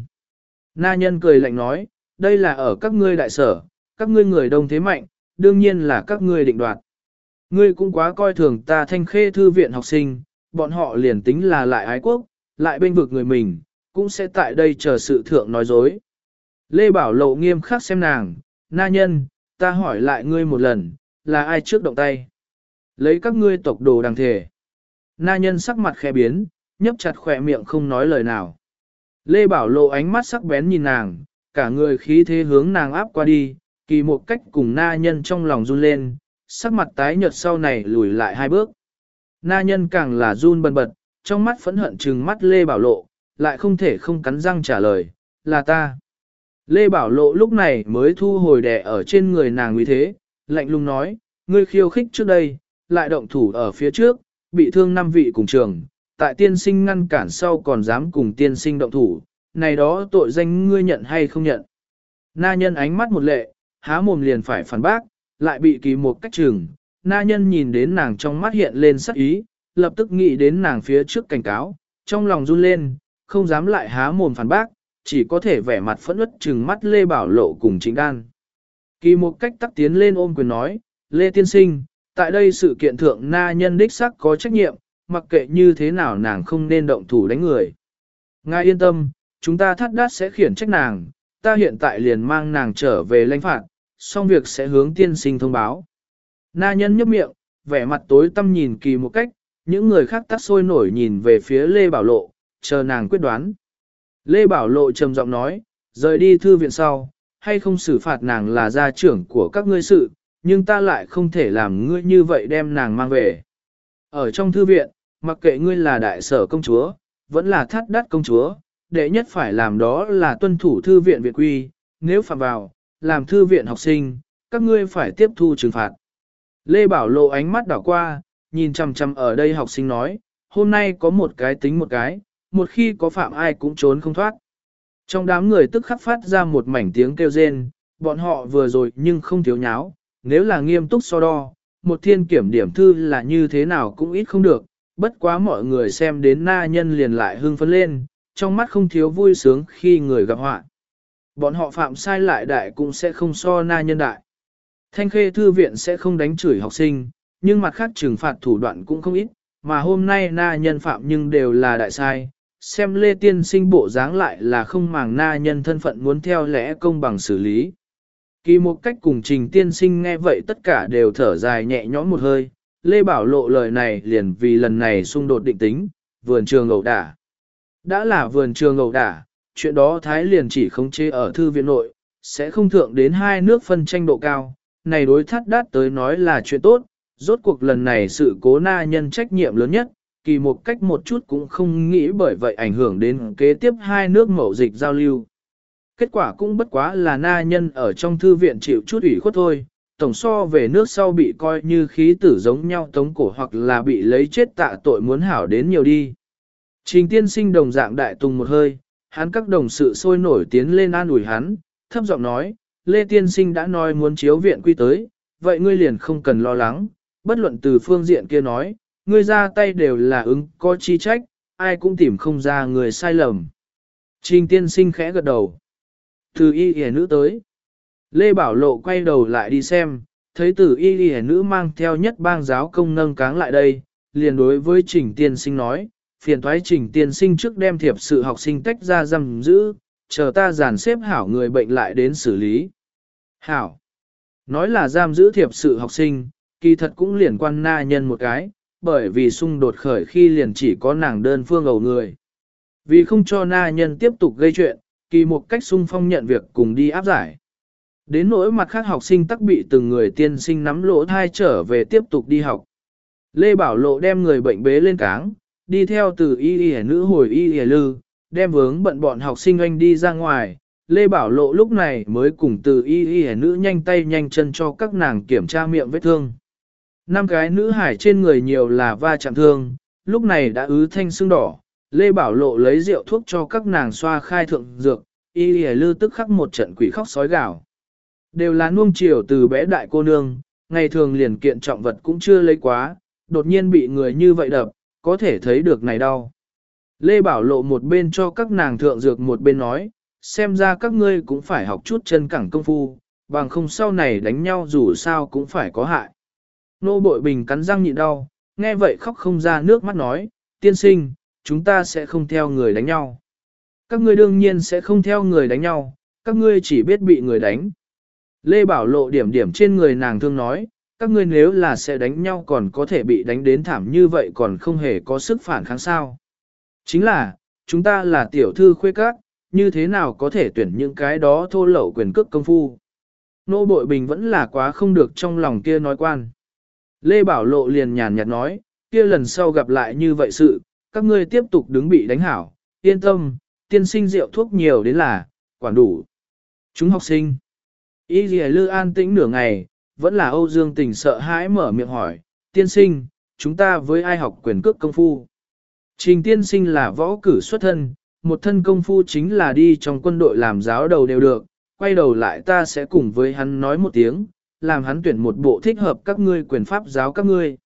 Na nhân cười lạnh nói, đây là ở các ngươi đại sở, các ngươi người đông thế mạnh, đương nhiên là các ngươi định đoạt. Ngươi cũng quá coi thường ta Thanh Khê thư viện học sinh, bọn họ liền tính là lại ái quốc, lại bên vực người mình, cũng sẽ tại đây chờ sự thượng nói dối. Lê Bảo Lộ nghiêm khắc xem nàng, na nhân, ta hỏi lại ngươi một lần, là ai trước động tay? Lấy các ngươi tộc đồ đằng thể. Na nhân sắc mặt khẽ biến, nhấp chặt khỏe miệng không nói lời nào. Lê Bảo Lộ ánh mắt sắc bén nhìn nàng, cả người khí thế hướng nàng áp qua đi, kỳ một cách cùng na nhân trong lòng run lên, sắc mặt tái nhợt sau này lùi lại hai bước. Na nhân càng là run bần bật, trong mắt phẫn hận trừng mắt Lê Bảo Lộ, lại không thể không cắn răng trả lời, là ta. Lê Bảo Lộ lúc này mới thu hồi đè ở trên người nàng uy thế, lạnh lùng nói, ngươi khiêu khích trước đây, lại động thủ ở phía trước, bị thương 5 vị cùng trường, tại tiên sinh ngăn cản sau còn dám cùng tiên sinh động thủ, này đó tội danh ngươi nhận hay không nhận. Na nhân ánh mắt một lệ, há mồm liền phải phản bác, lại bị kỳ một cách trừng, na nhân nhìn đến nàng trong mắt hiện lên sắc ý, lập tức nghĩ đến nàng phía trước cảnh cáo, trong lòng run lên, không dám lại há mồm phản bác, chỉ có thể vẻ mặt phẫn uất trừng mắt Lê Bảo Lộ cùng Trịnh Đan. Kỳ một cách tắc tiến lên ôm quyền nói, Lê Tiên Sinh, tại đây sự kiện thượng na nhân đích sắc có trách nhiệm, mặc kệ như thế nào nàng không nên động thủ đánh người. Ngài yên tâm, chúng ta thắt đát sẽ khiển trách nàng, ta hiện tại liền mang nàng trở về lãnh phạt, xong việc sẽ hướng tiên sinh thông báo. Na nhân nhấp miệng, vẻ mặt tối tăm nhìn kỳ một cách, những người khác tắt sôi nổi nhìn về phía Lê Bảo Lộ, chờ nàng quyết đoán. Lê Bảo Lộ trầm giọng nói, rời đi thư viện sau, hay không xử phạt nàng là gia trưởng của các ngươi sự, nhưng ta lại không thể làm ngươi như vậy đem nàng mang về. Ở trong thư viện, mặc kệ ngươi là đại sở công chúa, vẫn là thắt đắt công chúa, đệ nhất phải làm đó là tuân thủ thư viện viện quy, nếu phạm vào, làm thư viện học sinh, các ngươi phải tiếp thu trừng phạt. Lê Bảo Lộ ánh mắt đảo qua, nhìn chằm chằm ở đây học sinh nói, hôm nay có một cái tính một cái, một khi có phạm ai cũng trốn không thoát. Trong đám người tức khắc phát ra một mảnh tiếng kêu rên, bọn họ vừa rồi nhưng không thiếu nháo, nếu là nghiêm túc so đo, một thiên kiểm điểm thư là như thế nào cũng ít không được, bất quá mọi người xem đến na nhân liền lại hưng phấn lên, trong mắt không thiếu vui sướng khi người gặp họa. Bọn họ phạm sai lại đại cũng sẽ không so na nhân đại. Thanh Khê thư viện sẽ không đánh chửi học sinh, nhưng mặt khác trừng phạt thủ đoạn cũng không ít, mà hôm nay na nhân phạm nhưng đều là đại sai. Xem Lê Tiên Sinh bộ dáng lại là không màng na nhân thân phận muốn theo lẽ công bằng xử lý. Kỳ một cách cùng Trình Tiên Sinh nghe vậy tất cả đều thở dài nhẹ nhõm một hơi, Lê Bảo Lộ lời này liền vì lần này xung đột định tính, vườn trường ẩu đả. Đã là vườn trường ẩu đả, chuyện đó Thái liền chỉ khống chế ở thư viện nội, sẽ không thượng đến hai nước phân tranh độ cao. Này đối Thắt Đát tới nói là chuyện tốt, rốt cuộc lần này sự cố na nhân trách nhiệm lớn nhất, kỳ một cách một chút cũng không nghĩ bởi vậy ảnh hưởng đến kế tiếp hai nước mậu dịch giao lưu. Kết quả cũng bất quá là na nhân ở trong thư viện chịu chút ủy khuất thôi, tổng so về nước sau bị coi như khí tử giống nhau tống cổ hoặc là bị lấy chết tạ tội muốn hảo đến nhiều đi. Trình tiên sinh đồng dạng đại tùng một hơi, hắn các đồng sự sôi nổi tiến lên an ủi hắn, thấp giọng nói, Lê tiên sinh đã nói muốn chiếu viện quy tới, vậy ngươi liền không cần lo lắng, bất luận từ phương diện kia nói, ngươi ra tay đều là ứng có chi trách, ai cũng tìm không ra người sai lầm. Trình tiên sinh khẽ gật đầu. Từ y y nữ tới. Lê Bảo Lộ quay đầu lại đi xem, thấy từ y y nữ mang theo nhất bang giáo công nâng cáng lại đây, liền đối với Trình tiên sinh nói, phiền thoái Trình tiên sinh trước đem thiệp sự học sinh tách ra giam giữ, chờ ta dàn xếp hảo người bệnh lại đến xử lý. Hảo. Nói là giam giữ thiệp sự học sinh, kỳ thật cũng liền quan na nhân một cái, bởi vì xung đột khởi khi liền chỉ có nàng đơn phương ẩu người. Vì không cho na nhân tiếp tục gây chuyện, kỳ một cách xung phong nhận việc cùng đi áp giải. Đến nỗi mặt khác học sinh tắc bị từng người tiên sinh nắm lỗ thai trở về tiếp tục đi học. Lê Bảo Lộ đem người bệnh bế lên cáng, đi theo từ y y nữ hồi y y lư, đem vướng bận bọn học sinh anh đi ra ngoài. Lê Bảo Lộ lúc này mới cùng từ y y nữ nhanh tay nhanh chân cho các nàng kiểm tra miệng vết thương. 5 cái nữ hải trên người nhiều là va chạm thương, lúc này đã ứ thanh sưng đỏ. Lê Bảo Lộ lấy rượu thuốc cho các nàng xoa khai thượng dược, y y lư tức khắc một trận quỷ khóc sói gào. Đều là nuông chiều từ bé đại cô nương, ngày thường liền kiện trọng vật cũng chưa lấy quá, đột nhiên bị người như vậy đập, có thể thấy được này đau. Lê Bảo Lộ một bên cho các nàng thượng dược một bên nói, xem ra các ngươi cũng phải học chút chân cẳng công phu, bằng không sau này đánh nhau dù sao cũng phải có hại. Nô Bội Bình cắn răng nhịn đau, nghe vậy khóc không ra nước mắt nói, tiên sinh, chúng ta sẽ không theo người đánh nhau. Các ngươi đương nhiên sẽ không theo người đánh nhau, các ngươi chỉ biết bị người đánh. Lê Bảo Lộ điểm điểm trên người nàng thương nói, các ngươi nếu là sẽ đánh nhau còn có thể bị đánh đến thảm như vậy còn không hề có sức phản kháng sao. Chính là, chúng ta là tiểu thư khuê các, như thế nào có thể tuyển những cái đó thô lậu quyền cước công phu. Nô Bội Bình vẫn là quá không được trong lòng kia nói quan. Lê Bảo Lộ liền nhàn nhạt nói, kia lần sau gặp lại như vậy sự, các ngươi tiếp tục đứng bị đánh hảo, yên tâm, tiên sinh rượu thuốc nhiều đến là, quản đủ. Chúng học sinh. Y Lì Lư an tĩnh nửa ngày, vẫn là Âu Dương Tình sợ hãi mở miệng hỏi, tiên sinh, chúng ta với ai học quyền cước công phu? Trình tiên sinh là võ cử xuất thân, một thân công phu chính là đi trong quân đội làm giáo đầu đều được, quay đầu lại ta sẽ cùng với hắn nói một tiếng, làm hắn tuyển một bộ thích hợp các ngươi quyền pháp giáo các ngươi.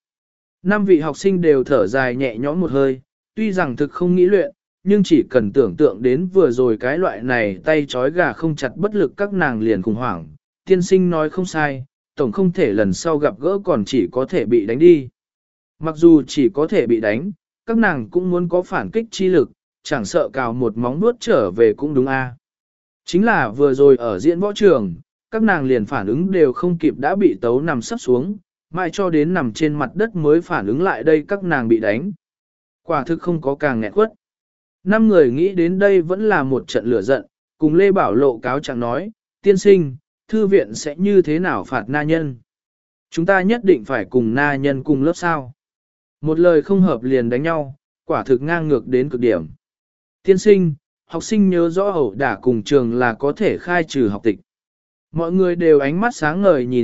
5 vị học sinh đều thở dài nhẹ nhõm một hơi, tuy rằng thực không nghĩ luyện, nhưng chỉ cần tưởng tượng đến vừa rồi cái loại này tay trói gà không chặt bất lực các nàng liền khủng hoảng. Tiên sinh nói không sai, tổng không thể lần sau gặp gỡ còn chỉ có thể bị đánh đi. Mặc dù chỉ có thể bị đánh, các nàng cũng muốn có phản kích chi lực, chẳng sợ cào một móng nuốt trở về cũng đúng a. Chính là vừa rồi ở diễn võ trường, các nàng liền phản ứng đều không kịp đã bị tấu nằm sắp xuống, mãi cho đến nằm trên mặt đất mới phản ứng lại đây các nàng bị đánh. Quả thực không có càng nghẹn quất. 5 người nghĩ đến đây vẫn là một trận lửa giận, cùng Lê Bảo Lộ cáo trạng nói, tiên sinh, thư viện sẽ như thế nào phạt na nhân? Chúng ta nhất định phải cùng na nhân cùng lớp sao? Một lời không hợp liền đánh nhau, quả thực ngang ngược đến cực điểm. Tiên sinh, học sinh nhớ rõ ẩu đả cùng trường là có thể khai trừ học tịch. Mọi người đều ánh mắt sáng ngời nhìn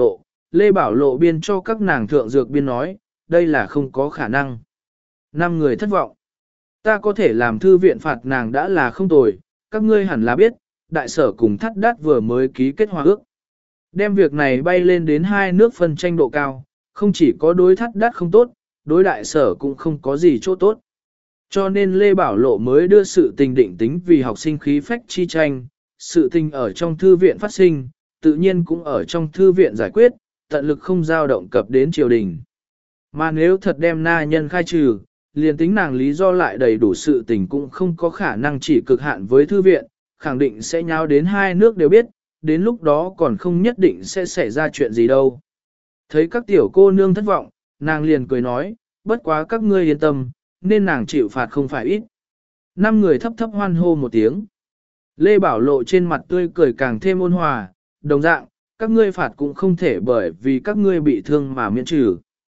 Lê Bảo Lộ biên cho các nàng thượng dược biên nói, đây là không có khả năng. 5 người thất vọng. Ta có thể làm thư viện phạt nàng đã là không tồi, các ngươi hẳn là biết, đại sở cùng Thắt Đát vừa mới ký kết hòa ước. Đem việc này bay lên đến hai nước phân tranh độ cao, không chỉ có đối Thắt Đát không tốt, đối đại sở cũng không có gì chỗ tốt. Cho nên Lê Bảo Lộ mới đưa sự tình định tính vì học sinh khí phách chi tranh, sự tình ở trong thư viện phát sinh, tự nhiên cũng ở trong thư viện giải quyết, tận lực không dao động cập đến triều đình. Mà nếu thật đem na nhân khai trừ, liền tính nàng lý do lại đầy đủ sự tình cũng không có khả năng chỉ cực hạn với thư viện, khẳng định sẽ nháo đến hai nước đều biết, đến lúc đó còn không nhất định sẽ xảy ra chuyện gì đâu. Thấy các tiểu cô nương thất vọng, nàng liền cười nói, bất quá các ngươi yên tâm, nên nàng chịu phạt không phải ít. 5 người thấp thấp hoan hô một tiếng. Lê Bảo Lộ trên mặt tươi cười càng thêm ôn hòa, đồng dạng, các ngươi phạt cũng không thể bởi vì các ngươi bị thương mà miễn trừ.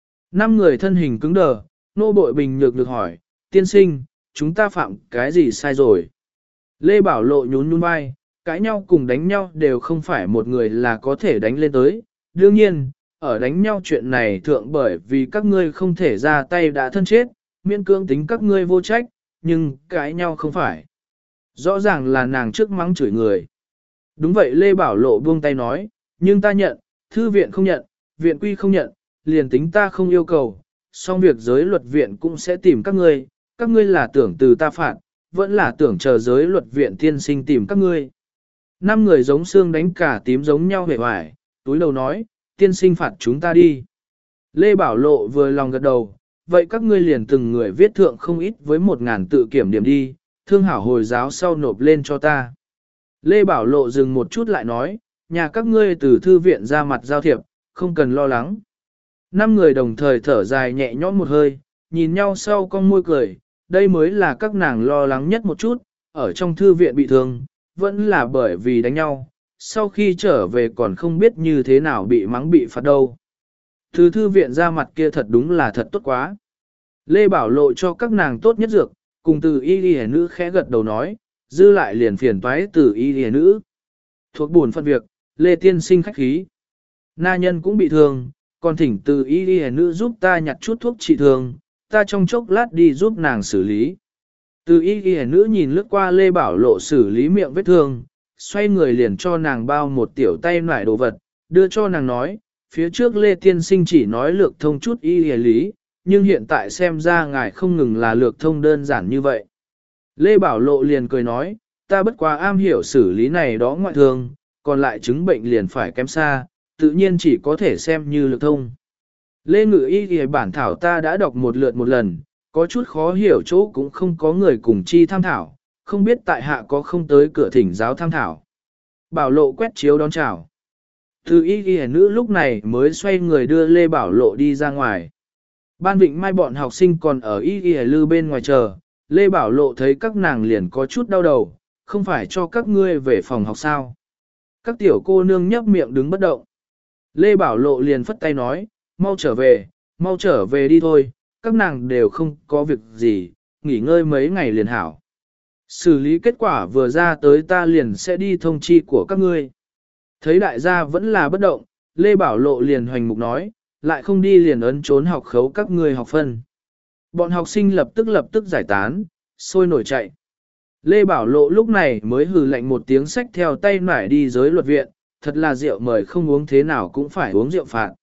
5 người thân hình cứng đờ, nô bội bình nhược được hỏi, tiên sinh, chúng ta phạm cái gì sai rồi? Lê Bảo Lộ nhún nhún vai, cãi nhau cùng đánh nhau đều không phải một người là có thể đánh lên tới. Đương nhiên, ở đánh nhau chuyện này thượng bởi vì các ngươi không thể ra tay đã thân chết, miễn cưỡng tính các ngươi vô trách, nhưng cãi nhau không phải. Rõ ràng là nàng trước mắng chửi người. Đúng vậy Lê Bảo Lộ buông tay nói, nhưng ta nhận, thư viện không nhận, viện quy không nhận, liền tính ta không yêu cầu, song việc giới luật viện cũng sẽ tìm các ngươi là tưởng từ ta phạt, vẫn là tưởng chờ giới luật viện tiên sinh tìm các ngươi. 5 người giống xương đánh cả tím giống nhau hề hoài, túi đầu nói, tiên sinh phạt chúng ta đi. Lê Bảo Lộ vừa lòng gật đầu, vậy các ngươi liền từng người viết thượng không ít với 1000 tự kiểm điểm đi, thương hảo hồi giáo sau nộp lên cho ta. Lê Bảo Lộ dừng một chút lại nói, nhà các ngươi từ thư viện ra mặt giao thiệp, không cần lo lắng. 5 người đồng thời thở dài nhẹ nhõm một hơi, nhìn nhau sau con môi cười, đây mới là các nàng lo lắng nhất một chút, ở trong thư viện bị thương, vẫn là bởi vì đánh nhau, sau khi trở về còn không biết như thế nào bị mắng bị phạt đâu. Từ thư viện ra mặt kia thật đúng là thật tốt quá. Lê Bảo Lộ cho các nàng tốt nhất dược, cùng từ y y nữ khẽ gật đầu nói, dư lại liền phiền toái từ y y nữ. Thuộc buồn phân việc, Lê Tiên sinh khách khí. Na nhân cũng bị thương, còn thỉnh từ y y nữ giúp ta nhặt chút thuốc trị thương, ta trong chốc lát đi giúp nàng xử lý. Từ y y nữ nhìn lướt qua Lê Bảo Lộ xử lý miệng vết thương, xoay người liền cho nàng bao một tiểu tay nải đồ vật, đưa cho nàng nói, phía trước Lê Tiên sinh chỉ nói lược thông chút y y lý, nhưng hiện tại xem ra ngài không ngừng là lược thông đơn giản như vậy. Lê Bảo Lộ liền cười nói, ta bất quá am hiểu xử lý này đó ngoại thương, còn lại chứng bệnh liền phải kém xa, tự nhiên chỉ có thể xem như lược thông. Lê Ngự y y bản thảo ta đã đọc một lượt một lần, có chút khó hiểu chỗ cũng không có người cùng chi tham thảo, không biết tại hạ có không tới cửa thỉnh giáo tham thảo. Bảo Lộ quét chiếu đón chào. Từ y y nữ lúc này mới xoay người đưa Lê Bảo Lộ đi ra ngoài. Ban Vịnh Mai bọn học sinh còn ở y y lư bên ngoài chờ, Lê Bảo Lộ thấy các nàng liền có chút đau đầu, không phải cho các ngươi về phòng học sao. Các tiểu cô nương nhấp miệng đứng bất động. Lê Bảo Lộ liền phất tay nói, mau trở về đi thôi, các nàng đều không có việc gì, nghỉ ngơi mấy ngày liền hảo. Xử lý kết quả vừa ra tới ta liền sẽ đi thông chi của các ngươi. Thấy đại gia vẫn là bất động, Lê Bảo Lộ liền hoành mục nói, lại không đi liền ấn trốn học khấu các ngươi học phân. Bọn học sinh lập tức giải tán, sôi nổi chạy. Lê Bảo Lộ lúc này mới hừ lạnh một tiếng xách theo tay nải đi giới luật viện, thật là rượu mời không uống thế nào cũng phải uống rượu phạt.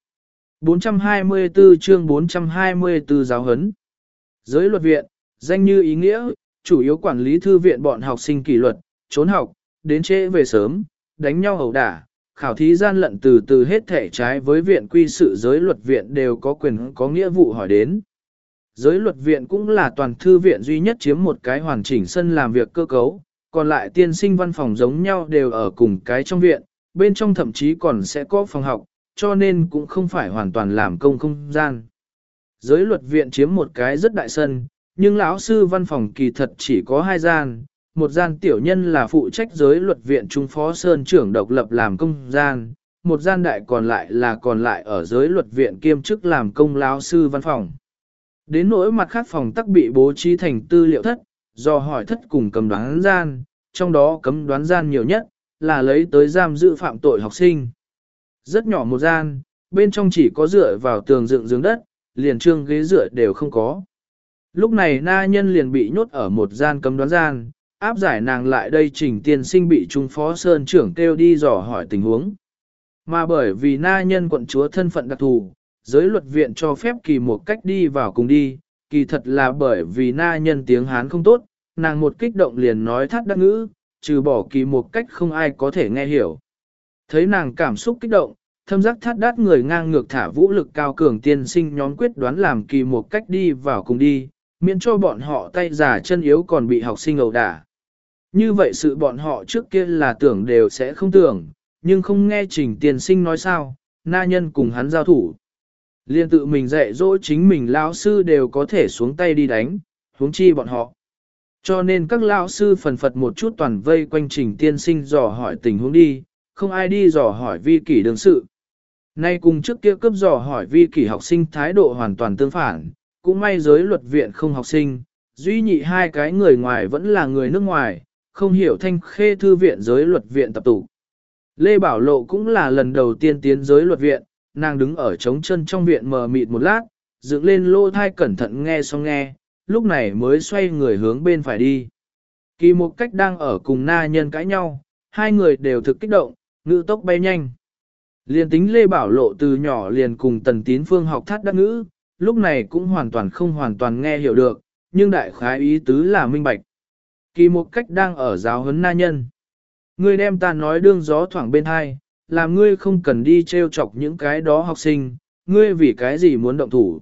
424 chương 424 giáo huấn. Giới luật viện, danh như ý nghĩa, chủ yếu quản lý thư viện bọn học sinh kỷ luật, trốn học, đến trễ về sớm, đánh nhau ẩu đả, khảo thí gian lận từ hết thể trái với viện quy sự giới luật viện đều có quyền có nghĩa vụ hỏi đến. Giới luật viện cũng là toàn thư viện duy nhất chiếm một cái hoàn chỉnh sân làm việc cơ cấu, còn lại tiên sinh văn phòng giống nhau đều ở cùng cái trong viện, bên trong thậm chí còn sẽ có phòng học, cho nên cũng không phải hoàn toàn làm công không gian. Giới luật viện chiếm một cái rất đại sân, nhưng lão sư văn phòng kỳ thật chỉ có 2 gian, một gian tiểu nhân là phụ trách giới luật viện trung phó sơn trưởng độc lập làm công gian, một gian đại còn lại ở giới luật viện kiêm chức làm công lão sư văn phòng. Đến nỗi mặt khác phòng tắc bị bố trí thành tư liệu thất, do hỏi thất cùng cấm đoán gian, trong đó cấm đoán gian nhiều nhất, là lấy tới giam giữ phạm tội học sinh. Rất nhỏ một gian, bên trong chỉ có dựa vào tường dựng giường đất, liền trương ghế dựa đều không có. Lúc này na nhân liền bị nhốt ở một gian cấm đoán gian, áp giải nàng lại đây trình tiên sinh bị trung phó sơn trưởng kêu đi dò hỏi tình huống. Mà bởi vì na nhân quận chúa thân phận đặc thù, giới luật viện cho phép kỳ một cách đi vào cùng đi, kỳ thật là bởi vì na nhân tiếng Hán không tốt, nàng một kích động liền nói thắt đắc ngữ, trừ bỏ kỳ một cách không ai có thể nghe hiểu. Thấy nàng cảm xúc kích động, thâm giác thắt đát người ngang ngược thả vũ lực cao cường tiên sinh nhóm quyết đoán làm kỳ một cách đi vào cùng đi, miễn cho bọn họ tay giả chân yếu còn bị học sinh ẩu đả. Như vậy sự bọn họ trước kia là tưởng đều sẽ không tưởng, nhưng không nghe trình tiên sinh nói sao, na nhân cùng hắn giao thủ. Liên tự mình dạy dỗ chính mình lão sư đều có thể xuống tay đi đánh, huống chi bọn họ. Cho nên các lão sư phần phật một chút toàn vây quanh Trình tiên sinh dò hỏi tình huống đi, không ai đi dò hỏi vi kỷ đương sự. Nay cùng trước kia cấp dò hỏi vi kỷ học sinh thái độ hoàn toàn tương phản, cũng may giới luật viện không học sinh, duy nhị hai cái người ngoài vẫn là người nước ngoài, không hiểu Thanh Khê thư viện giới luật viện tập tụ. Lê Bảo Lộ cũng là lần đầu tiên tiến giới luật viện, nàng đứng ở trống chân trong viện mờ mịt một lát, dựng lên lô thai cẩn thận nghe xong nghe, lúc này mới xoay người hướng bên phải đi. Kỳ một cách đang ở cùng na nhân cãi nhau, hai người đều thực kích động, ngữ tốc bay nhanh. Liền tính Lê Bảo Lộ từ nhỏ liền cùng Tần Tín Phương học thắt đắc ngữ, lúc này cũng không hoàn toàn nghe hiểu được, nhưng đại khái ý tứ là minh bạch. Kỳ một cách đang ở giáo huấn na nhân. Ngươi đem ta nói đương gió thoảng bên hai, làm ngươi không cần đi trêu chọc những cái đó học sinh, ngươi vì cái gì muốn động thủ.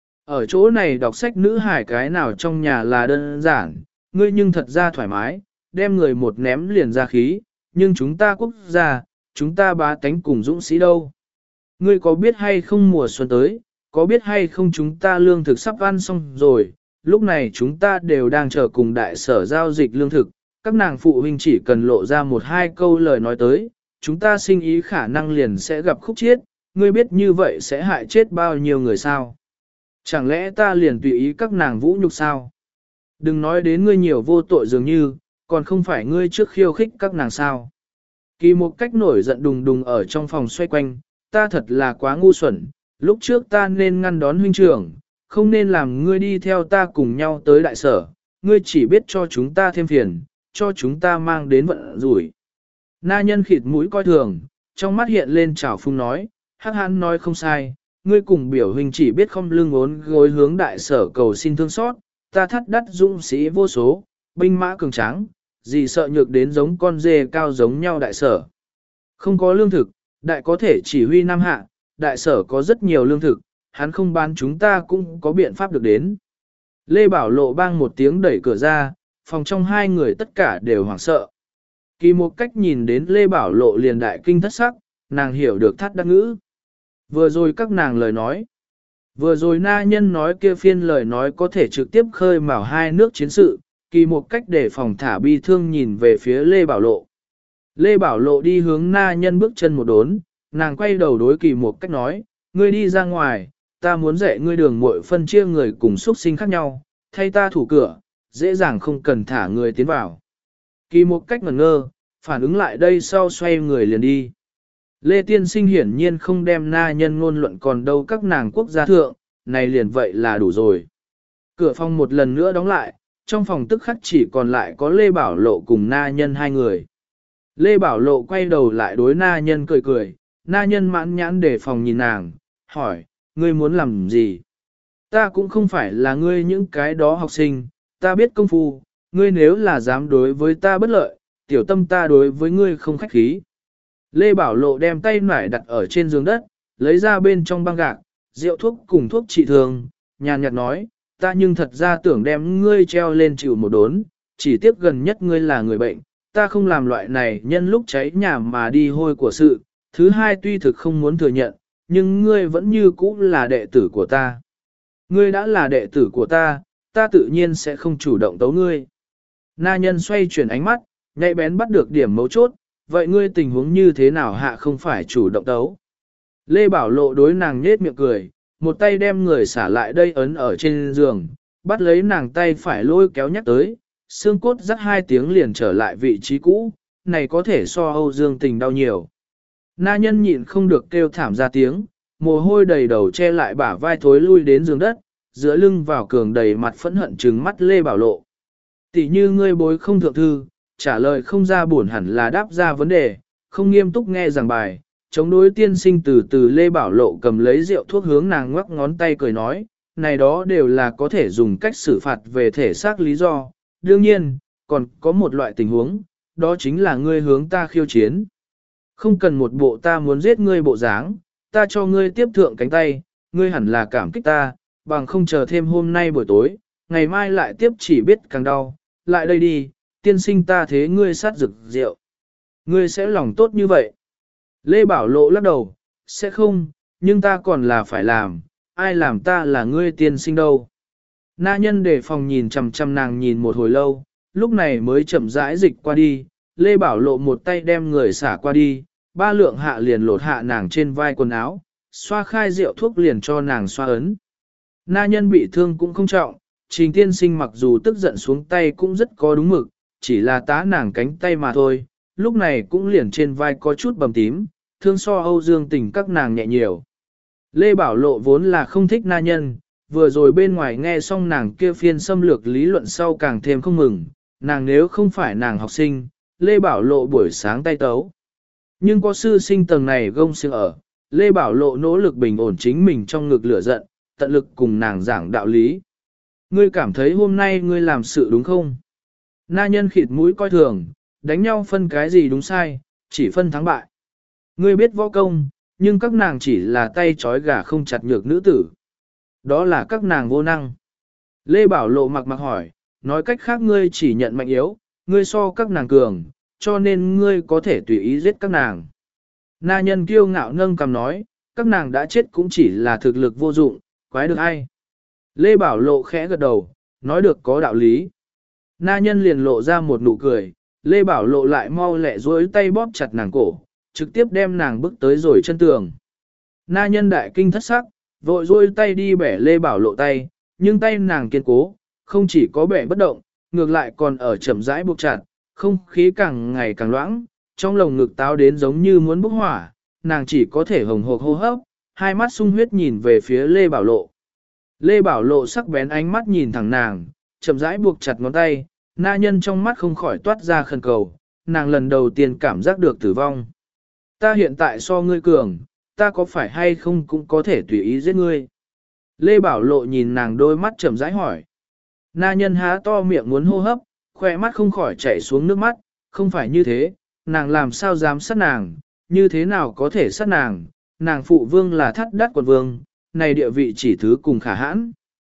Ở chỗ này đọc sách nữ hải cái nào trong nhà là đơn giản, ngươi nhưng thật ra thoải mái, đem người một ném liền ra khí, nhưng chúng ta quốc gia, chúng ta bá tánh cùng dũng sĩ đâu. Ngươi có biết hay không mùa xuân tới, có biết hay không chúng ta lương thực sắp ăn xong rồi, lúc này chúng ta đều đang chờ cùng đại sở giao dịch lương thực, các nàng phụ huynh chỉ cần lộ ra một hai câu lời nói tới, chúng ta sinh ý khả năng liền sẽ gặp khúc chiết, ngươi biết như vậy sẽ hại chết bao nhiêu người sao? Chẳng lẽ ta liền tùy ý các nàng vũ nhục sao? Đừng nói đến ngươi nhiều vô tội dường như, còn không phải ngươi trước khiêu khích các nàng sao? Kỳ một cách nổi giận đùng đùng ở trong phòng xoay quanh, ta thật là quá ngu xuẩn, lúc trước ta nên ngăn đón huynh trưởng, không nên làm ngươi đi theo ta cùng nhau tới đại sở, ngươi chỉ biết cho chúng ta thêm phiền, cho chúng ta mang đến vận rủi. Na nhân khịt mũi coi thường, trong mắt hiện lên trào phung nói, hắc hãn nói không sai, ngươi cùng biểu huynh chỉ biết không lưng ốn gối hướng đại sở cầu xin thương xót, ta thắt đắt dũng sĩ vô số, binh mã cường tráng, gì sợ nhược đến giống con dê cao giống nhau đại sở. Không có lương thực, đại có thể chỉ huy Nam Hạ, đại sở có rất nhiều lương thực, hắn không bán chúng ta cũng có biện pháp được đến. Lê Bảo Lộ bang một tiếng đẩy cửa ra, phòng trong hai người tất cả đều hoảng sợ. Kỳ một cách nhìn đến Lê Bảo Lộ liền đại kinh thất sắc, nàng hiểu được thắt đắc ngữ. Vừa rồi các nàng lời nói. Vừa rồi na nhân nói kia phiên lời nói có thể trực tiếp khơi mào hai nước chiến sự, kỳ một cách để phòng thả bi thương nhìn về phía Lê Bảo Lộ. Lê Bảo Lộ đi hướng na nhân bước chân một đốn, nàng quay đầu đối kỳ một cách nói, ngươi đi ra ngoài, ta muốn dạy ngươi đường muội phân chia người cùng xuất sinh khác nhau, thay ta thủ cửa, dễ dàng không cần thả người tiến vào. Kỳ một cách ngẩn ngơ, phản ứng lại đây sau xoay người liền đi. Lê Tiên Sinh hiển nhiên không đem na nhân ngôn luận còn đâu các nàng quốc gia thượng, này liền vậy là đủ rồi. Cửa phòng một lần nữa đóng lại, trong phòng tức khắc chỉ còn lại có Lê Bảo Lộ cùng na nhân hai người. Lê Bảo Lộ quay đầu lại đối na nhân cười cười, na nhân mãn nhãn để phòng nhìn nàng, hỏi, ngươi muốn làm gì? Ta cũng không phải là ngươi những cái đó học sinh, ta biết công phu, ngươi nếu là dám đối với ta bất lợi, tiểu tâm ta đối với ngươi không khách khí. Lê Bảo Lộ đem tay nải đặt ở trên giường đất, lấy ra bên trong băng gạc, rượu thuốc cùng thuốc trị thương, nhàn nhạt nói, ta nhưng thật ra tưởng đem ngươi treo lên chịu một đốn, chỉ tiếc gần nhất ngươi là người bệnh, ta không làm loại này nhân lúc cháy nhà mà đi hôi của sự, thứ hai tuy thực không muốn thừa nhận, nhưng ngươi vẫn như cũ là đệ tử của ta. Ngươi đã là đệ tử của ta, ta tự nhiên sẽ không chủ động tấu ngươi. Na nhân xoay chuyển ánh mắt, nhạy bén bắt được điểm mấu chốt, vậy ngươi tình huống như thế nào hạ không phải chủ động tấu. Lê Bảo Lộ đối nàng nhết miệng cười, một tay đem người xả lại đây ấn ở trên giường, bắt lấy nàng tay phải lôi kéo nhắc tới, xương cốt rắc hai tiếng liền trở lại vị trí cũ, này có thể so Âu Dương Tình đau nhiều. Na nhân nhịn không được kêu thảm ra tiếng, mồ hôi đầy đầu che lại bả vai thối lui đến giường đất, giữa lưng vào cường đầy mặt phẫn hận trừng mắt Lê Bảo Lộ. Tỷ như ngươi bối không thượng thư, trả lời không ra buồn hẳn là đáp ra vấn đề, không nghiêm túc nghe giảng bài, chống đối tiên sinh từ từ Lê Bảo Lộ cầm lấy rượu thuốc hướng nàng ngoắc ngón tay cười nói, này đó đều là có thể dùng cách xử phạt về thể xác lý do, đương nhiên, còn có một loại tình huống, đó chính là ngươi hướng ta khiêu chiến. Không cần một bộ ta muốn giết ngươi bộ dáng, ta cho ngươi tiếp thượng cánh tay, ngươi hẳn là cảm kích ta, bằng không chờ thêm hôm nay buổi tối, ngày mai lại tiếp chỉ biết càng đau, lại đây đi, tiên sinh ta thế ngươi sát rực rượu. Ngươi sẽ lòng tốt như vậy. Lê Bảo Lộ lắc đầu, sẽ không, nhưng ta còn là phải làm, ai làm ta là ngươi tiên sinh đâu. Na nhân đề phòng nhìn chằm chằm nàng nhìn một hồi lâu, lúc này mới chậm rãi dịch qua đi, Lê Bảo Lộ một tay đem người xả qua đi, ba lượng hạ liền lột hạ nàng trên vai quần áo, xoa khai rượu thuốc liền cho nàng xoa ấn. Na nhân bị thương cũng không trọng, Trình tiên sinh mặc dù tức giận xuống tay cũng rất có đúng mực, chỉ là tá nàng cánh tay mà thôi, lúc này cũng liền trên vai có chút bầm tím, thương so Âu Dương Tình các nàng nhẹ nhiều. Lê Bảo Lộ vốn là không thích na nhân, vừa rồi bên ngoài nghe xong nàng kia phiên xâm lược lý luận sau càng thêm không mừng, nàng nếu không phải nàng học sinh, Lê Bảo Lộ buổi sáng tay tấu. Nhưng có sư sinh tầng này gông xiềng ở, Lê Bảo Lộ nỗ lực bình ổn chính mình trong ngực lửa giận, tận lực cùng nàng giảng đạo lý. Ngươi cảm thấy hôm nay ngươi làm sự đúng không? Na nhân khịt mũi coi thường, đánh nhau phân cái gì đúng sai, chỉ phân thắng bại. Ngươi biết võ công, nhưng các nàng chỉ là tay trói gà không chặt nhược nữ tử. Đó là các nàng vô năng. Lê Bảo Lộ mặc hỏi, nói cách khác ngươi chỉ nhận mạnh yếu, ngươi so các nàng cường, cho nên ngươi có thể tùy ý giết các nàng. Na nhân kiêu ngạo nâng cằm nói, các nàng đã chết cũng chỉ là thực lực vô dụng, quái được ai. Lê Bảo Lộ khẽ gật đầu, nói được có đạo lý. Na nhân liền lộ ra một nụ cười, Lê Bảo Lộ lại mau lẹ duỗi tay bóp chặt nàng cổ, trực tiếp đem nàng bước tới rồi chân tường. Na nhân đại kinh thất sắc, vội duỗi tay đi bẻ Lê Bảo Lộ tay, nhưng tay nàng kiên cố, không chỉ có bẻ bất động, ngược lại còn ở chậm rãi buộc chặt, không khí càng ngày càng loãng, trong lồng ngực táo đến giống như muốn bốc hỏa, nàng chỉ có thể hồng hộc hô hấp, hai mắt sung huyết nhìn về phía Lê Bảo Lộ. Lê Bảo Lộ sắc bén ánh mắt nhìn thẳng nàng, chậm rãi buộc chặt ngón tay, na nhân trong mắt không khỏi toát ra khẩn cầu, nàng lần đầu tiên cảm giác được tử vong. Ta hiện tại so ngươi cường, ta có phải hay không cũng có thể tùy ý giết ngươi. Lê Bảo Lộ nhìn nàng đôi mắt chậm rãi hỏi. Na nhân há to miệng muốn hô hấp, khoe mắt không khỏi chảy xuống nước mắt, không phải như thế, nàng làm sao dám sát nàng, như thế nào có thể sát nàng, nàng phụ vương là thắt đắt quận vương, này địa vị chỉ thứ cùng khả hãn.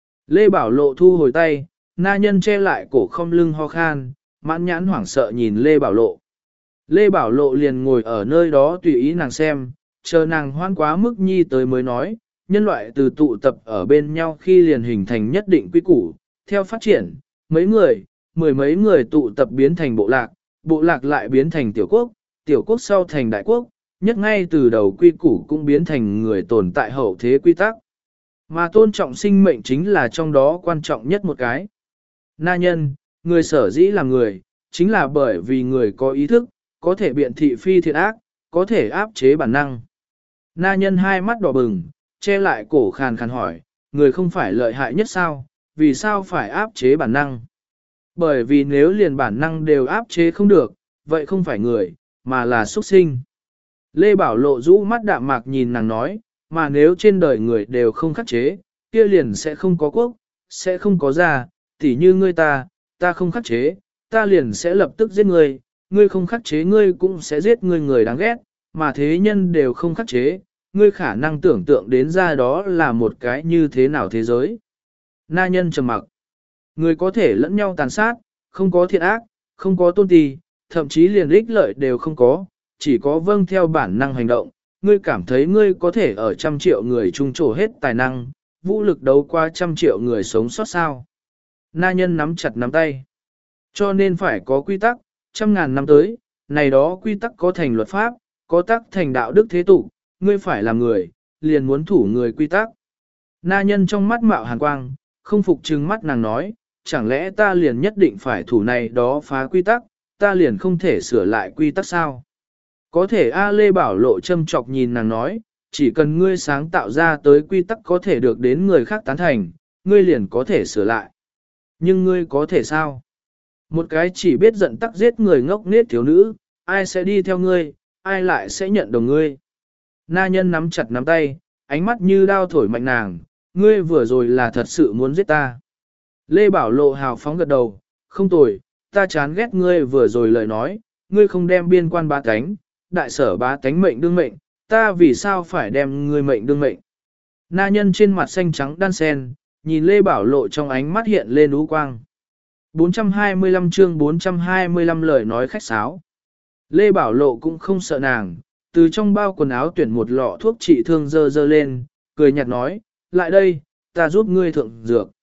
Lê Bảo Lộ thu hồi tay, na nhân che lại cổ không lưng ho khan, mãn nhãn hoảng sợ nhìn Lê Bảo Lộ. Lê Bảo Lộ liền ngồi ở nơi đó tùy ý nàng xem, chờ nàng hoan quá mức nhi tới mới nói, nhân loại từ tụ tập ở bên nhau khi liền hình thành nhất định quy củ, theo phát triển, mấy người, mười mấy người tụ tập biến thành bộ lạc lại biến thành tiểu quốc sau thành đại quốc, nhất ngay từ đầu quy củ cũng biến thành người tồn tại hậu thế quy tắc. Mà tôn trọng sinh mệnh chính là trong đó quan trọng nhất một cái. Na nhân, người sở dĩ là người, chính là bởi vì người có ý thức, có thể biện thị phi thiện ác, có thể áp chế bản năng. Na nhân hai mắt đỏ bừng, che lại cổ khàn khàn hỏi, người không phải lợi hại nhất sao, vì sao phải áp chế bản năng? Bởi vì nếu liền bản năng đều áp chế không được, vậy không phải người, mà là xuất sinh. Lê Bảo Lộ rũ mắt đạm mạc nhìn nàng nói, mà nếu trên đời người đều không khắc chế, kia liền sẽ không có quốc, sẽ không có gia, tỉ như ngươi ta không khắc chế, ta liền sẽ lập tức giết ngươi, ngươi không khắc chế ngươi cũng sẽ giết ngươi người đáng ghét, mà thế nhân đều không khắc chế, ngươi khả năng tưởng tượng đến ra đó là một cái như thế nào thế giới. Na nhân trầm mặc, người có thể lẫn nhau tàn sát, không có thiện ác, không có tôn ti, thậm chí liền ích lợi đều không có, chỉ có vâng theo bản năng hành động, ngươi cảm thấy ngươi có thể ở 100 triệu người trung trổ hết tài năng, vũ lực đấu qua 100 triệu người sống sót sao. Na nhân nắm chặt nắm tay. Cho nên phải có quy tắc, 100.000 năm tới, này đó quy tắc có thành luật pháp, có tắc thành đạo đức thế tục, ngươi phải làm người, liền muốn thủ người quy tắc. Na nhân trong mắt mạo hàn quang, không phục trừng mắt nàng nói, chẳng lẽ ta liền nhất định phải thủ này đó phá quy tắc, ta liền không thể sửa lại quy tắc sao? Có thể A Lê Bảo Lộ châm chọc nhìn nàng nói, chỉ cần ngươi sáng tạo ra tới quy tắc có thể được đến người khác tán thành, ngươi liền có thể sửa lại. Nhưng ngươi có thể sao? Một cái chỉ biết giận tắc giết người ngốc nết thiếu nữ, ai sẽ đi theo ngươi, ai lại sẽ nhận đồng ngươi? Na nhân nắm chặt nắm tay, ánh mắt như đao thổi mạnh nàng, ngươi vừa rồi là thật sự muốn giết ta. Lê Bảo Lộ hào phóng gật đầu, không tồi, ta chán ghét ngươi vừa rồi lời nói, ngươi không đem biên quan bá tánh, đại sở bá tánh mệnh đương mệnh, ta vì sao phải đem ngươi mệnh đương mệnh. Na nhân trên mặt xanh trắng đan sen, nhìn Lê Bảo Lộ trong ánh mắt hiện lên ú quang. 425 chương 425 lời nói khách sáo. Lê Bảo Lộ cũng không sợ nàng, từ trong bao quần áo tuyển một lọ thuốc trị thương dơ lên, cười nhạt nói, lại đây, ta giúp ngươi thượng dược.